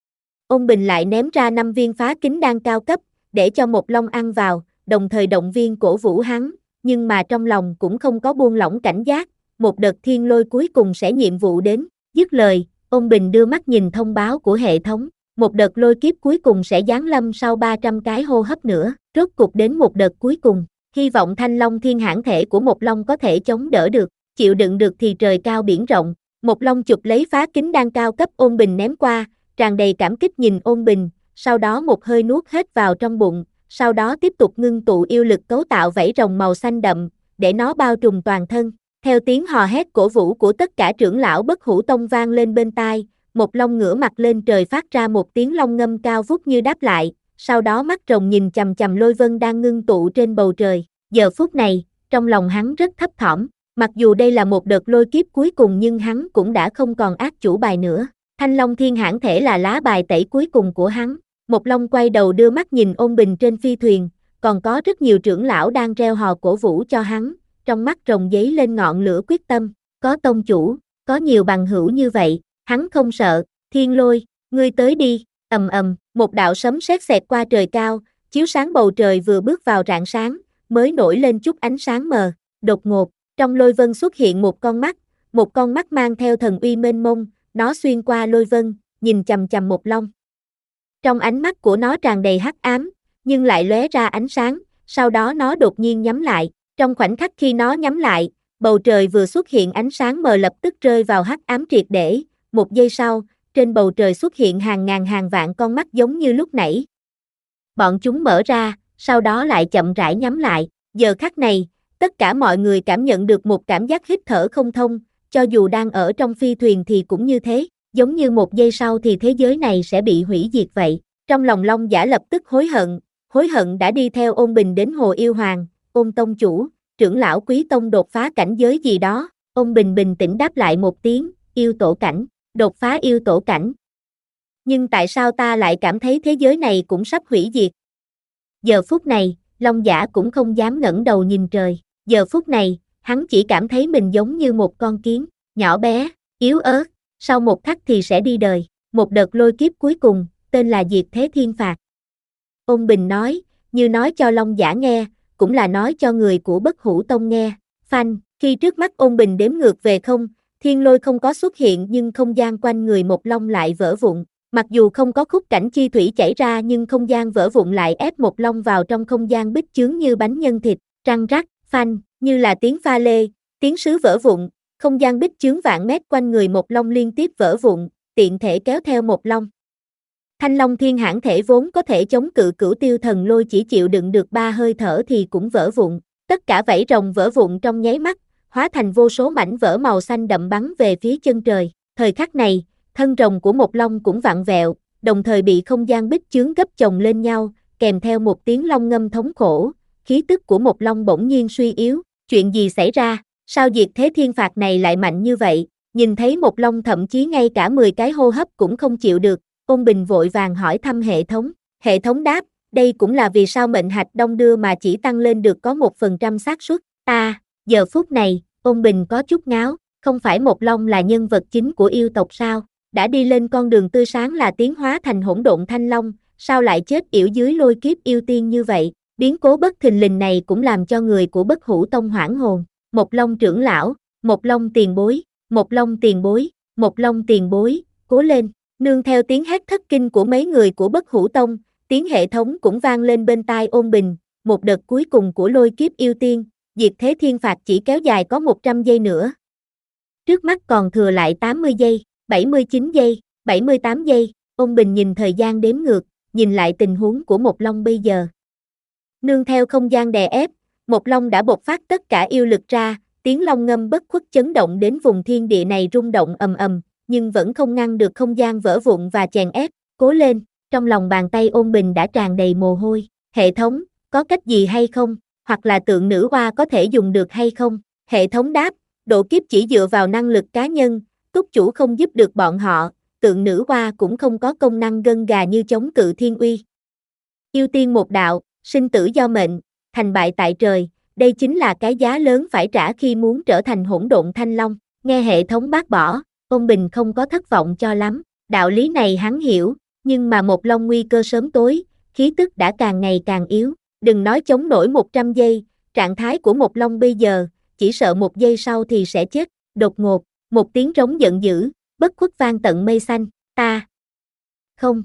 Ôn Bình lại ném ra năm viên phá kính đan cao cấp, để cho Một Long ăn vào, đồng thời động viên cổ vũ hắn, nhưng mà trong lòng cũng không có buông lỏng cảnh giác, một đợt thiên lôi cuối cùng sẽ nhiệm vụ đến. Dứt lời, Ôn Bình đưa mắt nhìn thông báo của hệ thống, một đợt lôi kiếp cuối cùng sẽ giáng lâm sau ba trăm cái hô hấp nữa, rốt cục đến một đợt cuối cùng, hy vọng Thanh Long Thiên Hãn Thể của Một Long có thể chống đỡ được, chịu đựng được thì trời cao biển rộng. Một Long chụp lấy phá kính đan cao cấp Ôn Bình ném qua, tràn đầy cảm kích nhìn Ôn Bình, sau đó một hơi nuốt hết vào trong bụng, sau đó tiếp tục ngưng tụ yêu lực cấu tạo vảy rồng màu xanh đậm, để nó bao trùm toàn thân. Theo tiếng hò hét cổ vũ của tất cả trưởng lão Bất Hủ Tông vang lên bên tai, Một Long ngửa mặt lên trời phát ra một tiếng long ngâm cao vút như đáp lại, sau đó mắt rồng nhìn chằm chằm lôi vân đang ngưng tụ trên bầu trời. Giờ phút này, trong lòng hắn rất thấp thỏm, mặc dù đây là một đợt lôi kiếp cuối cùng nhưng hắn cũng đã không còn ác chủ bài nữa. Thanh Long Thiên Hãn Thể là lá bài tẩy cuối cùng của hắn. Một Long quay đầu đưa mắt nhìn Ôn Bình trên phi thuyền, còn có rất nhiều trưởng lão đang reo hò cổ vũ cho hắn, trong mắt rồng giấy lên ngọn lửa quyết tâm, có tông chủ, có nhiều bằng hữu như vậy, hắn không sợ. Thiên Lôi, ngươi tới đi, ầm ầm, một đạo sấm sét xẹt qua trời cao, chiếu sáng bầu trời vừa bước vào rạng sáng, mới nổi lên chút ánh sáng mờ. Đột ngột, trong lôi vân xuất hiện một con mắt, một con mắt mang theo thần uy mênh mông, nó xuyên qua lôi vân, nhìn chằm chằm Một Long. Trong ánh mắt của nó tràn đầy hắc ám, nhưng lại lóe ra ánh sáng, sau đó nó đột nhiên nhắm lại. Trong khoảnh khắc khi nó nhắm lại, bầu trời vừa xuất hiện ánh sáng mờ lập tức rơi vào hắc ám triệt để. Một giây sau, trên bầu trời xuất hiện hàng ngàn hàng vạn con mắt giống như lúc nãy. Bọn chúng mở ra, sau đó lại chậm rãi nhắm lại. Giờ khắc này, tất cả mọi người cảm nhận được một cảm giác hít thở không thông, cho dù đang ở trong phi thuyền thì cũng như thế, giống như một giây sau thì thế giới này sẽ bị hủy diệt vậy. Trong lòng Long Giả lập tức hối hận, hối hận đã đi theo Ôn Bình đến Hồ Yêu Hoàng. Ôn tông chủ, trưởng lão Quý tông đột phá cảnh giới gì đó. Ôn Bình bình tĩnh đáp lại một tiếng, yêu tổ cảnh, đột phá yêu tổ cảnh. Nhưng tại sao ta lại cảm thấy thế giới này cũng sắp hủy diệt? Giờ phút này, Long Giả cũng không dám ngẩng đầu nhìn trời. Giờ phút này, hắn chỉ cảm thấy mình giống như một con kiến, nhỏ bé, yếu ớt, sau một khắc thì sẽ đi đời. Một đợt lôi kiếp cuối cùng, tên là Diệt Thế Thiên Phạt. Ôn Bình nói, như nói cho Long Giả nghe, cũng là nói cho người của Bất Hủ Tông nghe. Phanh, khi trước mắt Ôn Bình đếm ngược về không, thiên lôi không có xuất hiện nhưng không gian quanh người Một Long lại vỡ vụn. Mặc dù không có khúc cảnh chi thủy chảy ra nhưng không gian vỡ vụn lại ép Một Long vào trong không gian bích chướng như bánh nhân thịt, răng rắc, phanh, như là tiếng pha lê, tiếng sứ vỡ vụn, không gian bích chướng vạn mét quanh người Một Long liên tiếp vỡ vụn, tiện thể kéo theo Một Long. Thanh Long Thiên Hãn thể vốn có thể chống cự Cửu Tiêu Thần Lôi chỉ chịu đựng được ba hơi thở thì cũng vỡ vụn, tất cả vảy rồng vỡ vụn trong nháy mắt, hóa thành vô số mảnh vỡ màu xanh đậm bắn về phía chân trời. Thời khắc này, thân rồng của Một Long cũng vặn vẹo, đồng thời bị không gian bích chướng gấp chồng lên nhau, kèm theo một tiếng long ngâm thống khổ, khí tức của Một Long bỗng nhiên suy yếu. Chuyện gì xảy ra? Sao Diệt Thế Thiên Phạt này lại mạnh như vậy? Nhìn thấy Một Long thậm chí ngay cả mười cái hô hấp cũng không chịu được, Ôn Bình vội vàng hỏi thăm hệ thống. Hệ thống đáp, đây cũng là vì sao mệnh hạch đông đưa mà chỉ tăng lên được có một phần trăm xác suất. À, giờ phút này, Ôn Bình có chút ngáo, không phải Một Long là nhân vật chính của yêu tộc sao? Đã đi lên con đường tươi sáng là tiến hóa thành hỗn độn thanh long, sao lại chết yểu dưới lôi kiếp yêu tiên như vậy? Biến cố bất thình lình này cũng làm cho người của Bất Hủ Tông hoảng hồn. Một Long trưởng lão, Một Long tiền bối, Một Long tiền bối, Một Long tiền bối, cố lên. Nương theo tiếng hét thất kinh của mấy người của Bất Hủ Tông, tiếng hệ thống cũng vang lên bên tai Ôn Bình. Một đợt cuối cùng của lôi kiếp yêu tiên, Diệt Thế Thiên Phạt chỉ kéo dài có một trăm giây nữa. Trước mắt còn thừa lại tám mươi giây, bảy mươi chín giây, bảy mươi tám giây. Ôn Bình nhìn thời gian đếm ngược, nhìn lại tình huống của Một Long bây giờ. Nương theo không gian đè ép, Một Long đã bộc phát tất cả yêu lực ra, tiếng long ngâm bất khuất chấn động đến vùng thiên địa này rung động ầm ầm, nhưng vẫn không ngăn được không gian vỡ vụn và chèn ép. Cố lên, trong lòng bàn tay Ôn Bình đã tràn đầy mồ hôi. Hệ thống, có cách gì hay không? Hoặc là tượng nữ hoa có thể dùng được hay không? Hệ thống đáp, độ kiếp chỉ dựa vào năng lực cá nhân, túc chủ không giúp được bọn họ, tượng nữ hoa cũng không có công năng gân gà như chống cự thiên uy. Yêu tiên một đạo, sinh tử do mệnh, thành bại tại trời, đây chính là cái giá lớn phải trả khi muốn trở thành hỗn độn thanh long. Nghe hệ thống bác bỏ, Ôn Bình không có thất vọng cho lắm, đạo lý này hắn hiểu, nhưng mà Một Long nguy cơ sớm tối, khí tức đã càng ngày càng yếu, đừng nói chống nổi một trăm giây, trạng thái của Một Long bây giờ, chỉ sợ một giây sau thì sẽ chết. Đột ngột, một tiếng trống giận dữ, bất khuất vang tận mây xanh, ta không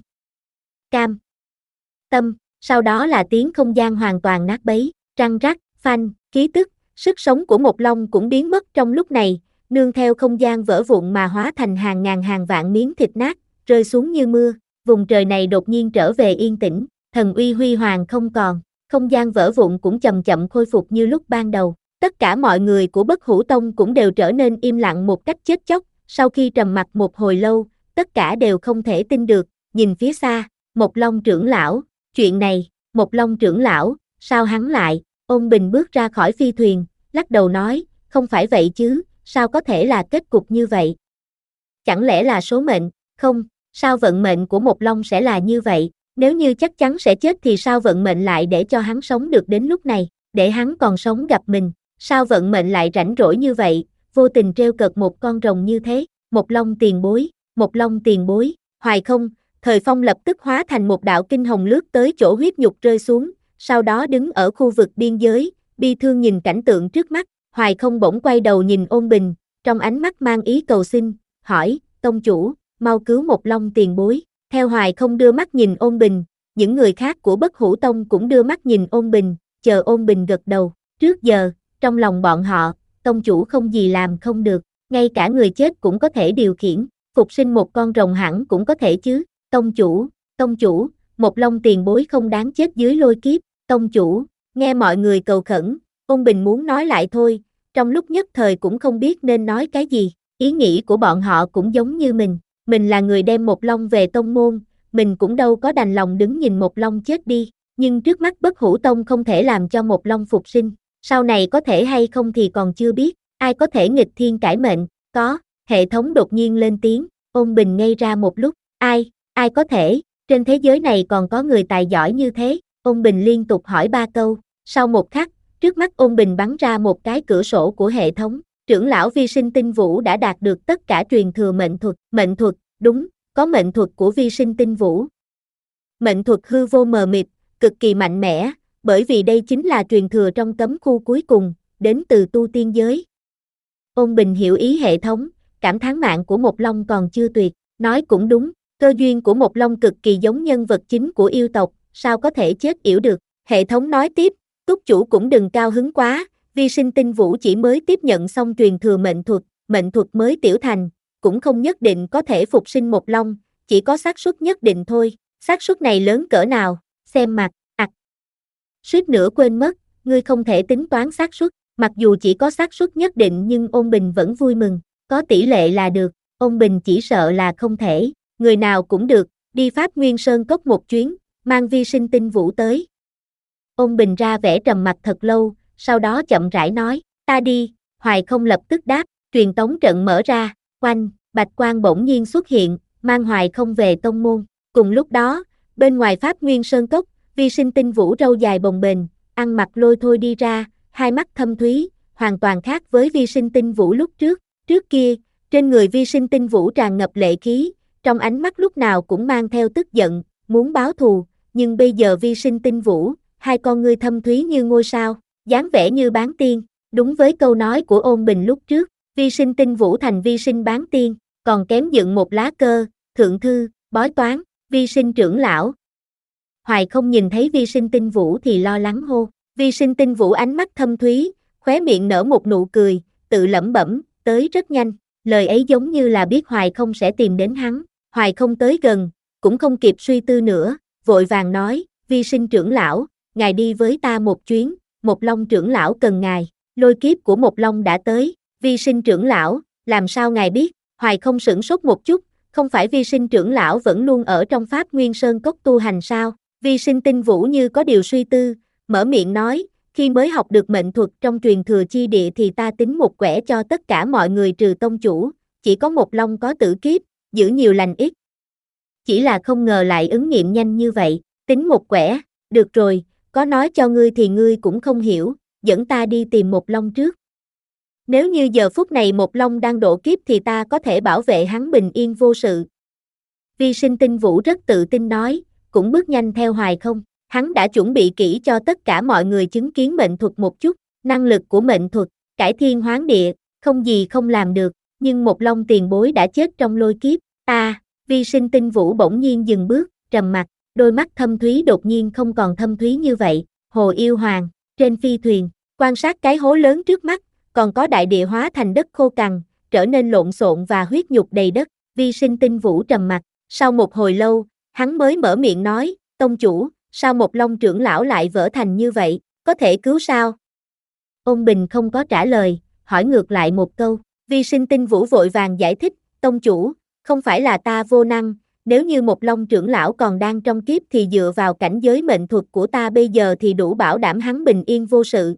cam tâm, sau đó là tiếng không gian hoàn toàn nát bấy, răng rắc, phanh, khí tức, sức sống của Một Long cũng biến mất trong lúc này, nương theo không gian vỡ vụn mà hóa thành hàng ngàn hàng vạn miếng thịt nát, rơi xuống như mưa. Vùng trời này đột nhiên trở về yên tĩnh, thần uy huy hoàng không còn, không gian vỡ vụn cũng chậm chậm khôi phục như lúc ban đầu. Tất cả mọi người của Bất Hủ Tông cũng đều trở nên im lặng một cách chết chóc, sau khi trầm mặc một hồi lâu, tất cả đều không thể tin được, nhìn phía xa, Một Long trưởng lão, chuyện này, Một Long trưởng lão, sao hắn lại? Ôn Bình bước ra khỏi phi thuyền, lắc đầu nói, không phải vậy chứ, sao có thể là kết cục như vậy? Chẳng lẽ là số mệnh? Không, sao vận mệnh của Một Long sẽ là như vậy? Nếu như chắc chắn sẽ chết thì sao vận mệnh lại để cho hắn sống được đến lúc này, để hắn còn sống gặp mình? Sao vận mệnh lại rảnh rỗi như vậy, vô tình trêu cợt một con rồng như thế? Một Long tiền bối, Một Long tiền bối, hoài không, Thời Phong lập tức hóa thành một đạo kinh hồng lướt tới chỗ huyết nhục rơi xuống, sau đó đứng ở khu vực biên giới, bi thương nhìn cảnh tượng trước mắt. Hoài không bỗng quay đầu nhìn Ôn Bình, trong ánh mắt mang ý cầu xin, hỏi, tông chủ, mau cứu Một Long tiền bối. Theo Hoài Không đưa mắt nhìn Ôn Bình, những người khác của Bất Hủ Tông cũng đưa mắt nhìn Ôn Bình, chờ Ôn Bình gật đầu. Trước giờ, trong lòng bọn họ, tông chủ không gì làm không được, ngay cả người chết cũng có thể điều khiển, phục sinh một con rồng hẳn cũng có thể chứ. Tông chủ, tông chủ, Một Long tiền bối không đáng chết dưới lôi kiếp. Tông chủ, nghe mọi người cầu khẩn, Ôn Bình muốn nói lại thôi, trong lúc nhất thời cũng không biết nên nói cái gì. Ý nghĩ của bọn họ cũng giống như mình, mình là người đem Một Long về tông môn, mình cũng đâu có đành lòng đứng nhìn Một Long chết đi, nhưng trước mắt Bất Hủ Tông không thể làm cho Một Long phục sinh, sau này có thể hay không thì còn chưa biết, ai có thể nghịch thiên cải mệnh, có, hệ thống đột nhiên lên tiếng. Ôn Bình ngây ra một lúc, ai, ai có thể, trên thế giới này còn có người tài giỏi như thế. Ôn Bình liên tục hỏi ba câu, sau một khắc, trước mắt Ôn Bình bắn ra một cái cửa sổ của hệ thống, trưởng lão Vi Sinh Tinh Vũ đã đạt được tất cả truyền thừa mệnh thuật, mệnh thuật, đúng, có mệnh thuật của Vi Sinh Tinh Vũ. Mệnh thuật hư vô mờ mịt, cực kỳ mạnh mẽ, bởi vì đây chính là truyền thừa trong cấm khu cuối cùng, đến từ tu tiên giới. Ôn Bình hiểu ý hệ thống, cảm thán mạng của Một Long còn chưa tuyệt, nói cũng đúng, cơ duyên của Một Long cực kỳ giống nhân vật chính của yêu tộc, sao có thể chết yểu được. Hệ thống nói tiếp, túc chủ cũng đừng cao hứng quá, Vi Sinh Tinh Vũ chỉ mới tiếp nhận xong truyền thừa mệnh thuật, mệnh thuật mới tiểu thành, cũng không nhất định có thể phục sinh Một Long, chỉ có xác suất nhất định thôi. Xác suất này lớn cỡ nào, xem mặt, ặc. Suýt nữa quên mất, ngươi không thể tính toán xác suất, mặc dù chỉ có xác suất nhất định nhưng Ôn Bình vẫn vui mừng, có tỷ lệ là được. Ôn Bình chỉ sợ là không thể, người nào cũng được, đi Pháp Nguyên Sơn Cốc một chuyến, mang Vi Sinh Tinh Vũ tới. Ôn Bình ra vẻ trầm mặt thật lâu, sau đó chậm rãi nói, ta đi. Hoài Không lập tức đáp, truyền tống trận mở ra, oanh, bạch quang bỗng nhiên xuất hiện, mang Hoài Không về tông môn. Cùng lúc đó, bên ngoài Pháp Nguyên Sơn Cốc, Vi Sinh Tinh Vũ râu dài bồng bềnh, ăn mặc lôi thôi đi ra, hai mắt thâm thúy, hoàn toàn khác với Vi Sinh Tinh Vũ lúc trước. Trước kia, trên người Vi Sinh Tinh Vũ tràn ngập lệ khí, trong ánh mắt lúc nào cũng mang theo tức giận, muốn báo thù, nhưng bây giờ Vi Sinh Tinh Vũ, hai con ngươi thâm thúy như ngôi sao, dáng vẻ như bán tiên, đúng với câu nói của Ôn Bình lúc trước, Vi Sinh Tinh Vũ thành Vi Sinh bán tiên, còn kém dựng một lá cơ, thượng thư, bói toán, Vi Sinh trưởng lão. Hoài Không nhìn thấy Vi Sinh Tinh Vũ thì lo lắng hô, Vi Sinh Tinh Vũ ánh mắt thâm thúy, khóe miệng nở một nụ cười, tự lẩm bẩm, tới rất nhanh, lời ấy giống như là biết Hoài Không sẽ tìm đến hắn. Hoài Không tới gần, cũng không kịp suy tư nữa, vội vàng nói, Vi Sinh trưởng lão, ngài đi với ta một chuyến, Một Long trưởng lão cần ngài. Lôi kiếp của Một Long đã tới. Vi Sinh trưởng lão, làm sao ngài biết? Hoài Không sửng sốt một chút, không phải Vi Sinh trưởng lão vẫn luôn ở trong Pháp Nguyên Sơn Cốc tu hành sao? Vi Sinh Tinh Vũ như có điều suy tư, mở miệng nói, khi mới học được mệnh thuật trong truyền thừa chi địa thì ta tính một quẻ cho tất cả mọi người trừ tông chủ, chỉ có Một Long có tử kiếp, giữ nhiều lành ít. Chỉ là không ngờ lại ứng nghiệm nhanh như vậy, tính một quẻ, được rồi, có nói cho ngươi thì ngươi cũng không hiểu, dẫn ta đi tìm Một Long trước. Nếu như giờ phút này Một Long đang độ kiếp thì ta có thể bảo vệ hắn bình yên vô sự. Vi Sinh Tinh Vũ rất tự tin nói, cũng bước nhanh theo Hoài Không, hắn đã chuẩn bị kỹ cho tất cả mọi người chứng kiến mệnh thuật một chút, năng lực của mệnh thuật, cải thiên hoán địa, không gì không làm được, nhưng Một Long tiền bối đã chết trong lôi kiếp, ta, Vi Sinh Tinh Vũ bỗng nhiên dừng bước, trầm mặt, đôi mắt thâm thúy đột nhiên không còn thâm thúy như vậy. Hồ Yêu Hoàng, trên phi thuyền, quan sát cái hố lớn trước mắt, còn có đại địa hóa thành đất khô cằn, trở nên lộn xộn và huyết nhục đầy đất. Vi Sinh Tinh Vũ trầm mặt, sau một hồi lâu, hắn mới mở miệng nói, tông chủ, sao Một Long trưởng lão lại vỡ thành như vậy, có thể cứu sao? Ôn Bình không có trả lời, hỏi ngược lại một câu. Vi Sinh Tinh Vũ vội vàng giải thích, tông chủ, không phải là ta vô năng, nếu như Một Long trưởng lão còn đang trong kiếp thì dựa vào cảnh giới mệnh thuật của ta bây giờ thì đủ bảo đảm hắn bình yên vô sự.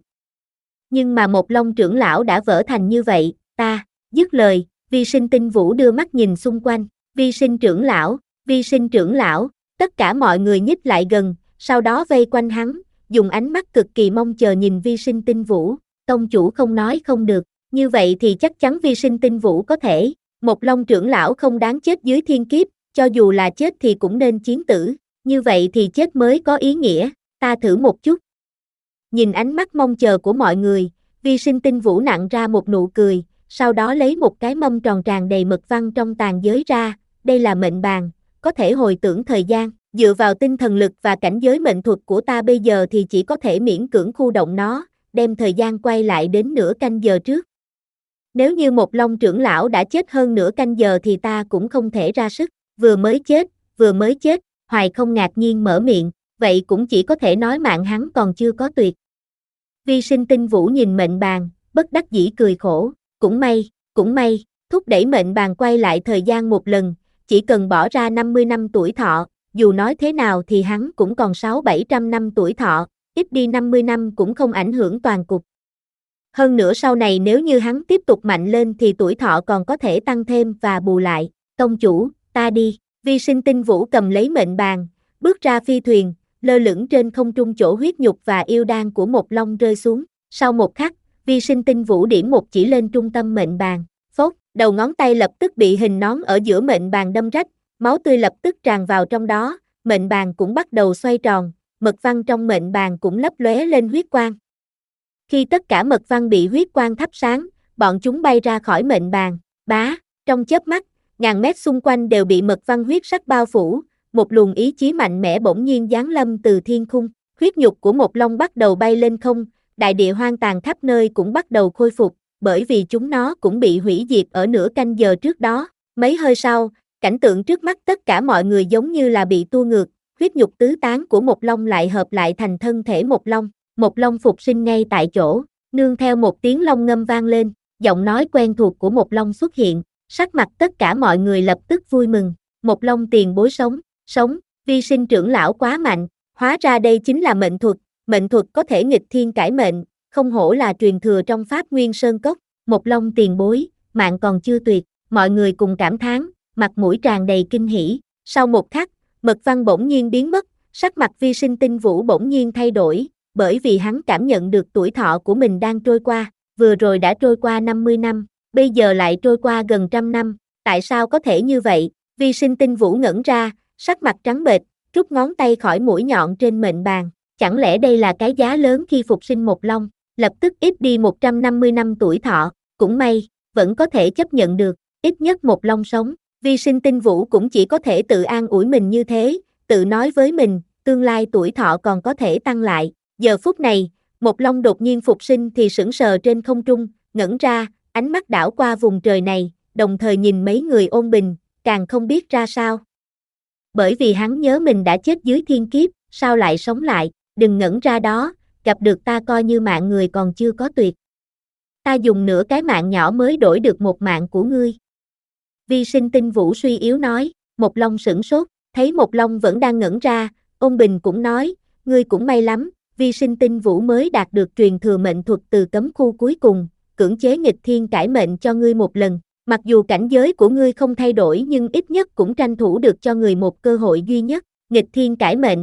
Nhưng mà Một Long trưởng lão đã vỡ thành như vậy, ta, dứt lời, Vi Sinh Tinh Vũ đưa mắt nhìn xung quanh, Vi Sinh trưởng lão, Vi Sinh trưởng lão, tất cả mọi người nhích lại gần, sau đó vây quanh hắn, dùng ánh mắt cực kỳ mong chờ nhìn Vi Sinh Tinh Vũ. Tông chủ không nói không được, như vậy thì chắc chắn Vi Sinh Tinh Vũ có thể. Một Long trưởng lão không đáng chết dưới thiên kiếp, cho dù là chết thì cũng nên chiến tử, như vậy thì chết mới có ý nghĩa, ta thử một chút. Nhìn ánh mắt mong chờ của mọi người, Vi Sinh Tinh Vũ nặn ra một nụ cười, sau đó lấy một cái mâm tròn tràn đầy mật văn trong tàn giới ra, đây là mệnh bàn, có thể hồi tưởng thời gian, dựa vào tinh thần lực và cảnh giới mệnh thuật của ta bây giờ thì chỉ có thể miễn cưỡng khu động nó, đem thời gian quay lại đến nửa canh giờ trước. Nếu như một Long trưởng lão đã chết hơn nửa canh giờ thì ta cũng không thể ra sức, vừa mới chết, vừa mới chết, Hoài không ngạc nhiên mở miệng, vậy cũng chỉ có thể nói mạng hắn còn chưa có tuyệt. Vi sinh tinh vũ nhìn mệnh bàn, bất đắc dĩ cười khổ, cũng may, cũng may, thúc đẩy mệnh bàn quay lại thời gian một lần, chỉ cần bỏ ra năm mươi năm tuổi thọ, dù nói thế nào thì hắn cũng còn sáu bảy trăm năm tuổi thọ, ít đi năm mươi năm cũng không ảnh hưởng toàn cục. Hơn nữa sau này nếu như hắn tiếp tục mạnh lên thì tuổi thọ còn có thể tăng thêm và bù lại, tông chủ, ta đi, Vi sinh tinh vũ cầm lấy mệnh bàn, bước ra phi thuyền, lơ lửng trên không trung chỗ huyết nhục và yêu đan của một Long rơi xuống, sau một khắc, Vi sinh tinh vũ điểm một chỉ lên trung tâm mệnh bàn, phốt, đầu ngón tay lập tức bị hình nón ở giữa mệnh bàn đâm rách, máu tươi lập tức tràn vào trong đó, mệnh bàn cũng bắt đầu xoay tròn, mật văn trong mệnh bàn cũng lấp lóe lên huyết quang. Khi tất cả mật văn bị huyết quang thắp sáng, bọn chúng bay ra khỏi mệnh bàn, bá, trong chớp mắt, ngàn mét xung quanh đều bị mật văn huyết sắc bao phủ, một luồng ý chí mạnh mẽ bỗng nhiên giáng lâm từ thiên khung, huyết nhục của một Long bắt đầu bay lên không, đại địa hoang tàn khắp nơi cũng bắt đầu khôi phục, bởi vì chúng nó cũng bị hủy diệt ở nửa canh giờ trước đó. Mấy hơi sau, cảnh tượng trước mắt tất cả mọi người giống như là bị tua ngược, huyết nhục tứ tán của một Long lại hợp lại thành thân thể một Long, một Long phục sinh ngay tại chỗ, nương theo một tiếng long ngâm vang lên, giọng nói quen thuộc của một Long xuất hiện, sắc mặt tất cả mọi người lập tức vui mừng, một Long tiền bối sống, sống, Vi sinh trưởng lão quá mạnh, hóa ra đây chính là mệnh thuật, mệnh thuật có thể nghịch thiên cải mệnh, không hổ là truyền thừa trong Pháp Nguyên Sơn Cốc, một Long tiền bối, mạng còn chưa tuyệt, mọi người cùng cảm thán, mặt mũi tràn đầy kinh hỉ, sau một khắc, mật văn bỗng nhiên biến mất, sắc mặt Vi sinh tinh vũ bỗng nhiên thay đổi, bởi vì hắn cảm nhận được tuổi thọ của mình đang trôi qua, vừa rồi đã trôi qua năm mươi năm, bây giờ lại trôi qua gần trăm năm, tại sao có thể như vậy? Vi sinh tinh vũ ngẩn ra, sắc mặt trắng bệch, rút ngón tay khỏi mũi nhọn trên mệnh bàn, chẳng lẽ đây là cái giá lớn khi phục sinh một Long, lập tức ít đi một trăm năm mươi năm tuổi thọ, cũng may, vẫn có thể chấp nhận được, ít nhất một Long sống, Vi sinh tinh vũ cũng chỉ có thể tự an ủi mình như thế, tự nói với mình, tương lai tuổi thọ còn có thể tăng lại, giờ phút này, một Long đột nhiên phục sinh thì sững sờ trên không trung, ngẩn ra, ánh mắt đảo qua vùng trời này, đồng thời nhìn mấy người ôn bình, càng không biết ra sao. Bởi vì hắn nhớ mình đã chết dưới thiên kiếp, sao lại sống lại, đừng ngẩn ra đó, gặp được ta coi như mạng người còn chưa có tuyệt. Ta dùng nửa cái mạng nhỏ mới đổi được một mạng của ngươi. Vi sinh tinh vũ suy yếu nói, một Long sửng sốt, thấy một Long vẫn đang ngẩn ra, ôn bình cũng nói, ngươi cũng may lắm, Vi sinh tinh vũ mới đạt được truyền thừa mệnh thuật từ cấm khu cuối cùng, cưỡng chế nghịch thiên cải mệnh cho ngươi một lần. Mặc dù cảnh giới của ngươi không thay đổi nhưng ít nhất cũng tranh thủ được cho người một cơ hội duy nhất, nghịch thiên cải mệnh.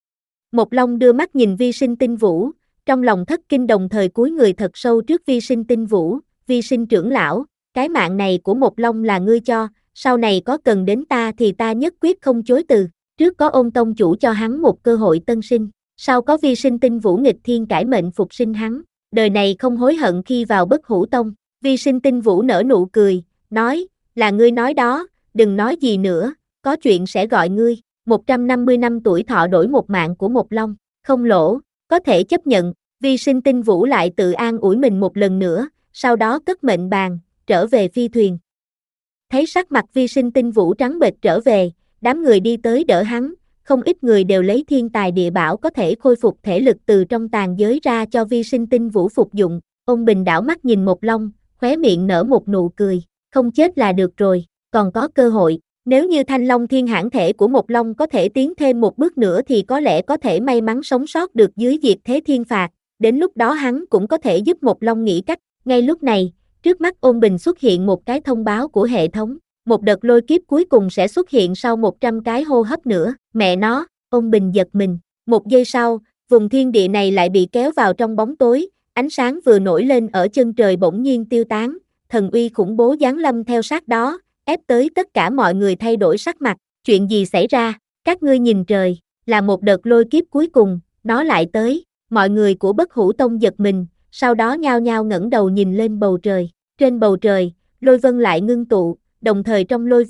Một Long đưa mắt nhìn Vi sinh tinh vũ, trong lòng thất kinh đồng thời cúi người thật sâu trước Vi sinh tinh vũ, Vi sinh trưởng lão, cái mạng này của một Long là ngươi cho, sau này có cần đến ta thì ta nhất quyết không chối từ, trước có Ôn tông chủ cho hắn một cơ hội tân sinh, sau có Vi sinh tinh vũ nghịch thiên cải mệnh phục sinh hắn, đời này không hối hận khi vào Bất Hủ Tông. Vi sinh tinh vũ nở nụ cười, nói, là ngươi nói đó, đừng nói gì nữa, có chuyện sẽ gọi ngươi, một trăm năm mươi năm tuổi thọ đổi một mạng của một Long, không lỗ, có thể chấp nhận, Vi sinh tinh vũ lại tự an ủi mình một lần nữa, sau đó cất mệnh bàn, trở về phi thuyền. Thấy sắc mặt Vi sinh tinh vũ trắng bệch trở về, đám người đi tới đỡ hắn, không ít người đều lấy thiên tài địa bảo có thể khôi phục thể lực từ trong tàn giới ra cho Vi sinh tinh vũ phục dụng, ông bình đảo mắt nhìn một Long, khóe miệng nở một nụ cười, không chết là được rồi, còn có cơ hội, nếu như Thanh Long thiên hãn thể của một Long có thể tiến thêm một bước nữa thì có lẽ có thể may mắn sống sót được dưới diệt thế thiên phạt, đến lúc đó hắn cũng có thể giúp một Long nghĩ cách, ngay lúc này, trước mắt ôn bình xuất hiện một cái thông báo của hệ thống, một đợt lôi kiếp cuối cùng sẽ xuất hiện sau một trăm cái hô hấp nữa, mẹ nó, ôn bình giật mình, một giây sau, vùng thiên địa này lại bị kéo vào trong bóng tối, ánh sáng vừa nổi lên ở chân trời bỗng nhiên tiêu tán, thần uy khủng bố giáng lâm theo sát đó, ép tới tất cả mọi người thay đổi sắc mặt, chuyện gì xảy ra, các ngươi nhìn trời, là một đợt lôi kiếp cuối cùng, nó lại tới, mọi người của Bất Hủ Tông giật mình, sau đó nhao nhao ngẩng đầu nhìn lên bầu trời, trên bầu trời, lôi vân lại ngưng tụ, đồng thời trong lôi vân,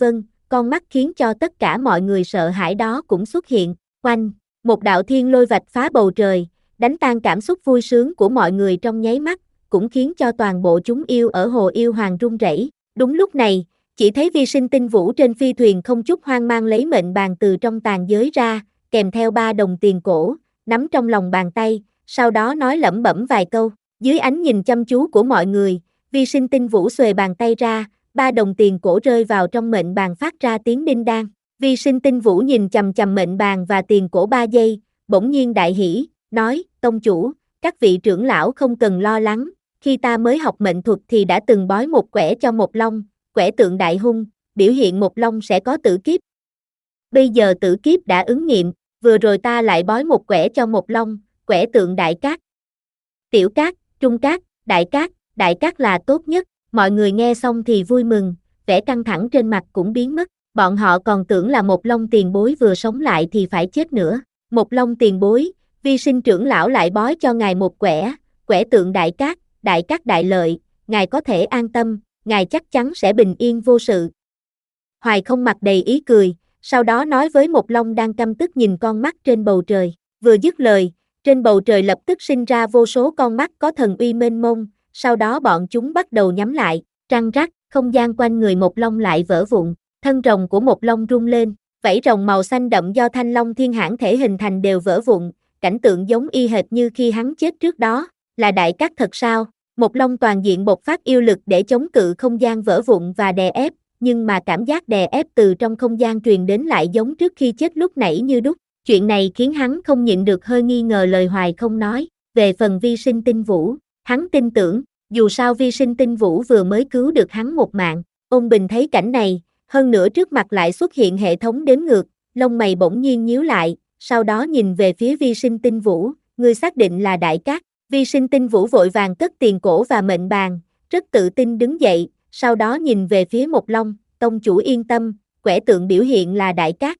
con mắt khiến cho tất cả mọi người sợ hãi đó cũng xuất hiện, oanh, một đạo thiên lôi vạch phá bầu trời, đánh tan cảm xúc vui sướng của mọi người trong nháy mắt, cũng khiến cho toàn bộ chúng yêu ở Hồ Yêu Hoàng run rẩy. Đúng lúc này, chỉ thấy Vi Sinh Tinh Vũ trên phi thuyền không chút hoang mang lấy mệnh bàn từ trong tàn giới ra, kèm theo ba đồng tiền cổ, nắm trong lòng bàn tay, sau đó nói lẩm bẩm vài câu. Dưới ánh nhìn chăm chú của mọi người, Vi Sinh Tinh Vũ xuề bàn tay ra, ba đồng tiền cổ rơi vào trong mệnh bàn phát ra tiếng đinh đan. Vi Sinh Tinh Vũ nhìn chằm chằm mệnh bàn và tiền cổ ba giây, bỗng nhiên đại hỉ, nói, tông chủ, các vị trưởng lão không cần lo lắng, khi ta mới học mệnh thuật thì đã từng bói một quẻ cho một long, quẻ tượng đại hung, biểu hiện một long sẽ có tử kiếp. Bây giờ tử kiếp đã ứng nghiệm, vừa rồi ta lại bói một quẻ cho một long, quẻ tượng đại cát. Tiểu cát, trung cát, đại cát, đại cát là tốt nhất, mọi người nghe xong thì vui mừng, vẻ căng thẳng trên mặt cũng biến mất, bọn họ còn tưởng là một long tiền bối vừa sống lại thì phải chết nữa. Một long tiền bối, Vi Sinh trưởng lão lại bói cho ngài một quẻ, quẻ tượng đại cát, đại cát đại lợi, ngài có thể an tâm, ngài chắc chắn sẽ bình yên vô sự. Hoài Không mặt đầy ý cười, sau đó nói với một long đang căm tức nhìn con mắt trên bầu trời, vừa dứt lời, trên bầu trời lập tức sinh ra vô số con mắt có thần uy mênh mông, sau đó bọn chúng bắt đầu nhắm lại, răng rắc, không gian quanh người một long lại vỡ vụn, thân rồng của một long rung lên, vảy rồng màu xanh đậm do thanh long thiên hãn thể hình thành đều vỡ vụn, cảnh tượng giống y hệt như khi hắn chết trước đó, là đại cát thật sao? Một long toàn diện bộc phát yêu lực để chống cự không gian vỡ vụn và đè ép, nhưng mà cảm giác đè ép từ trong không gian truyền đến lại giống trước khi chết lúc nãy như đúc. Chuyện này khiến hắn không nhịn được hơi nghi ngờ lời Hoài Không nói. Về phần Vi Sinh Tinh Vũ, hắn tin tưởng, dù sao Vi Sinh Tinh Vũ vừa mới cứu được hắn một mạng. Ôn Bình thấy cảnh này, hơn nữa trước mặt lại xuất hiện hệ thống đếm ngược, lông mày bỗng nhiên nhíu lại, sau đó nhìn về phía Vi Sinh Tinh Vũ, ngươi xác định là đại cát. Vi Sinh Tinh Vũ vội vàng cất tiền cổ và mệnh bàn, rất tự tin đứng dậy, sau đó nhìn về phía một long, tông chủ yên tâm, quẻ tượng biểu hiện là đại cát.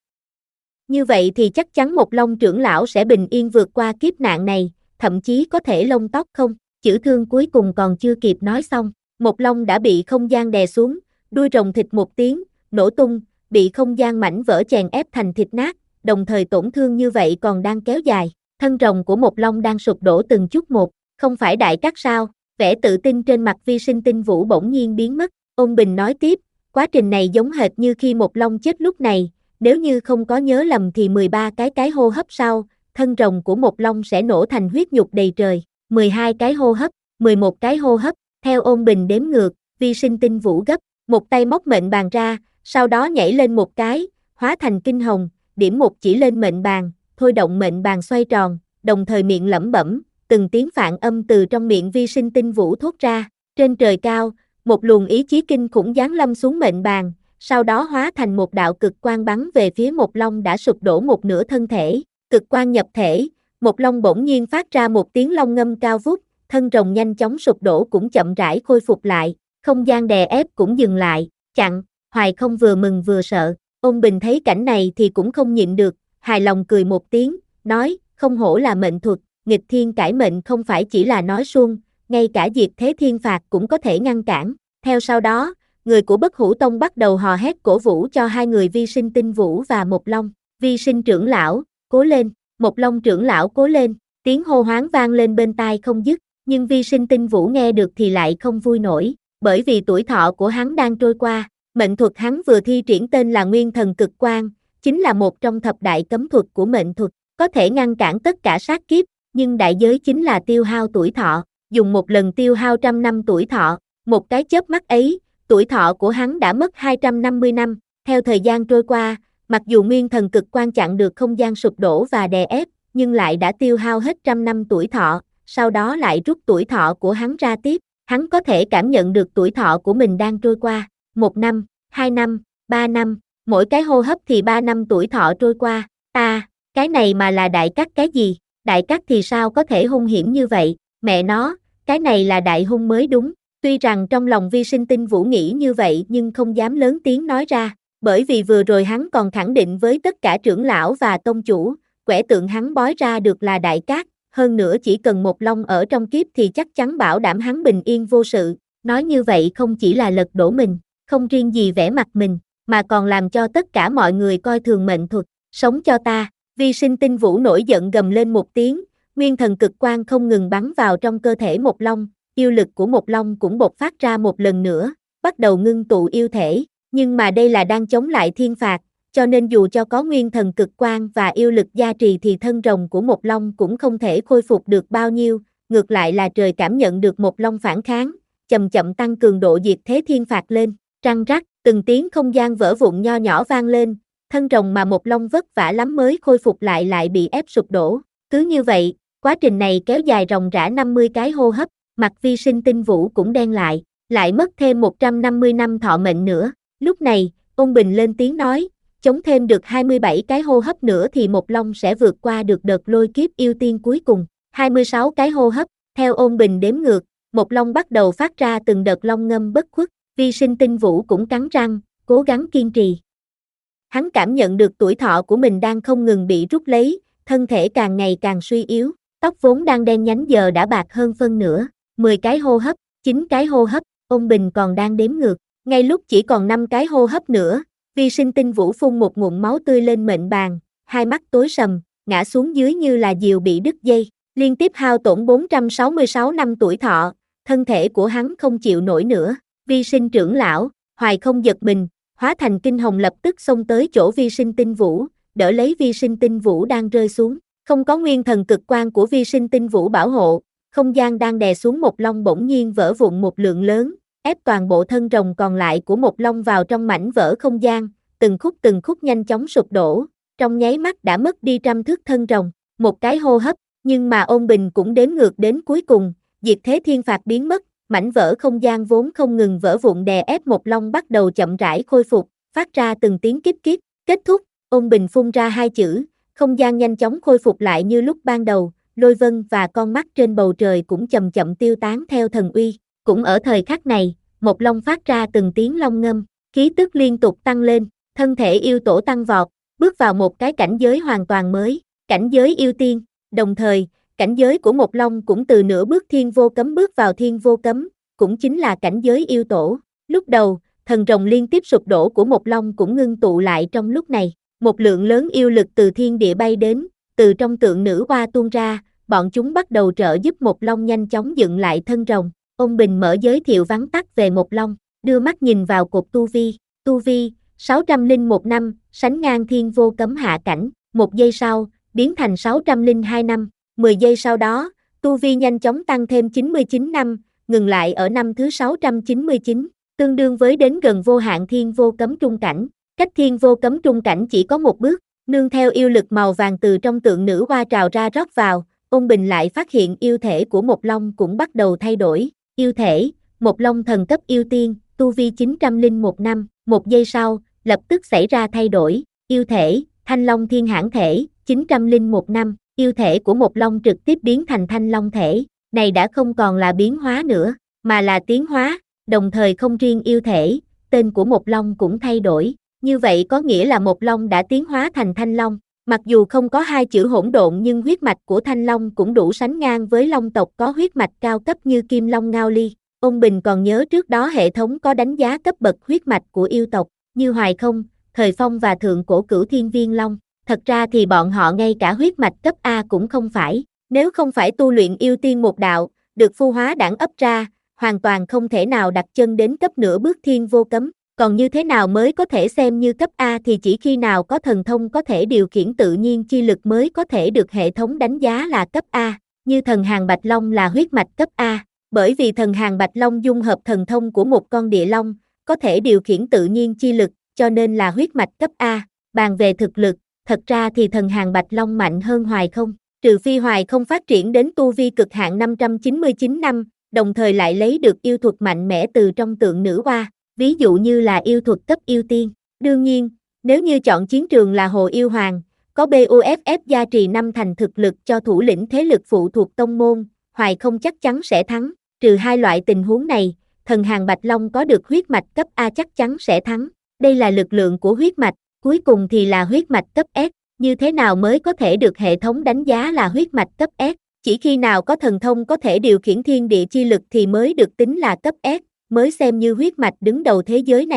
Như vậy thì chắc chắn một long trưởng lão sẽ bình yên vượt qua kiếp nạn này, thậm chí có thể lông tóc không. Chữ thương cuối cùng còn chưa kịp nói xong, một long đã bị không gian đè xuống, đuôi rồng thịt một tiếng, nổ tung, bị không gian mảnh vỡ chèn ép thành thịt nát, đồng thời tổn thương như vậy còn đang kéo dài. Thân rồng của một long đang sụp đổ từng chút một, không phải đại cát sao? Vẻ tự tin trên mặt Vi Sinh Tinh Vũ bỗng nhiên biến mất. Ôn Bình nói tiếp, quá trình này giống hệt như khi một long chết lúc này, nếu như không có nhớ lầm thì mười ba cái cái hô hấp sau, thân rồng của một long sẽ nổ thành huyết nhục đầy trời, mười hai cái hô hấp, mười một cái hô hấp, theo Ôn Bình đếm ngược, Vi Sinh Tinh Vũ gấp, một tay móc mệnh bàn ra, sau đó nhảy lên một cái, hóa thành kinh hồng, điểm một chỉ lên mệnh bàn, thôi động mệnh bàn xoay tròn, đồng thời miệng lẩm bẩm, từng tiếng phạn âm từ trong miệng Vi Sinh Tinh Vũ thốt ra. Trên trời cao, một luồng ý chí kinh khủng giáng lâm xuống mệnh bàn, sau đó hóa thành một đạo cực quang bắn về phía một long đã sụp đổ một nửa thân thể. Cực quang nhập thể, một long bỗng nhiên phát ra một tiếng long ngâm cao vút, thân rồng nhanh chóng sụp đổ cũng chậm rãi khôi phục lại, không gian đè ép cũng dừng lại, chặn. Hoài Không vừa mừng vừa sợ, Ôn Bình thấy cảnh này thì cũng không nhịn được, hài lòng cười một tiếng, nói, không hổ là mệnh thuật, nghịch thiên cải mệnh không phải chỉ là nói suông, ngay cả diệt thế thiên phạt cũng có thể ngăn cản. Theo sau đó, người của Bất Hủ Tông bắt đầu hò hét cổ vũ cho hai người Vi Sinh Tinh Vũ và Một Long. Vi Sinh trưởng lão, cố lên, Một Long trưởng lão cố lên, tiếng hô hoáng vang lên bên tai không dứt, nhưng Vi Sinh Tinh Vũ nghe được thì lại không vui nổi, bởi vì tuổi thọ của hắn đang trôi qua, mệnh thuật hắn vừa thi triển tên là Nguyên Thần Cực Quang, chính là một trong thập đại cấm thuật của mệnh thuật, có thể ngăn cản tất cả sát kiếp, nhưng đại giới chính là tiêu hao tuổi thọ, dùng một lần tiêu hao trăm năm tuổi thọ, một cái chớp mắt ấy, tuổi thọ của hắn đã mất hai trăm năm mươi năm, theo thời gian trôi qua, mặc dù Nguyên Thần Cực Quang chặn được không gian sụp đổ và đè ép, nhưng lại đã tiêu hao hết trăm năm tuổi thọ, sau đó lại rút tuổi thọ của hắn ra tiếp, hắn có thể cảm nhận được tuổi thọ của mình đang trôi qua, một năm, hai năm, ba năm, mỗi cái hô hấp thì ba năm tuổi thọ trôi qua, ta, cái này mà là đại cát cái gì, đại cát thì sao có thể hung hiểm như vậy, mẹ nó, cái này là đại hung mới đúng. Tuy rằng trong lòng Vi Sinh Tinh Vũ nghĩ như vậy nhưng không dám lớn tiếng nói ra, bởi vì vừa rồi hắn còn khẳng định với tất cả trưởng lão và tông chủ, quẻ tượng hắn bói ra được là đại cát, hơn nữa chỉ cần một long ở trong kiếp thì chắc chắn bảo đảm hắn bình yên vô sự, nói như vậy không chỉ là lật đổ mình, không riêng gì vẻ mặt mình, mà còn làm cho tất cả mọi người coi thường mệnh thuật, sống cho ta. Vi Sinh Tinh Vũ nổi giận gầm lên một tiếng, nguyên thần cực quang không ngừng bắn vào trong cơ thể Mộc Long, yêu lực của Mộc Long cũng bộc phát ra một lần nữa, bắt đầu ngưng tụ yêu thể, nhưng mà đây là đang chống lại thiên phạt, cho nên dù cho có nguyên thần cực quang và yêu lực gia trì thì thân rồng của Mộc Long cũng không thể khôi phục được bao nhiêu, ngược lại là trời cảm nhận được Mộc Long phản kháng, chậm chậm tăng cường độ diệt thế thiên phạt lên, răng rắc, từng tiếng không gian vỡ vụn nho nhỏ vang lên, thân rồng mà Mộc Long vất vả lắm mới khôi phục lại lại bị ép sụp đổ, cứ như vậy, quá trình này kéo dài ròng rã năm mươi cái hô hấp, mặt Vi Sinh Tinh Vũ cũng đen lại, lại mất thêm một trăm năm mươi năm thọ mệnh nữa, lúc này, Ôn Bình lên tiếng nói, chống thêm được hai mươi bảy cái hô hấp nữa thì Mộc Long sẽ vượt qua được đợt lôi kiếp yêu tiên cuối cùng, hai mươi sáu cái hô hấp, theo Ôn Bình đếm ngược, Mộc Long bắt đầu phát ra từng đợt long ngâm bất khuất, Vi Sinh Tinh Vũ cũng cắn răng, cố gắng kiên trì. Hắn cảm nhận được tuổi thọ của mình đang không ngừng bị rút lấy, thân thể càng ngày càng suy yếu, tóc vốn đang đen nhánh giờ đã bạc hơn phân nửa, mười cái hô hấp, chín cái hô hấp, Ôn Bình còn đang đếm ngược, ngay lúc chỉ còn năm cái hô hấp nữa, Vi Sinh Tinh Vũ phun một ngụm máu tươi lên mệnh bàn, hai mắt tối sầm, ngã xuống dưới như là diều bị đứt dây, liên tiếp hao tổn bốn trăm sáu mươi sáu năm tuổi thọ, thân thể của hắn không chịu nổi nữa. Vi Sinh trưởng lão, Hoài Không giật mình, hóa thành kinh hồng lập tức xông tới chỗ Vi Sinh Tinh Vũ, đỡ lấy Vi Sinh Tinh Vũ đang rơi xuống, không có nguyên thần cực quang của Vi Sinh Tinh Vũ bảo hộ, không gian đang đè xuống Mộc Long bỗng nhiên vỡ vụn một lượng lớn, ép toàn bộ thân rồng còn lại của Mộc Long vào trong mảnh vỡ không gian, từng khúc từng khúc nhanh chóng sụp đổ, trong nháy mắt đã mất đi trăm thước thân rồng, một cái hô hấp, nhưng mà Ôn Bình cũng đếm ngược đến cuối cùng, diệt thế thiên phạt biến mất, mảnh vỡ không gian vốn không ngừng vỡ vụn đè ép Mộc Long bắt đầu chậm rãi khôi phục, phát ra từng tiếng kíp kíp, kết thúc, Ôn Bình phun ra hai chữ, không gian nhanh chóng khôi phục lại như lúc ban đầu, lôi vân và con mắt trên bầu trời cũng chậm chậm tiêu tán theo thần uy, cũng ở thời khắc này, Mộc Long phát ra từng tiếng long ngâm, khí tức liên tục tăng lên, thân thể yêu tổ tăng vọt, bước vào một cái cảnh giới hoàn toàn mới, cảnh giới yêu tiên, đồng thời, cảnh giới của Mộc Long cũng từ nửa bước thiên vô cấm bước vào thiên vô cấm, cũng chính là cảnh giới yêu tổ. Lúc đầu, thần rồng liên tiếp sụp đổ của Mộc Long cũng ngưng tụ lại trong lúc này, một lượng lớn yêu lực từ thiên địa bay đến, từ trong tượng nữ hoa tuôn ra, bọn chúng bắt đầu trợ giúp Mộc Long nhanh chóng dựng lại thân rồng. Ôn Bình mở giới thiệu vắn tắt về Mộc Long, đưa mắt nhìn vào cột tu vi, tu vi, sáu trăm lẻ một năm, sánh ngang thiên vô cấm hạ cảnh, một giây sau, biến thành sáu trăm lẻ hai năm, mười giây sau đó, tu vi nhanh chóng tăng thêm chín mươi chín năm, ngừng lại ở năm thứ sáu trăm chín mươi chín, tương đương với đến gần vô hạn thiên vô cấm trung cảnh, cách thiên vô cấm trung cảnh chỉ có một bước, nương theo yêu lực màu vàng từ trong tượng nữ hoa trào ra rót vào, Ôn Bình lại phát hiện yêu thể của Mộc Long cũng bắt đầu thay đổi, yêu thể, Mộc Long thần cấp yêu tiên, tu vi chín trăm lẻ một năm, một giây sau, lập tức xảy ra thay đổi, yêu thể, Thanh Long thiên hãn thể, chín trăm lẻ một năm, yêu thể của Mộc Long trực tiếp biến thành Thanh Long thể, này đã không còn là biến hóa nữa, mà là tiến hóa, đồng thời không riêng yêu thể, tên của Mộc Long cũng thay đổi, như vậy có nghĩa là Mộc Long đã tiến hóa thành Thanh Long, mặc dù không có hai chữ hỗn độn nhưng huyết mạch của Thanh Long cũng đủ sánh ngang với Long tộc có huyết mạch cao cấp như Kim Long Ngao Ly. Ôn Bình còn nhớ trước đó hệ thống có đánh giá cấp bậc huyết mạch của yêu tộc, như Hoài Không, Thời Phong và Thượng Cổ Cửu Thiên Viên Long, thật ra thì bọn họ ngay cả huyết mạch cấp A cũng không phải, nếu không phải tu luyện yêu tiên một đạo, được phu hóa đẳng ấp ra, hoàn toàn không thể nào đặt chân đến cấp nửa bước thiên vô cấm, còn như thế nào mới có thể xem như cấp A thì chỉ khi nào có thần thông có thể điều khiển tự nhiên chi lực mới có thể được hệ thống đánh giá là cấp A, như thần Hàng Bạch Long là huyết mạch cấp A, bởi vì thần Hàng Bạch Long dung hợp thần thông của một con địa long, có thể điều khiển tự nhiên chi lực, cho nên là huyết mạch cấp A, bàn về thực lực, thật ra thì thần Hàng Bạch Long mạnh hơn Hoài Không, trừ phi Hoài Không phát triển đến tu vi cực hạn năm trăm chín mươi chín năm, đồng thời lại lấy được yêu thuật mạnh mẽ từ trong tượng nữ hoa, ví dụ như là yêu thuật cấp yêu tiên. Đương nhiên, nếu như chọn chiến trường là Hồ Yêu Hoàng, có bê u ép ép gia trì năm thành thực lực cho thủ lĩnh thế lực phụ thuộc tông môn, Hoài Không chắc chắn sẽ thắng, trừ hai loại tình huống này, thần Hàng Bạch Long có được huyết mạch cấp A chắc chắn sẽ thắng, đây là lực lượng của huyết mạch, cuối cùng thì là huyết mạch cấp S, như thế nào mới có thể được hệ thống đánh giá là huyết mạch cấp S, chỉ khi nào có thần thông có thể điều khiển thiên địa chi lực thì mới được tính là cấp S, mới xem như huyết mạch đứng đầu thế giới này.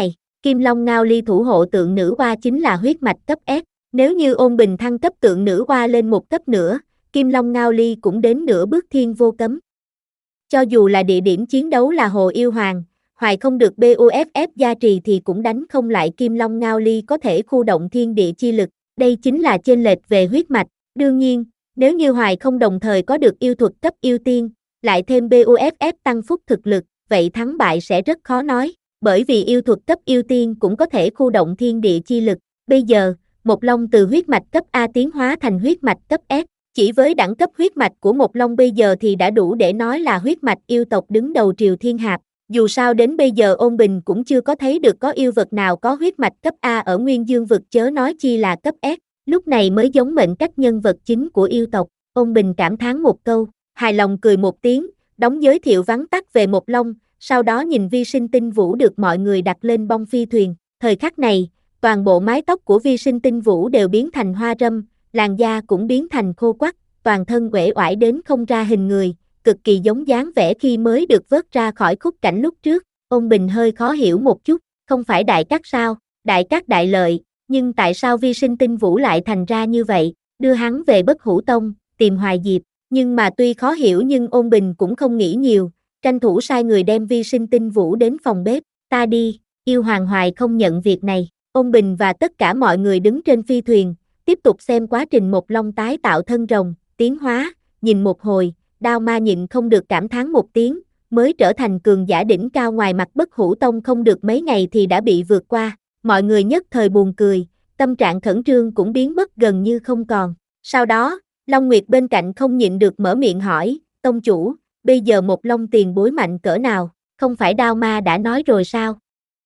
Kim Long Ngao Ly thủ hộ tượng nữ oa chính là huyết mạch cấp S. Nếu như Ôn Bình thăng cấp tượng nữ oa lên một cấp nữa, Kim Long Ngao Ly cũng đến nửa bước thiên vô cấm. Cho dù là địa điểm chiến đấu là Hồ Yêu Hoàng, hoài không được bê u ép ép gia trì thì cũng đánh không lại Kim Long Ngao Ly có thể khu động thiên địa chi lực. Đây chính là chênh lệch về huyết mạch. Đương nhiên, nếu như hoài không đồng thời có được yêu thuật cấp yêu tiên, lại thêm bê u ép ép tăng phúc thực lực, vậy thắng bại sẽ rất khó nói, bởi vì yêu thuật cấp yêu tiên cũng có thể khu động thiên địa chi lực. Bây giờ, Một Long từ huyết mạch cấp A tiến hóa thành huyết mạch cấp S, chỉ với đẳng cấp huyết mạch của Một Long bây giờ thì đã đủ để nói là huyết mạch yêu tộc đứng đầu Triều Thiên Hạp. Dù sao đến bây giờ Ôn Bình cũng chưa có thấy được có yêu vật nào có huyết mạch cấp A ở Nguyên Dương vực, chớ nói chi là cấp S, lúc này mới giống mệnh cách nhân vật chính của yêu tộc. Ôn Bình cảm thán một câu, hài lòng cười một tiếng, đóng giới thiệu vắn tắt về Một Long, sau đó nhìn Vi Sinh Tinh Vũ được mọi người đặt lên bông phi thuyền. Thời khắc này, toàn bộ mái tóc của Vi Sinh Tinh Vũ đều biến thành hoa râm, làn da cũng biến thành khô quắt, toàn thân uể oải đến không ra hình người, cực kỳ giống dáng vẻ khi mới được vớt ra khỏi khúc cảnh lúc trước. Ôn Bình hơi khó hiểu một chút, không phải đại cát sao, đại cát đại lợi, nhưng tại sao Vi Sinh Tinh Vũ lại thành ra như vậy, đưa hắn về Bất Hủ Tông, tìm Hoài Diệp. Nhưng mà tuy khó hiểu nhưng Ôn Bình cũng không nghĩ nhiều, tranh thủ sai người đem Vi Sinh Tinh Vũ đến phòng bếp. Ta đi, yêu hoàng Hoài không nhận việc này. Ôn Bình và tất cả mọi người đứng trên phi thuyền, tiếp tục xem quá trình Một Long tái tạo thân rồng, tiến hóa, nhìn một hồi, Đao Ma nhịn không được cảm thán một tiếng, mới trở thành cường giả đỉnh cao ngoài mặt Bất Hủ Tông không được mấy ngày thì đã bị vượt qua. Mọi người nhất thời buồn cười, tâm trạng khẩn trương cũng biến mất gần như không còn. Sau đó, Long Nguyệt bên cạnh không nhịn được mở miệng hỏi, tông chủ, bây giờ Một Long tiền bối mạnh cỡ nào, không phải Đao Ma đã nói rồi sao?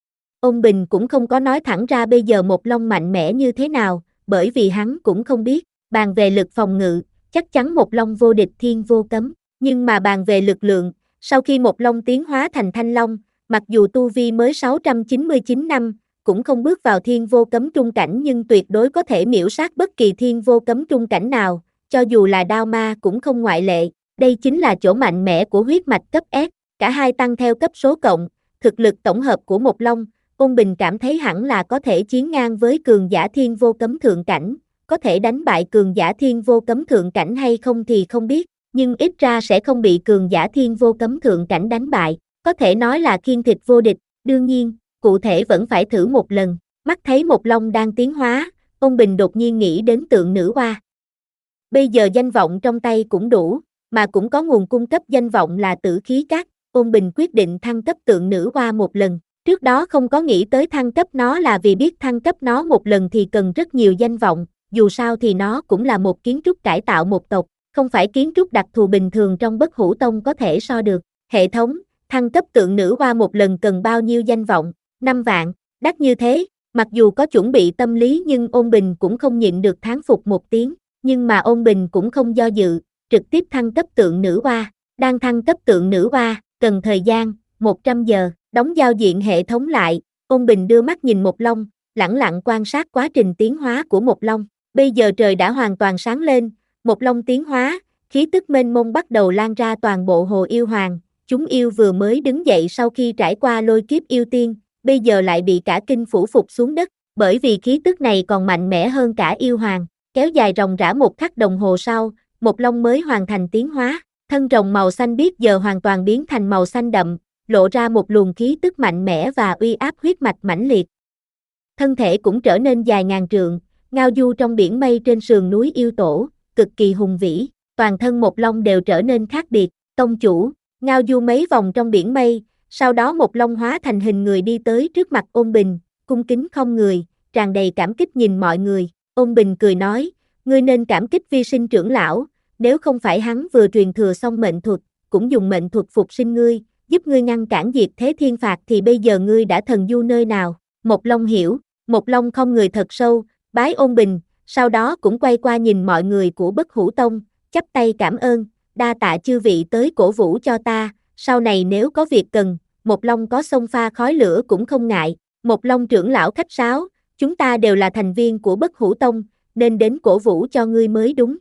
Ôn Bình cũng không có nói thẳng ra bây giờ Một Long mạnh mẽ như thế nào, bởi vì hắn cũng không biết. Bàn về lực phòng ngự, chắc chắn Một Long vô địch thiên vô cấm, nhưng mà bàn về lực lượng, sau khi Một Long tiến hóa thành Thanh Long, mặc dù tu vi mới sáu trăm chín mươi chín năm, cũng không bước vào thiên vô cấm trung cảnh nhưng tuyệt đối có thể miểu sát bất kỳ thiên vô cấm trung cảnh nào, cho dù là Đao Ma cũng không ngoại lệ. Đây chính là chỗ mạnh mẽ của huyết mạch cấp S, cả hai tăng theo cấp số cộng, thực lực tổng hợp của Một Long, Ôn Bình cảm thấy hẳn là có thể chiến ngang với cường giả thiên vô cấm thượng cảnh, có thể đánh bại cường giả thiên vô cấm thượng cảnh hay không thì không biết, nhưng ít ra sẽ không bị cường giả thiên vô cấm thượng cảnh đánh bại, có thể nói là khiên thịt vô địch. Đương nhiên, cụ thể vẫn phải thử một lần. Mắt thấy Một Long đang tiến hóa, Ôn Bình đột nhiên nghĩ đến tượng nữ oa. Bây giờ danh vọng trong tay cũng đủ, mà cũng có nguồn cung cấp danh vọng là Tử Khí Các. Ôn Bình quyết định thăng cấp tượng nữ oa một lần. Trước đó không có nghĩ tới thăng cấp nó là vì biết thăng cấp nó một lần thì cần rất nhiều danh vọng, dù sao thì nó cũng là một kiến trúc cải tạo một tộc, không phải kiến trúc đặc thù bình thường trong Bất Hủ Tông có thể so được. Hệ thống, thăng cấp tượng nữ oa một lần cần bao nhiêu danh vọng? năm vạn, đắt như thế, mặc dù có chuẩn bị tâm lý nhưng Ôn Bình cũng không nhịn được thán phục một tiếng, nhưng mà Ôn Bình cũng không do dự, trực tiếp thăng cấp tượng nữ oa. Đang thăng cấp tượng nữ oa, cần thời gian, một trăm giờ, đóng giao diện hệ thống lại, Ôn Bình đưa mắt nhìn Một Long, lẳng lặng quan sát quá trình tiến hóa của Một Long. Bây giờ trời đã hoàn toàn sáng lên, Một Long tiến hóa, khí tức mênh mông bắt đầu lan ra toàn bộ Hồ Yêu Hoàng, chúng yêu vừa mới đứng dậy sau khi trải qua lôi kiếp yêu tiên, bây giờ lại bị cả kinh phủ phục xuống đất, bởi vì khí tức này còn mạnh mẽ hơn cả yêu hoàng. Kéo dài ròng rã một khắc đồng hồ sau, Một Long mới hoàn thành tiến hóa, thân rồng màu xanh biếc giờ hoàn toàn biến thành màu xanh đậm, lộ ra một luồng khí tức mạnh mẽ và uy áp huyết mạch mãnh liệt. Thân thể cũng trở nên dài ngàn trượng, ngao du trong biển mây trên sườn núi yêu tổ, cực kỳ hùng vĩ, toàn thân Một Long đều trở nên khác biệt. Tông chủ, ngao du mấy vòng trong biển mây, sau đó Một Long hóa thành hình người đi tới trước mặt Ôn Bình, cung kính không người, tràn đầy cảm kích nhìn mọi người. Ôn Bình cười nói, ngươi nên cảm kích Vi Sinh trưởng lão, nếu không phải hắn vừa truyền thừa xong mệnh thuật, cũng dùng mệnh thuật phục sinh ngươi, giúp ngươi ngăn cản diệt thế thiên phạt thì bây giờ ngươi đã thần du nơi nào. Một Long hiểu, Một Long không người thật sâu, bái Ôn Bình, sau đó cũng quay qua nhìn mọi người của Bất Hủ Tông, chắp tay cảm ơn, đa tạ chư vị tới cổ vũ cho ta, sau này nếu có việc cần, Một Long có xông pha khói lửa cũng không ngại. Một Long trưởng lão khách sáo, chúng ta đều là thành viên của Bất Hủ Tông, nên đến cổ vũ cho ngươi mới đúng.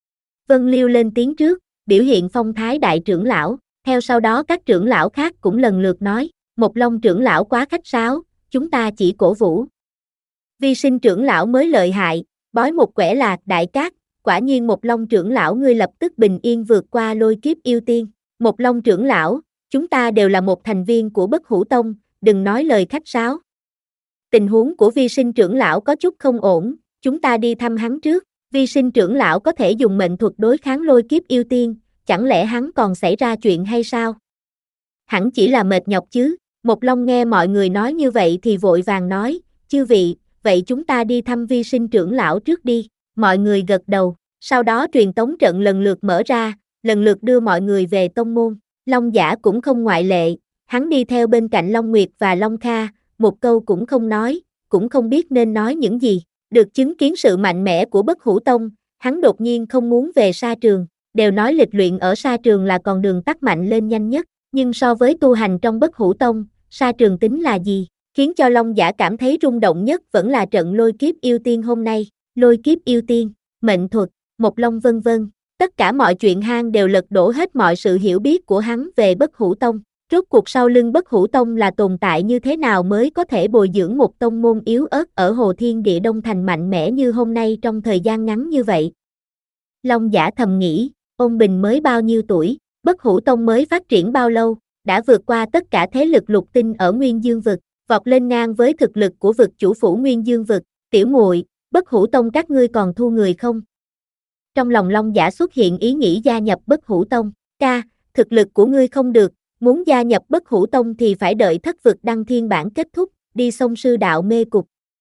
Vân Liêu lên tiếng trước, biểu hiện phong thái đại trưởng lão, theo sau đó các trưởng lão khác cũng lần lượt nói, Một Long trưởng lão quá khách sáo, chúng ta chỉ cổ vũ. Vi sinh trưởng lão mới lợi hại, bói một quẻ là đại cát, quả nhiên Một Long trưởng lão ngươi lập tức bình yên vượt qua lôi kiếp yêu tiên. Một Long trưởng lão, chúng ta đều là một thành viên của Bất Hủ Tông, đừng nói lời khách sáo. Tình huống của vi sinh trưởng lão có chút không ổn, chúng ta đi thăm hắn trước. Vi sinh trưởng lão có thể dùng mệnh thuật đối kháng lôi kiếp yêu tiên, chẳng lẽ hắn còn xảy ra chuyện hay sao? Hẳn chỉ là mệt nhọc chứ. Một Long nghe mọi người nói như vậy thì vội vàng nói, chư vị, vậy chúng ta đi thăm vi sinh trưởng lão trước đi. Mọi người gật đầu, sau đó truyền tống trận lần lượt mở ra, lần lượt đưa mọi người về tông môn. Long Giả cũng không ngoại lệ, hắn đi theo bên cạnh Long Nguyệt và Long Kha, một câu cũng không nói, cũng không biết nên nói những gì. Được chứng kiến sự mạnh mẽ của Bất Hủ Tông, hắn đột nhiên không muốn về sa trường, đều nói lịch luyện ở sa trường là con đường tắt mạnh lên nhanh nhất, nhưng so với tu hành trong Bất Hủ Tông, sa trường tính là gì? Khiến cho Long Giả cảm thấy rung động nhất vẫn là trận lôi kiếp yêu tiên hôm nay. Lôi kiếp yêu tiên, mệnh thuật, Một Long vân vân, tất cả mọi chuyện hắn đều lật đổ hết mọi sự hiểu biết của hắn về Bất Hủ Tông. Rốt cuộc sau lưng Bất Hủ Tông là tồn tại như thế nào mới có thể bồi dưỡng một tông môn yếu ớt ở Hồ Thiên Địa Đông thành mạnh mẽ như hôm nay trong thời gian ngắn như vậy. Long Giả thầm nghĩ, Ôn Bình mới bao nhiêu tuổi, Bất Hủ Tông mới phát triển bao lâu, đã vượt qua tất cả thế lực lục tinh ở Nguyên Dương vực, vọt lên ngang với thực lực của vực chủ phủ Nguyên Dương vực. Tiểu muội, Bất Hủ Tông các ngươi còn thu người không? Trong lòng Long Giả xuất hiện ý nghĩ gia nhập Bất Hủ Tông. Ca, thực lực của ngươi không được, muốn gia nhập Bất Hủ Tông thì phải đợi thất vực đăng thiên bản kết thúc, đi sông sư đạo mê cục.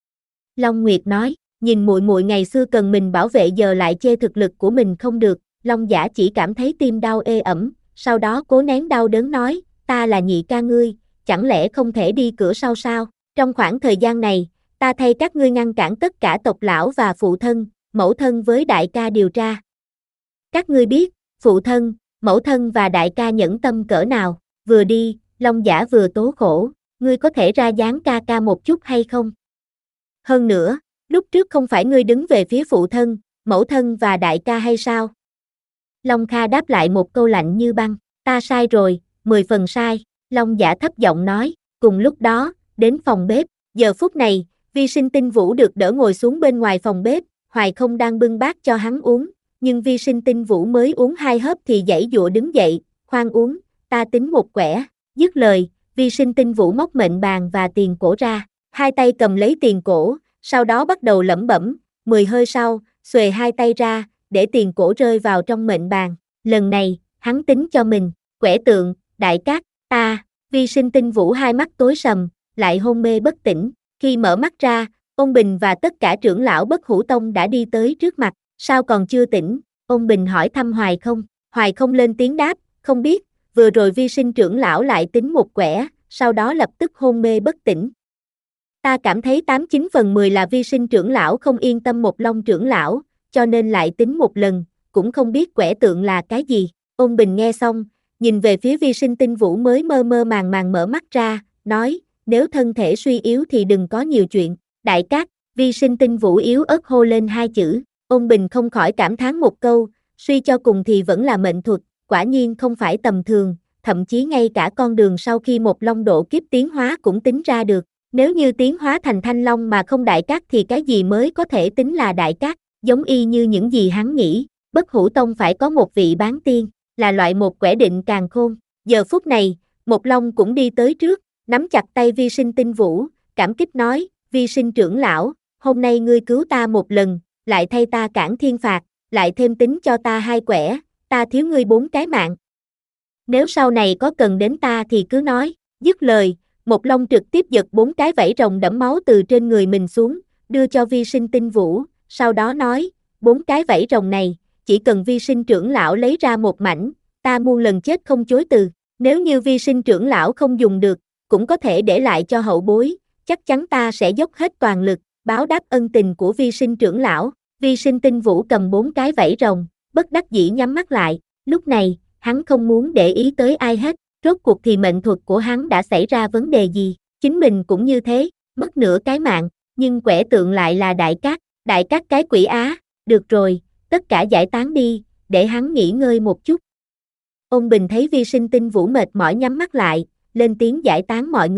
Long Nguyệt nói, nhìn muội muội ngày xưa cần mình bảo vệ giờ lại chê thực lực của mình không được. Long Giả chỉ cảm thấy tim đau ê ẩm, sau đó cố nén đau đớn nói, ta là nhị ca ngươi, chẳng lẽ không thể đi cửa sau sao? Trong khoảng thời gian này, ta thay các ngươi ngăn cản tất cả tộc lão và phụ thân, mẫu thân với đại ca điều tra. Các ngươi biết, phụ thân, mẫu thân và đại ca nhẫn tâm cỡ nào, vừa đi, Long Giả vừa tố khổ, ngươi có thể ra dáng ca ca một chút hay không? Hơn nữa, lúc trước không phải ngươi đứng về phía phụ thân, mẫu thân và đại ca hay sao? Long Kha đáp lại một câu lạnh như băng, ta sai rồi, mười phần sai. Long Giả thấp giọng nói, cùng lúc đó, đến phòng bếp, giờ phút này, Vi Sinh Tinh Vũ được đỡ ngồi xuống bên ngoài phòng bếp, Hoài Không đang bưng bát cho hắn uống, nhưng Vi Sinh Tinh Vũ mới uống hai hớp thì giãy giụa đứng dậy, khoan uống, ta tính một quẻ. Dứt lời, Vi Sinh Tinh Vũ móc mệnh bàn và tiền cổ ra, hai tay cầm lấy tiền cổ, sau đó bắt đầu lẩm bẩm, mười hơi sau, xuề hai tay ra, để tiền cổ rơi vào trong mệnh bàn. Lần này, hắn tính cho mình, quẻ tượng, đại cát, ta, Vi Sinh Tinh Vũ hai mắt tối sầm, lại hôn mê bất tỉnh. Khi mở mắt ra, Ôn Bình và tất cả trưởng lão Bất Hủ Tông đã đi tới trước mặt, sao còn chưa tỉnh? Ôn Bình hỏi thăm Hoài Không, Hoài Không lên tiếng đáp, không biết, vừa rồi Vi Sinh trưởng lão lại tính một quẻ, sau đó lập tức hôn mê bất tỉnh. Ta cảm thấy tám chín phần mười là Vi Sinh trưởng lão không yên tâm Một Long trưởng lão, cho nên lại tính một lần, cũng không biết quẻ tượng là cái gì. Ôn Bình nghe xong, nhìn về phía Vi Sinh Tinh Vũ mới mơ mơ màng màng mở mắt ra, nói, nếu thân thể suy yếu thì đừng có nhiều chuyện. Đại cát, Vi Sinh Tinh Vũ yếu ớt hô lên hai chữ. Ôn Bình không khỏi cảm thán một câu, suy cho cùng thì vẫn là mệnh thuật, quả nhiên không phải tầm thường, thậm chí ngay cả con đường sau khi Một Long độ kiếp tiến hóa cũng tính ra được. Nếu như tiến hóa thành Thanh Long mà không đại cát thì cái gì mới có thể tính là đại cát, giống y như những gì hắn nghĩ, Bất Hủ Tông phải có một vị bán tiên, là loại một quẻ định càn khôn. Giờ phút này, Một Long cũng đi tới trước, nắm chặt tay Vi Sinh Tinh Vũ, cảm kích nói, Vi Sinh trưởng lão, hôm nay ngươi cứu ta một lần, lại thay ta cản thiên phạt, lại thêm tính cho ta hai quẻ, ta thiếu ngươi bốn cái mạng. Nếu sau này có cần đến ta thì cứ nói. Dứt lời, Một Long trực tiếp giật bốn cái vảy rồng đẫm máu từ trên người mình xuống, đưa cho Vi Sinh Tinh Vũ, sau đó nói, bốn cái vảy rồng này, chỉ cần Vi Sinh trưởng lão lấy ra một mảnh, ta muôn lần chết không chối từ. Nếu như Vi Sinh trưởng lão không dùng được, cũng có thể để lại cho hậu bối, chắc chắn ta sẽ dốc hết toàn lực, báo đáp ân tình của Vi Sinh trưởng lão. Vi Sinh Tinh Vũ cầm bốn cái vảy rồng, bất đắc dĩ nhắm mắt lại, lúc này, hắn không muốn để ý tới ai hết, rốt cuộc thì mệnh thuật của hắn đã xảy ra vấn đề gì, chính mình cũng như thế, mất nửa cái mạng, nhưng quẻ tượng lại là đại cát, đại cát cái quỷ á, được rồi, tất cả giải tán đi, để hắn nghỉ ngơi một chút. Ôn Bình thấy Vi Sinh Tinh Vũ mệt mỏi nhắm mắt lại, lên tiếng giải tán mọi người,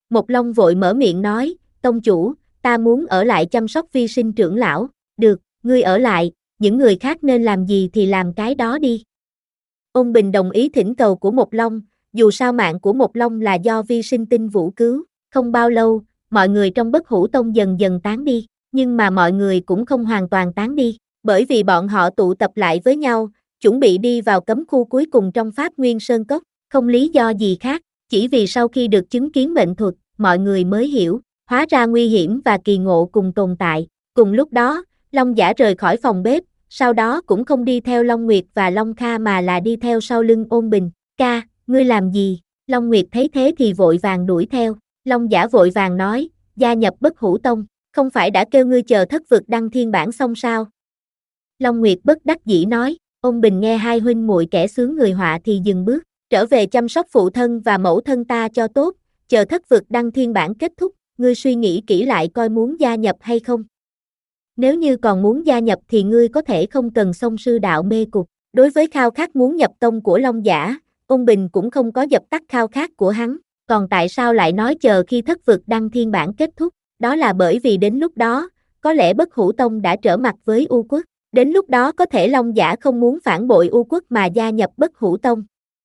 Một Long vội mở miệng nói, tông chủ, ta muốn ở lại chăm sóc vi sinh trưởng lão. Được, ngươi ở lại, những người khác nên làm gì thì làm cái đó đi. Ôn Bình đồng ý thỉnh cầu của Một Long, dù sao mạng của Một Long là do vi sinh tinh vũ cứu. Không bao lâu, mọi người trong Bất Hủ Tông dần dần tán đi, nhưng mà mọi người cũng không hoàn toàn tán đi, bởi vì bọn họ tụ tập lại với nhau, chuẩn bị đi vào cấm khu cuối cùng trong Pháp Nguyên Sơn Cốc, không lý do gì khác, chỉ vì sau khi được chứng kiến mệnh thuật, mọi người mới hiểu, hóa ra nguy hiểm và kỳ ngộ cùng tồn tại. Cùng lúc đó, Long Giả rời khỏi phòng bếp, sau đó cũng không đi theo Long Nguyệt và Long Kha mà là đi theo sau lưng Ôn Bình. Ca, ngươi làm gì? Long Nguyệt thấy thế thì vội vàng đuổi theo. Long Giả vội vàng nói, gia nhập Bất Hủ Tông, không phải đã kêu ngươi chờ thất vực đăng thiên bản xong sao? Long Nguyệt bất đắc dĩ nói. Ôn Bình nghe hai huynh muội kẻ xướng người họa thì dừng bước, trở về chăm sóc phụ thân và mẫu thân ta cho tốt, chờ thất vực đăng thiên bản kết thúc, ngươi suy nghĩ kỹ lại coi muốn gia nhập hay không. Nếu như còn muốn gia nhập thì ngươi có thể không cần xông sư đạo mê cục. Đối với khao khát muốn nhập tông của Long Giả, Ôn Bình cũng không có dập tắt khao khát của hắn, còn tại sao lại nói chờ khi thất vực đăng thiên bản kết thúc, đó là bởi vì đến lúc đó, có lẽ Bất Hủ Tông đã trở mặt với U Quốc, đến lúc đó có thể Long Giả không muốn phản bội U Quốc mà gia nhập Bất Hủ Tông.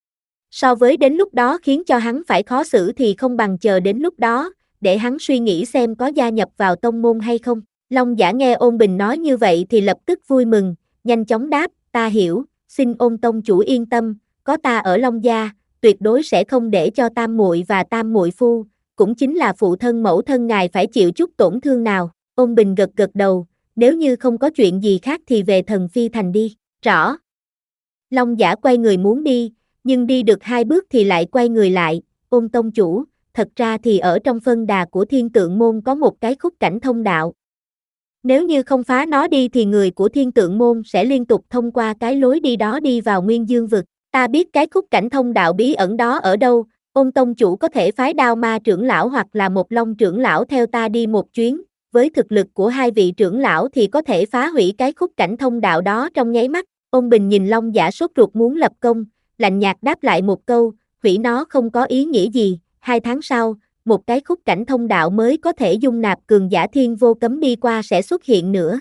So với đến lúc đó khiến cho hắn phải khó xử thì không bằng chờ đến lúc đó, để hắn suy nghĩ xem có gia nhập vào tông môn hay không. Long Giả nghe Ôn Bình nói như vậy thì lập tức vui mừng, nhanh chóng đáp, ta hiểu, xin Ôn tông chủ yên tâm, có ta ở Long gia, tuyệt đối sẽ không để cho tam muội và tam muội phu, cũng chính là phụ thân mẫu thân ngài phải chịu chút tổn thương nào. Ôn Bình gật gật đầu, nếu như không có chuyện gì khác thì về Thần Phi Thành đi. Rõ. Long Giả quay người muốn đi, nhưng đi được hai bước thì lại quay người lại, Ôn tông chủ, thật ra thì ở trong phân đà của Thiên Tượng Môn có một cái khúc cảnh thông đạo. Nếu như không phá nó đi thì người của Thiên Tượng Môn sẽ liên tục thông qua cái lối đi đó đi vào Nguyên Dương Vực. Ta biết cái khúc cảnh thông đạo bí ẩn đó ở đâu, Ôn tông chủ có thể phái Đao Ma trưởng lão hoặc là Một Long trưởng lão theo ta đi một chuyến, với thực lực của hai vị trưởng lão thì có thể phá hủy cái khúc cảnh thông đạo đó trong nháy mắt. Ôn Bình nhìn Long Giả sốt ruột muốn lập công, lạnh nhạt đáp lại một câu, hủy nó không có ý nghĩa gì, hai tháng sau, một cái khúc cảnh thông đạo mới có thể dung nạp cường giả thiên vô cấm đi qua sẽ xuất hiện nữa.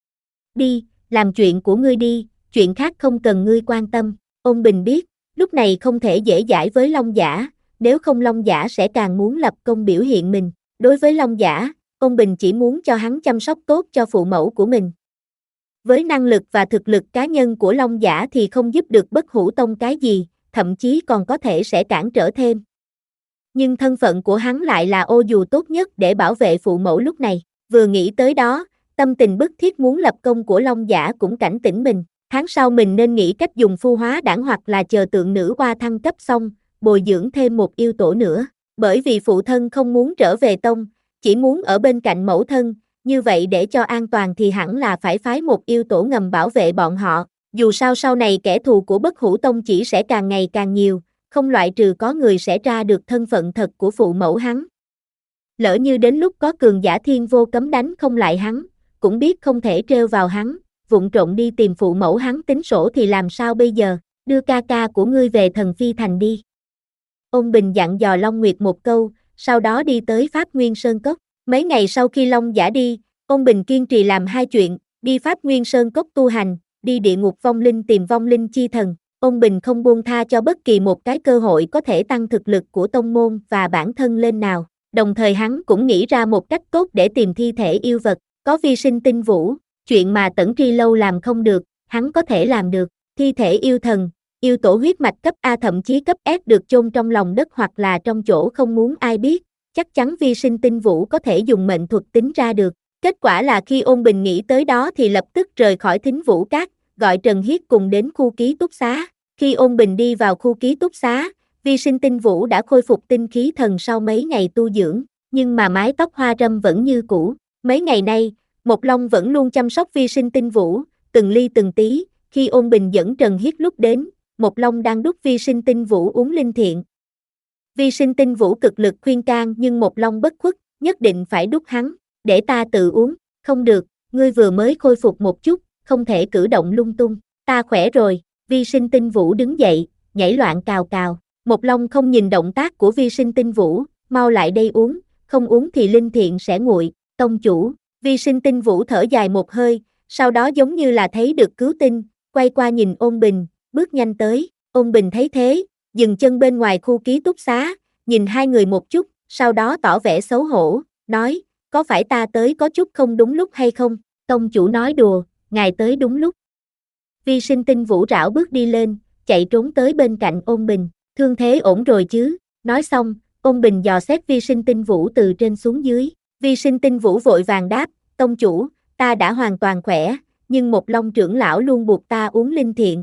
Đi, làm chuyện của ngươi đi, chuyện khác không cần ngươi quan tâm. Ôn Bình biết, lúc này không thể dễ dãi với Long Giả, nếu không Long Giả sẽ càng muốn lập công biểu hiện mình. Đối với Long Giả, Ôn Bình chỉ muốn cho hắn chăm sóc tốt cho phụ mẫu của mình. Với năng lực và thực lực cá nhân của Long Giả thì không giúp được Bất Hủ Tông cái gì, thậm chí còn có thể sẽ cản trở thêm. Nhưng thân phận của hắn lại là ô dù tốt nhất để bảo vệ phụ mẫu lúc này. Vừa nghĩ tới đó, tâm tình bức thiết muốn lập công của Long Giả cũng cảnh tỉnh mình. Tháng sau mình nên nghĩ cách dùng phu hóa đảng hoặc là chờ tượng nữ hoa thăng cấp xong, bồi dưỡng thêm một yêu tổ nữa. Bởi vì phụ thân không muốn trở về tông, chỉ muốn ở bên cạnh mẫu thân, như vậy để cho an toàn thì hẳn là phải phái một yêu tổ ngầm bảo vệ bọn họ. Dù sao sau này kẻ thù của Bất Hủ Tông chỉ sẽ càng ngày càng nhiều, không loại trừ có người sẽ ra được thân phận thật của phụ mẫu hắn. Lỡ như đến lúc có cường giả thiên vô cấm đánh không lại hắn, cũng biết không thể trêu vào hắn, vụng trộn đi tìm phụ mẫu hắn tính sổ thì làm sao bây giờ, đưa ca ca của ngươi về Thần Phi Thành đi. Ôn Bình dặn dò Long Nguyệt một câu, sau đó đi tới Pháp Nguyên Sơn Cốc. Mấy ngày sau khi Long Giả đi, Ôn Bình kiên trì làm hai chuyện, đi Pháp Nguyên Sơn Cốc tu hành, đi địa ngục vong linh tìm vong linh chi thần. Ôn Bình không buông tha cho bất kỳ một cái cơ hội có thể tăng thực lực của tông môn và bản thân lên nào. Đồng thời hắn cũng nghĩ ra một cách tốt để tìm thi thể yêu vật, có vi sinh tinh vũ, chuyện mà Tẩn Tri Lâu làm không được, hắn có thể làm được. Thi thể yêu thần, yêu tổ huyết mạch cấp A thậm chí cấp S được chôn trong lòng đất hoặc là trong chỗ không muốn ai biết, chắc chắn vi sinh tinh vũ có thể dùng mệnh thuật tính ra được. Kết quả là khi Ôn Bình nghĩ tới đó thì lập tức rời khỏi Thính Vũ Các, gọi Trần Hiết cùng đến khu ký túc xá. Khi Ôn Bình đi vào khu ký túc xá, vi sinh tinh vũ đã khôi phục tinh khí thần sau mấy ngày tu dưỡng, nhưng mà mái tóc hoa râm vẫn như cũ. Mấy ngày nay, Một Long vẫn luôn chăm sóc vi sinh tinh vũ, từng ly từng tí. Khi Ôn Bình dẫn Trần Hiết lúc đến, Một Long đang đút vi sinh tinh vũ uống linh thiện. Vi sinh tinh vũ cực lực khuyên can nhưng Một Long bất khuất, nhất định phải đút hắn, để ta tự uống. Không được, ngươi vừa mới khôi phục một chút, không thể cử động lung tung, ta khỏe rồi. Vi sinh tinh vũ đứng dậy, nhảy loạn cào cào. Một Long không nhìn động tác của vi sinh tinh vũ, mau lại đây uống, không uống thì linh thiện sẽ nguội, tông chủ. Vi Sinh Tinh Vũ thở dài một hơi, sau đó giống như là thấy được cứu tinh, quay qua nhìn Ôn Bình, bước nhanh tới. Ôn Bình thấy thế, dừng chân bên ngoài khu ký túc xá, nhìn hai người một chút, sau đó tỏ vẻ xấu hổ, nói, có phải ta tới có chút không đúng lúc hay không? Tông chủ nói đùa, ngài tới đúng lúc. Vi Sinh Tinh Vũ rảo bước đi lên, chạy trốn tới bên cạnh Ôn Bình, thương thế ổn rồi chứ? Nói xong, Ôn Bình dò xét Vi Sinh Tinh Vũ từ trên xuống dưới. Vi Sinh Tinh Vũ vội vàng đáp, tông chủ, ta đã hoàn toàn khỏe, nhưng một Long trưởng lão luôn buộc ta uống linh thiện.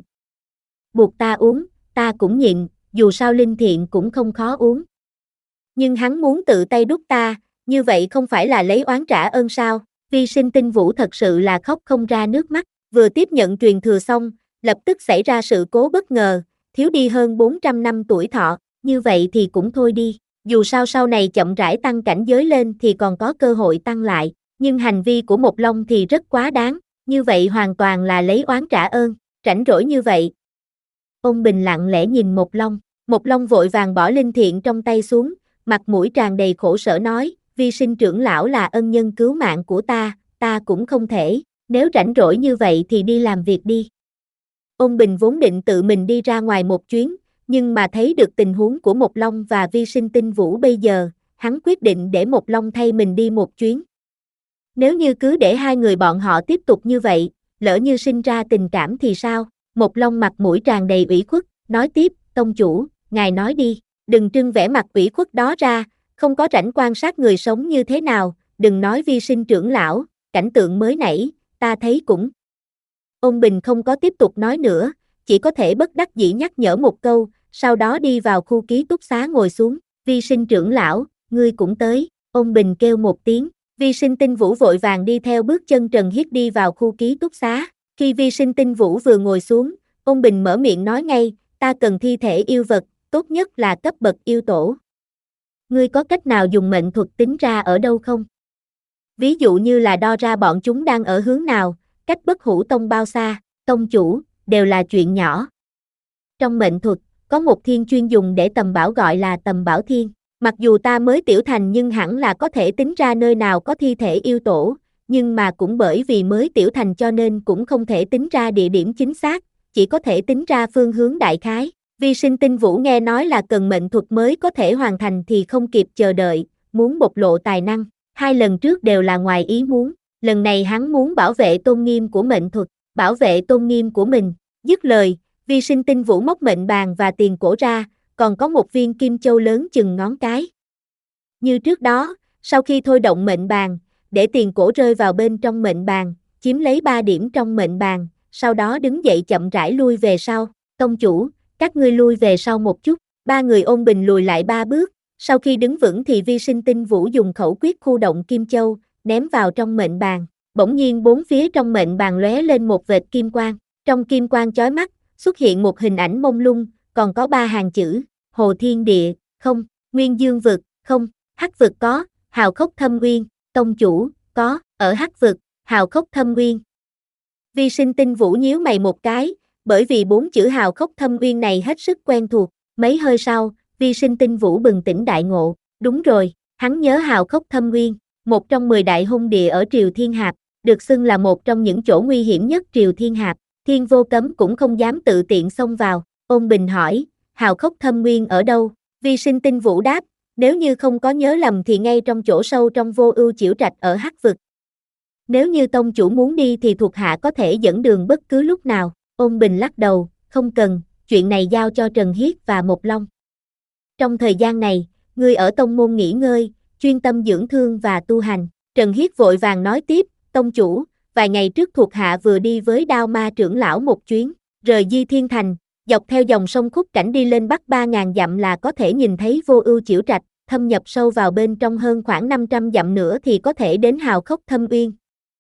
Buộc ta uống, ta cũng nhịn, dù sao linh thiện cũng không khó uống. Nhưng hắn muốn tự tay đút ta, như vậy không phải là lấy oán trả ơn sao? Vi Sinh Tinh Vũ thật sự là khóc không ra nước mắt, vừa tiếp nhận truyền thừa xong, lập tức xảy ra sự cố bất ngờ, thiếu đi hơn bốn trăm năm tuổi thọ, như vậy thì cũng thôi đi, dù sao sau này chậm rãi tăng cảnh giới lên thì còn có cơ hội tăng lại, nhưng hành vi của một Long thì rất quá đáng, như vậy hoàn toàn là lấy oán trả ơn, rảnh rỗi như vậy. Ôn Bình lặng lẽ nhìn Một Long, Một Long vội vàng bỏ linh thiện trong tay xuống, mặt mũi tràn đầy khổ sở nói, Vi Sinh trưởng lão là ân nhân cứu mạng của ta, ta cũng không thể, nếu rảnh rỗi như vậy thì đi làm việc đi. Ôn Bình vốn định tự mình đi ra ngoài một chuyến, nhưng mà thấy được tình huống của Một Long và Vi Sinh Tinh Vũ bây giờ, hắn quyết định để Một Long thay mình đi một chuyến. Nếu như cứ để hai người bọn họ tiếp tục như vậy, lỡ như sinh ra tình cảm thì sao? Một Long mặt mũi tràn đầy ủy khuất, nói tiếp, tông chủ, ngài nói đi, đừng trưng vẻ mặt ủy khuất đó ra, không có rảnh quan sát người sống như thế nào, đừng nói Vi Sinh trưởng lão, cảnh tượng mới nãy, ta thấy cũng. Ôn Bình không có tiếp tục nói nữa, chỉ có thể bất đắc dĩ nhắc nhở một câu, sau đó đi vào khu ký túc xá ngồi xuống, Vi Sinh trưởng lão, ngươi cũng tới, Ôn Bình kêu một tiếng, Vi Sinh Tinh Vũ vội vàng đi theo bước chân Trần Hiết đi vào khu ký túc xá, khi Vi Sinh Tinh Vũ vừa ngồi xuống, Ôn Bình mở miệng nói ngay, ta cần thi thể yêu vật, tốt nhất là cấp bậc yêu tổ. Ngươi có cách nào dùng mệnh thuật tính ra ở đâu không? Ví dụ như là đo ra bọn chúng đang ở hướng nào, cách Bất Hủ Tông bao xa, tông chủ, đều là chuyện nhỏ. Trong mệnh thuật, có một thiên chuyên dùng để tầm bảo gọi là tầm bảo thiên. Mặc dù ta mới tiểu thành nhưng hẳn là có thể tính ra nơi nào có thi thể yêu tổ, nhưng mà cũng bởi vì mới tiểu thành cho nên cũng không thể tính ra địa điểm chính xác, chỉ có thể tính ra phương hướng đại khái. Vi Sinh Tinh Vũ nghe nói là cần mệnh thuật mới có thể hoàn thành thì không kịp chờ đợi, muốn bộc lộ tài năng. Hai lần trước đều là ngoài ý muốn, lần này hắn muốn bảo vệ tôn nghiêm của mệnh thuật, bảo vệ tôn nghiêm của mình. Dứt lời, Vi Sinh Tinh Vũ móc mệnh bàn và tiền cổ ra, còn có một viên kim châu lớn chừng ngón cái. Như trước đó, sau khi thôi động mệnh bàn, để tiền cổ rơi vào bên trong mệnh bàn, chiếm lấy ba điểm trong mệnh bàn, sau đó đứng dậy chậm rãi lui về sau. Tông chủ, các ngươi lui về sau một chút, ba người Ôn Bình lùi lại ba bước, sau khi đứng vững thì Vi Sinh Tinh Vũ dùng khẩu quyết khu động kim châu, ném vào trong mệnh bàn, bỗng nhiên bốn phía trong mệnh bàn lóe lên một vệt kim quang, trong kim quang chói mắt, xuất hiện một hình ảnh mông lung, còn có ba hàng chữ, Hồ Thiên Địa, không, Nguyên Dương Vực, không, Hắc Vực có, Hào Khốc Thâm Uyên, tông chủ, có, ở Hắc Vực, Hào Khốc Thâm Uyên. Vi Sinh Tinh Vũ nhíu mày một cái, bởi vì bốn chữ Hào Khốc Thâm Uyên này hết sức quen thuộc, mấy hơi sau, Vi Sinh Tinh Vũ bừng tỉnh đại ngộ, đúng rồi, hắn nhớ Hào Khốc Thâm Uyên, một trong mười đại hung địa ở Triều Thiên Hạp, được xưng là một trong những chỗ nguy hiểm nhất Triều Thiên Hạp, Thiên Vô Cấm cũng không dám tự tiện xông vào. Ôn Bình hỏi, Hào Khốc Thâm Uyên ở đâu? Vi Sinh Tinh Vũ đáp, nếu như không có nhớ lầm thì ngay trong chỗ sâu trong Vô Ưu Chiểu Trạch ở Hắc Vực. Nếu như tông chủ muốn đi thì thuộc hạ có thể dẫn đường bất cứ lúc nào. Ôn Bình lắc đầu, không cần, chuyện này giao cho Trần Hiết và Một Long. Trong thời gian này, ngươi ở tông môn nghỉ ngơi, chuyên tâm dưỡng thương và tu hành. Trần Hiết vội vàng nói tiếp, tông chủ, vài ngày trước thuộc hạ vừa đi với Đao Ma trưởng lão một chuyến, rời Di Thiên Thành, dọc theo dòng sông Khúc Cảnh đi lên bắc ba ngàn dặm là có thể nhìn thấy Vô Ưu Chiểu Trạch, thâm nhập sâu vào bên trong hơn khoảng năm trăm dặm nữa thì có thể đến Hào Khốc Thâm Uyên.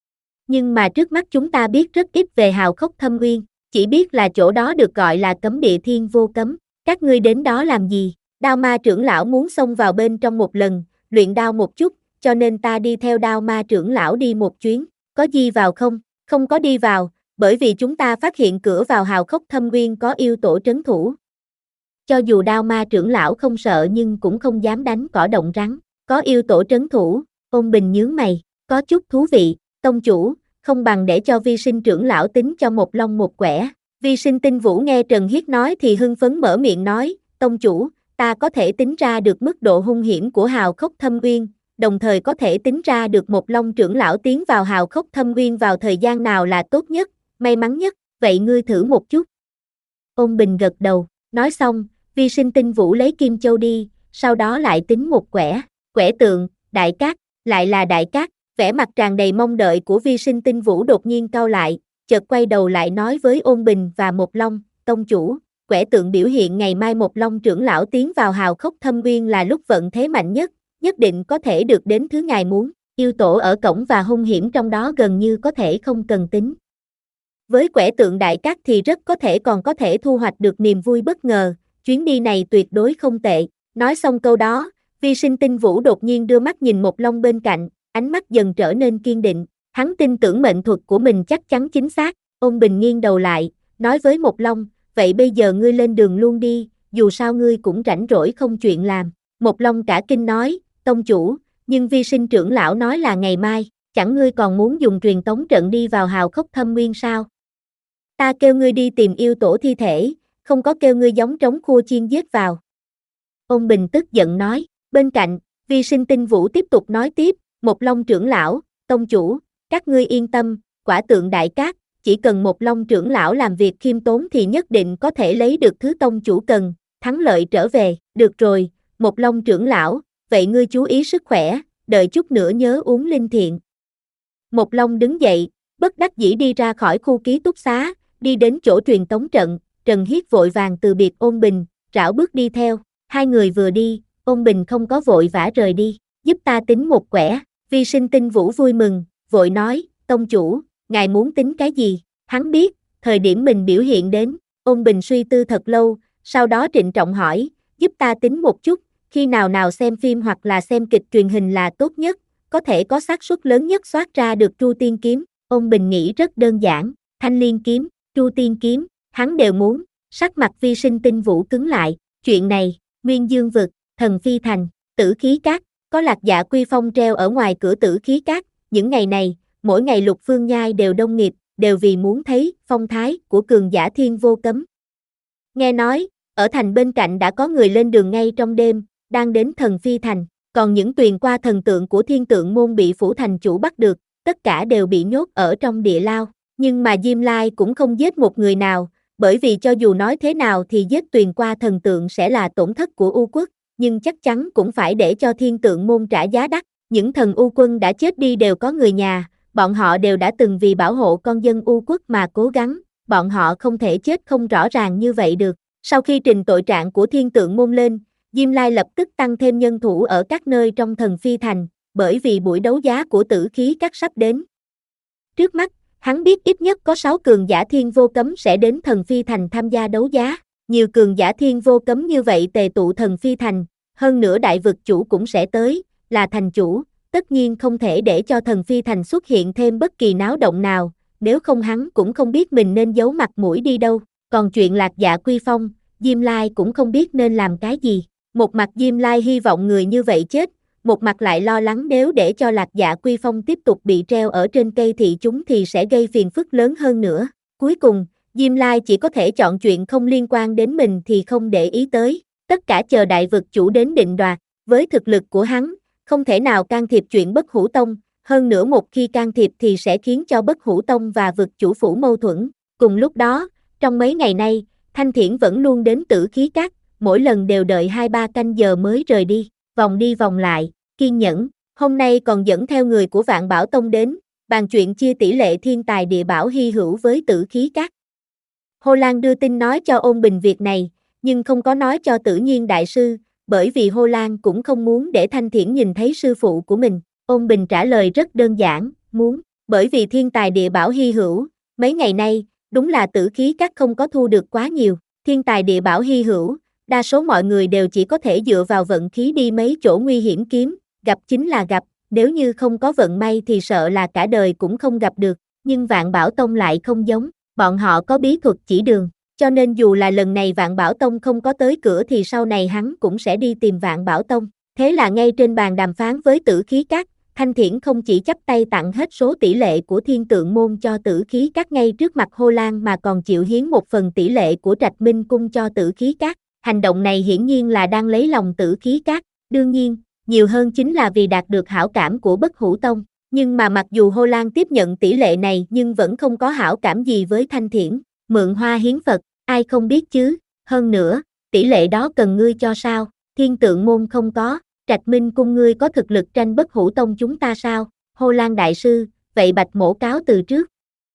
Nhưng mà trước mắt chúng ta biết rất ít về Hào Khốc Thâm Uyên, chỉ biết là chỗ đó được gọi là cấm địa Thiên Vô Cấm. Các ngươi đến đó làm gì? Đao Ma trưởng lão muốn xông vào bên trong một lần, luyện đao một chút, cho nên ta đi theo Đao Ma trưởng lão đi một chuyến. Có gì vào không? Không có đi vào, bởi vì chúng ta phát hiện cửa vào Hào Khốc Thâm Uyên có yêu tổ trấn thủ. Cho dù đao ma trưởng lão không sợ nhưng cũng không dám đánh cỏ động rắn, có yêu tổ trấn thủ, Ôn Bình nhướng mày, có chút thú vị, tông chủ, không bằng để cho vi sinh trưởng lão tính cho một long một quẻ. Vi sinh Tinh Vũ nghe Trần Hiết nói thì hưng phấn mở miệng nói, tông chủ, ta có thể tính ra được mức độ hung hiểm của hào khốc thâm uyên, đồng thời có thể tính ra được một long trưởng lão tiến vào hào khốc thâm uyên vào thời gian nào là tốt nhất, may mắn nhất, vậy ngươi thử một chút. Ôn Bình gật đầu, nói xong, vi sinh Tinh Vũ lấy kim châu đi, sau đó lại tính một quẻ, quẻ tượng, đại cát, lại là đại cát, vẻ mặt tràn đầy mong đợi của vi sinh Tinh Vũ đột nhiên cau lại, chợt quay đầu lại nói với Ôn Bình và Một Long, tông chủ, quẻ tượng biểu hiện ngày mai Một Long trưởng lão tiến vào hào khốc thâm uyên là lúc vận thế mạnh nhất, nhất định có thể được đến thứ ngài muốn, yêu tổ ở cổng và hung hiểm trong đó gần như có thể không cần tính. Với quẻ tượng đại cát thì rất có thể còn có thể thu hoạch được niềm vui bất ngờ, chuyến đi này tuyệt đối không tệ. Nói xong câu đó, vi sinh Tinh Vũ đột nhiên đưa mắt nhìn Một Long bên cạnh, ánh mắt dần trở nên kiên định, hắn tin tưởng mệnh thuật của mình chắc chắn chính xác. Ôn Bình nghiêng đầu lại, nói với Một Long, vậy bây giờ ngươi lên đường luôn đi, dù sao ngươi cũng rảnh rỗi không chuyện làm. Một Long cả kinh nói, tông chủ, nhưng vi sinh trưởng lão nói là ngày mai, chẳng ngươi còn muốn dùng truyền tống trận đi vào hào khốc thâm nguyên sao? Ta kêu ngươi đi tìm yêu tổ thi thể, không có kêu ngươi giống trống khua chiên giết vào. Ôn Bình tức giận nói, bên cạnh, vi sinh Tinh Vũ tiếp tục nói tiếp, Một Long trưởng lão, tông chủ, các ngươi yên tâm, quả tượng đại cát, chỉ cần Một Long trưởng lão làm việc khiêm tốn thì nhất định có thể lấy được thứ tông chủ cần, thắng lợi trở về, được rồi, Một Long trưởng lão, vậy ngươi chú ý sức khỏe, đợi chút nữa nhớ uống linh thiện. Một Long đứng dậy, bất đắc dĩ đi ra khỏi khu ký túc xá, đi đến chỗ truyền tống trận, Trần Hiết vội vàng từ biệt Ôn Bình, rảo bước đi theo, hai người vừa đi, Ôn Bình không có vội vã rời đi, giúp ta tính một quẻ, vi sinh Tinh Vũ vui mừng, vội nói, tông chủ, ngài muốn tính cái gì, hắn biết, thời điểm mình biểu hiện đến, Ôn Bình suy tư thật lâu, sau đó trịnh trọng hỏi, giúp ta tính một chút, khi nào nào xem phim hoặc là xem kịch truyền hình là tốt nhất, có thể có xác suất lớn nhất soát ra được Tru Tiên Kiếm. Ôn Bình nghĩ rất đơn giản, Thanh Liên Kiếm, Tru Tiên Kiếm, hắn đều muốn, sắc mặt vi sinh Tinh Vũ cứng lại, chuyện này, Nguyên Dương Vực, Thần Phi Thành, Tử Khí Các, có Lạc Dạ Quy Phong treo ở ngoài cửa Tử Khí Các, những ngày này, mỗi ngày Lục Phương Nhai đều đông nghịt, đều vì muốn thấy phong thái của cường giả Thiên Vô Cấm. Nghe nói, ở thành bên cạnh đã có người lên đường ngay trong đêm, đang đến Thần Phi Thành, còn những tuyền qua thần tượng của Thiên Tượng Môn bị phủ thành chủ bắt được, tất cả đều bị nhốt ở trong địa lao, nhưng mà Diêm Lai cũng không giết một người nào, bởi vì cho dù nói thế nào thì giết tuyền qua thần tượng sẽ là tổn thất của U Quốc, nhưng chắc chắn cũng phải để cho Thiên Tượng Môn trả giá đắt, những thần U quân đã chết đi đều có người nhà, bọn họ đều đã từng vì bảo hộ con dân U Quốc mà cố gắng, bọn họ không thể chết không rõ ràng như vậy được. Sau khi trình tội trạng của Thiên Tượng Môn lên, Diêm Lai lập tức tăng thêm nhân thủ ở các nơi trong Thần Phi Thành, bởi vì buổi đấu giá của Tử Khí Các sắp đến. Trước mắt, hắn biết ít nhất có sáu cường giả Thiên Vô Cấm sẽ đến Thần Phi Thành tham gia đấu giá, nhiều cường giả Thiên Vô Cấm như vậy tề tụ Thần Phi Thành, hơn nữa đại vực chủ cũng sẽ tới, là thành chủ, tất nhiên không thể để cho Thần Phi Thành xuất hiện thêm bất kỳ náo động nào, nếu không hắn cũng không biết mình nên giấu mặt mũi đi đâu, còn chuyện Lạc Dạ Quy Phong, Diêm Lai cũng không biết nên làm cái gì. Một mặt Diêm Lai hy vọng người như vậy chết, một mặt lại lo lắng nếu để cho Lạc Dạ Quy Phong tiếp tục bị treo ở trên cây thị chúng thì sẽ gây phiền phức lớn hơn nữa. Cuối cùng, Diêm Lai chỉ có thể chọn chuyện không liên quan đến mình thì không để ý tới, tất cả chờ đại vực chủ đến định đoạt, với thực lực của hắn, không thể nào can thiệp chuyện Bất Hủ Tông, hơn nữa một khi can thiệp thì sẽ khiến cho Bất Hủ Tông và vực chủ phủ mâu thuẫn. Cùng lúc đó, trong mấy ngày nay, Thanh Thiển vẫn luôn đến Tử Khí Các, mỗi lần đều đợi hai ba canh giờ mới rời đi, vòng đi vòng lại, kiên nhẫn, hôm nay còn dẫn theo người của Vạn Bảo Tông đến, bàn chuyện chia tỷ lệ thiên tài địa bảo hy hữu với Tử Khí Các. Hồ Lan đưa tin nói cho Ôn Bình việc này, nhưng không có nói cho Tử Nhiên đại sư, bởi vì Hồ Lan cũng không muốn để Thanh Thiển nhìn thấy sư phụ của mình. Ôn Bình trả lời rất đơn giản, muốn, bởi vì thiên tài địa bảo hy hữu, mấy ngày nay, đúng là Tử Khí Các không có thu được quá nhiều, thiên tài địa bảo hy hữu, đa số mọi người đều chỉ có thể dựa vào vận khí đi mấy chỗ nguy hiểm kiếm, gặp chính là gặp, nếu như không có vận may thì sợ là cả đời cũng không gặp được, nhưng Vạn Bảo Tông lại không giống, bọn họ có bí thuật chỉ đường, cho nên dù là lần này Vạn Bảo Tông không có tới cửa thì sau này hắn cũng sẽ đi tìm Vạn Bảo Tông. Thế là ngay trên bàn đàm phán với Tử Khí Các, Thanh Thiển không chỉ chắp tay tặng hết số tỷ lệ của Thiên Tượng Môn cho Tử Khí Các ngay trước mặt Hồ Lan mà còn chịu hiến một phần tỷ lệ của Trạch Minh Cung cho Tử Khí Các. Hành động này hiển nhiên là đang lấy lòng Tử Khí Các, đương nhiên, nhiều hơn chính là vì đạt được hảo cảm của Bất Hủ Tông. Nhưng mà mặc dù Hồ Lan tiếp nhận tỷ lệ này nhưng vẫn không có hảo cảm gì với Thanh Thiển. Mượn hoa hiến Phật, ai không biết chứ, hơn nữa, tỷ lệ đó cần ngươi cho sao, Thiên Tượng Môn không có, Trạch Minh Cung ngươi có thực lực tranh Bất Hủ Tông chúng ta sao, Hồ Lan đại sư, vậy Bạch Mỗ cáo từ trước.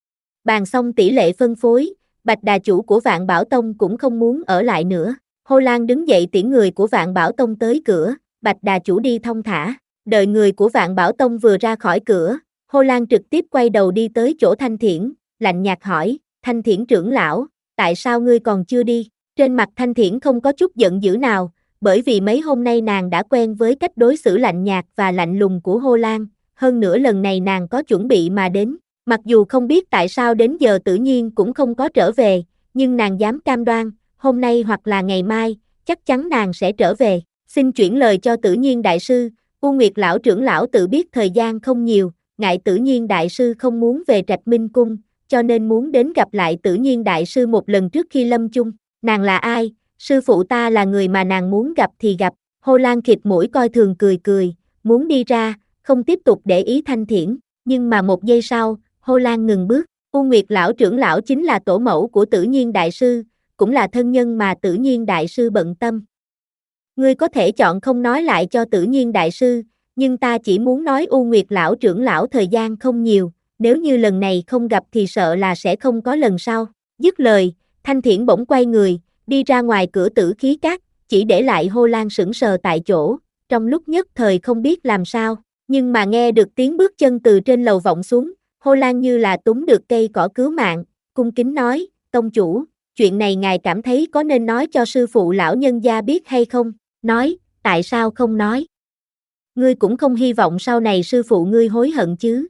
Bàn xong tỷ lệ phân phối, Bạch Đà chủ của Vạn Bảo Tông cũng không muốn ở lại nữa, Hồ Lan đứng dậy tiễn người của Vạn Bảo Tông tới cửa, Bạch Đà chủ đi thong thả, đợi người của Vạn Bảo Tông vừa ra khỏi cửa, Hồ Lan trực tiếp quay đầu đi tới chỗ Thanh Thiển, lạnh nhạt hỏi, Thanh Thiển trưởng lão, tại sao ngươi còn chưa đi? Trên mặt Thanh Thiển không có chút giận dữ nào, bởi vì mấy hôm nay nàng đã quen với cách đối xử lạnh nhạt và lạnh lùng của Hồ Lan, hơn nữa lần này nàng có chuẩn bị mà đến, mặc dù không biết tại sao đến giờ tự nhiên cũng không có trở về, nhưng nàng dám cam đoan, hôm nay hoặc là ngày mai, chắc chắn nàng sẽ trở về. Xin chuyển lời cho Tự Nhiên đại sư, U Nguyệt lão trưởng lão tự biết thời gian không nhiều, ngại Tự Nhiên đại sư không muốn về Trạch Minh Cung, cho nên muốn đến gặp lại Tự Nhiên đại sư một lần trước khi lâm chung. Nàng là ai? Sư phụ ta là người mà nàng muốn gặp thì gặp. Hồ Lan khịt mũi coi thường cười cười, muốn đi ra, không tiếp tục để ý Thanh Thiển, nhưng mà một giây sau, Hồ Lan ngừng bước. U Nguyệt lão trưởng lão chính là tổ mẫu của Tự Nhiên đại sư, cũng là thân nhân mà Tự Nhiên đại sư bận tâm. Ngươi có thể chọn không nói lại cho Tự Nhiên đại sư, nhưng ta chỉ muốn nói U Nguyệt lão trưởng lão thời gian không nhiều, nếu như lần này không gặp thì sợ là sẽ không có lần sau. Dứt lời, Thanh Thiển bỗng quay người, đi ra ngoài cửa Tử Khí Các, chỉ để lại Hồ Lan sững sờ tại chỗ, trong lúc nhất thời không biết làm sao, nhưng mà nghe được tiếng bước chân từ trên lầu vọng xuống, Hồ Lan như là túm được cây cỏ cứu mạng, cung kính nói, tông chủ, chuyện này ngài cảm thấy có nên nói cho sư phụ lão nhân gia biết hay không? Nói, tại sao không nói? Ngươi cũng không hy vọng sau này sư phụ ngươi hối hận chứ?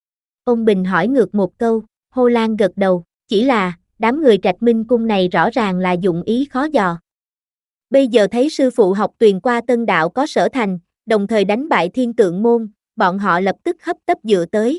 Ông Bình hỏi ngược một câu, Hồ Lan gật đầu, chỉ là, đám người Trạch Minh Cung này rõ ràng là dụng ý khó dò. Bây giờ thấy sư phụ học Tuyền qua Tân Đạo có sở thành, đồng thời đánh bại Thiên Tượng Môn, bọn họ lập tức hấp tấp dựa tới.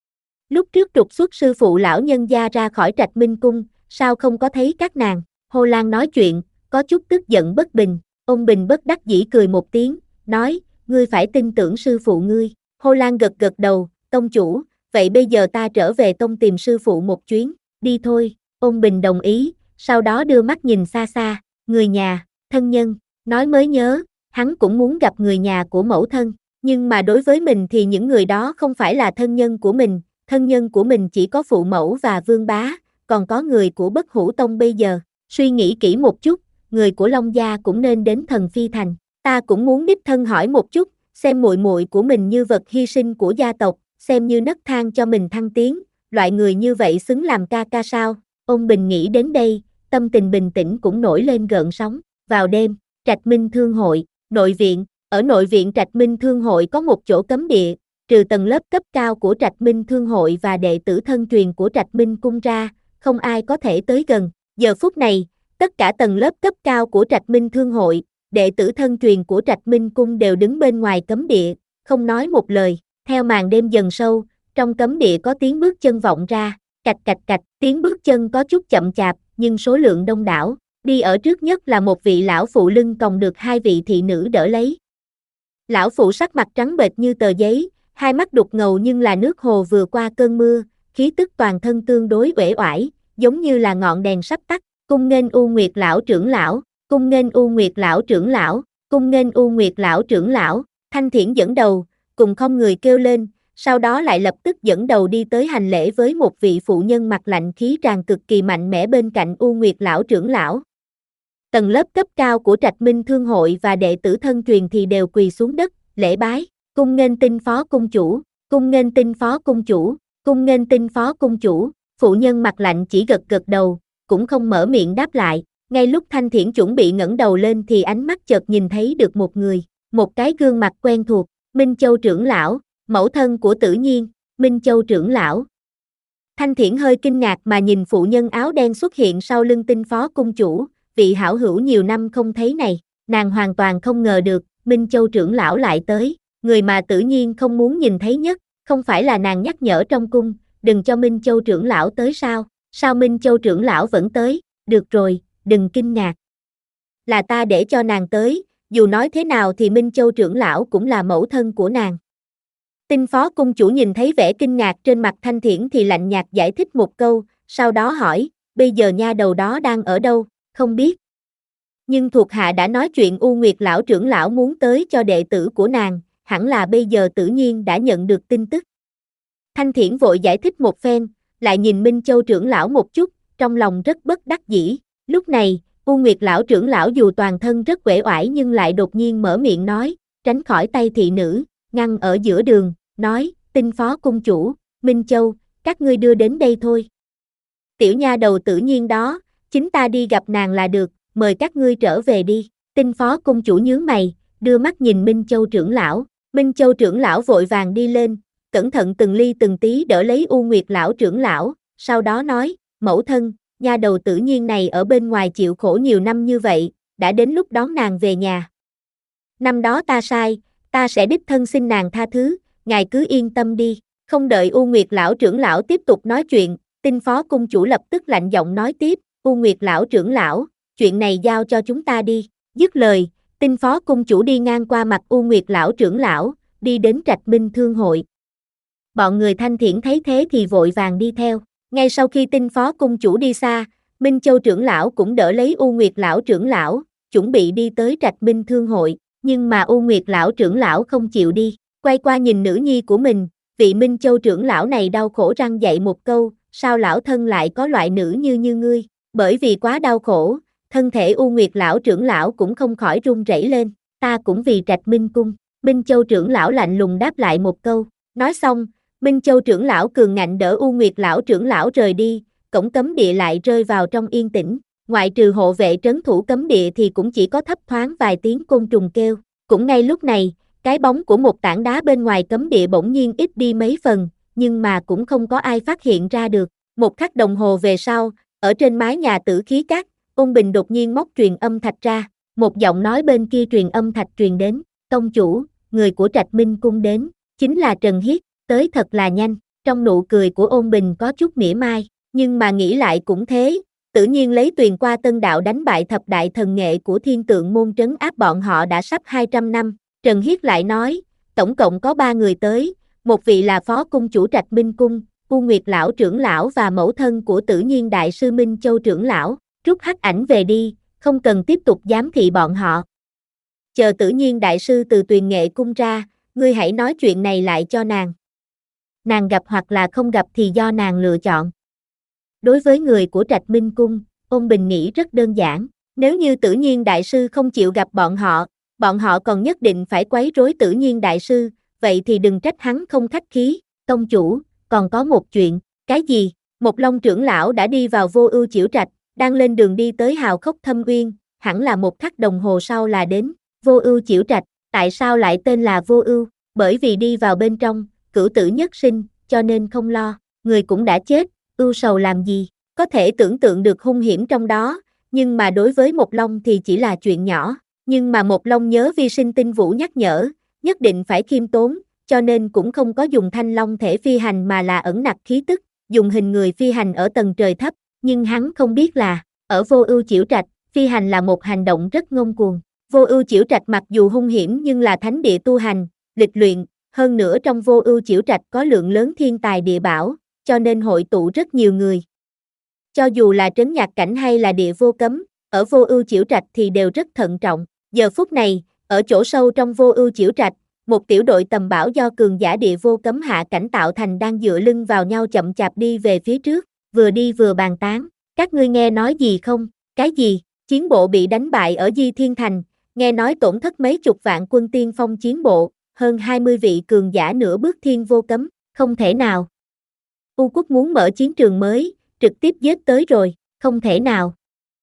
Lúc trước trục xuất sư phụ lão nhân gia ra khỏi Trạch Minh Cung, sao không có thấy các nàng? Hồ Lan nói chuyện, có chút tức giận bất bình. Ông Bình bất đắc dĩ cười một tiếng, nói, ngươi phải tin tưởng sư phụ ngươi. Hồ Lan gật gật đầu, tông chủ, vậy bây giờ ta trở về tông tìm sư phụ một chuyến, đi thôi. Ông Bình đồng ý, sau đó đưa mắt nhìn xa xa, người nhà, thân nhân, nói mới nhớ, hắn cũng muốn gặp người nhà của mẫu thân, nhưng mà đối với mình thì những người đó không phải là thân nhân của mình, thân nhân của mình chỉ có phụ mẫu và vương bá, còn có người của Bất Hủ Tông bây giờ, suy nghĩ kỹ một chút, người của Long gia cũng nên đến Thần Phi Thành, ta cũng muốn đích thân hỏi một chút, xem muội muội của mình như vật hy sinh của gia tộc, xem như nấc thang cho mình thăng tiến, loại người như vậy xứng làm ca ca sao? Ông Bình nghĩ đến đây, tâm tình bình tĩnh cũng nổi lên gợn sóng. Vào đêm, Trạch Minh Thương Hội, nội viện, ở nội viện Trạch Minh Thương Hội có một chỗ cấm địa, trừ tầng lớp cấp cao của Trạch Minh Thương Hội và đệ tử thân truyền của Trạch Minh Cung ra, không ai có thể tới gần. Giờ phút này, tất cả tầng lớp cấp cao của Trạch Minh Thương Hội, đệ tử thân truyền của Trạch Minh Cung đều đứng bên ngoài cấm địa, không nói một lời. Theo màn đêm dần sâu, trong cấm địa có tiếng bước chân vọng ra, cạch cạch cạch, tiếng bước chân có chút chậm chạp, nhưng số lượng đông đảo. Đi ở trước nhất là một vị lão phụ lưng còng được hai vị thị nữ đỡ lấy. Lão phụ sắc mặt trắng bệch như tờ giấy, hai mắt đục ngầu nhưng là nước hồ vừa qua cơn mưa, khí tức toàn thân tương đối uể oải, giống như là ngọn đèn sắp tắt. Cung nghênh U Nguyệt lão trưởng lão, cung nghênh U Nguyệt lão trưởng lão, cung nghênh U Nguyệt lão trưởng lão. Thanh Thiển dẫn đầu, cùng không người kêu lên, sau đó lại lập tức dẫn đầu đi tới hành lễ với một vị phụ nhân mặt lạnh khí tràn cực kỳ mạnh mẽ bên cạnh U Nguyệt lão trưởng lão. Tầng lớp cấp cao của Trạch Minh Thương Hội và đệ tử thân truyền thì đều quỳ xuống đất, lễ bái, cung nghênh tinh phó cung chủ, cung nghênh tinh phó cung chủ, cung nghênh tinh phó cung chủ. Phụ nhân mặt lạnh chỉ gật gật đầu, cũng không mở miệng đáp lại. Ngay lúc Thanh Thiển chuẩn bị ngẩng đầu lên thì ánh mắt chợt nhìn thấy được một người, một cái gương mặt quen thuộc, Minh Châu trưởng lão, mẫu thân của Tử Nhiên, Minh Châu trưởng lão. Thanh Thiển hơi kinh ngạc mà nhìn phụ nhân áo đen xuất hiện sau lưng Tinh Phó cung chủ, vị hảo hữu nhiều năm không thấy này, nàng hoàn toàn không ngờ được, Minh Châu trưởng lão lại tới, người mà tự nhiên không muốn nhìn thấy nhất, không phải là nàng nhắc nhở trong cung, đừng cho Minh Châu trưởng lão tới sao, sao Minh Châu trưởng lão vẫn tới, được rồi, đừng kinh ngạc. Là ta để cho nàng tới, dù nói thế nào thì Minh Châu trưởng lão cũng là mẫu thân của nàng. Tinh Phó cung chủ nhìn thấy vẻ kinh ngạc trên mặt Thanh Thiển thì lạnh nhạt giải thích một câu, sau đó hỏi, bây giờ nha đầu đó đang ở đâu, không biết. Nhưng thuộc hạ đã nói chuyện U Nguyệt lão trưởng lão muốn tới cho đệ tử của nàng, hẳn là bây giờ tự nhiên đã nhận được tin tức. Thanh Thiển vội giải thích một phen, lại nhìn Minh Châu trưởng lão một chút, trong lòng rất bất đắc dĩ. Lúc này, U Nguyệt lão trưởng lão dù toàn thân rất uể oải nhưng lại đột nhiên mở miệng nói, tránh khỏi tay thị nữ, ngăn ở giữa đường, nói, Tinh Phó cung chủ, Minh Châu, các ngươi đưa đến đây thôi. Tiểu nha đầu tự nhiên đó, chính ta đi gặp nàng là được, mời các ngươi trở về đi. Tinh Phó cung chủ nhướng mày, đưa mắt nhìn Minh Châu trưởng lão, Minh Châu trưởng lão vội vàng đi lên, cẩn thận từng ly từng tí đỡ lấy U Nguyệt lão trưởng lão, sau đó nói, mẫu thân, nha đầu tự nhiên này ở bên ngoài chịu khổ nhiều năm như vậy, đã đến lúc đón nàng về nhà. Năm đó ta sai, ta sẽ đích thân xin nàng tha thứ, ngài cứ yên tâm đi. Không đợi U Nguyệt lão trưởng lão tiếp tục nói chuyện, Tinh Phó cung chủ lập tức lạnh giọng nói tiếp, U Nguyệt lão trưởng lão, chuyện này giao cho chúng ta đi. Dứt lời, Tinh Phó cung chủ đi ngang qua mặt U Nguyệt lão trưởng lão, đi đến Trạch Minh Thương hội. Bọn người Thanh Thiển thấy thế thì vội vàng đi theo. Ngay sau khi Tinh Phó cung chủ đi xa, Minh Châu trưởng lão cũng đỡ lấy U Nguyệt lão trưởng lão, chuẩn bị đi tới Trạch Minh Thương hội, nhưng mà U Nguyệt lão trưởng lão không chịu đi, quay qua nhìn nữ nhi của mình, vị Minh Châu trưởng lão này đau khổ răng dạy một câu, sao lão thân lại có loại nữ như như ngươi, bởi vì quá đau khổ, thân thể U Nguyệt lão trưởng lão cũng không khỏi run rẩy lên, ta cũng vì Trạch Minh cung. Minh Châu trưởng lão lạnh lùng đáp lại một câu, nói xong, Minh Châu trưởng lão cường ngạnh đỡ U Nguyệt lão trưởng lão rời đi, cổng cấm địa lại rơi vào trong yên tĩnh, ngoại trừ hộ vệ trấn thủ cấm địa thì cũng chỉ có thấp thoáng vài tiếng côn trùng kêu. Cũng ngay lúc này, cái bóng của một tảng đá bên ngoài cấm địa bỗng nhiên ít đi mấy phần, nhưng mà cũng không có ai phát hiện ra được. Một khắc đồng hồ về sau, ở trên mái nhà Tử Khí Các, Ôn Bình đột nhiên móc truyền âm thạch ra, một giọng nói bên kia truyền âm thạch truyền đến, tông chủ, người của Trạch Minh cung đến, chính là Trần Hiết, tới thật là nhanh. Trong nụ cười của Ôn Bình có chút mỉa mai, nhưng mà nghĩ lại cũng thế, tự nhiên lấy Tuyền qua Tân Đạo đánh bại thập đại thần nghệ của Thiên Tượng môn trấn áp bọn họ đã sắp hai trăm năm. Trần Hiết lại nói, tổng cộng có ba người tới, một vị là phó cung chủ Trạch Minh cung, U Nguyệt lão trưởng lão và mẫu thân của Tự Nhiên đại sư Minh Châu trưởng lão, rút hắc ảnh về đi, không cần tiếp tục giám thị bọn họ. Chờ Tự Nhiên đại sư từ Tuyền Nghệ cung ra, ngươi hãy nói chuyện này lại cho nàng. Nàng gặp hoặc là không gặp thì do nàng lựa chọn. Đối với người của Trạch Minh cung, Ôn Bình nghĩ rất đơn giản, nếu như Tự Nhiên đại sư không chịu gặp bọn họ, bọn họ còn nhất định phải quấy rối Tự Nhiên đại sư, vậy thì đừng trách hắn không khách khí. Tông chủ, còn có một chuyện. Cái gì? Một Long trưởng lão đã đi vào Vô Ưu Chiểu Trạch, đang lên đường đi tới Hào Khốc Thâm Uyên, hẳn là một khắc đồng hồ sau là đến. Vô Ưu Chiểu Trạch, tại sao lại tên là Vô Ưu? Bởi vì đi vào bên trong, cửu tử nhất sinh, cho nên không lo, người cũng đã chết, ưu sầu làm gì? Có thể tưởng tượng được hung hiểm trong đó, nhưng mà đối với Một Long thì chỉ là chuyện nhỏ. Nhưng mà Một Long nhớ Vi Sinh Tinh Vũ nhắc nhở, nhất định phải khiêm tốn, cho nên cũng không có dùng Thanh Long thể phi hành mà là ẩn nặc khí tức, dùng hình người phi hành ở tầng trời thấp, nhưng hắn không biết là, ở Vô Ưu Chiểu Trạch, phi hành là một hành động rất ngông cuồng. Vô Ưu Chiểu Trạch mặc dù hung hiểm nhưng là thánh địa tu hành, lịch luyện, hơn nữa trong Vô Ưu Chiểu Trạch có lượng lớn thiên tài địa bảo, cho nên hội tụ rất nhiều người. Cho dù là trấn nhạc cảnh hay là địa vô cấm, ở Vô Ưu Chiểu Trạch thì đều rất thận trọng. Giờ phút này, ở chỗ sâu trong Vô Ưu Chiểu Trạch, một tiểu đội tầm bảo do cường giả địa vô cấm hạ cảnh tạo thành đang dựa lưng vào nhau chậm chạp đi về phía trước, vừa đi vừa bàn tán. Các ngươi nghe nói gì không? Cái gì? Chiến bộ bị đánh bại ở Di Thiên Thành, nghe nói tổn thất mấy chục vạn quân tiên phong chiến bộ, hơn hai mươi vị cường giả nửa bước thiên vô cấm, không thể nào. U quốc muốn mở chiến trường mới, trực tiếp giết tới rồi, không thể nào.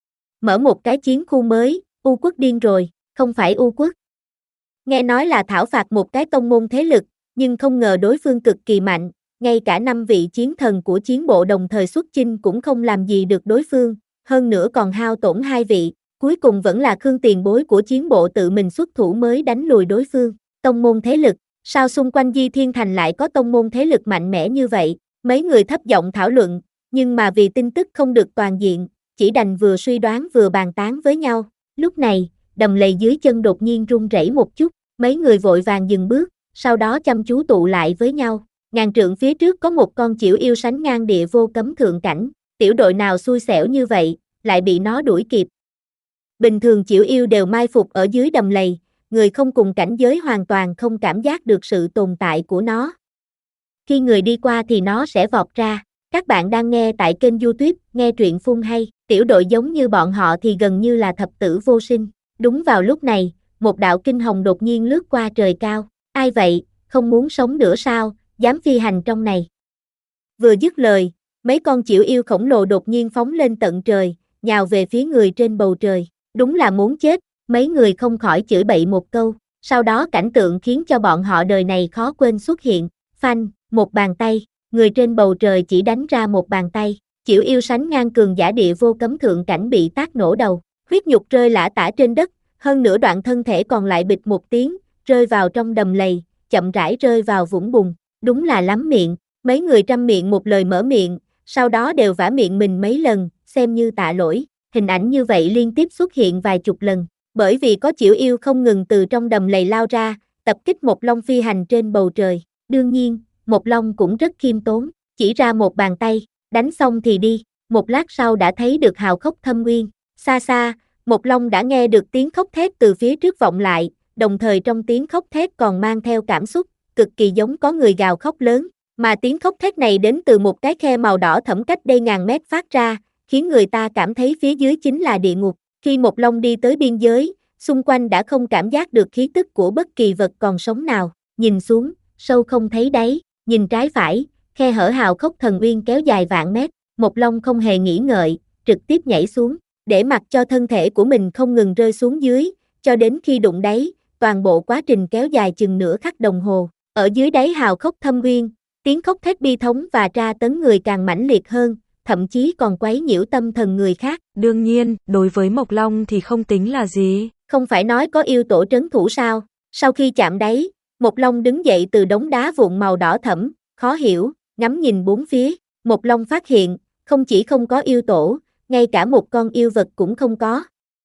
Mở một cái chiến khu mới, U quốc điên rồi, không phải U quốc. Nghe nói là thảo phạt một cái tông môn thế lực, nhưng không ngờ đối phương cực kỳ mạnh, ngay cả năm vị chiến thần của chiến bộ đồng thời xuất chinh cũng không làm gì được đối phương, hơn nữa còn hao tổn hai vị, cuối cùng vẫn là Khương tiền bối của chiến bộ tự mình xuất thủ mới đánh lùi đối phương. Tông môn thế lực, sao xung quanh Di Thiên Thành lại có tông môn thế lực mạnh mẽ như vậy? Mấy người thấp giọng thảo luận, nhưng mà vì tin tức không được toàn diện, chỉ đành vừa suy đoán vừa bàn tán với nhau. Lúc này, đầm lầy dưới chân đột nhiên rung rẩy một chút, mấy người vội vàng dừng bước, sau đó chăm chú tụ lại với nhau. Ngàn trượng phía trước có một con chĩu yêu sánh ngang địa vô cấm thượng cảnh, tiểu đội nào xui xẻo như vậy, lại bị nó đuổi kịp. Bình thường chĩu yêu đều mai phục ở dưới đầm lầy, người không cùng cảnh giới hoàn toàn không cảm giác được sự tồn tại của nó. Khi người đi qua thì nó sẽ vọt ra. Các bạn đang nghe tại kênh YouTube, nghe truyện phun hay, tiểu đội giống như bọn họ thì gần như là thập tử vô sinh. Đúng vào lúc này, một đạo kinh hồng đột nhiên lướt qua trời cao. Ai vậy, không muốn sống nữa sao, dám phi hành trong này. Vừa dứt lời, mấy con chĩu yêu khổng lồ đột nhiên phóng lên tận trời, nhào về phía người trên bầu trời. Đúng là muốn chết, mấy người không khỏi chửi bậy một câu. Sau đó cảnh tượng khiến cho bọn họ đời này khó quên xuất hiện. Phanh, một bàn tay, người trên bầu trời chỉ đánh ra một bàn tay. Chĩu yêu sánh ngang cường giả địa vô cấm thượng cảnh bị tác nổ đầu. Huyết nhục rơi lả tả trên đất, hơn nửa đoạn thân thể còn lại bịch một tiếng, rơi vào trong đầm lầy, chậm rãi rơi vào vũng bùn. Đúng là lắm miệng, mấy người trăm miệng một lời mở miệng, sau đó đều vả miệng mình mấy lần, xem như tạ lỗi. Hình ảnh như vậy liên tiếp xuất hiện vài chục lần, bởi vì có chĩu yêu không ngừng từ trong đầm lầy lao ra, tập kích Mộc Long phi hành trên bầu trời. Đương nhiên, Mộc Long cũng rất khiêm tốn, chỉ ra một bàn tay, đánh xong thì đi. Một lát sau đã thấy được hào khốc thâm nguyên. Xa xa, Mộc Long đã nghe được tiếng khóc thét từ phía trước vọng lại, đồng thời trong tiếng khóc thét còn mang theo cảm xúc, cực kỳ giống có người gào khóc lớn, mà tiếng khóc thét này đến từ một cái khe màu đỏ thẫm cách đây ngàn mét phát ra, khiến người ta cảm thấy phía dưới chính là địa ngục. Khi Mộc Long đi tới biên giới, xung quanh đã không cảm giác được khí tức của bất kỳ vật còn sống nào. Nhìn xuống, sâu không thấy đáy, nhìn trái phải, khe hở hào khốc thần uyên kéo dài vạn mét. Mộc Long không hề nghĩ ngợi, trực tiếp nhảy xuống, để mặc cho thân thể của mình không ngừng rơi xuống dưới, cho đến khi đụng đáy. Toàn bộ quá trình kéo dài chừng nửa khắc đồng hồ. Ở dưới đáy hào khốc thâm uyên, tiếng khóc thét bi thống và tra tấn người càng mãnh liệt hơn, thậm chí còn quấy nhiễu tâm thần người khác.
Đương nhiên, đối với Mộc Long thì không tính là gì.
Không phải nói có yêu tổ trấn thủ sao? Sau khi chạm đáy, Mộc Long đứng dậy từ đống đá vụn màu đỏ thẫm, khó hiểu, ngắm nhìn bốn phía. Mộc Long phát hiện, không chỉ không có yêu tổ, ngay cả một con yêu vật cũng không có.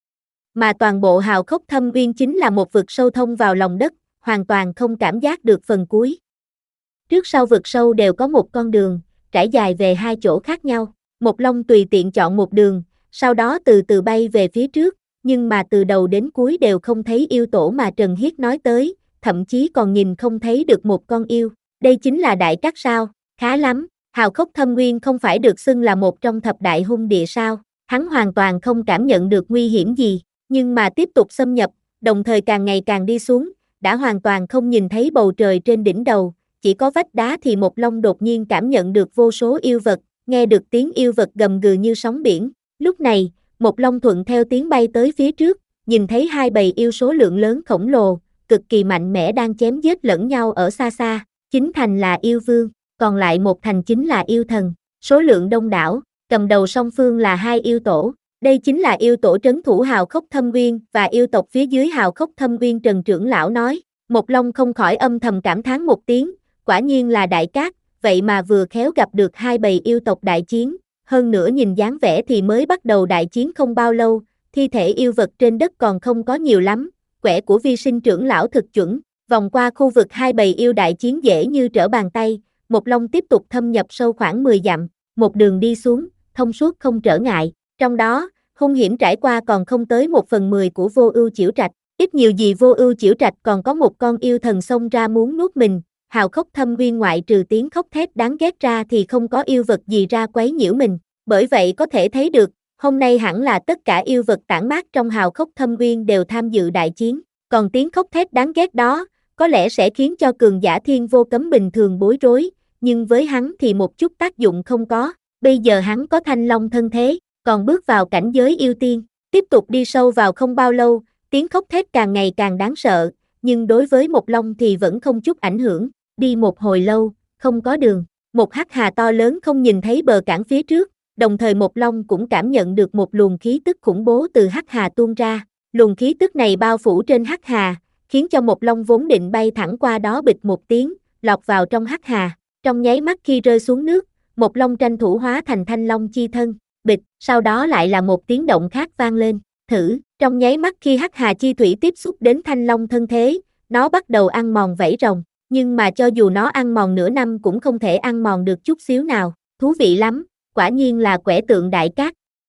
Mà toàn bộ hào khốc thâm uyên chính là một vực sâu thông vào lòng đất, hoàn toàn không cảm giác được phần cuối. Trước sau vực sâu đều có một con đường, trải dài về hai chỗ khác nhau. Mộc Long tùy tiện chọn một đường, sau đó từ từ bay về phía trước, nhưng mà từ đầu đến cuối đều không thấy yêu tổ mà Trần Hiết nói tới, thậm chí còn nhìn không thấy được một con yêu. Đây chính là đại trắc sao? Khá lắm, hào khốc thâm nguyên không phải được xưng là một trong thập đại hung địa sao? Hắn hoàn toàn không cảm nhận được nguy hiểm gì, nhưng mà tiếp tục xâm nhập, đồng thời càng ngày càng đi xuống, đã hoàn toàn không nhìn thấy bầu trời trên đỉnh đầu, chỉ có vách đá thì Mộc Long đột nhiên cảm nhận được vô số yêu vật, nghe được tiếng yêu vật gầm gừ như sóng biển. Lúc này, Mộc Long thuận theo tiếng bay tới phía trước, nhìn thấy hai bầy yêu số lượng lớn khổng lồ, cực kỳ mạnh mẽ đang chém giết lẫn nhau ở xa xa. Chính thành là yêu vương, còn lại một thành chính là yêu thần, số lượng đông đảo, cầm đầu song phương là hai yêu tổ. Đây chính là yêu tổ trấn thủ hào khốc thâm uyên và yêu tộc phía dưới hào khốc thâm uyên. Trần trưởng lão nói. Mộc Long không khỏi âm thầm cảm thán một tiếng, quả nhiên là đại cát, vậy mà vừa khéo gặp được hai bầy yêu tộc đại chiến, hơn nữa nhìn dáng vẻ thì mới bắt đầu đại chiến không bao lâu, thi thể yêu vật trên đất còn không có nhiều lắm. Quẻ của vi sinh trưởng lão thực chuẩn, vòng qua khu vực hai bầy yêu đại chiến dễ như trở bàn tay. Mộc Long tiếp tục thâm nhập sâu khoảng mười dặm, một đường đi xuống, thông suốt không trở ngại. Trong đó, hung hiểm trải qua còn không tới một phần mười của Vô Ưu Chiểu Trạch, ít nhiều gì Vô Ưu Chiểu Trạch còn có một con yêu thần xông ra muốn nuốt mình. Hào khốc thâm uyên ngoại trừ tiếng khóc thét đáng ghét ra thì không có yêu vật gì ra quấy nhiễu mình, bởi vậy có thể thấy được, hôm nay hẳn là tất cả yêu vật tản mát trong hào khốc thâm uyên đều tham dự đại chiến, còn tiếng khóc thét đáng ghét đó, có lẽ sẽ khiến cho cường giả thiên vô cấm bình thường bối rối, nhưng với hắn thì một chút tác dụng không có. Bây giờ hắn có thanh long thân thế, còn bước vào cảnh giới yêu tiên, tiếp tục đi sâu vào không bao lâu, tiếng khóc thét càng ngày càng đáng sợ, nhưng đối với Mộc Long thì vẫn không chút ảnh hưởng. Đi một hồi lâu, không có đường, một hắc hà to lớn không nhìn thấy bờ cản phía trước, đồng thời Một Long cũng cảm nhận được một luồng khí tức khủng bố từ hắc hà tuôn ra. Luồng khí tức này bao phủ trên hắc hà, khiến cho Một Long vốn định bay thẳng qua đó bịch một tiếng, lọt vào trong hắc hà. Trong nháy mắt khi rơi xuống nước, Một Long tranh thủ hóa thành thanh long chi thân, bịch, sau đó lại là một tiếng động khác vang lên, thử, trong nháy mắt khi hắc hà chi thủy tiếp xúc đến thanh long thân thế, nó bắt đầu ăn mòn vảy rồng, nhưng mà cho dù nó ăn mòn nửa năm cũng không thể ăn mòn được chút xíu nào, thú vị lắm, quả nhiên là quẻ tượng đại cát.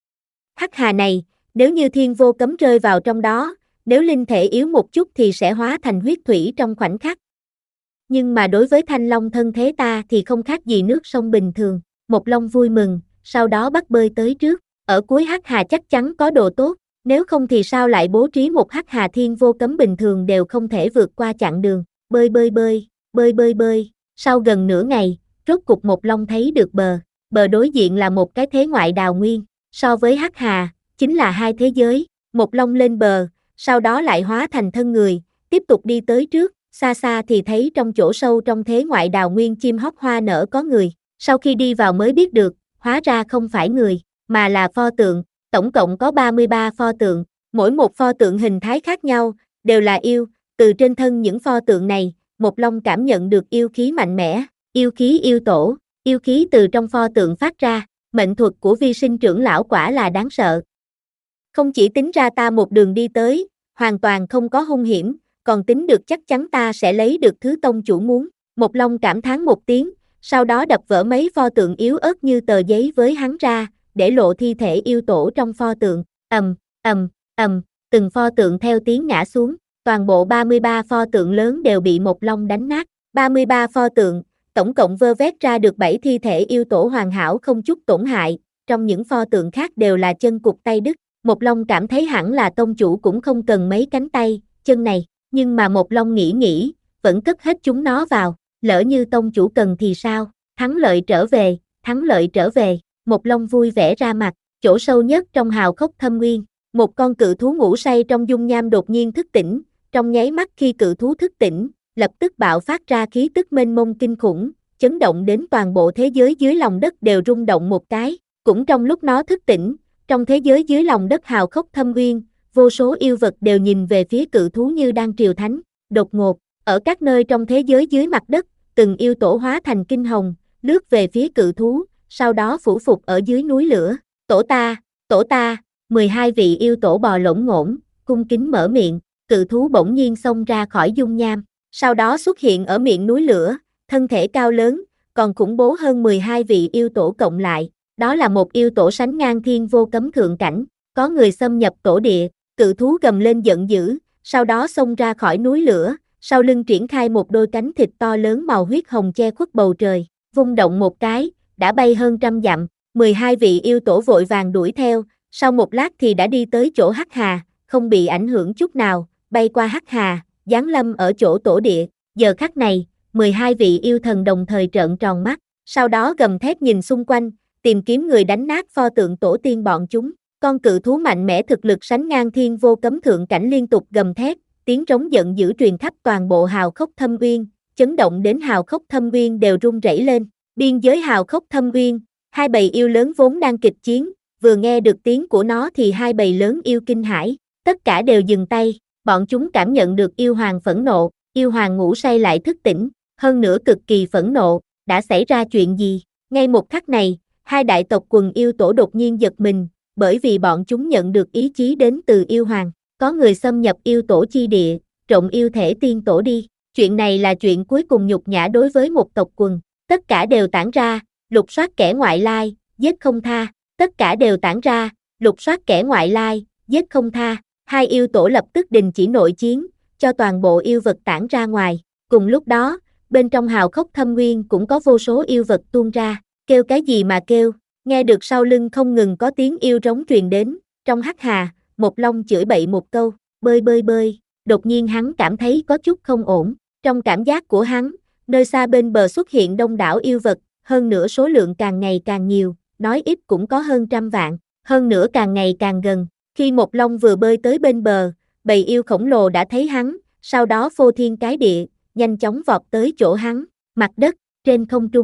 Hắc hà này, nếu như thiên vô cấm rơi vào trong đó, nếu linh thể yếu một chút thì sẽ hóa thành huyết thủy trong khoảnh khắc. Nhưng mà đối với thanh long thân thế ta thì không khác gì nước sông bình thường. Một Long vui mừng, sau đó bắt bơi tới trước, ở cuối hắc hà chắc chắn có đồ tốt, nếu không thì sao lại bố trí một hắc hà thiên vô cấm bình thường đều không thể vượt qua chặng đường, bơi bơi bơi, bơi bơi bơi, sau gần nửa ngày, rốt cục Một Long thấy được bờ, bờ đối diện là một cái thế ngoại đào nguyên, so với hắc hà, chính là hai thế giới. Một Long lên bờ, sau đó lại hóa thành thân người, tiếp tục đi tới trước, xa xa thì thấy trong chỗ sâu trong thế ngoại đào nguyên chim hót hoa nở có người, sau khi đi vào mới biết được, hóa ra không phải người, mà là pho tượng, tổng cộng có ba mươi ba pho tượng, mỗi một pho tượng hình thái khác nhau, đều là yêu, từ trên thân những pho tượng này, Một Long cảm nhận được yêu khí mạnh mẽ, yêu khí yêu tổ, yêu khí từ trong pho tượng phát ra, mệnh thuật của vi sinh trưởng lão quả là đáng sợ. Không chỉ tính ra ta một đường đi tới, hoàn toàn không có hung hiểm, còn tính được chắc chắn ta sẽ lấy được thứ tông chủ muốn. Một Long cảm thán một tiếng, sau đó đập vỡ mấy pho tượng yếu ớt như tờ giấy với hắn ra, để lộ thi thể yêu tổ trong pho tượng. Ầm, ầm, ầm, từng pho tượng theo tiếng ngã xuống, toàn bộ ba mươi ba pho tượng lớn đều bị Một Long đánh nát. ba mươi ba pho tượng, tổng cộng vơ vét ra được bảy thi thể yêu tổ hoàn hảo không chút tổn hại, trong những pho tượng khác đều là chân cụt tay đứt. Một Long cảm thấy hẳn là tông chủ cũng không cần mấy cánh tay, chân này, nhưng mà Một Long nghĩ nghĩ, vẫn cất hết chúng nó vào, lỡ như tông chủ cần thì sao, thắng lợi trở về, thắng lợi trở về, Một Long vui vẻ ra mặt, chỗ sâu nhất trong hào khốc thâm nguyên, một con cự thú ngủ say trong dung nham đột nhiên thức tỉnh, trong nháy mắt khi cự thú thức tỉnh, lập tức bạo phát ra khí tức mênh mông kinh khủng, chấn động đến toàn bộ thế giới dưới lòng đất đều rung động một cái, cũng trong lúc nó thức tỉnh, trong thế giới dưới lòng đất hào khốc thâm nguyên, vô số yêu vật đều nhìn về phía cự thú như đang triều thánh, đột ngột, ở các nơi trong thế giới dưới mặt đất, từng yêu tổ hóa thành kinh hồng, lướt về phía cự thú, sau đó phủ phục ở dưới núi lửa, tổ ta, tổ ta, mười hai vị yêu tổ bò lổn ngổn, cung kính mở miệng, cự thú bỗng nhiên xông ra khỏi dung nham, sau đó xuất hiện ở miệng núi lửa, thân thể cao lớn, còn khủng bố hơn mười hai vị yêu tổ cộng lại, đó là một yêu tổ sánh ngang thiên vô cấm thượng cảnh, có người xâm nhập tổ địa, cự thú gầm lên giận dữ, sau đó xông ra khỏi núi lửa, sau lưng triển khai một đôi cánh thịt to lớn màu huyết hồng che khuất bầu trời, vung động một cái, đã bay hơn trăm dặm, mười hai vị yêu tổ vội vàng đuổi theo, sau một lát thì đã đi tới chỗ hắc hà, không bị ảnh hưởng chút nào, bay qua hắc hà, giáng lâm ở chỗ tổ địa, giờ khắc này, mười hai vị yêu thần đồng thời trợn tròn mắt, sau đó gầm thét nhìn xung quanh, tìm kiếm người đánh nát pho tượng tổ tiên bọn chúng, con cự thú mạnh mẽ thực lực sánh ngang thiên vô cấm thượng cảnh liên tục gầm thét, tiếng trống giận dữ truyền khắp toàn bộ hào khốc thâm uyên, chấn động đến hào khốc thâm uyên đều rung rẩy lên, biên giới hào khốc thâm uyên, hai bầy yêu lớn vốn đang kịch chiến, vừa nghe được tiếng của nó thì hai bầy lớn yêu kinh hãi, tất cả đều dừng tay, bọn chúng cảm nhận được yêu hoàng phẫn nộ, yêu hoàng ngủ say lại thức tỉnh, hơn nữa cực kỳ phẫn nộ, đã xảy ra chuyện gì, ngay một khắc này, hai đại tộc quần yêu tổ đột nhiên giật mình, bởi vì bọn chúng nhận được ý chí đến từ yêu hoàng, có người xâm nhập yêu tổ chi địa, trộm yêu thể tiên tổ đi, chuyện này là chuyện cuối cùng nhục nhã đối với một tộc quần, tất cả đều tản ra, lục soát kẻ ngoại lai, giết không tha, tất cả đều tản ra, lục soát kẻ ngoại lai, giết không tha, hai yêu tổ lập tức đình chỉ nội chiến, cho toàn bộ yêu vật tản ra ngoài, cùng lúc đó, bên trong hào khốc thâm nguyên cũng có vô số yêu vật tuôn ra, kêu cái gì mà kêu, nghe được sau lưng không ngừng có tiếng yêu rống truyền đến, trong hắc hà, Một Long chửi bậy một câu, bơi bơi bơi, đột nhiên hắn cảm thấy có chút không ổn, trong cảm giác của hắn, nơi xa bên bờ xuất hiện đông đảo yêu vật, hơn nữa số lượng càng ngày càng nhiều, nói ít cũng có hơn trăm vạn, hơn nữa càng ngày càng gần, khi Một Long vừa bơi tới bên bờ, bầy yêu khổng lồ đã thấy hắn, sau đó phô thiên cái địa, nhanh chóng vọt tới chỗ hắn, mặt đất, trên không trung,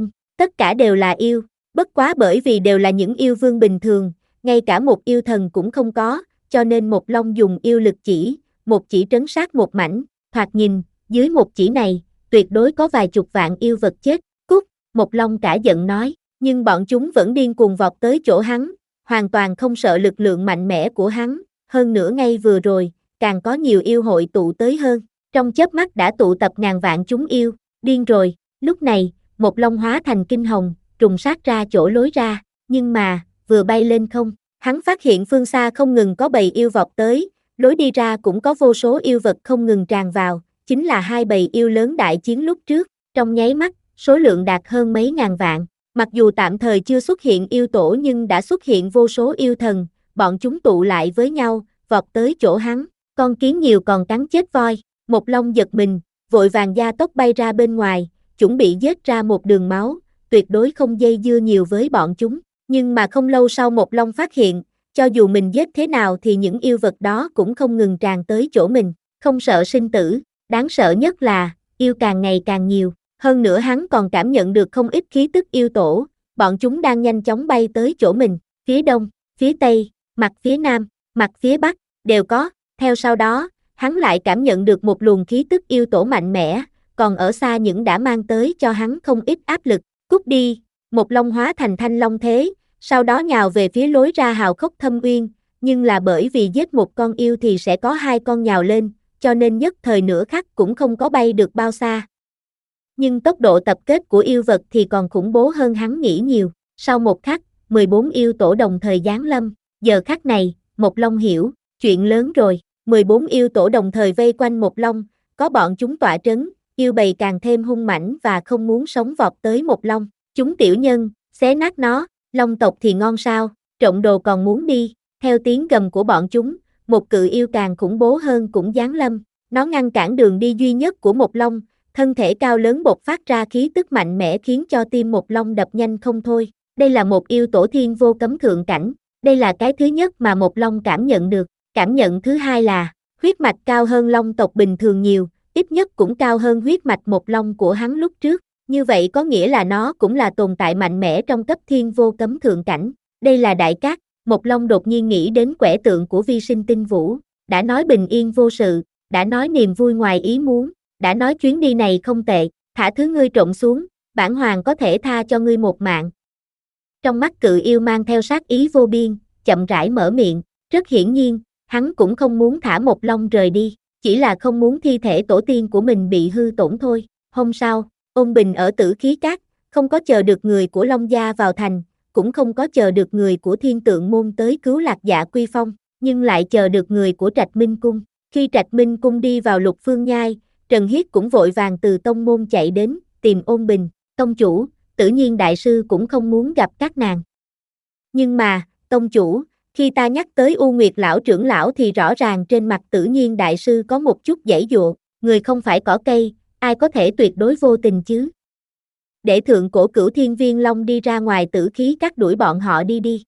tất cả đều là yêu, bất quá bởi vì đều là những yêu vương bình thường, ngay cả một yêu thần cũng không có, cho nên Một Long dùng yêu lực chỉ, một chỉ trấn sát một mảnh, thoạt nhìn, dưới một chỉ này, tuyệt đối có vài chục vạn yêu vật chết, cút, Một Long cả giận nói, nhưng bọn chúng vẫn điên cuồng vọt tới chỗ hắn, hoàn toàn không sợ lực lượng mạnh mẽ của hắn, hơn nữa ngay vừa rồi, càng có nhiều yêu hội tụ tới hơn, trong chớp mắt đã tụ tập ngàn vạn chúng yêu, điên rồi, lúc này, Một Long hóa thành kinh hồng, trùng sát ra chỗ lối ra, nhưng mà, vừa bay lên không, hắn phát hiện phương xa không ngừng có bầy yêu vọt tới, lối đi ra cũng có vô số yêu vật không ngừng tràn vào, chính là hai bầy yêu lớn đại chiến lúc trước, trong nháy mắt, số lượng đạt hơn mấy ngàn vạn, mặc dù tạm thời chưa xuất hiện yêu tổ nhưng đã xuất hiện vô số yêu thần, bọn chúng tụ lại với nhau, vọt tới chỗ hắn, con kiến nhiều còn cắn chết voi, Một Long giật mình, vội vàng gia tốc bay ra bên ngoài, chuẩn bị giết ra một đường máu, tuyệt đối không dây dưa nhiều với bọn chúng, nhưng mà không lâu sau Một Long phát hiện, cho dù mình giết thế nào thì những yêu vật đó cũng không ngừng tràn tới chỗ mình, không sợ sinh tử, đáng sợ nhất là, yêu càng ngày càng nhiều, hơn nữa hắn còn cảm nhận được không ít khí tức yêu tổ, bọn chúng đang nhanh chóng bay tới chỗ mình, phía đông, phía tây, mặt phía nam, mặt phía bắc, đều có, theo sau đó, hắn lại cảm nhận được một luồng khí tức yêu tổ mạnh mẽ, còn ở xa những đã mang tới cho hắn không ít áp lực, cút đi, Một Long hóa thành thanh long thế, sau đó nhào về phía lối ra hào khốc thâm uyên, nhưng là bởi vì giết một con yêu thì sẽ có hai con nhào lên, cho nên nhất thời nửa khắc cũng không có bay được bao xa. Nhưng tốc độ tập kết của yêu vật thì còn khủng bố hơn hắn nghĩ nhiều, sau một khắc, mười bốn yêu tổ đồng thời giáng lâm, giờ khắc này, Một Long hiểu, chuyện lớn rồi, mười bốn yêu tổ đồng thời vây quanh Một Long, có bọn chúng tọa trấn, yêu bầy càng thêm hung mãnh và không muốn sống vọt tới Một Long, chúng tiểu nhân, xé nát nó, Long tộc thì ngon sao, trộm đồ còn muốn đi, theo tiếng gầm của bọn chúng, một cự yêu càng khủng bố hơn cũng giáng lâm, nó ngăn cản đường đi duy nhất của Một Long, thân thể cao lớn bộc phát ra khí tức mạnh mẽ khiến cho tim Một Long đập nhanh không thôi, đây là một yêu tổ thiên vô cấm thượng cảnh, đây là cái thứ nhất mà Một Long cảm nhận được, cảm nhận thứ hai là, huyết mạch cao hơn Long tộc bình thường nhiều, ít nhất cũng cao hơn huyết mạch Một Long của hắn lúc trước. Như vậy có nghĩa là nó cũng là tồn tại mạnh mẽ trong cấp thiên vô cấm thượng cảnh. Đây là đại cát, Một Long đột nhiên nghĩ đến quẻ tượng của vi sinh tinh vũ, đã nói bình yên vô sự, đã nói niềm vui ngoài ý muốn, đã nói chuyến đi này không tệ, thả thứ ngươi trộm xuống, bản hoàng có thể tha cho ngươi một mạng. Trong mắt cự yêu mang theo sát ý vô biên, chậm rãi mở miệng, rất hiển nhiên, hắn cũng không muốn thả Một Long rời đi, chỉ là không muốn thi thể tổ tiên của mình bị hư tổn thôi. Hôm sau, Ôn Bình ở Tử Khí Các, không có chờ được người của Long gia vào thành, cũng không có chờ được người của Thiên Tượng môn tới cứu Lạc Dạ Quy Phong, nhưng lại chờ được người của Trạch Minh cung. Khi Trạch Minh cung đi vào Lục Phương Nhai, Trần Hiết cũng vội vàng từ tông môn chạy đến, tìm Ôn Bình, tông chủ, Tử Nhiên đại sư cũng không muốn gặp các nàng. Nhưng mà, tông chủ, khi ta nhắc tới U Nguyệt lão trưởng lão thì rõ ràng trên mặt Tử Nhiên đại sư có một chút giãy giụa, người không phải cỏ cây, ai có thể tuyệt đối vô tình chứ? Để thượng cổ Cửu Thiên Viên Long đi ra ngoài Tử Khí Các đuổi bọn họ đi đi.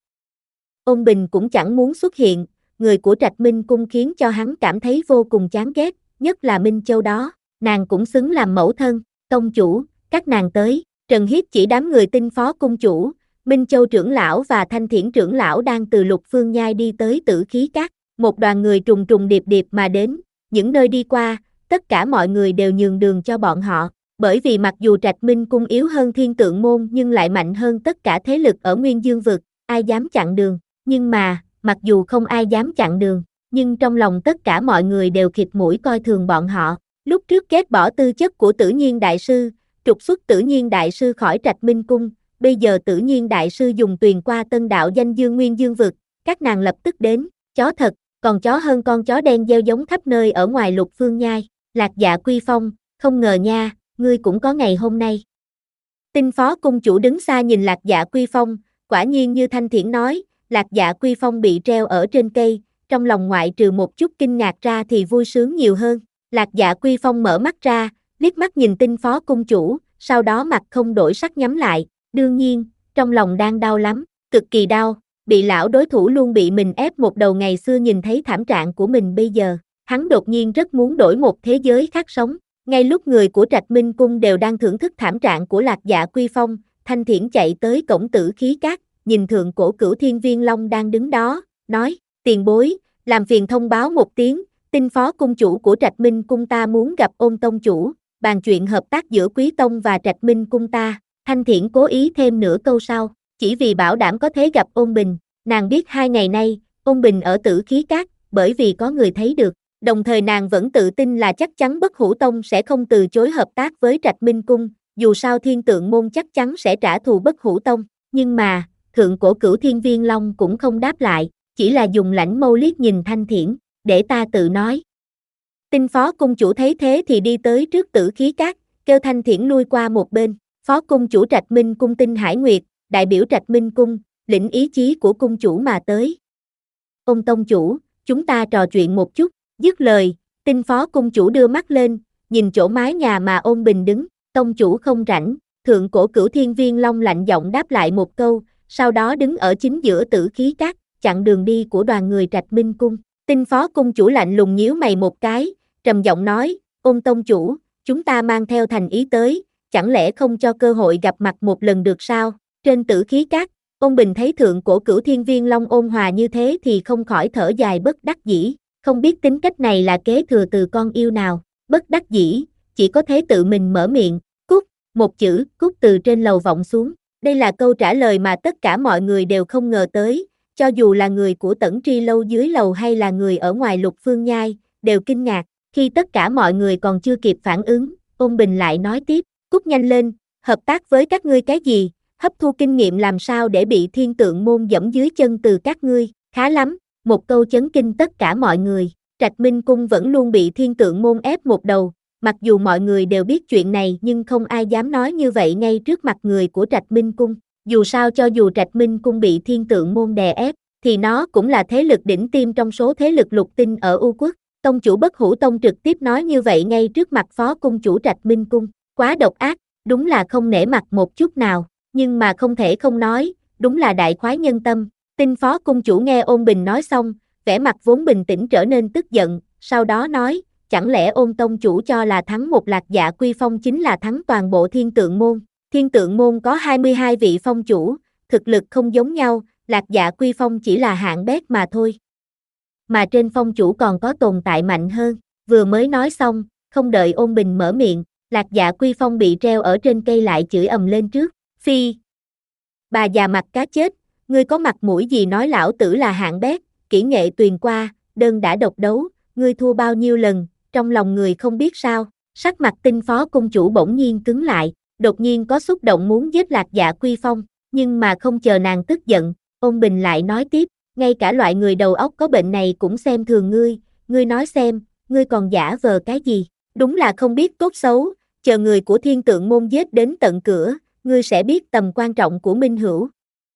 Ôn Bình cũng chẳng muốn xuất hiện, người của Trạch Minh cung khiến cho hắn cảm thấy vô cùng chán ghét, nhất là Minh Châu đó, nàng cũng xứng làm mẫu thân, tông chủ, các nàng tới, Trần Hiết chỉ đám người tinh phó cung chủ, Minh Châu trưởng lão và Thanh Thiển trưởng lão đang từ Lục Phương Nhai đi tới Tử Khí Các, một đoàn người trùng trùng điệp điệp mà đến, những nơi đi qua, tất cả mọi người đều nhường đường cho bọn họ, bởi vì mặc dù Trạch Minh cung yếu hơn Thiên Tượng môn nhưng lại mạnh hơn tất cả thế lực ở Nguyên Dương vực, ai dám chặn đường, nhưng mà, mặc dù không ai dám chặn đường, nhưng trong lòng tất cả mọi người đều khịt mũi coi thường bọn họ, lúc trước ghét bỏ tư chất của Tử Nhiên đại sư, trục xuất Tử Nhiên đại sư khỏi Trạch Minh cung, bây giờ Tử Nhiên đại sư dùng tuyền qua tân đạo danh dương Nguyên Dương vực, các nàng lập tức đến, chó thật, còn chó hơn con chó đen gieo giống khắp nơi ở ngoài Lục Phương Nhai. Lạc Dạ Quy Phong, không ngờ nha, ngươi cũng có ngày hôm nay. Tinh phó cung chủ đứng xa nhìn Lạc Dạ Quy Phong, quả nhiên như Thanh Thiển nói, Lạc Dạ Quy Phong bị treo ở trên cây, trong lòng ngoại trừ một chút kinh ngạc ra thì vui sướng nhiều hơn. Lạc Dạ Quy Phong mở mắt ra, liếc mắt nhìn tinh phó cung chủ, sau đó mặt không đổi sắc nhắm lại, đương nhiên, trong lòng đang đau lắm, cực kỳ đau, bị lão đối thủ luôn bị mình ép một đầu ngày xưa nhìn thấy thảm trạng của mình bây giờ. Hắn đột nhiên rất muốn đổi một thế giới khác sống, ngay lúc người của Trạch Minh cung đều đang thưởng thức thảm trạng của Lạc Dạ Quy Phong, Thanh Thiển chạy tới cổng Tử Khí Các, nhìn thượng cổ Cửu Thiên Viên Long đang đứng đó, nói, tiền bối, làm phiền thông báo một tiếng, tinh phó cung chủ của Trạch Minh cung ta muốn gặp Ôn tông chủ, bàn chuyện hợp tác giữa Quý tông và Trạch Minh cung ta. Thanh Thiển cố ý thêm nửa câu sau, chỉ vì bảo đảm có thể gặp Ôn Bình, nàng biết hai ngày nay, Ôn Bình ở Tử Khí Các, bởi vì có người thấy được, đồng thời nàng vẫn tự tin là chắc chắn Bất Hủ Tông sẽ không từ chối hợp tác với Trạch Minh cung, dù sao Thiên Tượng môn chắc chắn sẽ trả thù Bất Hủ Tông, nhưng mà, thượng cổ Cửu Thiên Viên Long cũng không đáp lại, chỉ là dùng lãnh mâu liếc nhìn Thanh Thiển, để ta tự nói. Tinh phó cung chủ thấy thế thì đi tới trước Tử Khí Các, kêu Thanh Thiển lui qua một bên, phó cung chủ Trạch Minh cung Tinh Hải Nguyệt, đại biểu Trạch Minh cung, lĩnh ý chí của cung chủ mà tới. Ôn tông chủ, chúng ta trò chuyện một chút, dứt lời, Tinh phó cung chủ đưa mắt lên, nhìn chỗ mái nhà mà Ôn Bình đứng, tông chủ không rảnh, thượng cổ Cửu Thiên Viên Long lạnh giọng đáp lại một câu, sau đó đứng ở chính giữa Tử Khí Các, chặn đường đi của đoàn người Trạch Minh cung. Tinh phó cung chủ lạnh lùng nhíu mày một cái, trầm giọng nói, Ôn tông chủ, chúng ta mang theo thành ý tới, chẳng lẽ không cho cơ hội gặp mặt một lần được sao? Trên Tử Khí Các, Ôn Bình thấy thượng cổ Cửu Thiên Viên Long ôn hòa như thế thì không khỏi thở dài bất đắc dĩ, không biết tính cách này là kế thừa từ con yêu nào, bất đắc dĩ, chỉ có thể tự mình mở miệng, cút, một chữ, cút từ trên lầu vọng xuống. Đây là câu trả lời mà tất cả mọi người đều không ngờ tới, cho dù là người của Tẩn Tri lâu dưới lầu hay là người ở ngoài Lục Phương Nhai, đều kinh ngạc, khi tất cả mọi người còn chưa kịp phản ứng, Ôn Bình lại nói tiếp, cút nhanh lên, hợp tác với các ngươi cái gì, hấp thu kinh nghiệm làm sao để bị Thiên Tượng môn dẫm dưới chân từ các ngươi, khá lắm, một câu chấn kinh tất cả mọi người, Trạch Minh cung vẫn luôn bị Thiên Tượng môn ép một đầu, mặc dù mọi người đều biết chuyện này nhưng không ai dám nói như vậy ngay trước mặt người của Trạch Minh cung, dù sao cho dù Trạch Minh cung bị Thiên Tượng môn đè ép, thì nó cũng là thế lực đỉnh tiêm trong số thế lực lục tinh ở U quốc, tông chủ Bất Hủ Tông trực tiếp nói như vậy ngay trước mặt phó cung chủ Trạch Minh cung, quá độc ác, đúng là không nể mặt một chút nào, nhưng mà không thể không nói, đúng là đại khoái nhân tâm. Tinh phó cung chủ nghe Ôn Bình nói xong, vẻ mặt vốn bình tĩnh trở nên tức giận, sau đó nói, chẳng lẽ Ôn tông chủ cho là thắng một Lạc Dạ Quy Phong chính là thắng toàn bộ Thiên Tượng môn? Thiên Tượng môn có hai mươi hai vị phong chủ, thực lực không giống nhau, Lạc Dạ Quy Phong chỉ là hạng bét mà thôi. Mà trên phong chủ còn có tồn tại mạnh hơn, vừa mới nói xong, không đợi Ôn Bình mở miệng, Lạc Dạ Quy Phong bị treo ở trên cây lại chửi ầm lên trước, phi. Bà già mặt cá chết, ngươi có mặt mũi gì nói lão tử là hạng bét, kỹ nghệ tuyền qua, đơn đã độc đấu, ngươi thua bao nhiêu lần, trong lòng người không biết sao, sắc mặt Tinh phó cung chủ bỗng nhiên cứng lại, đột nhiên có xúc động muốn giết Lạc Dạ Quy Phong, nhưng mà không chờ nàng tức giận, Ôn Bình lại nói tiếp, ngay cả loại người đầu óc có bệnh này cũng xem thường ngươi, ngươi nói xem, ngươi còn giả vờ cái gì, đúng là không biết tốt xấu, chờ người của Thiên Tượng môn giết đến tận cửa, ngươi sẽ biết tầm quan trọng của minh hữu.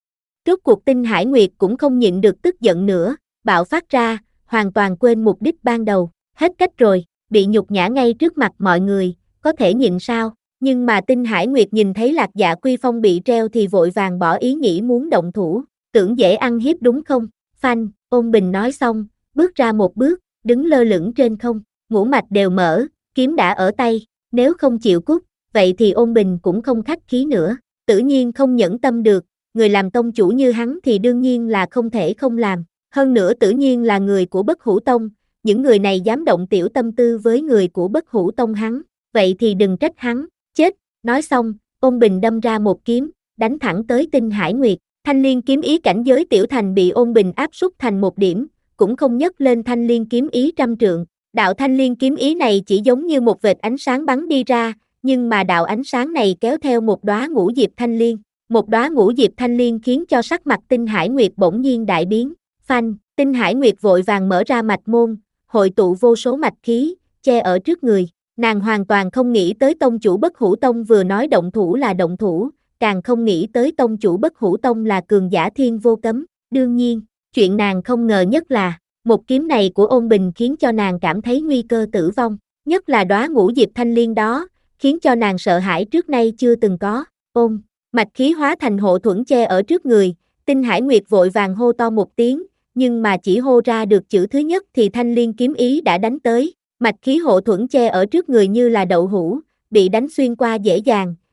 Rốt cuộc Tinh Hải Nguyệt cũng không nhịn được tức giận nữa, bạo phát ra, hoàn toàn quên mục đích ban đầu, hết cách rồi, bị nhục nhã ngay trước mặt mọi người, có thể nhịn sao, nhưng mà Tinh Hải Nguyệt nhìn thấy Lạc Dạ Quy Phong bị treo thì vội vàng bỏ ý nghĩ muốn động thủ, tưởng dễ ăn hiếp đúng không, phanh, Ôn Bình nói xong, bước ra một bước, đứng lơ lửng trên không, ngũ mạch đều mở, kiếm đã ở tay, nếu không chịu cút, vậy thì Ôn Bình cũng không khách khí nữa, tự nhiên không nhẫn tâm được, người làm tông chủ như hắn thì đương nhiên là không thể không làm, hơn nữa tự nhiên là người của Bất Hủ Tông, những người này dám động tiểu tâm tư với người của Bất Hủ Tông hắn, vậy thì đừng trách hắn, chết, nói xong, Ôn Bình đâm ra một kiếm, đánh thẳng tới Tinh Hải Nguyệt, Thanh Liên kiếm ý cảnh giới tiểu thành bị Ôn Bình áp súc thành một điểm, cũng không nhấc lên Thanh Liên kiếm ý trăm trượng, đạo Thanh Liên kiếm ý này chỉ giống như một vệt ánh sáng bắn đi ra, nhưng mà đạo ánh sáng này kéo theo một đóa ngũ diệp thanh liên, một đóa ngũ diệp thanh liên khiến cho sắc mặt Tinh Hải Nguyệt bỗng nhiên đại biến, phanh, Tinh Hải Nguyệt vội vàng mở ra mạch môn, hội tụ vô số mạch khí, che ở trước người, nàng hoàn toàn không nghĩ tới tông chủ Bất Hủ Tông vừa nói động thủ là động thủ, càng không nghĩ tới tông chủ Bất Hủ Tông là cường giả thiên vô cấm, đương nhiên, chuyện nàng không ngờ nhất là, một kiếm này của Ôn Bình khiến cho nàng cảm thấy nguy cơ tử vong, nhất là đóa ngũ diệp thanh liên đó, khiến cho nàng sợ hãi trước nay chưa từng có, ôm, mạch khí hóa thành hộ thuẫn che ở trước người, Tinh Hải Nguyệt vội vàng hô to một tiếng, nhưng mà chỉ hô ra được chữ thứ nhất thì Thanh Liên kiếm ý đã đánh tới, mạch khí hộ thuẫn che ở trước người như là đậu hũ, bị đánh xuyên qua dễ dàng,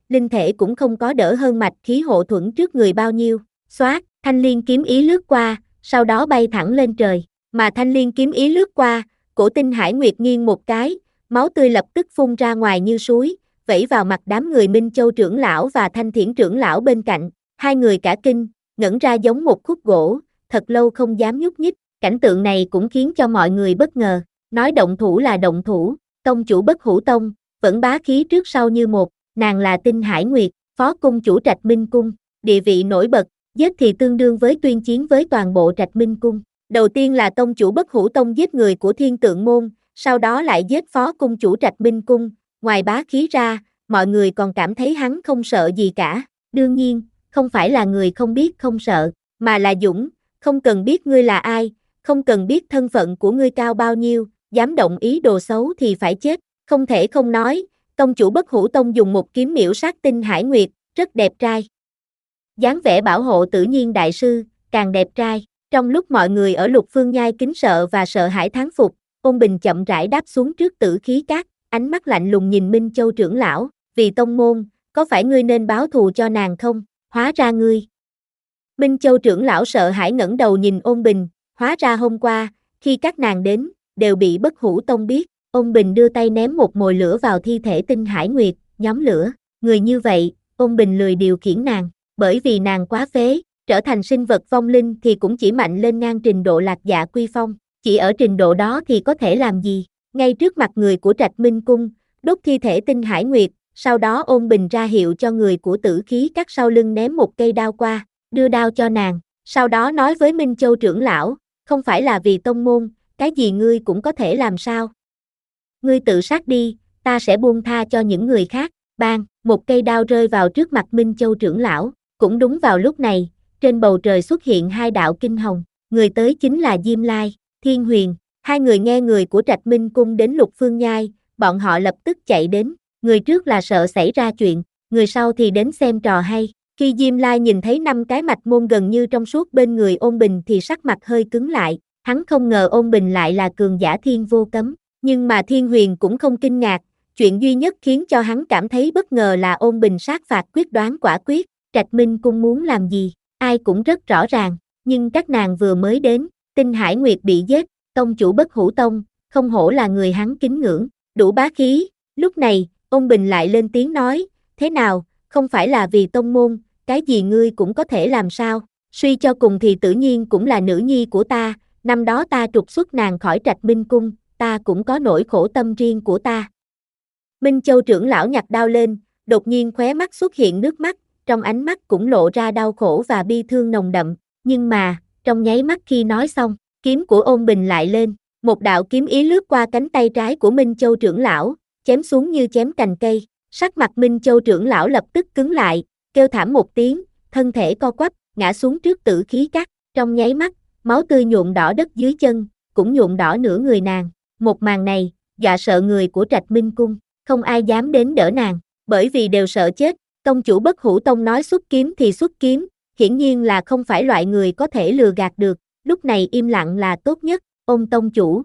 linh thể cũng không có đỡ hơn mạch khí hộ thuẫn trước người bao nhiêu. Xoát, thanh liên kiếm ý lướt qua, sau đó bay thẳng lên trời, mà thanh liên kiếm ý lướt qua, cổ Tinh Hải Nguyệt nghiêng một cái, máu tươi lập tức phun ra ngoài như suối, vẩy vào mặt đám người Minh Châu trưởng lão và Thanh Thiển trưởng lão bên cạnh, hai người cả kinh, ngẩn ra giống một khúc gỗ, thật lâu không dám nhúc nhích, cảnh tượng này cũng khiến cho mọi người bất ngờ, nói động thủ là động thủ, tông chủ Bất Hủ Tông, vẫn bá khí trước sau như một, nàng là Tinh Hải Nguyệt, phó cung chủ Trạch Minh Cung, địa vị nổi bật, giết thì tương đương với tuyên chiến với toàn bộ Trạch Minh Cung. Đầu tiên là tông chủ Bất Hủ Tông giết người của Thiên Tượng Môn, sau đó lại giết phó cung chủ Trạch Minh Cung, ngoài bá khí ra, mọi người còn cảm thấy hắn không sợ gì cả, đương nhiên, không phải là người không biết không sợ, mà là dũng, không cần biết ngươi là ai, không cần biết thân phận của ngươi cao bao nhiêu, dám động ý đồ xấu thì phải chết, không thể không nói, tông chủ Bất Hủ Tông dùng một kiếm miễu sát Tinh Hải Nguyệt, rất đẹp trai. Dáng vẻ bảo hộ tự nhiên đại sư, càng đẹp trai, trong lúc mọi người ở Lục Phương Nhai kính sợ và sợ hãi thán phục, Ôn Bình chậm rãi đáp xuống trước Tử Khí Các, ánh mắt lạnh lùng nhìn Minh Châu trưởng lão, vì tông môn, có phải ngươi nên báo thù cho nàng không, hóa ra ngươi. Minh Châu trưởng lão sợ hãi ngẩng đầu nhìn Ôn Bình, hóa ra hôm qua, khi các nàng đến, đều bị Bất Hủ Tông biết, Ôn Bình đưa tay ném một mồi lửa vào thi thể Tinh Hải Nguyệt, nhóm lửa, người như vậy, Ôn Bình lười điều khiển nàng, bởi vì nàng quá phế, trở thành sinh vật vong linh thì cũng chỉ mạnh lên ngang trình độ Lạc Dạ Quy Phong, chỉ ở trình độ đó thì có thể làm gì, ngay trước mặt người của Trạch Minh Cung, đốt thi thể Tinh Hải Nguyệt, sau đó Ôn Bình ra hiệu cho người của Tử Khí Các sau lưng ném một cây đao qua, đưa đao cho nàng, sau đó nói với Minh Châu trưởng lão, không phải là vì tông môn, cái gì ngươi cũng có thể làm sao. Ngươi tự sát đi, ta sẽ buông tha cho những người khác, bang, một cây đao rơi vào trước mặt Minh Châu trưởng lão, cũng đúng vào lúc này, trên bầu trời xuất hiện hai đạo kinh hồng, người tới chính là Diêm Lai, Thiên Huyền, hai người nghe người của Trạch Minh Cung đến Lục Phương Nhai, bọn họ lập tức chạy đến, người trước là sợ xảy ra chuyện, người sau thì đến xem trò hay, khi Diêm Lai nhìn thấy năm cái mạch môn gần như trong suốt bên người Ôn Bình thì sắc mặt hơi cứng lại, hắn không ngờ Ôn Bình lại là cường giả thiên vô cấm, nhưng mà Thiên Huyền cũng không kinh ngạc, chuyện duy nhất khiến cho hắn cảm thấy bất ngờ là Ôn Bình sát phạt quyết đoán quả quyết, Trạch Minh Cung muốn làm gì, ai cũng rất rõ ràng, nhưng các nàng vừa mới đến, Tinh Hải Nguyệt bị giết, tông chủ Bất Hủ Tông, không hổ là người hắn kính ngưỡng, đủ bá khí, lúc này, Ôn Bình lại lên tiếng nói, thế nào, không phải là vì tông môn, cái gì ngươi cũng có thể làm sao, suy cho cùng thì tự nhiên cũng là nữ nhi của ta, năm đó ta trục xuất nàng khỏi Trạch Minh Cung, ta cũng có nỗi khổ tâm riêng của ta. Minh Châu trưởng lão nhặt đao lên, đột nhiên khóe mắt xuất hiện nước mắt, trong ánh mắt cũng lộ ra đau khổ và bi thương nồng đậm, nhưng mà, trong nháy mắt khi nói xong, kiếm của Ôn Bình lại lên, một đạo kiếm ý lướt qua cánh tay trái của Minh Châu trưởng lão, chém xuống như chém cành cây, sắc mặt Minh Châu trưởng lão lập tức cứng lại, kêu thảm một tiếng, thân thể co quắp, ngã xuống trước Tử Khí Các, trong nháy mắt, máu tươi nhuộm đỏ đất dưới chân, cũng nhuộm đỏ nửa người nàng, một màn này, dọa sợ người của Trạch Minh Cung, không ai dám đến đỡ nàng, bởi vì đều sợ chết, tông chủ Bất Hủ Tông nói xuất kiếm thì xuất kiếm, hiển nhiên là không phải loại người có thể lừa gạt được, lúc này im lặng là tốt nhất, Ôn tông chủ.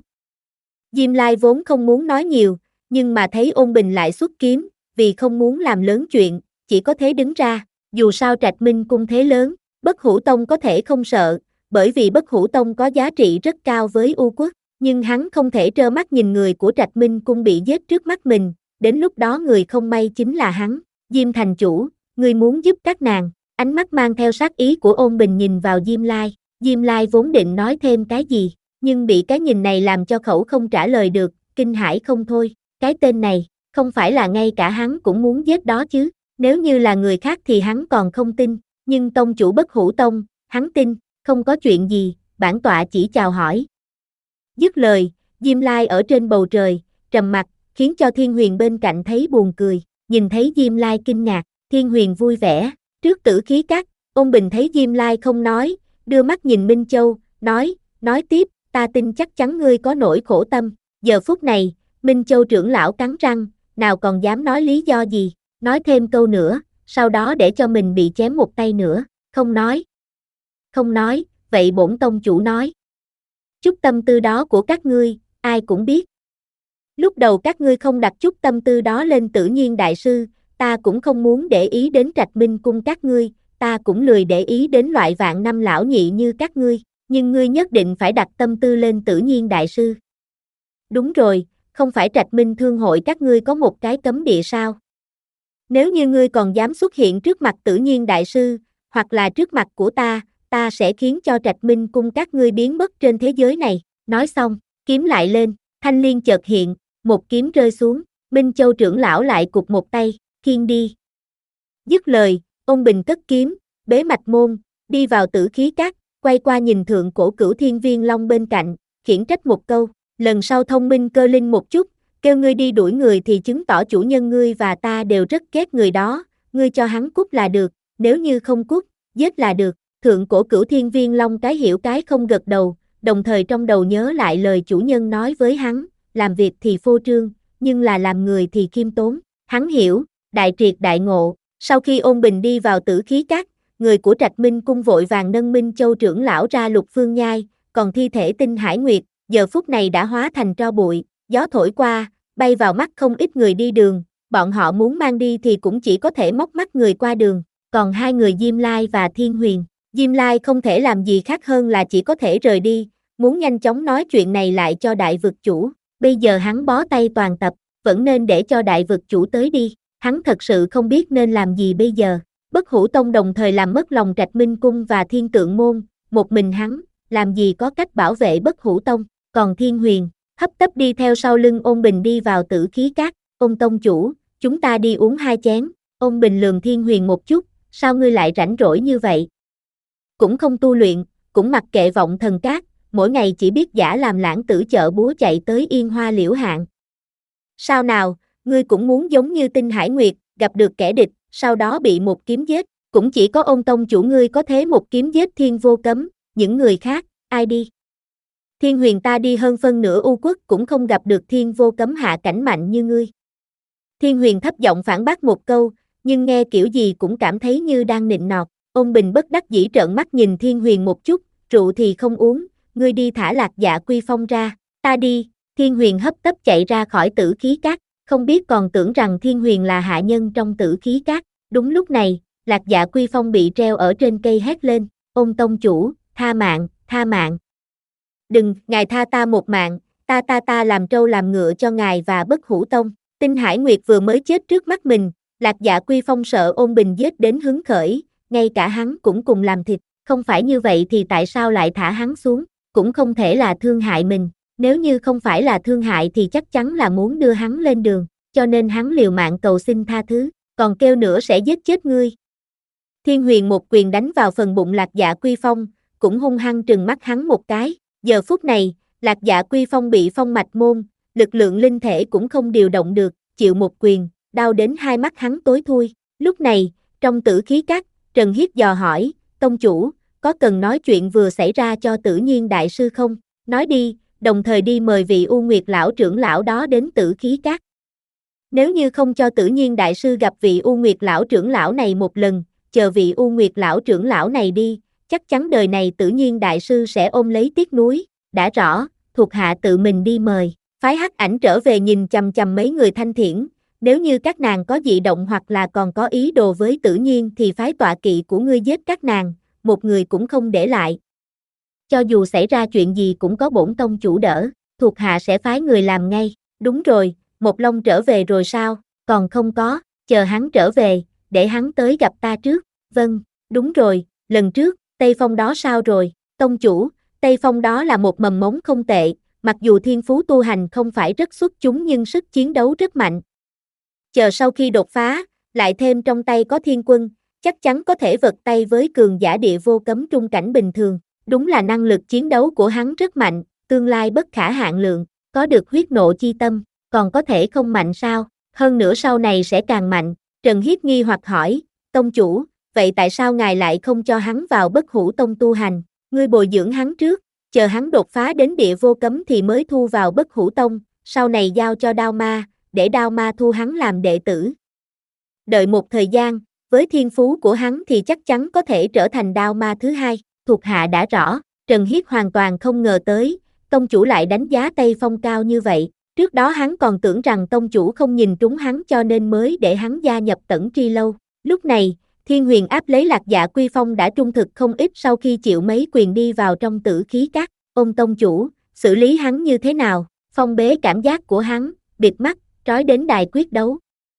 Diêm Lai vốn không muốn nói nhiều, nhưng mà thấy Ôn Bình lại xuất kiếm, vì không muốn làm lớn chuyện, chỉ có thế đứng ra, dù sao Trạch Minh Cung thế lớn, Bất Hủ Tông có thể không sợ, bởi vì Bất Hủ Tông có giá trị rất cao với U Quốc, nhưng hắn không thể trơ mắt nhìn người của Trạch Minh Cung bị giết trước mắt mình, đến lúc đó người không may chính là hắn. Diêm thành chủ, người muốn giúp các nàng, ánh mắt mang theo sát ý của Ôn Bình nhìn vào Diêm Lai, Diêm Lai vốn định nói thêm cái gì, nhưng bị cái nhìn này làm cho khẩu không trả lời được, kinh hãi không thôi, cái tên này, không phải là ngay cả hắn cũng muốn giết đó chứ, nếu như là người khác thì hắn còn không tin, nhưng tông chủ Bất Hủ Tông, hắn tin, không có chuyện gì, bản tọa chỉ chào hỏi. Dứt lời, Diêm Lai ở trên bầu trời, trầm mặt, khiến cho Thiên Huyền bên cạnh thấy buồn cười, nhìn thấy Diêm Lai kinh ngạc, Thiên Huyền vui vẻ, trước Tử Khí Các, Ôn Bình thấy Diêm Lai không nói, đưa mắt nhìn Minh Châu, nói, nói tiếp, ta tin chắc chắn ngươi có nỗi khổ tâm, giờ phút này, Minh Châu trưởng lão cắn răng, nào còn dám nói lý do gì, nói thêm câu nữa, sau đó để cho mình bị chém một tay nữa, không nói. Không nói, vậy bổn tông chủ nói. Chút tâm tư đó của các ngươi, ai cũng biết. Lúc đầu các ngươi không đặt chút tâm tư đó lên Tử Nhiên đại sư, ta cũng không muốn để ý đến Trạch Minh cung các ngươi, ta cũng lười để ý đến loại vạn năm lão nhị như các ngươi, nhưng ngươi nhất định phải đặt tâm tư lên Tử Nhiên đại sư. Đúng rồi, không phải Trạch Minh thương hội các ngươi có một cái cấm địa sao? Nếu như ngươi còn dám xuất hiện trước mặt Tử Nhiên đại sư, hoặc là trước mặt của ta, ta sẽ khiến cho Trạch Minh cung các ngươi biến mất trên thế giới này. Nói xong, kiếm lại lên, thanh liên chợt hiện, một kiếm rơi xuống, Minh Châu trưởng lão lại cụp một tay, khiêng đi. Dứt lời, Ôn Bình cất kiếm, bế mạch môn, đi vào Tử Khí Các, quay qua nhìn thượng cổ Cửu Thiên Viên Long bên cạnh, khiển trách một câu, lần sau thông minh cơ linh một chút, kêu ngươi đi đuổi người thì chứng tỏ chủ nhân ngươi và ta đều rất ghét người đó, ngươi cho hắn cút là được, nếu như không cút, giết là được. Thượng cổ Cửu Thiên Viên Long cái hiểu cái không gật đầu, đồng thời trong đầu nhớ lại lời chủ nhân nói với hắn, làm việc thì phô trương, nhưng là làm người thì khiêm tốn. Hắn hiểu, đại triệt đại ngộ. Sau khi Ôn Bình đi vào Tử Khí Các, người của Trạch Minh cung vội vàng nâng Minh Châu trưởng lão ra Lục Phương Nhai, còn thi thể Tinh Hải Nguyệt, giờ phút này đã hóa thành tro bụi, gió thổi qua, bay vào mắt không ít người đi đường, bọn họ muốn mang đi thì cũng chỉ có thể móc mắt người qua đường, còn hai người Diêm Lai và Thiên Huyền. Diêm Lai không thể làm gì khác hơn là chỉ có thể rời đi, muốn nhanh chóng nói chuyện này lại cho đại vực chủ, bây giờ hắn bó tay toàn tập, vẫn nên để cho đại vực chủ tới đi, hắn thật sự không biết nên làm gì bây giờ. Bất Hủ Tông đồng thời làm mất lòng Trạch Minh cung và Thiên Tượng môn, một mình hắn, làm gì có cách bảo vệ Bất Hủ Tông, còn Thiên Huyền, hấp tấp đi theo sau lưng Ôn Bình đi vào Tử Khí Các, Ôn tông chủ, chúng ta đi uống hai chén. Ôn Bình lườm Thiên Huyền một chút, sao ngươi lại rảnh rỗi như vậy? Cũng không tu luyện, cũng mặc kệ vọng thần cát, mỗi ngày chỉ biết giả làm lãng tử chợ búa chạy tới Yên Hoa Liễu Hạn. Sao nào, ngươi cũng muốn giống như Tinh Hải Nguyệt, gặp được kẻ địch, sau đó bị một kiếm giết, cũng chỉ có Ôn tông chủ ngươi có thế một kiếm giết Thiên Vô Cấm, những người khác, ai đi? Thiên Huyền ta đi hơn phân nửa U quốc cũng không gặp được Thiên Vô Cấm hạ cảnh mạnh như ngươi. Thiên Huyền thấp giọng phản bác một câu, nhưng nghe kiểu gì cũng cảm thấy như đang nịnh nọt. Ôn Bình bất đắc dĩ trợn mắt nhìn Thiên Huyền một chút, rượu thì không uống, ngươi đi thả Lạc Dạ Quy Phong ra, ta đi. Thiên Huyền hấp tấp chạy ra khỏi Tử Khí Các, không biết còn tưởng rằng Thiên Huyền là hạ nhân trong Tử Khí Các. Đúng lúc này, Lạc Dạ Quy Phong bị treo ở trên cây hét lên, Ôn tông chủ, tha mạng, tha mạng. Đừng, ngài tha ta một mạng, ta ta ta làm trâu làm ngựa cho ngài và Bất Hủ Tông. Tinh Hải Nguyệt vừa mới chết trước mắt mình, Lạc Dạ Quy Phong sợ Ôn Bình giết đến hứng khởi, ngay cả hắn cũng cùng làm thịt, không phải như vậy thì tại sao lại thả hắn xuống, cũng không thể là thương hại mình, nếu như không phải là thương hại thì chắc chắn là muốn đưa hắn lên đường, cho nên hắn liều mạng cầu xin tha thứ, còn kêu nữa sẽ giết chết ngươi. Thiên Huyền một quyền đánh vào phần bụng Lạc Dạ Quy Phong, cũng hung hăng trừng mắt hắn một cái, giờ phút này, Lạc Dạ Quy Phong bị phong mạch môn, lực lượng linh thể cũng không điều động được, chịu một quyền, đau đến hai mắt hắn tối thui. Lúc này, trong Tử Khí Các, Trần Hiết dò hỏi, tông chủ, có cần nói chuyện vừa xảy ra cho Tử Nhiên đại sư không? Nói đi, đồng thời đi mời vị U Nguyệt lão trưởng lão đó đến Tử Khí Các. Nếu như không cho Tử Nhiên đại sư gặp vị U Nguyệt lão trưởng lão này một lần, chờ vị U Nguyệt lão trưởng lão này đi, chắc chắn đời này Tử Nhiên đại sư sẽ ôm lấy tiếc nuối. Đã rõ, thuộc hạ tự mình đi mời. Phái Hắc Ảnh trở về nhìn chằm chằm mấy người Thanh Thiển, nếu như các nàng có dị động hoặc là còn có ý đồ với Tử Nhiên thì phái tọa kỵ của ngươi giết các nàng, một người cũng không để lại. Cho dù xảy ra chuyện gì cũng có bổn tông chủ đỡ, thuộc hạ sẽ phái người làm ngay. Đúng rồi, Một Long trở về rồi sao? Còn không có, chờ hắn trở về, để hắn tới gặp ta trước. Vâng, đúng rồi, lần trước, Tây Phong đó sao rồi? Tông chủ, Tây Phong đó là một mầm mống không tệ, mặc dù thiên phú tu hành không phải rất xuất chúng nhưng sức chiến đấu rất mạnh. Chờ sau khi đột phá, lại thêm trong tay có thiên quân, chắc chắn có thể vật tay với cường giả địa vô cấm trung cảnh bình thường. Đúng là năng lực chiến đấu của hắn rất mạnh, tương lai bất khả hạn lượng, có được huyết nộ chi tâm, còn có thể không mạnh sao? Hơn nữa sau này sẽ càng mạnh. Trần Hiết nghi hoặc hỏi, tông chủ, vậy tại sao ngài lại không cho hắn vào Bất Hủ Tông tu hành? Ngươi bồi dưỡng hắn trước, chờ hắn đột phá đến địa vô cấm thì mới thu vào Bất Hủ Tông, sau này giao cho Đao Ma, để Đao Ma thu hắn làm đệ tử. Đợi một thời gian, với thiên phú của hắn thì chắc chắn có thể trở thành Đao Ma thứ hai. Thuộc hạ đã rõ. Trần Hiết hoàn toàn không ngờ tới, tông chủ lại đánh giá Tây Phong cao như vậy. Trước đó hắn còn tưởng rằng tông chủ không nhìn trúng hắn cho nên mới để hắn gia nhập Tẩn Tri Lâu. Lúc này, Thiên Huyền áp lấy Lạc Dạ Quy Phong đã trung thực không ít sau khi chịu mấy quyền đi vào trong Tử Khí Các. Ông tông chủ, xử lý hắn như thế nào? Phong bế cảm giác của hắn, bịt mắt, trói đến đài quyết đấu.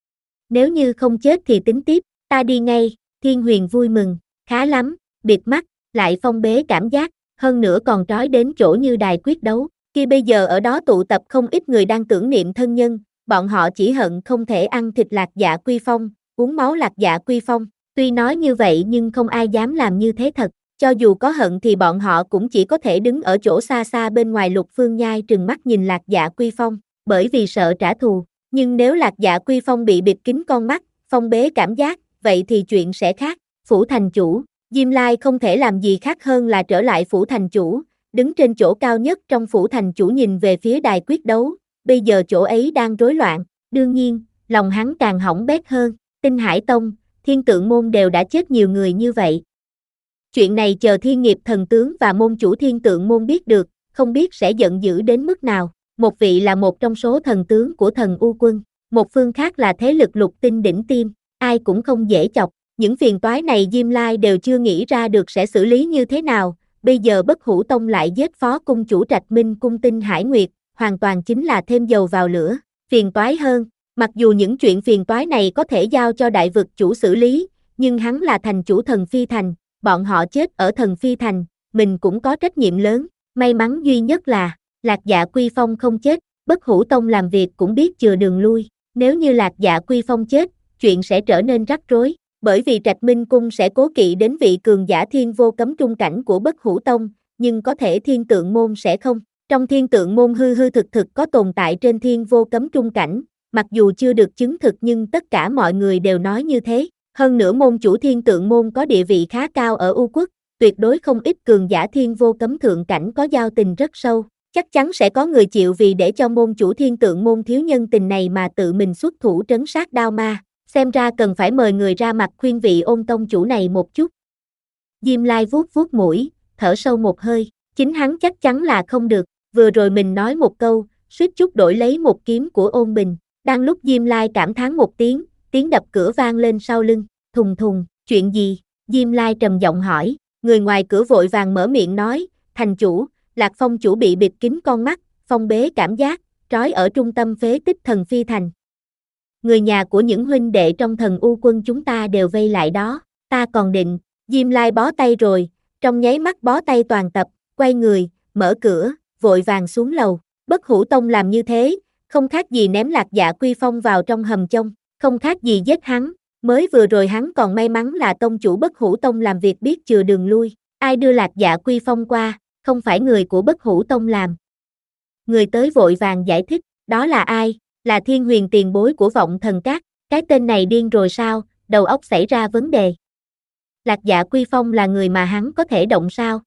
Nếu như không chết thì tính tiếp, ta đi ngay. Thiên Huyền vui mừng, khá lắm, bịt mắt, lại phong bế cảm giác, hơn nữa còn trói đến chỗ như đài quyết đấu. Khi bây giờ ở đó tụ tập không ít người đang tưởng niệm thân nhân, bọn họ chỉ hận không thể ăn thịt Lạc Dạ Quy Phong, uống máu Lạc Dạ Quy Phong. Tuy nói như vậy nhưng không ai dám làm như thế thật, cho dù có hận thì bọn họ cũng chỉ có thể đứng ở chỗ xa xa bên ngoài Lục Phương Nhai trừng mắt nhìn Lạc Dạ Quy Phong, bởi vì sợ trả thù. Nhưng nếu Lạc Dạ Quy Phong bị bịt kín con mắt, phong bế cảm giác, vậy thì chuyện sẽ khác. Phủ thành chủ, Diêm Lai không thể làm gì khác hơn là trở lại phủ thành chủ, đứng trên chỗ cao nhất trong phủ thành chủ nhìn về phía đài quyết đấu, bây giờ chỗ ấy đang rối loạn, đương nhiên, lòng hắn càng hỏng bét hơn, Tinh Hải Tông, Thiên Tượng Môn đều đã chết nhiều người như vậy. Chuyện này chờ Thiên Nghiệp Thần Tướng và môn chủ Thiên Tượng Môn biết được, không biết sẽ giận dữ đến mức nào. Một vị là một trong số thần tướng của thần U Quân, một phương khác là thế lực lục tinh đỉnh tiêm, ai cũng không dễ chọc. Những phiền toái này Diêm Lai đều chưa nghĩ ra được sẽ xử lý như thế nào, bây giờ Bất Hủ Tông lại giết phó cung chủ Trạch Minh cung Tinh Hải Nguyệt, hoàn toàn chính là thêm dầu vào lửa, phiền toái hơn. Mặc dù những chuyện phiền toái này có thể giao cho đại vực chủ xử lý, nhưng hắn là thành chủ Thần Phi Thành, bọn họ chết ở Thần Phi Thành, mình cũng có trách nhiệm lớn. May mắn duy nhất là Lạc Dạ Quy Phong không chết, Bất Hủ Tông làm việc cũng biết chừa đường lui. Nếu như Lạc Dạ Quy Phong chết, chuyện sẽ trở nên rắc rối, bởi vì Trạch Minh Cung sẽ cố kỵ đến vị cường giả thiên vô cấm trung cảnh của Bất Hủ Tông, nhưng có thể Thiên Tượng Môn sẽ không. Trong Thiên Tượng Môn hư hư thực thực có tồn tại trên thiên vô cấm trung cảnh, mặc dù chưa được chứng thực nhưng tất cả mọi người đều nói như thế. Hơn nữa môn chủ Thiên Tượng Môn có địa vị khá cao ở U Quốc, tuyệt đối không ít cường giả thiên vô cấm thượng cảnh có giao tình rất sâu. Chắc chắn sẽ có người chịu vì để cho môn chủ Thiên Tượng Môn thiếu nhân tình này mà tự mình xuất thủ trấn sát đao ma, xem ra cần phải mời người ra mặt khuyên vị Ôn tông chủ này một chút. Diêm Lai vuốt vuốt mũi, thở sâu một hơi, chính hắn chắc chắn là không được, vừa rồi mình nói một câu, suýt chút đổi lấy một kiếm của Ôn Bình. Đang lúc Diêm Lai cảm thán một tiếng, tiếng đập cửa vang lên sau lưng, thùng thùng, chuyện gì? Diêm Lai trầm giọng hỏi, người ngoài cửa vội vàng mở miệng nói, thành chủ, Lạc Phong chủ bị bịt kín con mắt, phong bế cảm giác, trói ở trung tâm phế tích Thần Phi Thành. Người nhà của những huynh đệ trong thần U Quân chúng ta đều vây lại đó, ta còn định, Diêm Lai bó tay rồi, trong nháy mắt bó tay toàn tập, quay người, mở cửa, vội vàng xuống lầu. Bất Hủ Tông làm như thế, không khác gì ném Lạc Dạ Quy Phong vào trong hầm chông, không khác gì giết hắn. Mới vừa rồi hắn còn may mắn là tông chủ Bất Hủ Tông làm việc biết chừa đường lui, ai đưa Lạc Dạ Quy Phong qua, không phải người của Bất Hủ Tông làm. Người tới vội vàng giải thích, đó là ai? Là Thiên Huyền tiền bối của Vọng Thần Các, cái tên này điên rồi sao, đầu óc xảy ra vấn đề. Lạc Dạ Quy Phong là người mà hắn có thể động sao?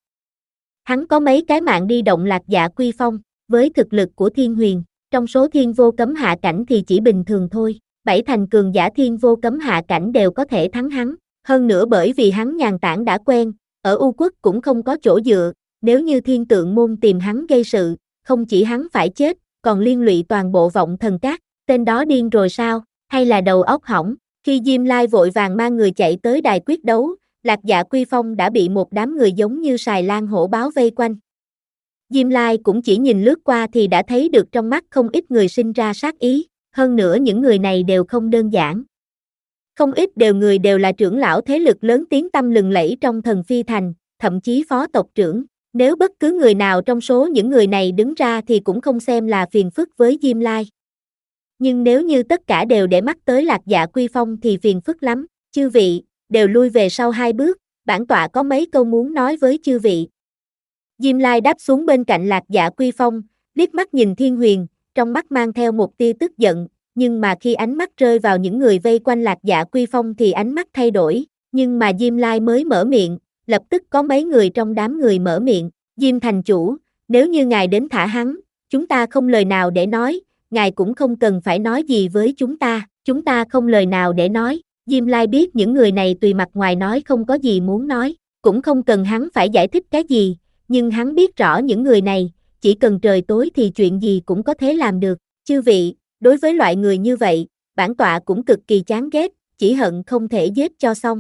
Hắn có mấy cái mạng đi động Lạc Dạ Quy Phong, với thực lực của Thiên Huyền, trong số thiên vô cấm hạ cảnh thì chỉ bình thường thôi, bảy thành cường giả thiên vô cấm hạ cảnh đều có thể thắng hắn, hơn nữa bởi vì hắn nhàn tản đã quen, ở U Quốc cũng không có chỗ dựa, nếu như Thiên Tượng Môn tìm hắn gây sự, không chỉ hắn phải chết, còn liên lụy toàn bộ Vọng Thần Các, tên đó điên rồi sao, hay là đầu óc hỏng. Khi Diêm Lai vội vàng mang người chạy tới đài quyết đấu, Lạc Dạ Quy Phong đã bị một đám người giống như sài lan hổ báo vây quanh. Diêm Lai cũng chỉ nhìn lướt qua thì đã thấy được trong mắt không ít người sinh ra sát ý, hơn nữa những người này đều không đơn giản. Không ít đều người đều là trưởng lão thế lực lớn tiếng tăm lừng lẫy trong Thần Phi Thành, thậm chí phó tộc trưởng. Nếu bất cứ người nào trong số những người này đứng ra thì cũng không xem là phiền phức với Diêm Lai. Nhưng nếu như tất cả đều để mắt tới Lạc Dạ Quy Phong thì phiền phức lắm. Chư vị, đều lui về sau hai bước, bản tọa có mấy câu muốn nói với chư vị. Diêm Lai đáp xuống bên cạnh Lạc Dạ Quy Phong, liếc mắt nhìn Thiên Huyền, trong mắt mang theo một tia tức giận, nhưng mà khi ánh mắt rơi vào những người vây quanh Lạc Dạ Quy Phong thì ánh mắt thay đổi, nhưng mà Diêm Lai mới mở miệng, lập tức có mấy người trong đám người mở miệng, Diêm thành chủ, nếu như ngài đến thả hắn, chúng ta không lời nào để nói, ngài cũng không cần phải nói gì với chúng ta, chúng ta không lời nào để nói. Diêm Lai biết những người này tùy mặt ngoài nói không có gì muốn nói, cũng không cần hắn phải giải thích cái gì, nhưng hắn biết rõ những người này, chỉ cần trời tối thì chuyện gì cũng có thể làm được. Chư vị, đối với loại người như vậy, bản tọa cũng cực kỳ chán ghét, chỉ hận không thể giết cho xong.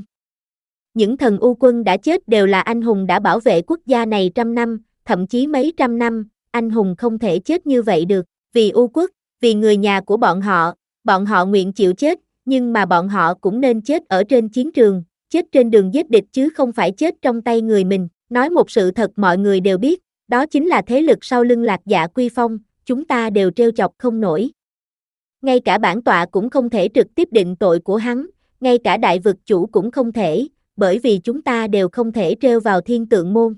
Những thần U quân đã chết đều là anh hùng đã bảo vệ quốc gia này trăm năm, thậm chí mấy trăm năm, anh hùng không thể chết như vậy được, vì U quốc, vì người nhà của bọn họ, bọn họ nguyện chịu chết, nhưng mà bọn họ cũng nên chết ở trên chiến trường, chết trên đường giết địch chứ không phải chết trong tay người mình. Nói một sự thật mọi người đều biết, đó chính là thế lực sau lưng Lạc Dạ Quy Phong, chúng ta đều trêu chọc không nổi. Ngay cả bản tọa cũng không thể trực tiếp định tội của hắn, ngay cả đại vực chủ cũng không thể, bởi vì chúng ta đều không thể trêu vào thiên tượng môn.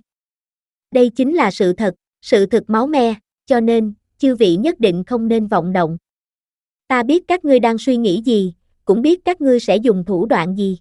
Đây chính là sự thật, sự thực máu me, cho nên, chư vị nhất định không nên vọng động. Ta biết các ngươi đang suy nghĩ gì, cũng biết các ngươi sẽ dùng thủ đoạn gì.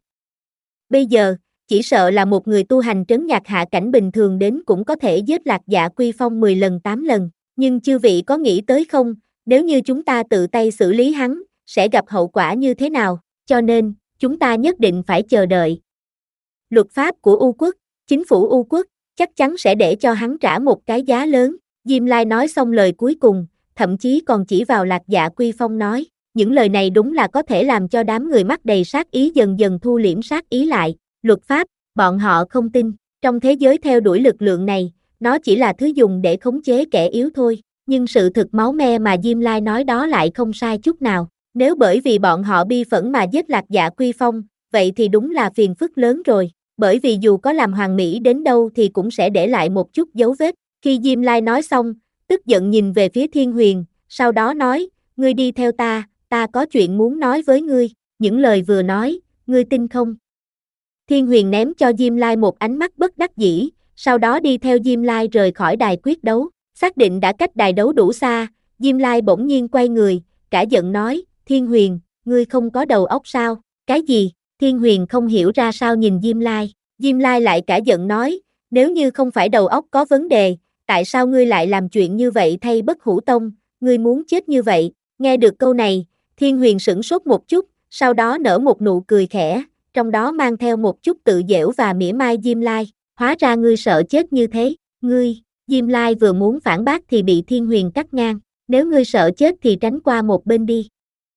Bây giờ, chỉ sợ là một người tu hành trấn nhạc hạ cảnh bình thường đến cũng có thể giết Lạc Dạ Quy Phong mười lần tám lần, nhưng chư vị có nghĩ tới không, nếu như chúng ta tự tay xử lý hắn, sẽ gặp hậu quả như thế nào, cho nên, chúng ta nhất định phải chờ đợi. Luật pháp của U quốc, chính phủ U quốc, chắc chắn sẽ để cho hắn trả một cái giá lớn. Diêm Lai nói xong lời cuối cùng, thậm chí còn chỉ vào Lạc Dạ Quy Phong nói, những lời này đúng là có thể làm cho đám người mắt đầy sát ý dần dần thu liễm sát ý lại. Luật pháp, bọn họ không tin, trong thế giới theo đuổi lực lượng này, nó chỉ là thứ dùng để khống chế kẻ yếu thôi, nhưng sự thực máu me mà Diêm Lai nói đó lại không sai chút nào. Nếu bởi vì bọn họ bi phẫn mà giết Lạc Dạ Quy Phong, vậy thì đúng là phiền phức lớn rồi, bởi vì dù có làm hoàn mỹ đến đâu thì cũng sẽ để lại một chút dấu vết. Khi Diêm Lai nói xong, tức giận nhìn về phía Thiên Huyền, sau đó nói, ngươi đi theo ta, ta có chuyện muốn nói với ngươi, những lời vừa nói, ngươi tin không? Thiên Huyền ném cho Diêm Lai một ánh mắt bất đắc dĩ, sau đó đi theo Diêm Lai rời khỏi đài quyết đấu, xác định đã cách đài đấu đủ xa, Diêm Lai bỗng nhiên quay người, cả giận nói, Thiên Huyền, ngươi không có đầu óc sao? Cái gì? Thiên Huyền không hiểu ra sao nhìn Diêm Lai, Diêm Lai lại cả giận nói, nếu như không phải đầu óc có vấn đề, tại sao ngươi lại làm chuyện như vậy thay Bất Hủ Tông, ngươi muốn chết như vậy? Nghe được câu này, Thiên Huyền sửng sốt một chút, sau đó nở một nụ cười khẽ, trong đó mang theo một chút tự giễu và mỉa mai Diêm Lai, hóa ra ngươi sợ chết như thế, ngươi, Diêm Lai vừa muốn phản bác thì bị Thiên Huyền cắt ngang, nếu ngươi sợ chết thì tránh qua một bên đi.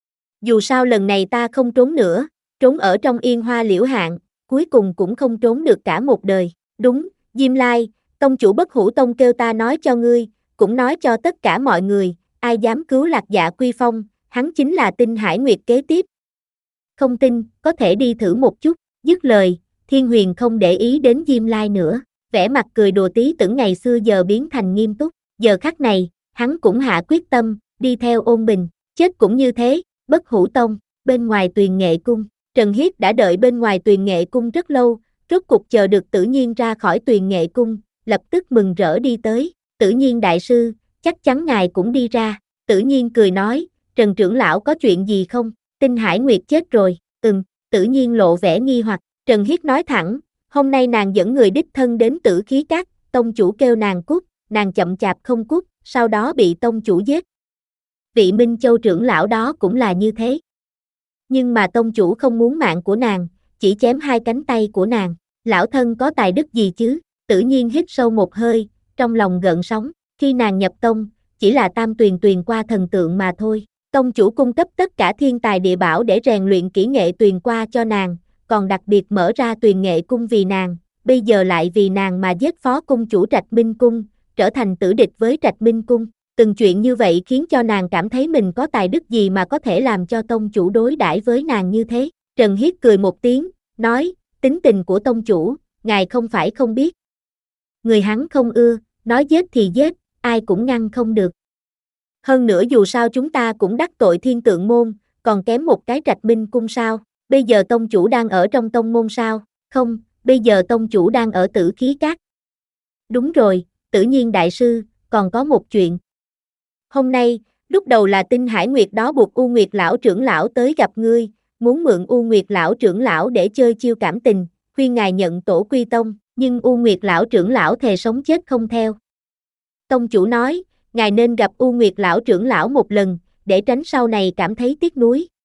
Dù sao lần này ta không trốn nữa, trốn ở trong Yên Hoa Liễu Hạn, cuối cùng cũng không trốn được cả một đời, đúng, Diêm Lai, tông chủ Bất Hủ Tông kêu ta nói cho ngươi, cũng nói cho tất cả mọi người, ai dám cứu Lạc Dạ Quy Phong, hắn chính là Tinh Hải Nguyệt kế tiếp. Không tin, có thể đi thử một chút, dứt lời, Thiên Huyền không để ý đến Diêm Lai nữa, vẻ mặt cười đùa tí tưởng ngày xưa giờ biến thành nghiêm túc, giờ khắc này, hắn cũng hạ quyết tâm, đi theo Ôn Bình, chết cũng như thế, Bất Hủ Tông, bên ngoài Tuyền Nghệ Cung, Trần Hiết đã đợi bên ngoài Tuyền Nghệ Cung rất lâu, rốt cục chờ được Tử Nhiên ra khỏi Tuyền Nghệ Cung, lập tức mừng rỡ đi tới, Tử Nhiên đại sư, chắc chắn ngài cũng đi ra, Tử Nhiên cười nói, Trần trưởng lão có chuyện gì không? Tinh Hải Nguyệt chết rồi, ừm, Tử Nhiên lộ vẻ nghi hoặc, Trần Hiết nói thẳng, hôm nay nàng dẫn người đích thân đến Tử Khí Các, tông chủ kêu nàng cút, nàng chậm chạp không cút, sau đó bị tông chủ giết. Vị Minh Châu trưởng lão đó cũng là như thế. Nhưng mà tông chủ không muốn mạng của nàng, chỉ chém hai cánh tay của nàng, lão thân có tài đức gì chứ? Tử Nhiên hít sâu một hơi, trong lòng gợn sóng, khi nàng nhập tông, chỉ là tam tuyền tuyền qua thần tượng mà thôi. Tông chủ cung cấp tất cả thiên tài địa bảo để rèn luyện kỹ nghệ tuyền qua cho nàng, còn đặc biệt mở ra Tuyền Nghệ Cung vì nàng, bây giờ lại vì nàng mà giết phó cung chủ Trạch Minh Cung, trở thành tử địch với Trạch Minh Cung. Từng chuyện như vậy khiến cho nàng cảm thấy mình có tài đức gì mà có thể làm cho tông chủ đối đãi với nàng như thế. Trần Hiết cười một tiếng, nói, tính tình của tông chủ, ngài không phải không biết. Người hắn không ưa, nói giết thì giết, ai cũng ngăn không được. Hơn nữa dù sao chúng ta cũng đắc tội thiên tượng môn, còn kém một cái Trạch Minh Cung sao? Bây giờ tông chủ đang ở trong tông môn sao? Không, bây giờ tông chủ đang ở Tử Khí Các. Đúng rồi, Tử Nhiên đại sư, còn có một chuyện. Hôm nay, lúc đầu là Tinh Hải Nguyệt đó buộc U Nguyệt lão trưởng lão tới gặp ngươi, muốn mượn U Nguyệt lão trưởng lão để chơi chiêu cảm tình, khuyên ngài nhận tổ quy tông, nhưng U Nguyệt lão trưởng lão thề sống chết không theo. Tông chủ nói, ngài nên gặp U Nguyệt lão trưởng lão một lần, để tránh sau này cảm thấy tiếc nuối.